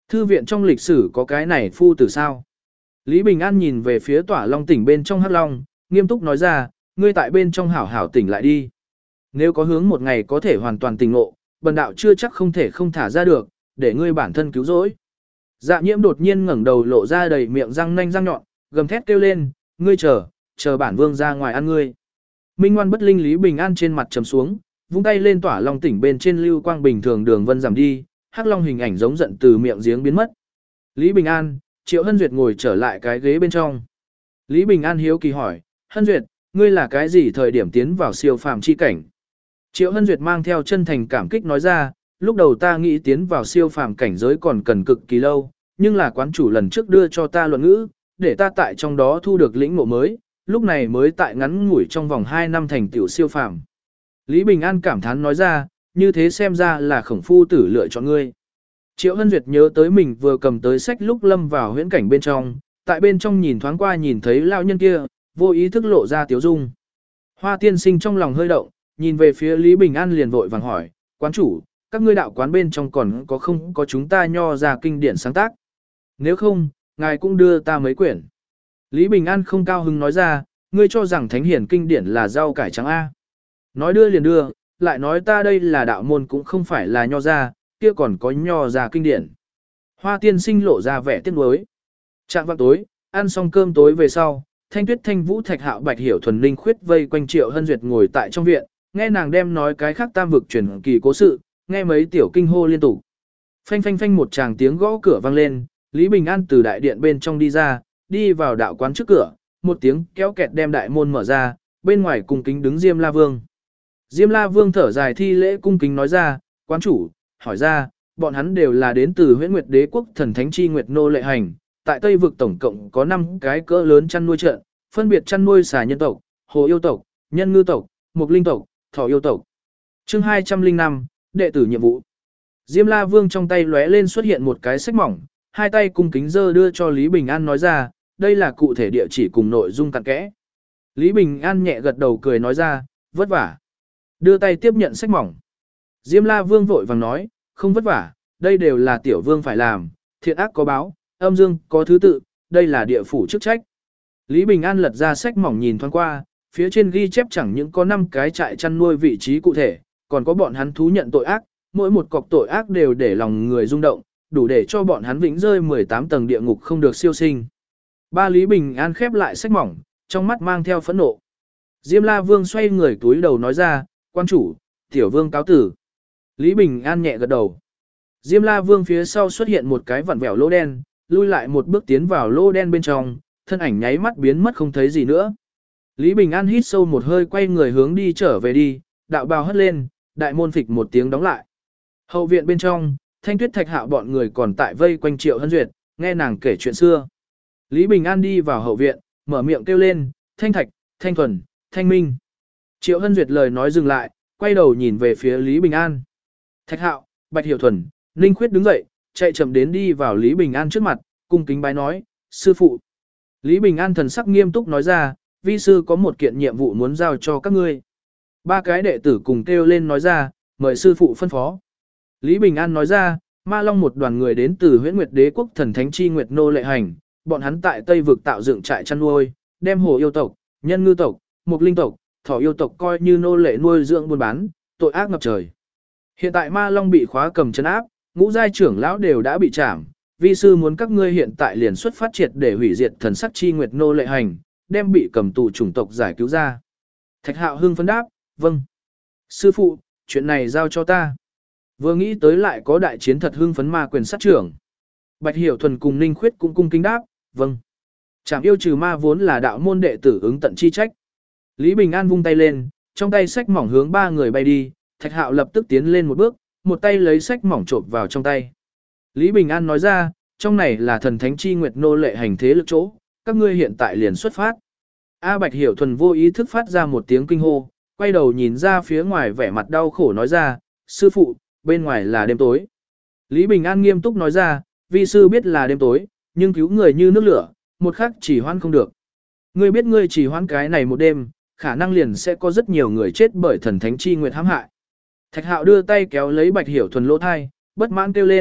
S1: Thư viện trong lịch sử có cái này phu tử sao? Lý Bình An nhìn về phía Tỏa Long tỉnh bên trong Hắc Long, nghiêm túc nói ra, ngươi tại bên trong hảo hảo tỉnh lại đi. Nếu có hướng một ngày có thể hoàn toàn tỉnh ngộ, bần đạo chưa chắc không thể không thả ra được, để ngươi bản thân cứu rỗi. Dạ Nhiễm đột nhiên ngẩng đầu lộ ra đầy miệng răng nanh răng nhọn, gầm thét kêu lên, ngươi chờ bản vương ra ngoài ăn ngươi. Minh ngoan bất linh Lý Bình An trên mặt trầm xuống, vung tay lên Tỏa Long tỉnh bên trên lưu quang bình thường đường vân giảm đi, Hắc Long hình ảnh giống giận từ miệng giếng biến mất. Lý Bình An, Triệu Hân Duyệt ngồi trở lại cái ghế bên trong. Lý Bình An hiếu kỳ hỏi, Hân Duyệt, ngươi là cái gì thời điểm tiến vào siêu phàm chi cảnh? Triệu Hân Duyệt mang theo chân thành cảm kích nói ra, lúc đầu ta nghĩ tiến vào siêu phàm cảnh giới còn cần cực kỳ lâu, nhưng là quán chủ lần trước đưa cho ta luận ngữ, để ta tại trong đó thu được lĩnh ngộ mới, lúc này mới tại ngắn ngủi trong vòng 2 năm thành tiểu siêu phàm. Lý Bình An cảm thán nói ra, như thế xem ra là Khổng phu tử lựa chọn ngươi. Triệu Hân Duyệt nhớ tới mình vừa cầm tới sách lúc lâm vào huyễn cảnh bên trong, tại bên trong nhìn thoáng qua nhìn thấy lão nhân kia, vô ý thức lộ ra tiếu dung. Hoa tiên sinh trong lòng hơi động, nhìn về phía Lý Bình An liền vội vàng hỏi, quán chủ, các ngươi đạo quán bên trong còn có không có chúng ta nho ra kinh điển sáng tác? Nếu không, ngài cũng đưa ta mấy quyển. Lý Bình An không cao hứng nói ra, ngươi cho rằng thánh hiển kinh điển là rau cải trắng A. Nói đưa liền đưa, lại nói ta đây là đạo môn cũng không phải là nho ra, kia còn có nho ra kinh điển. Hoa tiên sinh lộ ra vẻ tiếc nuối. Trạng vạng tối, ăn xong cơm tối về sau, Thanh Tuyết Thanh Vũ Thạch Hạo Bạch Hiểu Thuần Linh Khuyết vây quanh Triệu Hân Duyệt ngồi tại trong viện, nghe nàng đem nói cái khác tam vực truyền kỳ cố sự, nghe mấy tiểu kinh hô liên tục. Phanh phanh phanh một tràng tiếng gõ cửa vang lên, Lý Bình An từ đại điện bên trong đi ra, đi vào đạo quán trước cửa, một tiếng kéo kẹt đem đại môn mở ra, bên ngoài cung kính đứng Diêm La Vương. Diêm La Vương thở dài thi lễ cung kính nói ra, quán chủ, hỏi ra, bọn hắn đều là đến từ Huyễn Nguyệt Đế quốc thần thánh chi nguyệt nô lệ hành, tại Tây vực tổng cộng có 5 cái cỡ lớn chăn nuôi trận, phân biệt chăn nuôi xà nhân tộc, hồ yêu tộc, nhân ngư tộc, mục linh tộc, thỏ yêu tộc. Chương 205, đệ tử nhiệm vụ. Diêm La Vương trong tay lóe lên xuất hiện một cái sách mỏng, hai tay cung kính dơ đưa cho Lý Bình An nói ra, đây là cụ thể địa chỉ cùng nội dung cặn kẽ. Lý Bình An nhẹ gật đầu cười nói ra, vất vả. Đưa tay tiếp nhận sách mỏng. Diêm La Vương vội vàng nói, không vất vả, đây đều là tiểu vương phải làm, thiện ác có báo, âm dương có thứ tự, đây là địa phủ chức trách. Lý Bình An lật ra sách mỏng nhìn thoáng qua, phía trên ghi chép chẳng những có 5 cái trại chăn nuôi vị trí cụ thể, còn có bọn hắn thú nhận tội ác, mỗi một cọc tội ác đều để lòng người rung động, đủ để cho bọn hắn vĩnh rơi 18 tầng địa ngục không được siêu sinh. Ba Lý Bình An khép lại sách mỏng, trong mắt mang theo phẫn nộ. Diêm La Vương xoay người túi đầu nói ra, quan chủ, tiểu vương cáo tử. Lý Bình An nhẹ gật đầu. Diêm La Vương phía sau xuất hiện một cái vặn vẹo lỗ đen, lui lại một bước tiến vào lỗ đen bên trong, thân ảnh nháy mắt biến mất không thấy gì nữa. Lý Bình An hít sâu một hơi quay người hướng đi trở về đi, đạo bào hất lên, đại môn phịch một tiếng đóng lại. Hậu viện bên trong, Thanh Tuyết Thạch Hạo bọn người còn tại vây quanh Triệu Hân Duyệt, nghe nàng kể chuyện xưa. Lý Bình An đi vào hậu viện, mở miệng kêu lên, Thanh Thạch, Thanh Thuần, Thanh Minh. Triệu Hân Duyệt lời nói dừng lại, quay đầu nhìn về phía Lý Bình An. Thạch Hạo, Bạch Hiểu Thuần, Ninh Khuyết đứng dậy, chạy chậm đến đi vào Lý Bình An trước mặt, cung kính bái nói, sư phụ. Lý Bình An thần sắc nghiêm túc nói ra, vi sư có một kiện nhiệm vụ muốn giao cho các ngươi. Ba cái đệ tử cùng kêu lên nói ra, mời sư phụ phân phó. Lý Bình An nói ra, Ma Long một đoàn người đến từ Huyễn Nguyệt Đế quốc thần thánh chi nguyệt nô lệ hành, bọn hắn tại Tây vực tạo dựng trại chăn nuôi, đem hồ yêu tộc, nhân ngư tộc, mục linh tộc, thỏ yêu tộc coi như nô lệ nuôi dưỡng buôn bán, tội ác ngập trời. Hiện tại Ma Long bị khóa cầm trấn áp, ngũ giai trưởng lão đều đã bị trảm, vi sư muốn các ngươi hiện tại liền xuất phát triệt để hủy diệt thần sắc chi nguyệt nô lệ hành, đem bị cầm tù chủng tộc giải cứu ra. Thạch Hạo hưng phấn đáp, vâng. Sư phụ, chuyện này giao cho ta. Vừa nghĩ tới lại có đại chiến thật hưng phấn ma quyền sát trưởng. Bạch Hiểu Thuần cùng Ninh Khuyết cũng cung kính đáp, vâng. Trảm yêu trừ ma vốn là đạo môn đệ tử ứng tận chi trách. Lý Bình An vung tay lên, trong tay sách mỏng hướng ba người bay đi, Thạch Hạo lập tức tiến lên một bước, một tay lấy sách mỏng trộn vào trong tay. Lý Bình An nói ra, trong này là thần thánh chi nguyệt nô lệ hành thế lực chỗ, các ngươi hiện tại liền xuất phát. A Bạch Hiểu Thuần vô ý thức phát ra một tiếng kinh hô, quay đầu nhìn ra phía ngoài vẻ mặt đau khổ nói ra, sư phụ, bên ngoài là đêm tối. Lý Bình An nghiêm túc nói ra, vi sư biết là đêm tối, nhưng cứu người như nước lửa, một khắc chỉ hoãn không được. Ngươi biết ngươi chỉ hoãn cái này một đêm, khả năng liền sẽ có rất nhiều người chết bởi thần thánh chi nguyệt hãm hại. Thạch Hạo đưa tay kéo lấy Bạch Hiểu Thuần lỗ thai, bất mãn kêu lên,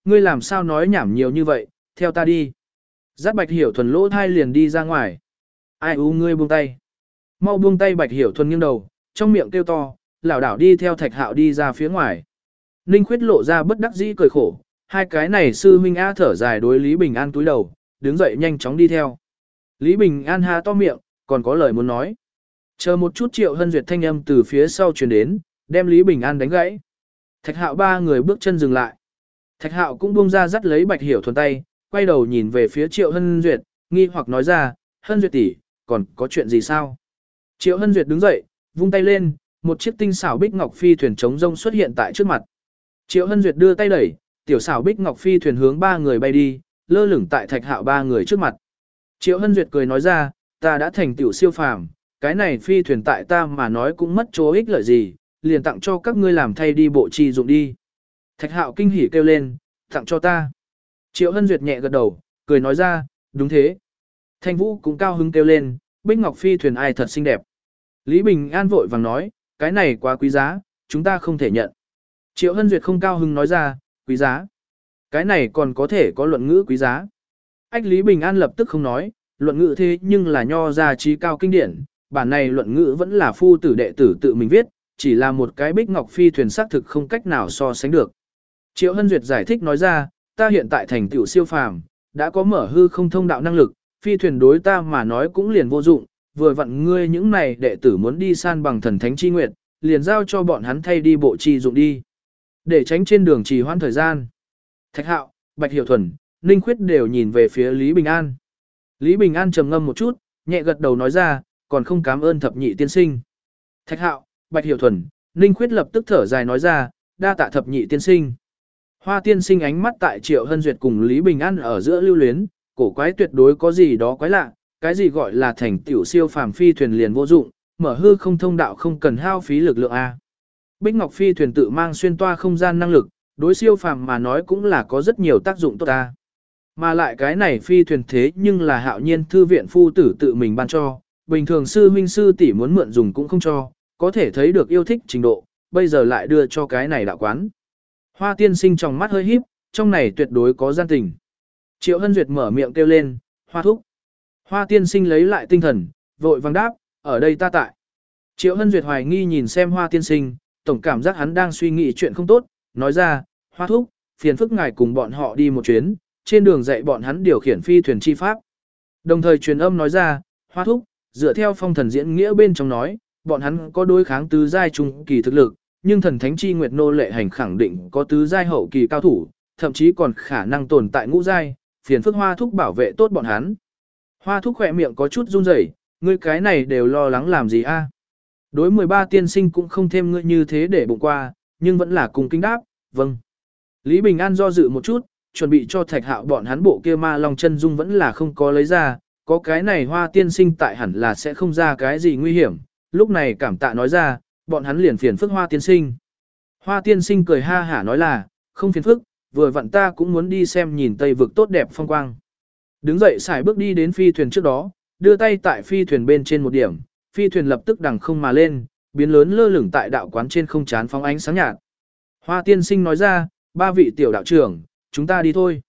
S1: ngươi làm sao nói nhảm nhiều như vậy, theo ta đi. Dắt Bạch Hiểu Thuần lỗ thai liền đi ra ngoài. Ai u ngươi buông tay. Mau buông tay. Bạch Hiểu Thuần nghiêng đầu, trong miệng kêu to, lảo đảo đi theo Thạch Hạo đi ra phía ngoài. Ninh Khuyết lộ ra bất đắc dĩ cười khổ, hai cái này sư huynh a thở dài đối Lý Bình An túi đầu, đứng dậy nhanh chóng đi theo. Lý Bình An há to miệng, còn có lời muốn nói. Chờ một chút Triệu Hân Duyệt thanh âm từ phía sau truyền đến, đem Lý Bình An đánh gãy. Thạch Hạo ba người bước chân dừng lại. Thạch Hạo cũng buông ra dắt lấy Bạch Hiểu Thuần tay, quay đầu nhìn về phía Triệu Hân Duyệt, nghi hoặc nói ra, Hân Duyệt tỷ, còn có chuyện gì sao? Triệu Hân Duyệt đứng dậy, vung tay lên, một chiếc tinh xảo bích ngọc phi thuyền chống rông xuất hiện tại trước mặt. Triệu Hân Duyệt đưa tay đẩy, tiểu xảo bích ngọc phi thuyền hướng ba người bay đi, lơ lửng tại Thạch Hạo ba người trước mặt. Triệu Hân Duyệt cười nói ra, ta đã thành tiểu siêu phàm, cái này phi thuyền tại ta mà nói cũng mất chỗ ích lợi gì, liền tặng cho các ngươi làm thay đi bộ chi dụng đi. Thạch Hạo kinh hỉ kêu lên, tặng cho ta. Triệu Hân Duyệt nhẹ gật đầu, cười nói ra, đúng thế. Thanh Vũ cũng cao hứng kêu lên, bích ngọc phi thuyền ai thật xinh đẹp. Lý Bình An vội vàng nói, cái này quá quý giá, chúng ta không thể nhận. Triệu Hân Duyệt không cao hứng nói ra, quý giá. Cái này còn có thể có luận ngữ quý giá. Ách Lý Bình An lập tức không nói, luận ngữ thế nhưng là nho ra trí cao kinh điển, bản này luận ngữ vẫn là phu tử đệ tử tự mình viết, chỉ là một cái bích ngọc phi thuyền xác thực không cách nào so sánh được. Triệu Hân Duyệt giải thích nói ra, ta hiện tại thành tựu siêu phàm, đã có mở hư không thông đạo năng lực, phi thuyền đối ta mà nói cũng liền vô dụng, vừa vặn ngươi những này đệ tử muốn đi san bằng thần thánh chi nguyệt, liền giao cho bọn hắn thay đi bộ chi dụng đi. Để tránh trên đường trì hoãn thời gian. Thạch Hạo, Bạch Hiểu Thuần, Ninh Khuyết đều nhìn về phía Lý Bình An. Lý Bình An trầm ngâm một chút, nhẹ gật đầu nói ra, còn không cảm ơn thập nhị tiên sinh. Thạch Hạo, Bạch Hiểu Thuần, Ninh Khuyết lập tức thở dài nói ra, đa tạ thập nhị tiên sinh. Hoa tiên sinh ánh mắt tại Triệu Hân Duyệt cùng Lý Bình An ở giữa lưu luyến, cổ quái tuyệt đối có gì đó quái lạ, cái gì gọi là thành tiểu siêu phàm phi thuyền liền vô dụng, mở hư không thông đạo không cần hao phí lực lượng a. Bích Ngọc phi thuyền tự mang xuyên toa không gian năng lực, đối siêu phàm mà nói cũng là có rất nhiều tác dụng tốt ta. Mà lại cái này phi thuyền thế nhưng là Hạo Nhiên thư viện phu tử tự mình ban cho, bình thường sư huynh sư tỷ muốn mượn dùng cũng không cho, có thể thấy được yêu thích trình độ, bây giờ lại đưa cho cái này đạo quán. Hoa tiên sinh trong mắt hơi híp, trong này tuyệt đối có gian tình. Triệu Hân Duyệt mở miệng kêu lên, Hoa thúc. Hoa tiên sinh lấy lại tinh thần, vội vàng đáp, ở đây ta tại. Triệu Hân Duyệt hoài nghi nhìn xem Hoa tiên sinh, tổng cảm giác hắn đang suy nghĩ chuyện không tốt, nói ra, Hoa thúc, phiền phức ngài cùng bọn họ đi một chuyến, trên đường dạy bọn hắn điều khiển phi thuyền chi pháp. Đồng thời truyền âm nói ra, Hoa thúc, dựa theo phong thần diễn nghĩa bên trong nói, bọn hắn có đối kháng tứ giai trung kỳ thực lực, nhưng thần thánh chi nguyệt nô lệ hành khẳng định có tứ giai hậu kỳ cao thủ, thậm chí còn khả năng tồn tại ngũ giai, phiền phức Hoa thúc bảo vệ tốt bọn hắn. Hoa thúc khỏe miệng có chút run rẩy, ngươi cái này đều lo lắng làm gì a? Đối 13 tiên sinh cũng không thêm ngươi như thế để bụng qua, nhưng vẫn là cùng kính đáp, vâng. Lý Bình An do dự một chút, chuẩn bị cho Thạch Hạo bọn hắn bộ kia ma long chân dung vẫn là không có lấy ra, có cái này Hoa tiên sinh tại hẳn là sẽ không ra cái gì nguy hiểm, lúc này cảm tạ nói ra, bọn hắn liền phiền phức Hoa tiên sinh. Hoa tiên sinh cười ha hả nói là, không phiền phức, vừa vặn ta cũng muốn đi xem nhìn Tây vực tốt đẹp phong quang. Đứng dậy xài bước đi đến phi thuyền trước đó, đưa tay tại phi thuyền bên trên một điểm, phi thuyền lập tức đằng không mà lên, biến lớn lơ lửng tại đạo quán trên không chán phóng ánh sáng nhạt. Hoa tiên sinh nói ra, ba vị tiểu đạo trưởng, chúng ta đi thôi.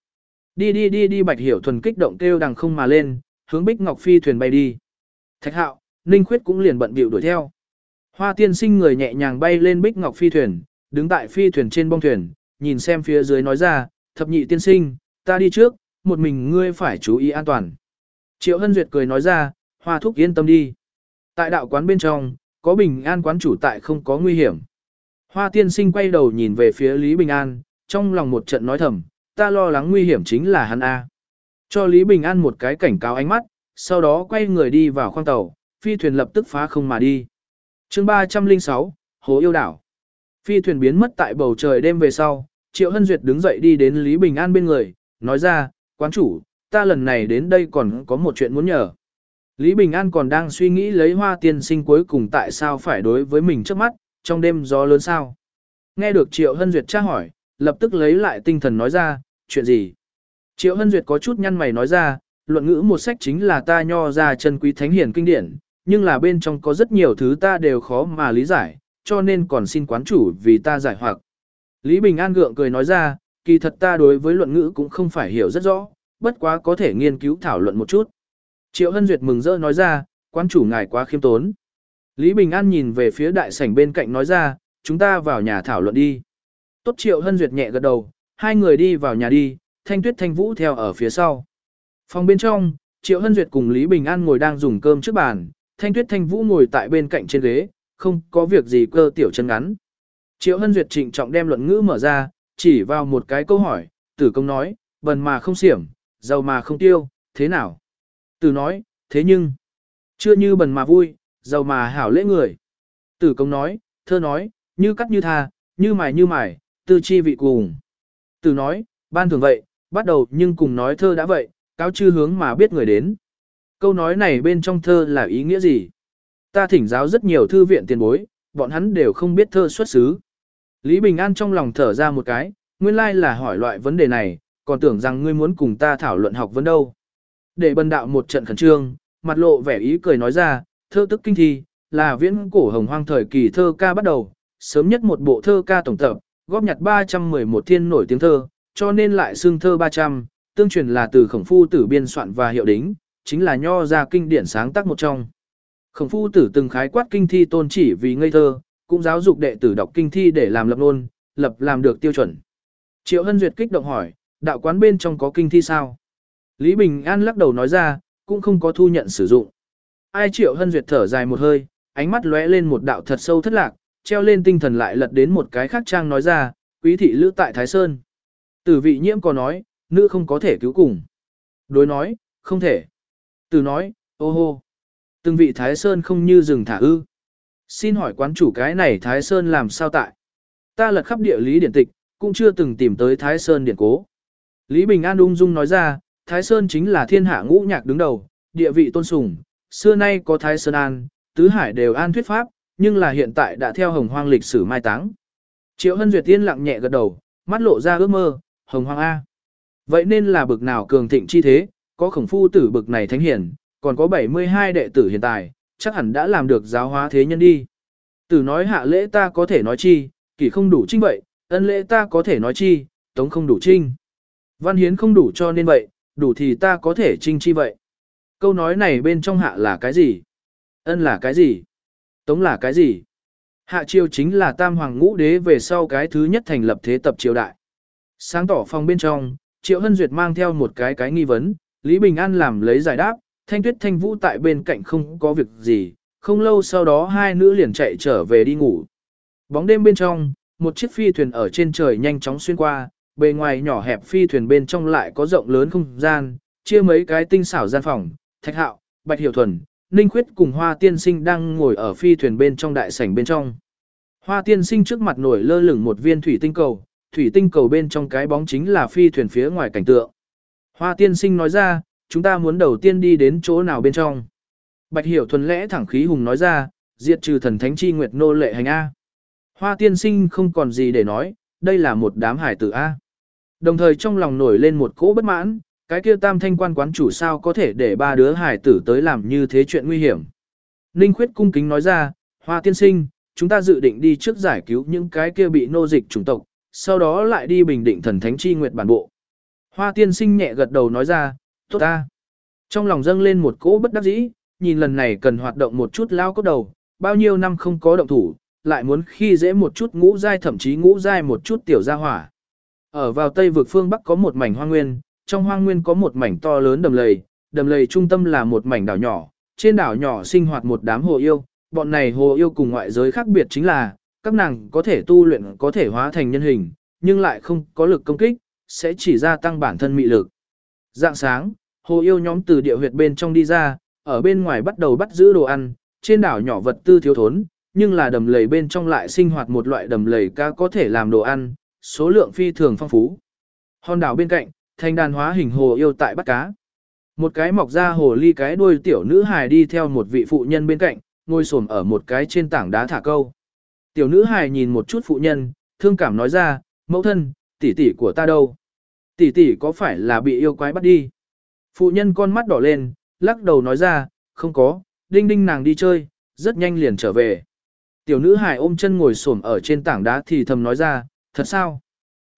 S1: Đi Bạch Hiểu Thuần kích động kêu đằng không mà lên, hướng Bích Ngọc phi thuyền bay đi. Thạch Hạo, Ninh Khuyết cũng liền bận bịu đuổi theo. Hoa tiên sinh người nhẹ nhàng bay lên Bích Ngọc phi thuyền, đứng tại phi thuyền trên bong thuyền, nhìn xem phía dưới nói ra, thập nhị tiên sinh, ta đi trước, một mình ngươi phải chú ý an toàn. Triệu Hân Duyệt cười nói ra, Hoa thúc yên tâm đi. Tại đạo quán bên trong, có Bình An quán chủ tại không có nguy hiểm. Hoa tiên sinh quay đầu nhìn về phía Lý Bình An, trong lòng một trận nói thầm, ta lo lắng nguy hiểm chính là hắn A. Cho Lý Bình An một cái cảnh cáo ánh mắt, sau đó quay người đi vào khoang tàu, phi thuyền lập tức phá không mà đi. chương 306, Hồ Yêu Đảo. Phi thuyền biến mất tại bầu trời đêm về sau, Triệu Hân Duyệt đứng dậy đi đến Lý Bình An bên người, nói ra, quán chủ, ta lần này đến đây còn có một chuyện muốn nhờ. Lý Bình An còn đang suy nghĩ lấy Hoa tiên sinh cuối cùng tại sao phải đối với mình trước mắt, trong đêm gió lớn sao. Nghe được Triệu Hân Duyệt tra hỏi, lập tức lấy lại tinh thần nói ra, chuyện gì? Triệu Hân Duyệt có chút nhăn mày nói ra, luận ngữ một sách chính là ta nho ra chân quý thánh hiền kinh điển, nhưng là bên trong có rất nhiều thứ ta đều khó mà lý giải, cho nên còn xin quán chủ vì ta giải hoặc. Lý Bình An gượng cười nói ra, kỳ thật ta đối với luận ngữ cũng không phải hiểu rất rõ, bất quá có thể nghiên cứu thảo luận một chút. Triệu Hân Duyệt mừng rỡ nói ra, quan chủ ngài quá khiêm tốn. Lý Bình An nhìn về phía đại sảnh bên cạnh nói ra, chúng ta vào nhà thảo luận đi. Tốt Triệu Hân Duyệt nhẹ gật đầu, hai người đi vào nhà đi, Thanh Tuyết Thanh Vũ theo ở phía sau. Phòng bên trong, Triệu Hân Duyệt cùng Lý Bình An ngồi đang dùng cơm trước bàn, Thanh Tuyết Thanh Vũ ngồi tại bên cạnh trên ghế, không có việc gì cơ tiểu chân ngắn. Triệu Hân Duyệt trịnh trọng đem luận ngữ mở ra, chỉ vào một cái câu hỏi, Tử Công nói, bần mà không xiểm, giàu mà không tiêu, thế nào? Tử nói, thế nhưng, chưa như bần mà vui, giàu mà hảo lễ người. Tử Công nói, thơ nói, như cắt như tha, như mài, tư chi vị cùng. Tử nói, ban thường vậy, bắt đầu nhưng cùng nói thơ đã vậy, cáo chư hướng mà biết người đến. Câu nói này bên trong thơ là ý nghĩa gì? Ta thỉnh giáo rất nhiều thư viện tiền bối, bọn hắn đều không biết thơ xuất xứ. Lý Bình An trong lòng thở ra một cái, nguyên lai là hỏi loại vấn đề này, còn tưởng rằng ngươi muốn cùng ta thảo luận học vấn đâu. Để bần đạo một trận khẩn trương, mặt lộ vẻ ý cười nói ra, thơ tức kinh thi, là viễn cổ hồng hoang thời kỳ thơ ca bắt đầu, sớm nhất một bộ thơ ca tổng tập, góp nhặt 311 thiên nổi tiếng thơ, cho nên lại xương thơ 300, tương truyền là từ Khổng Phu Tử biên soạn và hiệu đính, chính là nho ra kinh điển sáng tác một trong. Khổng Phu Tử từng khái quát kinh thi tôn chỉ vì ngây thơ, cũng giáo dục đệ tử đọc kinh thi để làm lập ngôn, lập làm được tiêu chuẩn. Triệu Hân Duyệt kích động hỏi, đạo quán bên trong có kinh thi sao? Lý Bình An lắc đầu nói ra, cũng không có thu nhận sử dụng. Ai Triệu Hân Duyệt thở dài một hơi, ánh mắt lóe lên một đạo thật sâu thất lạc, treo lên tinh thần lại lật đến một cái khác trang nói ra, quý thị lữ tại Thái Sơn. Tử Vị Nhiễm có nói, nữ không có thể cứu cùng. Đối nói, không thể. Tử nói, ô hô. Từng vị Thái Sơn không như rừng thả ư. Xin hỏi quán chủ cái này Thái Sơn làm sao tại? Ta lật khắp địa lý điển tịch, cũng chưa từng tìm tới Thái Sơn điển cố. Lý Bình An ung dung nói ra, Thái Sơn chính là thiên hạ ngũ nhạc đứng đầu, địa vị tôn sùng, xưa nay có Thái Sơn An, tứ hải đều an thuyết pháp, nhưng là hiện tại đã theo hồng hoang lịch sử mai táng. Triệu Hân Duyệt tiên lặng nhẹ gật đầu, mắt lộ ra ước mơ, hồng hoang A. Vậy nên là bực nào cường thịnh chi thế, có Khổng Phu Tử bực này thánh hiển, còn có 72 đệ tử hiện tại, chắc hẳn đã làm được giáo hóa thế nhân đi. Tử nói hạ lễ ta có thể nói chi, kỷ không đủ trinh vậy, ân lễ ta có thể nói chi, tống không đủ trinh. Văn hiến không đủ cho nên vậy, đủ thì ta có thể trinh chi vậy. Câu nói này bên trong hạ là cái gì? Ân là cái gì? Tống là cái gì? Hạ triều chính là tam hoàng ngũ đế về sau cái thứ nhất thành lập thế tập triều đại. Sáng tỏ phòng bên trong, Triệu Hân Duyệt mang theo một cái nghi vấn, Lý Bình An làm lấy giải đáp, Thanh Tuyết Thanh Vũ tại bên cạnh không có việc gì, không lâu sau đó hai nữ liền chạy trở về đi ngủ. Bóng đêm bên trong, một chiếc phi thuyền ở trên trời nhanh chóng xuyên qua, bề ngoài nhỏ hẹp phi thuyền bên trong lại có rộng lớn không gian, chia mấy cái tinh xảo gian phòng, Thạch Hạo, Bạch Hiểu Thuần, Ninh Khuyết cùng Hoa Tiên Sinh đang ngồi ở phi thuyền bên trong đại sảnh bên trong. Hoa Tiên Sinh trước mặt nổi lơ lửng một viên thủy tinh cầu bên trong cái bóng chính là phi thuyền phía ngoài cảnh tượng. Hoa Tiên Sinh nói ra, chúng ta muốn đầu tiên đi đến chỗ nào bên trong. Bạch Hiểu Thuần lẽ thẳng khí hùng nói ra, diệt trừ thần thánh chi nguyệt nô lệ hành A. Hoa Tiên Sinh không còn gì để nói, đây là một đám hải tử A. Đồng thời trong lòng nổi lên một cỗ bất mãn, cái kia tam thanh quan quán chủ sao có thể để ba đứa hải tử tới làm như thế chuyện nguy hiểm. Ninh Khuyết cung kính nói ra, Hoa Tiên Sinh, chúng ta dự định đi trước giải cứu những cái kia bị nô dịch chủng tộc, sau đó lại đi bình định thần thánh chi nguyệt bản bộ. Hoa Tiên Sinh nhẹ gật đầu nói ra, tốt ta. Trong lòng dâng lên một cỗ bất đắc dĩ, nhìn lần này cần hoạt động một chút lao cốt đầu, bao nhiêu năm không có động thủ, lại muốn khi dễ một chút ngũ giai thậm chí ngũ giai một chút tiểu gia hỏa. Ở vào tây vực phương bắc có một mảnh hoang nguyên, trong hoang nguyên có một mảnh to lớn đầm lầy trung tâm là một mảnh đảo nhỏ, trên đảo nhỏ sinh hoạt một đám hồ yêu, bọn này hồ yêu cùng ngoại giới khác biệt chính là, các nàng có thể tu luyện có thể hóa thành nhân hình, nhưng lại không có lực công kích, sẽ chỉ gia tăng bản thân mị lực. Dạng sáng, hồ yêu nhóm từ địa huyệt bên trong đi ra, ở bên ngoài bắt đầu bắt giữ đồ ăn, trên đảo nhỏ vật tư thiếu thốn, nhưng là đầm lầy bên trong lại sinh hoạt một loại đầm lầy cá có thể làm đồ ăn, số lượng phi thường phong phú. Hòn đảo bên cạnh, thành đàn hóa hình hồ yêu tại bắt cá. Một cái mọc ra hồ ly cái đuôi tiểu nữ hài đi theo một vị phụ nhân bên cạnh, ngồi xổm ở một cái trên tảng đá thả câu. Tiểu nữ hài nhìn một chút phụ nhân, thương cảm nói ra, mẫu thân, tỷ tỷ của ta đâu? Tỷ tỷ có phải là bị yêu quái bắt đi? Phụ nhân con mắt đỏ lên, lắc đầu nói ra, không có, đinh đinh nàng đi chơi, rất nhanh liền trở về. Tiểu nữ hài ôm chân ngồi xổm ở trên tảng đá thì thầm nói ra, thật sao?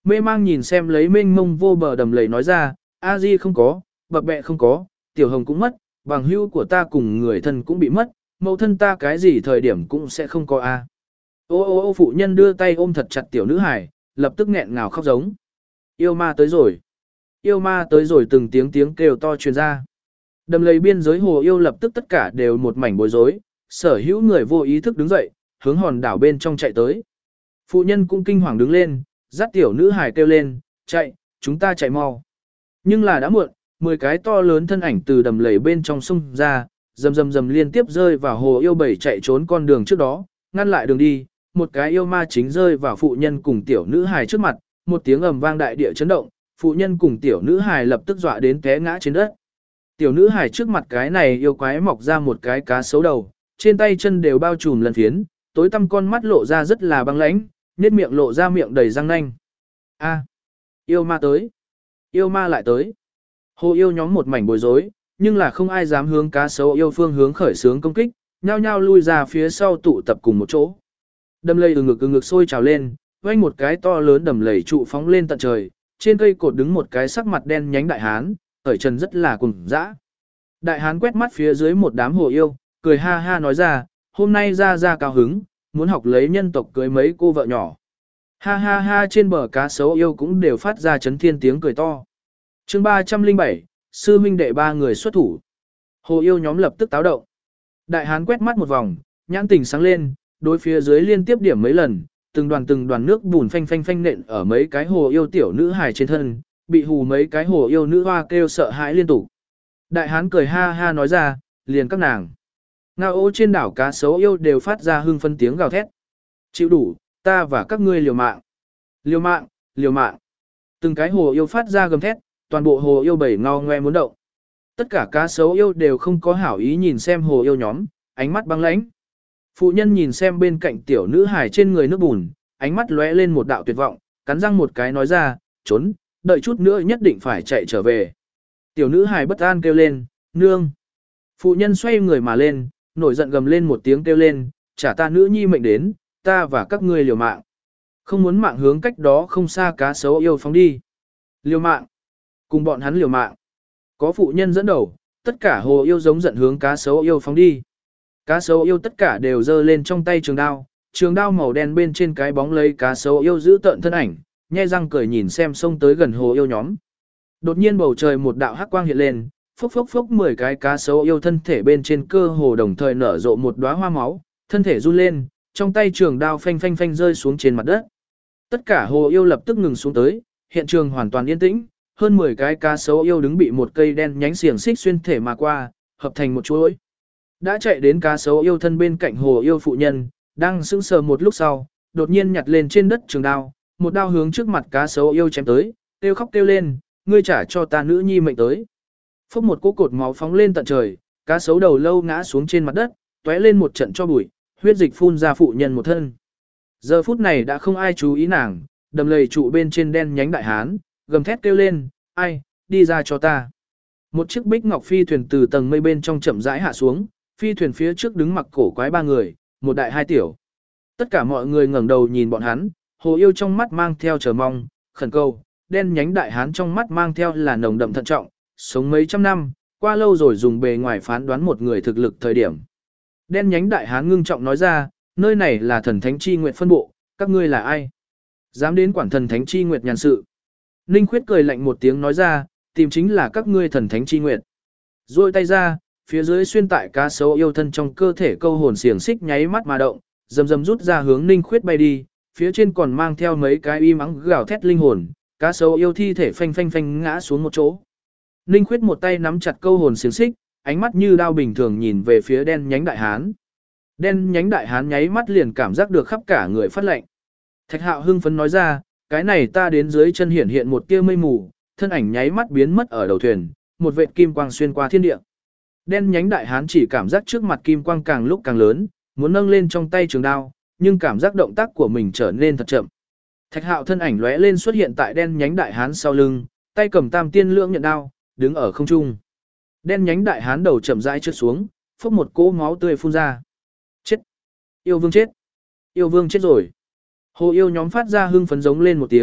S1: Mê mang nhìn xem lấy mênh mông vô bờ đầm lầy nói ra, a di không có, bập bẹ không có, tiểu hồng cũng mất, bằng hữu của ta cùng người thân cũng bị mất, mẫu thân ta cái gì thời điểm cũng sẽ không có a. Ô ô ô phụ nhân đưa tay ôm thật chặt tiểu nữ hải, lập tức nghẹn ngào khóc giống. Yêu ma tới rồi. Yêu ma tới rồi, từng tiếng tiếng kêu to truyền ra. Đầm lầy biên giới hồ yêu lập tức tất cả đều một mảnh bối rối, sở hữu người vô ý thức đứng dậy, hướng hòn đảo bên trong chạy tới. Phụ nhân cũng kinh hoàng đứng lên, dắt tiểu nữ hải kêu lên, chạy, chúng ta chạy mau. Nhưng là đã muộn, 10 cái to lớn thân ảnh từ đầm lầy bên trong sông ra, rầm rầm rầm liên tiếp rơi vào hồ yêu bảy chạy trốn con đường trước đó, ngăn lại đường đi, một cái yêu ma chính rơi vào phụ nhân cùng tiểu nữ hài trước mặt, một tiếng ầm vang đại địa chấn động, phụ nhân cùng tiểu nữ hài lập tức dọa đến té ngã trên đất. Tiểu nữ hài trước mặt cái này yêu quái mọc ra một cái cá sấu đầu, trên tay chân đều bao trùm lần phiến, tối tăm con mắt lộ ra rất là băng lãnh, nhếch miệng lộ ra miệng đầy răng nanh. A, yêu ma tới. Yêu ma lại tới. Hồ yêu nhóm một mảnh bối rối, nhưng là không ai dám hướng cá sấu yêu phương hướng khởi xướng công kích, nhao nhao lui ra phía sau tụ tập cùng một chỗ. Đầm lầy ừ ngực sôi trào lên, vang một cái to lớn đầm lầy trụ phóng lên tận trời, trên cây cột đứng một cái sắc mặt đen nhánh đại hán, ở chân rất là cùng dã. Đại hán quét mắt phía dưới một đám hồ yêu, cười ha ha nói ra, hôm nay ra cao hứng, muốn học lấy nhân tộc cưới mấy cô vợ nhỏ. Ha ha ha, trên bờ cá sấu yêu cũng đều phát ra chấn thiên tiếng cười to. Chương 307, sư huynh đệ ba người xuất thủ. Hồ yêu nhóm lập tức táo động. Đại hán quét mắt một vòng, nhãn tình sáng lên, đối phía dưới liên tiếp điểm mấy lần, từng đoàn nước bùn phanh phanh phanh nện ở mấy cái hồ yêu tiểu nữ hài trên thân, bị hù mấy cái hồ yêu nữ hoa kêu sợ hãi liên tục. Đại hán cười ha ha nói ra, liền các nàng. Ngao ô trên đảo cá sấu yêu đều phát ra hưng phấn tiếng gào thét. Chịu đủ, ta và các ngươi liều mạng. Liều mạng, liều mạng. Từng cái hồ yêu phát ra gầm thét, toàn bộ hồ yêu bảy ngao ngoe muốn động. Tất cả cá sấu yêu đều không có hảo ý nhìn xem hồ yêu nhóm, ánh mắt băng lãnh. Phụ nhân nhìn xem bên cạnh tiểu nữ hài trên người nước bùn, ánh mắt lóe lên một đạo tuyệt vọng, cắn răng một cái nói ra, trốn, đợi chút nữa nhất định phải chạy trở về. Tiểu nữ hài bất an kêu lên, nương. Phụ nhân xoay người mà lên, nổi giận gầm lên một tiếng kêu lên, trả ta nữ nhi mệnh đến, ta và các ngươi liều mạng. Không muốn mạng hướng cách đó không xa cá sấu yêu phóng đi. Liều mạng. Cùng bọn hắn liều mạng. Có phụ nhân dẫn đầu, tất cả hồ yêu giống giận hướng cá sấu yêu phóng đi. Cá sấu yêu tất cả đều giơ lên trong tay trường đao màu đen bên trên cái bóng lấy cá sấu yêu giữ tợn thân ảnh, nhe răng cười nhìn xem xông tới gần hồ yêu nhóm. Đột nhiên bầu trời một đạo hắc quang hiện lên, phốc phốc phốc 10 cái cá sấu yêu thân thể bên trên cơ hồ đồng thời nở rộ một đóa hoa máu, thân thể run lên, trong tay trường đao phanh phanh phanh rơi xuống trên mặt đất. Tất cả hồ yêu lập tức ngừng xuống tới, hiện trường hoàn toàn yên tĩnh, hơn 10 cái cá sấu yêu đứng bị một cây đen nhánh xiềng xích xuyên thể mà qua, hợp thành một chuỗi. Đã chạy đến cá sấu yêu thân bên cạnh hồ yêu phụ nhân, đang sững sờ một lúc sau, đột nhiên nhặt lên trên đất trường đao, một đao hướng trước mặt cá sấu yêu chém tới, kêu khóc kêu lên, ngươi trả cho ta nữ nhi mệnh tới. Phốc một cỗ cột máu phóng lên tận trời, cá sấu đầu lâu ngã xuống trên mặt đất, tóe lên một trận cho bụi, huyết dịch phun ra phụ nhân một thân. Giờ phút này đã không ai chú ý nàng, đầm lầy trụ bên trên đen nhánh đại hán, gầm thét kêu lên, ai, đi ra cho ta. Một chiếc bích ngọc phi thuyền từ tầng mây bên trong chậm rãi hạ xuống, phi thuyền phía trước đứng mặc cổ quái ba người, một đại hai tiểu. Tất cả mọi người ngẩng đầu nhìn bọn hắn, hồ yêu trong mắt mang theo chờ mong, khẩn cầu, đen nhánh đại hán trong mắt mang theo là nồng đậm thận trọng, sống mấy trăm năm, qua lâu rồi dùng bề ngoài phán đoán một người thực lực thời điểm. Đen nhánh đại hán ngưng trọng nói ra, nơi này là thần thánh chi nguyệt phân bộ, các ngươi là ai? Dám đến quản thần thánh chi nguyệt nhàn sự. Ninh Khuyết cười lạnh một tiếng nói ra, tìm chính là các ngươi thần thánh chi nguyệt. Rồi tay ra, phía dưới xuyên tại cá sấu yêu thân trong cơ thể câu hồn xiềng xích nháy mắt mà động, rầm rầm rút ra hướng Ninh Khuyết bay đi, phía trên còn mang theo mấy cái y mắng gào thét linh hồn, cá sấu yêu thi thể phanh phanh phanh ngã xuống một chỗ. Ninh Khuyết một tay nắm chặt câu hồn xiềng xích, ánh mắt như đao bình thường nhìn về phía đen nhánh đại hán. Đen nhánh đại hán nháy mắt liền cảm giác được khắp cả người phát lạnh. Thạch Hạo hưng phấn nói ra, cái này ta đến dưới chân hiển hiện một tia mây mù, thân ảnh nháy mắt biến mất ở đầu thuyền, một vệt kim quang xuyên qua thiên địa. Đen nhánh đại hán chỉ cảm giác trước mặt kim quang càng lúc càng lớn, muốn nâng lên trong tay trường đao, nhưng cảm giác động tác của mình trở nên thật chậm. Thạch Hạo thân ảnh lóe lên xuất hiện tại đen nhánh đại hán sau lưng, tay cầm tam tiên lưỡng nhận đao, đứng ở không trung. Đen nhánh đại hán đầu chậm rãi trượt xuống, phốc một cỗ máu tươi phun ra. Chết! Yêu vương chết! Yêu vương chết rồi! Hồ yêu nhóm phát ra hưng phấn giống lên một tiếng,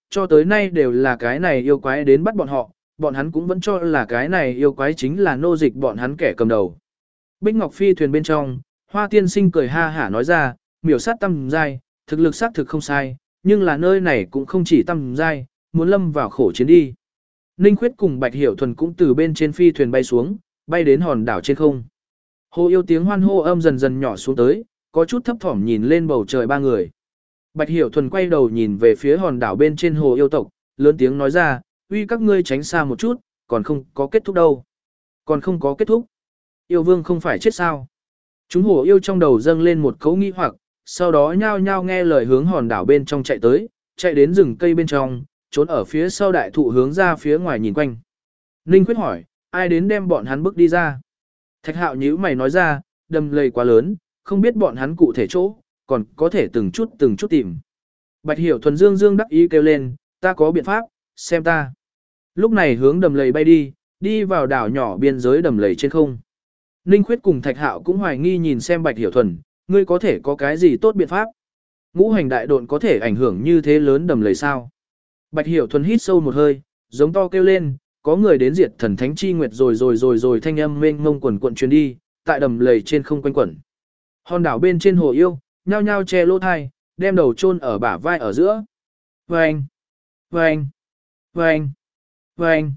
S1: cho tới nay đều là cái này yêu quái đến bắt bọn họ, bọn hắn cũng vẫn cho là cái này yêu quái chính là nô dịch bọn hắn kẻ cầm đầu. Bích Ngọc Phi thuyền bên trong, Hoa Tiên Sinh cười ha hả nói ra, miểu sát tăm giai, thực lực xác thực không sai, nhưng là nơi này cũng không chỉ tăm giai, muốn lâm vào khổ chiến đi. Ninh Khuyết cùng Bạch Hiểu Thuần cũng từ bên trên phi thuyền bay xuống, bay đến hòn đảo trên không. Hồ Yêu tiếng hoan hô âm dần dần nhỏ xuống tới, có chút thấp thỏm nhìn lên bầu trời ba người. Bạch Hiểu Thuần quay đầu nhìn về phía hòn đảo bên trên Hồ Yêu tộc, lớn tiếng nói ra, uy các ngươi tránh xa một chút, còn không có kết thúc đâu. Còn không có kết thúc. Yêu vương không phải chết sao. Chúng Hồ Yêu trong đầu dâng lên một cấu nghi hoặc, sau đó nhao nhao nghe lời hướng hòn đảo bên trong chạy tới, chạy đến rừng cây bên trong, trốn ở phía sau đại thụ hướng ra phía ngoài nhìn quanh. Ninh Khuyết hỏi, ai đến đem bọn hắn bước đi ra? Thạch Hạo nhíu mày nói ra, đầm lầy quá lớn, không biết bọn hắn cụ thể chỗ, còn có thể từng chút tìm. Bạch Hiểu Thuần dương dương đắc ý kêu lên, ta có biện pháp, xem ta. Lúc này hướng đầm lầy bay đi, đi vào đảo nhỏ biên giới đầm lầy trên không. Ninh Khuyết cùng Thạch Hạo cũng hoài nghi nhìn xem Bạch Hiểu Thuần, ngươi có thể có cái gì tốt biện pháp? Ngũ hành đại độn có thể ảnh hưởng như thế lớn đầm lầy sao? Bạch Hiểu Thuần hít sâu một hơi, giống to kêu lên, có người đến diệt thần thánh chi nguyệt rồi thanh âm mênh mông quần cuộn truyền đi, tại đầm lầy trên không quanh quẩn. Hòn đảo bên trên Hồ Yêu, nhao nhao che lỗ thai, đem đầu chôn ở bả vai ở giữa. Vâng, vâng, vâng, vâng.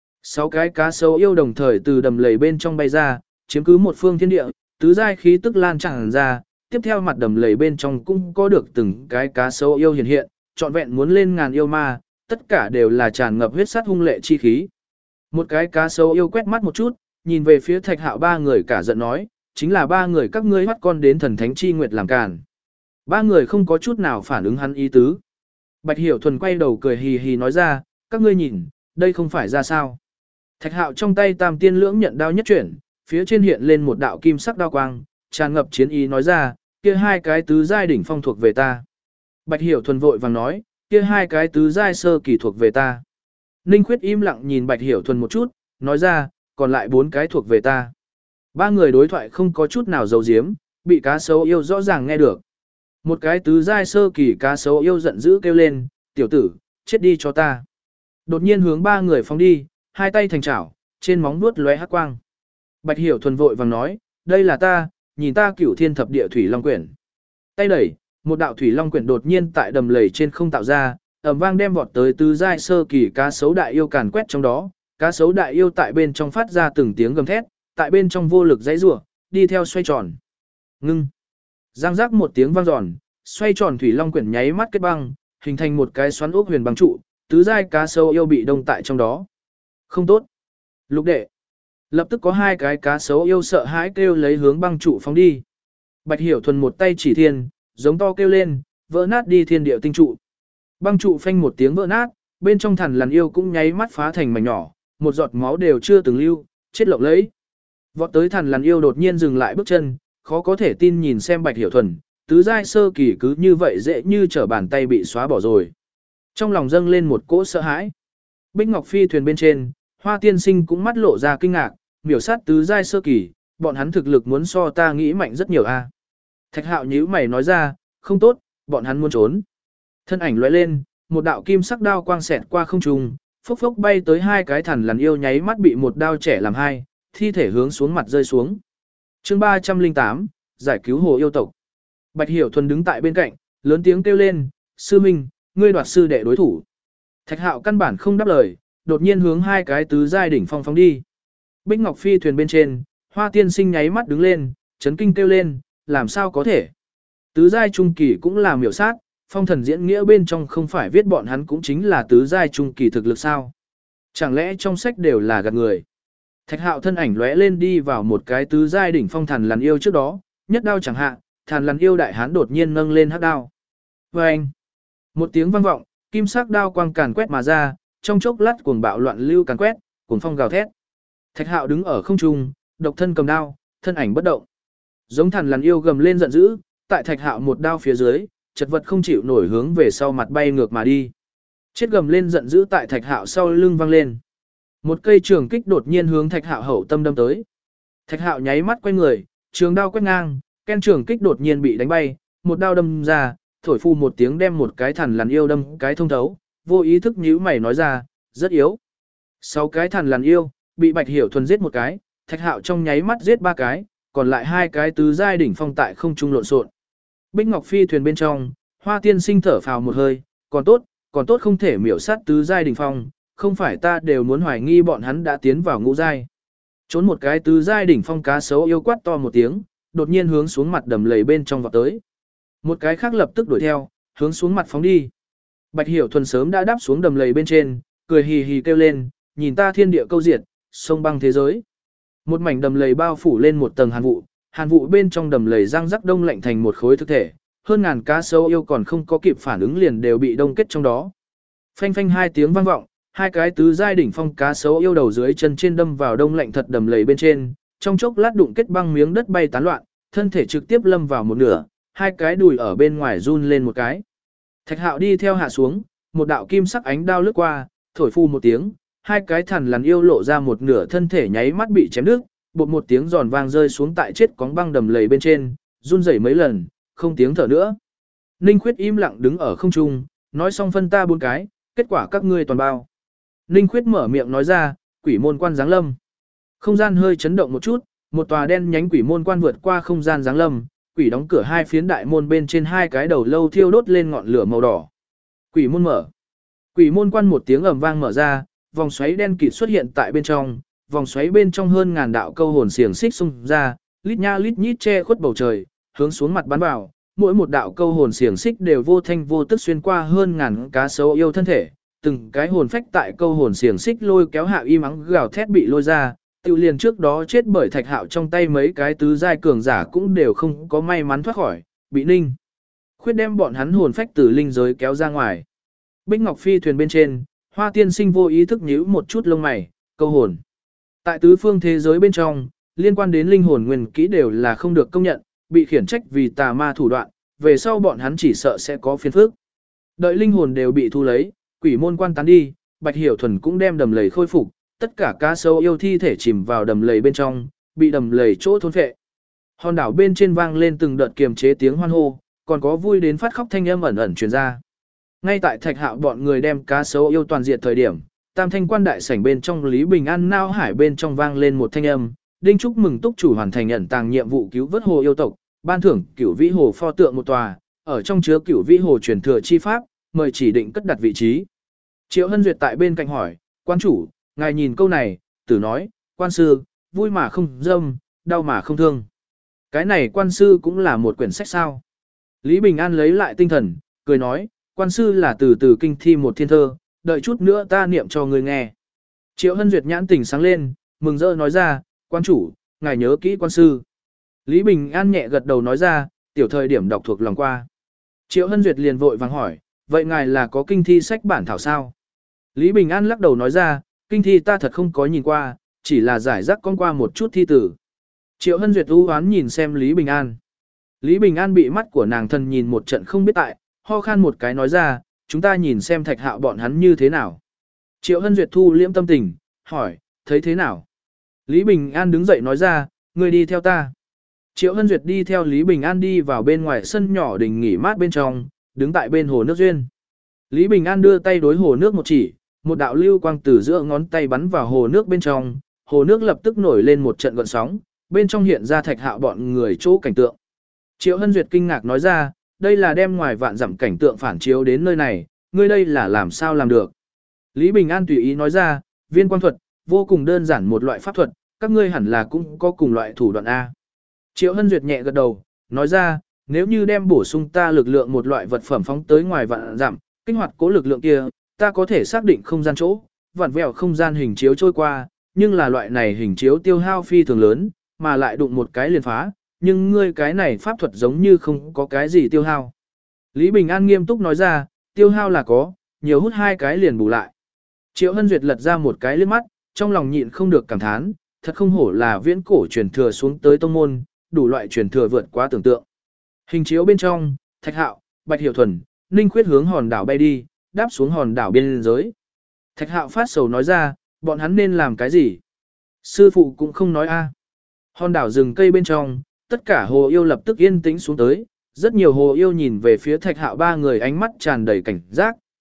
S1: 6 cái cá sấu yêu đồng thời từ đầm lầy bên trong bay ra, chiếm cứ một phương thiên địa, tứ giai khí tức lan tràn ra, tiếp theo mặt đầm lầy bên trong cũng có được từng cái cá sấu yêu hiện hiện, trọn vẹn muốn lên ngàn yêu ma, tất cả đều là tràn ngập huyết sát hung lệ chi khí. Một cái cá sấu yêu quét mắt một chút, nhìn về phía Thạch Hạo ba người cả giận nói, chính là ba người các ngươi bắt con đến thần thánh chi nguyệt làm càn. Ba người không có chút nào phản ứng hắn ý tứ. Bạch Hiểu Thuần quay đầu cười hì hì nói ra, các ngươi nhìn, đây không phải ra sao. Thạch Hạo trong tay tam tiên lưỡng nhận đao nhất chuyển, phía trên hiện lên một đạo kim sắc đao quang, tràn ngập chiến ý nói ra, kia hai cái tứ giai đỉnh phong thuộc về ta. Bạch Hiểu Thuần vội vàng nói, kia hai cái tứ giai sơ kỳ thuộc về ta. Ninh Khuyết im lặng nhìn Bạch Hiểu Thuần một chút, nói ra, còn lại 4 cái thuộc về ta. Ba người đối thoại không có chút nào giấu giếm, bị cá sấu yêu rõ ràng nghe được. Một cái tứ giai sơ kỳ cá sấu yêu giận dữ kêu lên, tiểu tử, chết đi cho ta. Đột nhiên hướng ba người phóng đi, hai tay thành chảo, trên móng vuốt lóe hắc quang. Bạch Hiểu Thuần vội vàng nói, đây là ta, nhìn ta Cửu Thiên Thập Địa Thủy Long Quyển. Tay đẩy, một đạo thủy long quyển đột nhiên tại đầm lầy trên không tạo ra, ầm vang đem vọt tới tứ giai sơ kỳ cá sấu đại yêu càn quét trong đó, cá sấu đại yêu tại bên trong phát ra từng tiếng gầm thét, tại bên trong vô lực giãy giụa, đi theo xoay tròn. Ngưng. Giang giác một tiếng vang giòn, xoay tròn thủy long quyển nháy mắt kết băng, hình thành một cái xoắn ốc huyền băng trụ, tứ giai cá sấu yêu bị đông tại trong đó. Không tốt. Lục đệ. Lập tức có hai cái cá sấu yêu sợ hãi kêu lấy hướng băng trụ phóng đi. Bạch Hiểu Thuần một tay chỉ thiên, giống to kêu lên, vỡ nát đi thiên địa tinh trụ. Băng trụ phanh một tiếng vỡ nát, bên trong thằn lằn yêu cũng nháy mắt phá thành mảnh nhỏ, một giọt máu đều chưa từng lưu, chết lộng lẫy. Vọt tới thằn lằn yêu đột nhiên dừng lại bước chân, khó có thể tin nhìn xem Bạch Hiểu Thuần, tứ giai sơ kỳ cứ như vậy dễ như trở bàn tay bị xóa bỏ rồi. Trong lòng dâng lên một cỗ sợ hãi. Bích Ngọc Phi thuyền bên trên, Hoa Tiên Sinh cũng mắt lộ ra kinh ngạc, miểu sát tứ giai sơ kỳ, bọn hắn thực lực muốn so ta nghĩ mạnh rất nhiều a. Thạch Hạo nhíu mày nói ra, không tốt, bọn hắn muốn trốn. Thân ảnh lóe lên, một đạo kim sắc đao quang xẹt qua không trung, phốc phốc bay tới hai cái thằn lằn yêu nháy mắt bị một đao chẻ làm hai, thi thể hướng xuống mặt rơi xuống. Chương 308, giải cứu hồ yêu tộc. Bạch Hiểu Thuần đứng tại bên cạnh, lớn tiếng kêu lên, sư minh, ngươi đoạt sư đệ đối thủ. Thạch Hạo căn bản không đáp lời, đột nhiên hướng hai cái tứ giai đỉnh phong phóng đi. Bích Ngọc Phi thuyền bên trên, Hoa Tiên Sinh nháy mắt đứng lên, chấn kinh kêu lên, làm sao có thể? Tứ giai trung kỳ cũng là miểu sát, phong thần diễn nghĩa bên trong không phải viết bọn hắn cũng chính là tứ giai trung kỳ thực lực sao? Chẳng lẽ trong sách đều là gạt người? Thạch Hạo thân ảnh lóe lên đi vào một cái tứ giai đỉnh phong thần lằn yêu trước đó, nhất đao chẳng hạ, thần lằn yêu đại hán đột nhiên nâng lên hắc đao. Oeng! Một tiếng vang vọng, kim sắc đao quang càn quét mà ra, trong chốc lát cuồng bạo loạn lưu càn quét, cuồng phong gào thét. Thạch Hạo đứng ở không trung, độc thân cầm đao, thân ảnh bất động. Giống thần lằn yêu gầm lên giận dữ, tại Thạch Hạo một đao phía dưới, chật vật không chịu nổi hướng về sau mặt bay ngược mà đi. Chết gầm lên giận dữ tại Thạch Hạo sau lưng vang lên. Một cây trường kích đột nhiên hướng Thạch Hạo hậu tâm đâm tới. Thạch Hạo nháy mắt quay người, trường đao quét ngang, ken trường kích đột nhiên bị đánh bay, một đao đâm ra, thổi phu một tiếng đem một cái thần lằn yêu đâm cái thông thấu, vô ý thức nhíu mày nói ra, rất yếu. 6 cái thằn lằn yêu, bị Bạch Hiểu Thuần giết một cái, Thạch Hạo trong nháy mắt giết 3 cái, còn lại 2 cái tứ giai đỉnh phong tại không trung lộn xộn. Bích Ngọc Phi thuyền bên trong, Hoa Tiên Sinh thở phào một hơi, còn tốt không thể miểu sát tứ giai đỉnh phong, không phải ta đều muốn hoài nghi bọn hắn đã tiến vào ngũ giai. Trốn một cái tứ giai đỉnh phong cá sấu yêu quát to một tiếng, đột nhiên hướng xuống mặt đầm lầy bên trong vọt tới. Một cái khác lập tức đuổi theo, hướng xuống mặt phóng đi. Bạch Hiểu Thuần sớm đã đáp xuống đầm lầy bên trên, cười hì hì kêu lên, nhìn ta thiên địa câu diệt, sông băng thế giới. Một mảnh đầm lầy bao phủ lên một tầng hàn vụ bên trong đầm lầy răng rắc đông lạnh thành một khối thực thể, hơn ngàn cá sấu yêu còn không có kịp phản ứng liền đều bị đông kết trong đó. Phanh phanh 2 tiếng vang vọng, 2 cái tứ giai đỉnh phong cá sấu yêu đầu dưới chân trên đâm vào đông lạnh thật đầm lầy bên trên, trong chốc lát đụng kết băng miếng đất bay tán loạn, thân thể trực tiếp lâm vào một nửa, 2 cái đùi ở bên ngoài run lên một cái. Thạch Hạo đi theo hạ xuống, một đạo kim sắc ánh đao lướt qua, thổi phu một tiếng, 2 cái thằn lằn yêu lộ ra một nửa thân thể nháy mắt bị chém đứt, bột một tiếng giòn vang rơi xuống tại chết cóng băng đầm lầy bên trên, run rẩy mấy lần, không tiếng thở nữa. Ninh Khuyết im lặng đứng ở không trung, nói xong phân ta 4 cái, kết quả các ngươi toàn bao. Ninh Khuyết mở miệng nói ra, quỷ môn quan giáng lâm. Không gian hơi chấn động một chút, một tòa đen nhánh quỷ môn quan vượt qua không gian giáng lâm, quỷ đóng cửa 2 phiến đại môn bên trên 2 cái đầu lâu thiêu đốt lên ngọn lửa màu đỏ. Quỷ môn mở. Quỷ môn quan một tiếng ầm vang mở ra, vòng xoáy đen kịt xuất hiện tại bên trong, vòng xoáy bên trong hơn ngàn đạo câu hồn xiềng xích xung ra, lít nha lít nhít che khuất bầu trời, hướng xuống mặt bắn vào, mỗi một đạo câu hồn xiềng xích đều vô thanh vô tức xuyên qua hơn ngàn cá sấu yêu thân thể, từng cái hồn phách tại câu hồn xiềng xích lôi kéo hạ y mắng gào thét bị lôi ra, tiêu liền trước đó chết bởi Thạch Hạo trong tay mấy cái tứ giai cường giả cũng đều không có may mắn thoát khỏi, bị Ninh Khuyết đem bọn hắn hồn phách từ linh giới kéo ra ngoài. Bích Ngọc Phi thuyền bên trên, Hoa Tiên Sinh vô ý thức nhíu một chút lông mày, câu hồn. Tại tứ phương thế giới bên trong, liên quan đến linh hồn nguyên kỹ đều là không được công nhận, bị khiển trách vì tà ma thủ đoạn, về sau bọn hắn chỉ sợ sẽ có phiền phức. Đợi linh hồn đều bị thu lấy, quỷ môn quan tán đi, Bạch Hiểu Thuần cũng đem đầm lầy khôi phục, tất cả cá sấu yêu thi thể chìm vào đầm lầy bên trong, bị đầm lầy chỗ thôn phệ. Hòn đảo bên trên vang lên từng đợt kiềm chế tiếng hoan hô, còn có vui đến phát khóc thanh âm ẩn ẩn truyền ra. Ngay tại Thạch Hạo bọn người đem cá sấu yêu toàn diệt thời điểm, Tam Thanh quan đại sảnh bên trong Lý Bình An nao hải bên trong vang lên một thanh âm, đinh chúc mừng túc chủ hoàn thành ẩn tàng nhiệm vụ cứu vớt hồ yêu tộc, ban thưởng Cửu Vĩ Hồ pho tượng một tòa, ở trong chứa Cửu Vĩ Hồ truyền thừa chi pháp, mời chỉ định cất đặt vị trí. Triệu Hân Duyệt tại bên cạnh hỏi, quan chủ, ngài nhìn câu này, tử nói, quan sư, vui mà không dâm, đau mà không thương. Cái này quan sư cũng là một quyển sách sao. Lý Bình An lấy lại tinh thần, cười nói, quan sư là từ kinh thi một thiên thơ, đợi chút nữa ta niệm cho người nghe. Triệu Hân Duyệt nhãn tỉnh sáng lên, mừng rỡ nói ra, quan chủ, ngài nhớ kỹ quan sư. Lý Bình An nhẹ gật đầu nói ra, tiểu thời điểm đọc thuộc lòng qua. Triệu Hân Duyệt liền vội vàng hỏi, vậy ngài là có kinh thi sách bản thảo sao? Lý Bình An lắc đầu nói ra, kinh thi ta thật không có nhìn qua, chỉ là giải rác con qua một chút thi tử. Triệu Hân Duyệt u hoán nhìn xem Lý Bình An. Lý Bình An bị mắt của nàng thần nhìn một trận không biết tại, ho khan một cái nói ra, chúng ta nhìn xem Thạch Hạo bọn hắn như thế nào. Triệu Hân Duyệt thu liễm tâm tình, hỏi, thấy thế nào? Lý Bình An đứng dậy nói ra, ngươi đi theo ta. Triệu Hân Duyệt đi theo Lý Bình An đi vào bên ngoài sân nhỏ đình nghỉ mát bên trong, đứng tại bên hồ nước duyên. Lý Bình An đưa tay đối hồ nước một chỉ, một đạo lưu quang từ giữa ngón tay bắn vào hồ nước bên trong, hồ nước lập tức nổi lên một trận gợn sóng, bên trong hiện ra Thạch Hạo bọn người chỗ cảnh tượng. Triệu Hân Duyệt kinh ngạc nói ra, đây là đem ngoài vạn dặm cảnh tượng phản chiếu đến nơi này, ngươi đây là làm sao làm được. Lý Bình An tùy ý nói ra, viên quang thuật, vô cùng đơn giản một loại pháp thuật, các ngươi hẳn là cũng có cùng loại thủ đoạn A. Triệu Hân Duyệt nhẹ gật đầu, nói ra, nếu như đem bổ sung ta lực lượng một loại vật phẩm phóng tới ngoài vạn dặm, kích hoạt cố lực lượng kia, ta có thể xác định không gian chỗ, vặn vẹo không gian hình chiếu trôi qua, nhưng là loại này hình chiếu tiêu hao phi thường lớn, mà lại đụng một cái liền phá, nhưng ngươi cái này pháp thuật giống như không có cái gì tiêu hao. Lý Bình An nghiêm túc nói ra, tiêu hao là có, nhiều hút 2 cái liền bù lại. Triệu Hân Duyệt lật ra một cái liếc mắt, trong lòng nhịn không được cảm thán, thật không hổ là viễn cổ truyền thừa xuống tới tông môn, đủ loại truyền thừa vượt quá tưởng tượng. Hình chiếu bên trong, Thạch Hạo, Bạch Hiểu Thuần, Ninh Khuyết hướng hòn đảo bay đi, đáp xuống hòn đảo biên giới. Thạch Hạo phát sầu nói ra, bọn hắn nên làm cái gì? Sư phụ cũng không nói a. Hòn đảo rừng cây bên trong, tất cả hồ yêu lập tức yên tĩnh xuống tới, rất nhiều hồ yêu nhìn về phía Thạch Hạo 3 người ánh mắt tràn đầy cảnh giác,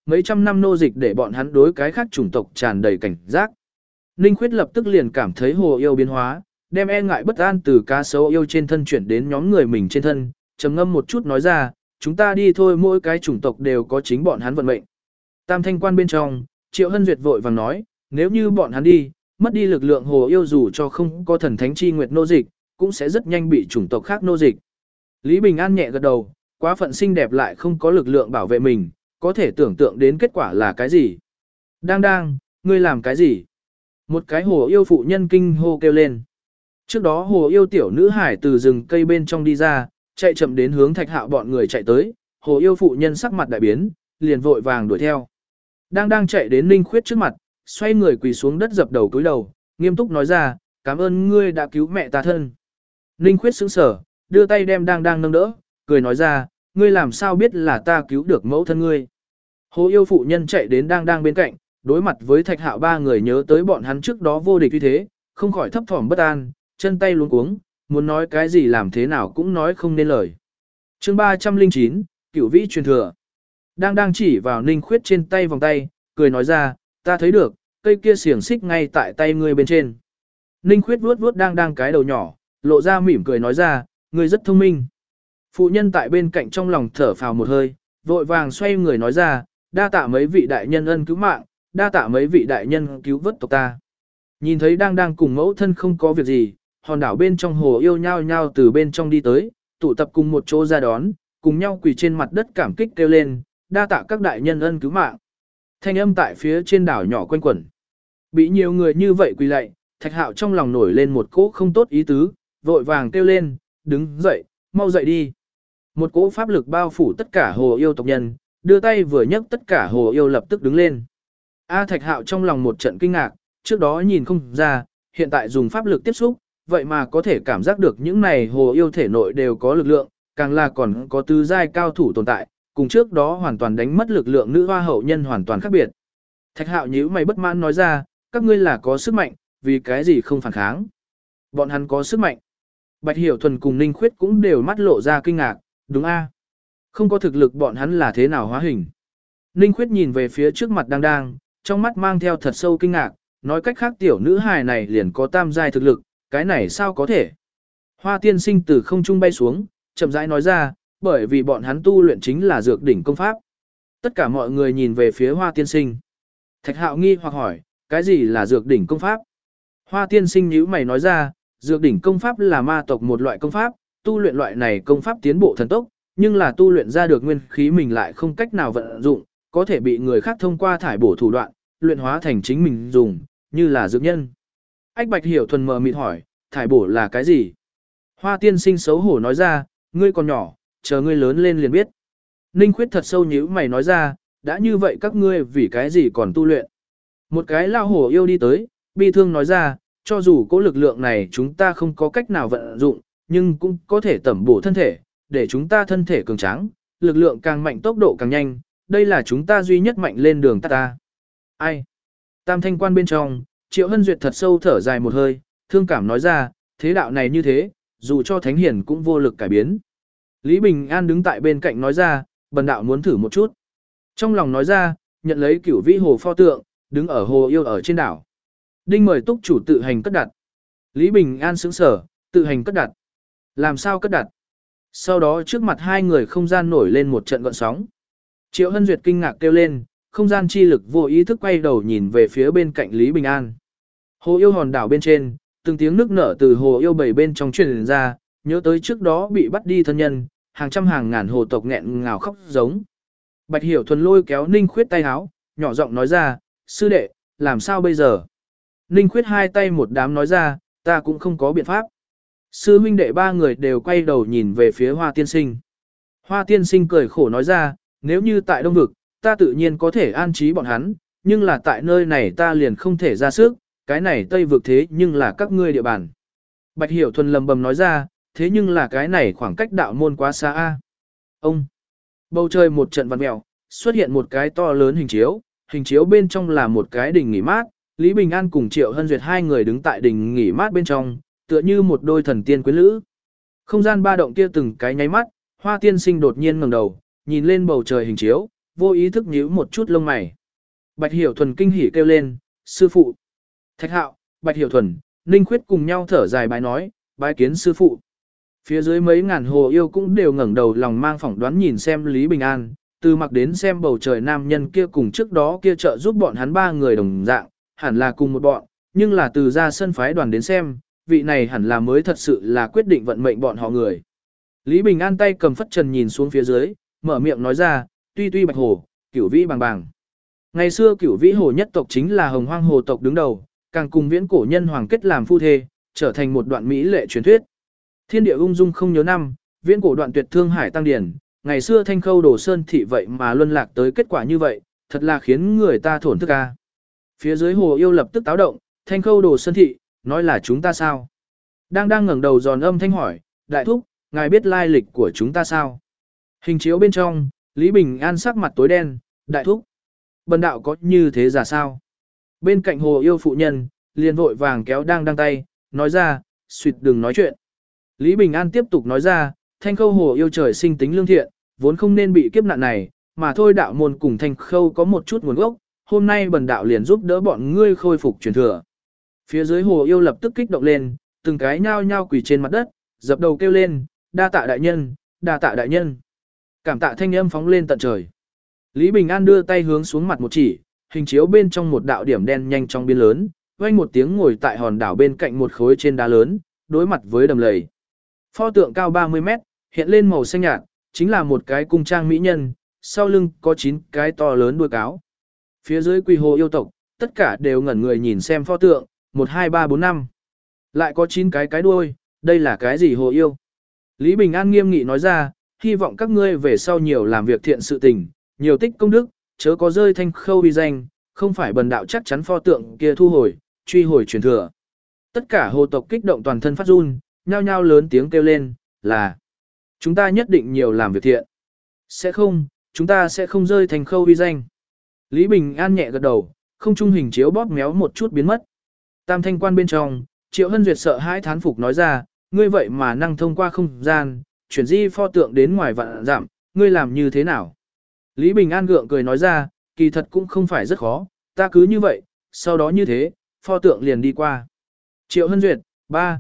S1: mấy trăm năm nô dịch để bọn hắn đối cái khác chủng tộc tràn đầy cảnh giác. Ninh Khuyết lập tức liền cảm thấy hồ yêu biến hóa, đem e ngại bất an từ cá sấu yêu trên thân chuyển đến nhóm người mình trên thân, trầm ngâm một chút nói ra, chúng ta đi thôi, mỗi cái chủng tộc đều có chính bọn hắn vận mệnh. Tam thanh quan bên trong, Triệu Hân Duyệt vội vàng nói, nếu như bọn hắn đi, mất đi lực lượng hồ yêu dù cho không có thần thánh chi nguyệt nô dịch, cũng sẽ rất nhanh bị chủng tộc khác nô dịch. Lý Bình An nhẹ gật đầu, quá phận xinh đẹp lại không có lực lượng bảo vệ mình, có thể tưởng tượng đến kết quả là cái gì. Đang, ngươi làm cái gì? Một cái hồ yêu phụ nhân kinh hô kêu lên. Trước đó hồ yêu tiểu nữ hải từ rừng cây bên trong đi ra, chạy chậm đến hướng Thạch Hạo bọn người chạy tới, hồ yêu phụ nhân sắc mặt đại biến, liền vội vàng đuổi theo. Đang chạy đến Ninh Khuyết trước mặt, xoay người quỳ xuống đất dập đầu cúi đầu, nghiêm túc nói ra, cảm ơn ngươi đã cứu mẹ ta thân. Ninh Khuyết sững sờ, đưa tay đem đang nâng đỡ, cười nói ra, ngươi làm sao biết là ta cứu được mẫu thân ngươi. Hồ yêu phụ nhân chạy đến đang bên cạnh, đối mặt với Thạch Hạo ba người nhớ tới bọn hắn trước đó vô địch như thế, không khỏi thấp thỏm bất an, chân tay luống cuống, muốn nói cái gì làm thế nào cũng nói không nên lời. Chương 309, Cửu Vĩ truyền thừa. Đang chỉ vào Ninh Khuyết trên tay vòng tay, cười nói ra, ta thấy được, cây kia xiềng xích ngay tại tay ngươi bên trên. Ninh Khuyết vuốt đang cái đầu nhỏ, lộ ra mỉm cười nói ra, ngươi rất thông minh. Phụ nhân tại bên cạnh trong lòng thở phào một hơi, vội vàng xoay người nói ra, đa tạ mấy vị đại nhân ân cứu mạng, đa tạ mấy vị đại nhân cứu vớt tộc ta. Nhìn thấy đang cùng mẫu thân không có việc gì, hòn đảo bên trong hồ yêu nhao nhao từ bên trong đi tới, tụ tập cùng một chỗ ra đón, cùng nhau quỳ trên mặt đất cảm kích kêu lên, đa tạ các đại nhân ân cứu mạng. Thanh âm tại phía trên đảo nhỏ quanh quẩn. Bị nhiều người như vậy quỳ lạy, Thạch Hạo trong lòng nổi lên một cỗ không tốt ý tứ, vội vàng kêu lên, đứng dậy, mau dậy đi. Một cỗ pháp lực bao phủ tất cả hồ yêu tộc nhân, đưa tay vừa nhấc tất cả hồ yêu lập tức đứng lên. Thạch Hạo trong lòng một trận kinh ngạc, trước đó nhìn không ra, hiện tại dùng pháp lực tiếp xúc, vậy mà có thể cảm giác được những này hồ yêu thể nội đều có lực lượng, càng là còn có tứ giai cao thủ tồn tại, cùng trước đó hoàn toàn đánh mất lực lượng nữ hoa hậu nhân hoàn toàn khác biệt. Thạch Hạo nhíu mày bất mãn nói ra, các ngươi là có sức mạnh, vì cái gì không phản kháng? Bọn hắn có sức mạnh. Bạch Hiểu Thuần cùng Ninh Khuyết cũng đều mắt lộ ra kinh ngạc, đúng a? Không có thực lực bọn hắn là thế nào hóa hình? Ninh Khuyết nhìn về phía trước mặt đang, trong mắt mang theo thật sâu kinh ngạc, nói cách khác tiểu nữ hài này liền có tam giai thực lực, cái này sao có thể? Hoa tiên sinh từ không trung bay xuống, chậm rãi nói ra, bởi vì bọn hắn tu luyện chính là dược đỉnh công pháp. Tất cả mọi người nhìn về phía Hoa tiên sinh. Thạch Hạo nghi hoặc hỏi, cái gì là dược đỉnh công pháp? Hoa tiên sinh nhíu mày nói ra, dược đỉnh công pháp là ma tộc một loại công pháp, tu luyện loại này công pháp tiến bộ thần tốc, nhưng là tu luyện ra được nguyên khí mình lại không cách nào vận dụng, có thể bị người khác thông qua thải bổ thủ đoạn, luyện hóa thành chính mình dùng, như là dược nhân. Ách Bạch Hiểu Thuần mờ mịt hỏi, thải bổ là cái gì? Hoa tiên sinh xấu hổ nói ra, ngươi còn nhỏ, chờ ngươi lớn lên liền biết. Ninh Khuyết thật sâu nhíu mày nói ra, đã như vậy các ngươi vì cái gì còn tu luyện? Một cái lao hổ yêu đi tới, bi thương nói ra, cho dù có lực lượng này chúng ta không có cách nào vận dụng, nhưng cũng có thể tẩm bổ thân thể, để chúng ta thân thể cường tráng, lực lượng càng mạnh tốc độ càng nhanh, đây là chúng ta duy nhất mạnh lên đường tắt ta. Ai? Tam thanh quan bên trong, Triệu Hân Duyệt thật sâu thở dài một hơi, thương cảm nói ra, thế đạo này như thế, dù cho thánh hiển cũng vô lực cải biến. Lý Bình An đứng tại bên cạnh nói ra, bần đạo muốn thử một chút. Trong lòng nói ra, nhận lấy Cửu Vĩ hồ pho tượng, đứng ở hồ yêu ở trên đảo. Đinh mời túc chủ tự hành cất đặt. Lý Bình An sững sở, tự hành cất đặt. Làm sao cất đặt? Sau đó trước mặt hai người không gian nổi lên một trận gợn sóng. Triệu Hân Duyệt kinh ngạc kêu lên, không gian chi lực vô ý thức quay đầu nhìn về phía bên cạnh Lý Bình An. Hồ yêu hòn đảo bên trên, từng tiếng nước nở từ hồ yêu bảy bên trong truyền ra, nhớ tới trước đó bị bắt đi thân nhân, hàng trăm hàng ngàn hồ tộc nghẹn ngào khóc giống. Bạch Hiểu Thuần lôi kéo Ninh Khuyết tay háo, nhỏ giọng nói ra, sư đệ, làm sao bây giờ? Ninh Khuyết hai tay một đám nói ra, ta cũng không có biện pháp. Sư huynh đệ ba người đều quay đầu nhìn về phía Hoa tiên sinh. Hoa tiên sinh cười khổ nói ra, nếu như tại Đông Vực, ta tự nhiên có thể an trí bọn hắn, nhưng là tại nơi này ta liền không thể ra sức, cái này Tây Vực thế nhưng là các ngươi địa bàn. Bạch Hiểu Thuần lầm bầm nói ra, thế nhưng là cái này khoảng cách đạo môn quá xa a. Ông, bầu trời một trận vặn mèo, xuất hiện một cái to lớn hình chiếu bên trong là một cái đình nghỉ mát, Lý Bình An cùng Triệu Hân Duyệt hai người đứng tại đình nghỉ mát bên trong, tựa như một đôi thần tiên quyến lữ. Không gian ba động kia từng cái nháy mắt, Hoa tiên sinh đột nhiên ngẩng đầu, nhìn lên bầu trời hình chiếu, vô ý thức nhíu một chút lông mày. Bạch Hiểu Thuần kinh hỉ kêu lên, sư phụ. Thạch Hạo, Bạch Hiểu Thuần, Ninh Khuyết cùng nhau thở dài bái nói, bái kiến sư phụ. Phía dưới mấy ngàn hồ yêu cũng đều ngẩng đầu lòng mang phỏng đoán nhìn xem Lý Bình An, từ mặc đến xem bầu trời nam nhân kia cùng trước đó kia trợ giúp bọn hắn ba người đồng dạng, hẳn là cùng một bọn, nhưng là từ ra sân phái đoàn đến xem, vị này hẳn là mới thật sự là quyết định vận mệnh bọn họ người. Lý Bình An tay cầm phất trần nhìn xuống phía dưới, mở miệng nói ra, tuy tuy bạch hồ, cửu vĩ bàng bàng. Ngày xưa cửu vĩ hồ nhất tộc chính là hồng hoang hồ tộc đứng đầu, càng cùng viễn cổ nhân hoàng kết làm phu thê, trở thành một đoạn mỹ lệ truyền thuyết. Thiên địa ung dung không nhớ năm, viễn cổ đoạn tuyệt thương hải tăng điển, ngày xưa thanh khâu đồ sơn thị vậy mà luân lạc tới kết quả như vậy, thật là khiến người ta thổn thức ca. Phía dưới hồ yêu lập tức táo động, thanh khâu đồ sơn thị, nói là chúng ta sao? Đang ngẩng đầu giòn âm thanh hỏi, đại thúc, ngài biết lai lịch của chúng ta sao? Hình chiếu bên trong, Lý Bình An sắc mặt tối đen, đại thúc. Bần đạo có như thế giả sao? Bên cạnh hồ yêu phụ nhân, liền vội vàng kéo đang tay, nói ra, suyệt đừng nói chuyện. Lý Bình An tiếp tục nói ra, thanh khâu hồ yêu trời sinh tính lương thiện, vốn không nên bị kiếp nạn này, mà thôi đạo môn cùng thanh khâu có một chút nguồn gốc, hôm nay bần đạo liền giúp đỡ bọn ngươi khôi phục truyền thừa. Phía dưới hồ yêu lập tức kích động lên, từng cái nhao nhao quỳ trên mặt đất, dập đầu kêu lên, đa tạ đại nhân, đa tạ đại nhân. Cảm tạ thanh âm phóng lên tận trời. Lý Bình An đưa tay hướng xuống mặt một chỉ, hình chiếu bên trong một đạo điểm đen nhanh chóng biến lớn, vang một tiếng ngồi tại hòn đảo bên cạnh một khối trên đá lớn, đối mặt với đầm lầy. Pho tượng cao 30 mét, hiện lên màu xanh nhạt, chính là một cái cung trang mỹ nhân, sau lưng có 9 cái to lớn đuôi cáo. Phía dưới quỳ hồ yêu tộc, tất cả đều ngẩn người nhìn xem pho tượng, 1 2 3 4 5. Lại có 9 cái đuôi, đây là cái gì hồ yêu? Lý Bình An nghiêm nghị nói ra, hy vọng các ngươi về sau nhiều làm việc thiện sự tình, nhiều tích công đức, chớ có rơi thanh khâu uy danh, không phải bần đạo chắc chắn pho tượng kia thu hồi, truy hồi truyền thừa. Tất cả hồ tộc kích động toàn thân phát run, nhao nhao lớn tiếng kêu lên, là chúng ta nhất định nhiều làm việc thiện. Sẽ không, chúng ta sẽ không rơi thanh khâu uy danh. Lý Bình An nhẹ gật đầu, không trung hình chiếu bóp méo một chút biến mất. Tam thanh quan bên trong, Triệu Hân Duyệt sợ hãi thán phục nói ra, ngươi vậy mà năng thông qua không gian, chuyển di pho tượng đến ngoài vạn dặm, ngươi làm như thế nào? Lý Bình An gượng cười nói ra, kỳ thật cũng không phải rất khó, ta cứ như vậy, sau đó như thế, pho tượng liền đi qua. Triệu Hân Duyệt, 3,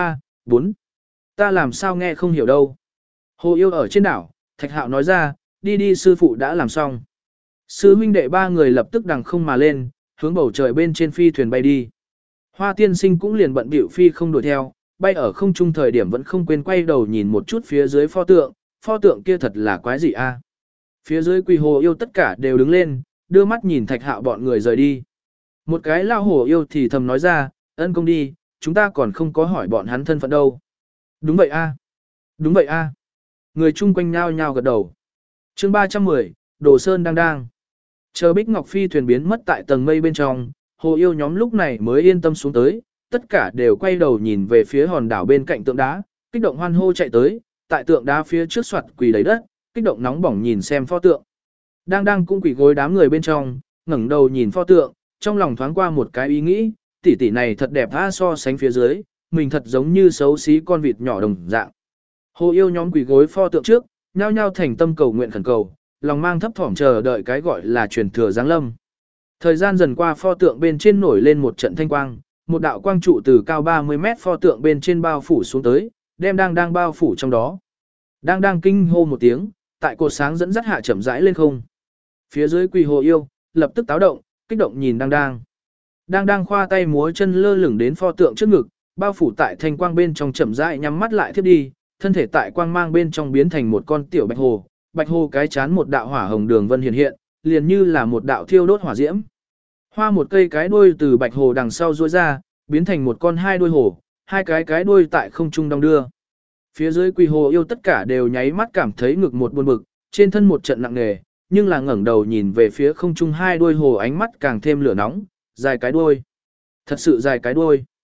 S1: 4. Ta làm sao nghe không hiểu đâu. Hồ yêu ở trên đảo, Thạch Hạo nói ra, đi sư phụ đã làm xong. Sư huynh đệ ba người lập tức đằng không mà lên, hướng bầu trời bên trên phi thuyền bay đi. Hoa tiên sinh cũng liền bận bịu phi không đuổi theo, bay ở không trung thời điểm vẫn không quên quay đầu nhìn một chút phía dưới pho tượng kia thật là quái gì a? Phía dưới quỳ hồ yêu tất cả đều đứng lên, đưa mắt nhìn Thạch Hạo bọn người rời đi. Một cái lao hồ yêu thì thầm nói ra, ân công đi, chúng ta còn không có hỏi bọn hắn thân phận đâu. Đúng vậy a, đúng vậy a. Người chung quanh nhao nhao gật đầu. Chương 310, Đồ Sơn đang. Chờ Bích Ngọc Phi thuyền biến mất tại tầng mây bên trong, hồ yêu nhóm lúc này mới yên tâm xuống tới, tất cả đều quay đầu nhìn về phía hòn đảo bên cạnh tượng đá, kích động hoan hô chạy tới, tại tượng đá phía trước soạt quỳ đầy đất, kích động nóng bỏng nhìn xem pho tượng. Đang cũng quỳ gối đám người bên trong, ngẩng đầu nhìn pho tượng, trong lòng thoáng qua một cái ý nghĩ, tỷ này thật đẹp tha so sánh phía dưới, mình thật giống như xấu xí con vịt nhỏ đồng dạng. Hồ yêu nhóm quỳ gối pho tượng trước, nhao nhao thành tâm cầu nguyện khẩn cầu, lòng mang thấp thỏm chờ đợi cái gọi là truyền thừa giáng lâm. Thời gian dần qua pho tượng bên trên nổi lên một trận thanh quang, một đạo quang trụ từ cao 30 mét pho tượng bên trên bao phủ xuống tới, đem đang bao phủ trong đó. Đang kinh hô một tiếng, tại cột sáng dẫn dắt hạ chậm rãi lên không. Phía dưới quỳ hồ yêu, lập tức táo động, kích động nhìn đang. Đang khoa tay múa chân lơ lửng đến pho tượng trước ngực, bao phủ tại thanh quang bên trong chậm rãi nhắm mắt lại thiếp đi, thân thể tại quang mang bên trong biến thành một con tiểu bạch hồ cái chán một đạo hỏa hồng đường vân hiện, liền như là một đạo thiêu đốt hỏa diễm. Hoa một cây cái đuôi từ bạch hồ đằng sau duỗi ra, biến thành một con hai đuôi hồ, hai cái đuôi tại không trung đong đưa. Phía dưới quỳ hồ yêu tất cả đều nháy mắt cảm thấy ngực một buồn bực, trên thân một trận nặng nề, nhưng là ngẩng đầu nhìn về phía không trung hai đuôi hồ ánh mắt càng thêm lửa nóng, dài cái đuôi. Thật sự dài cái đuôi.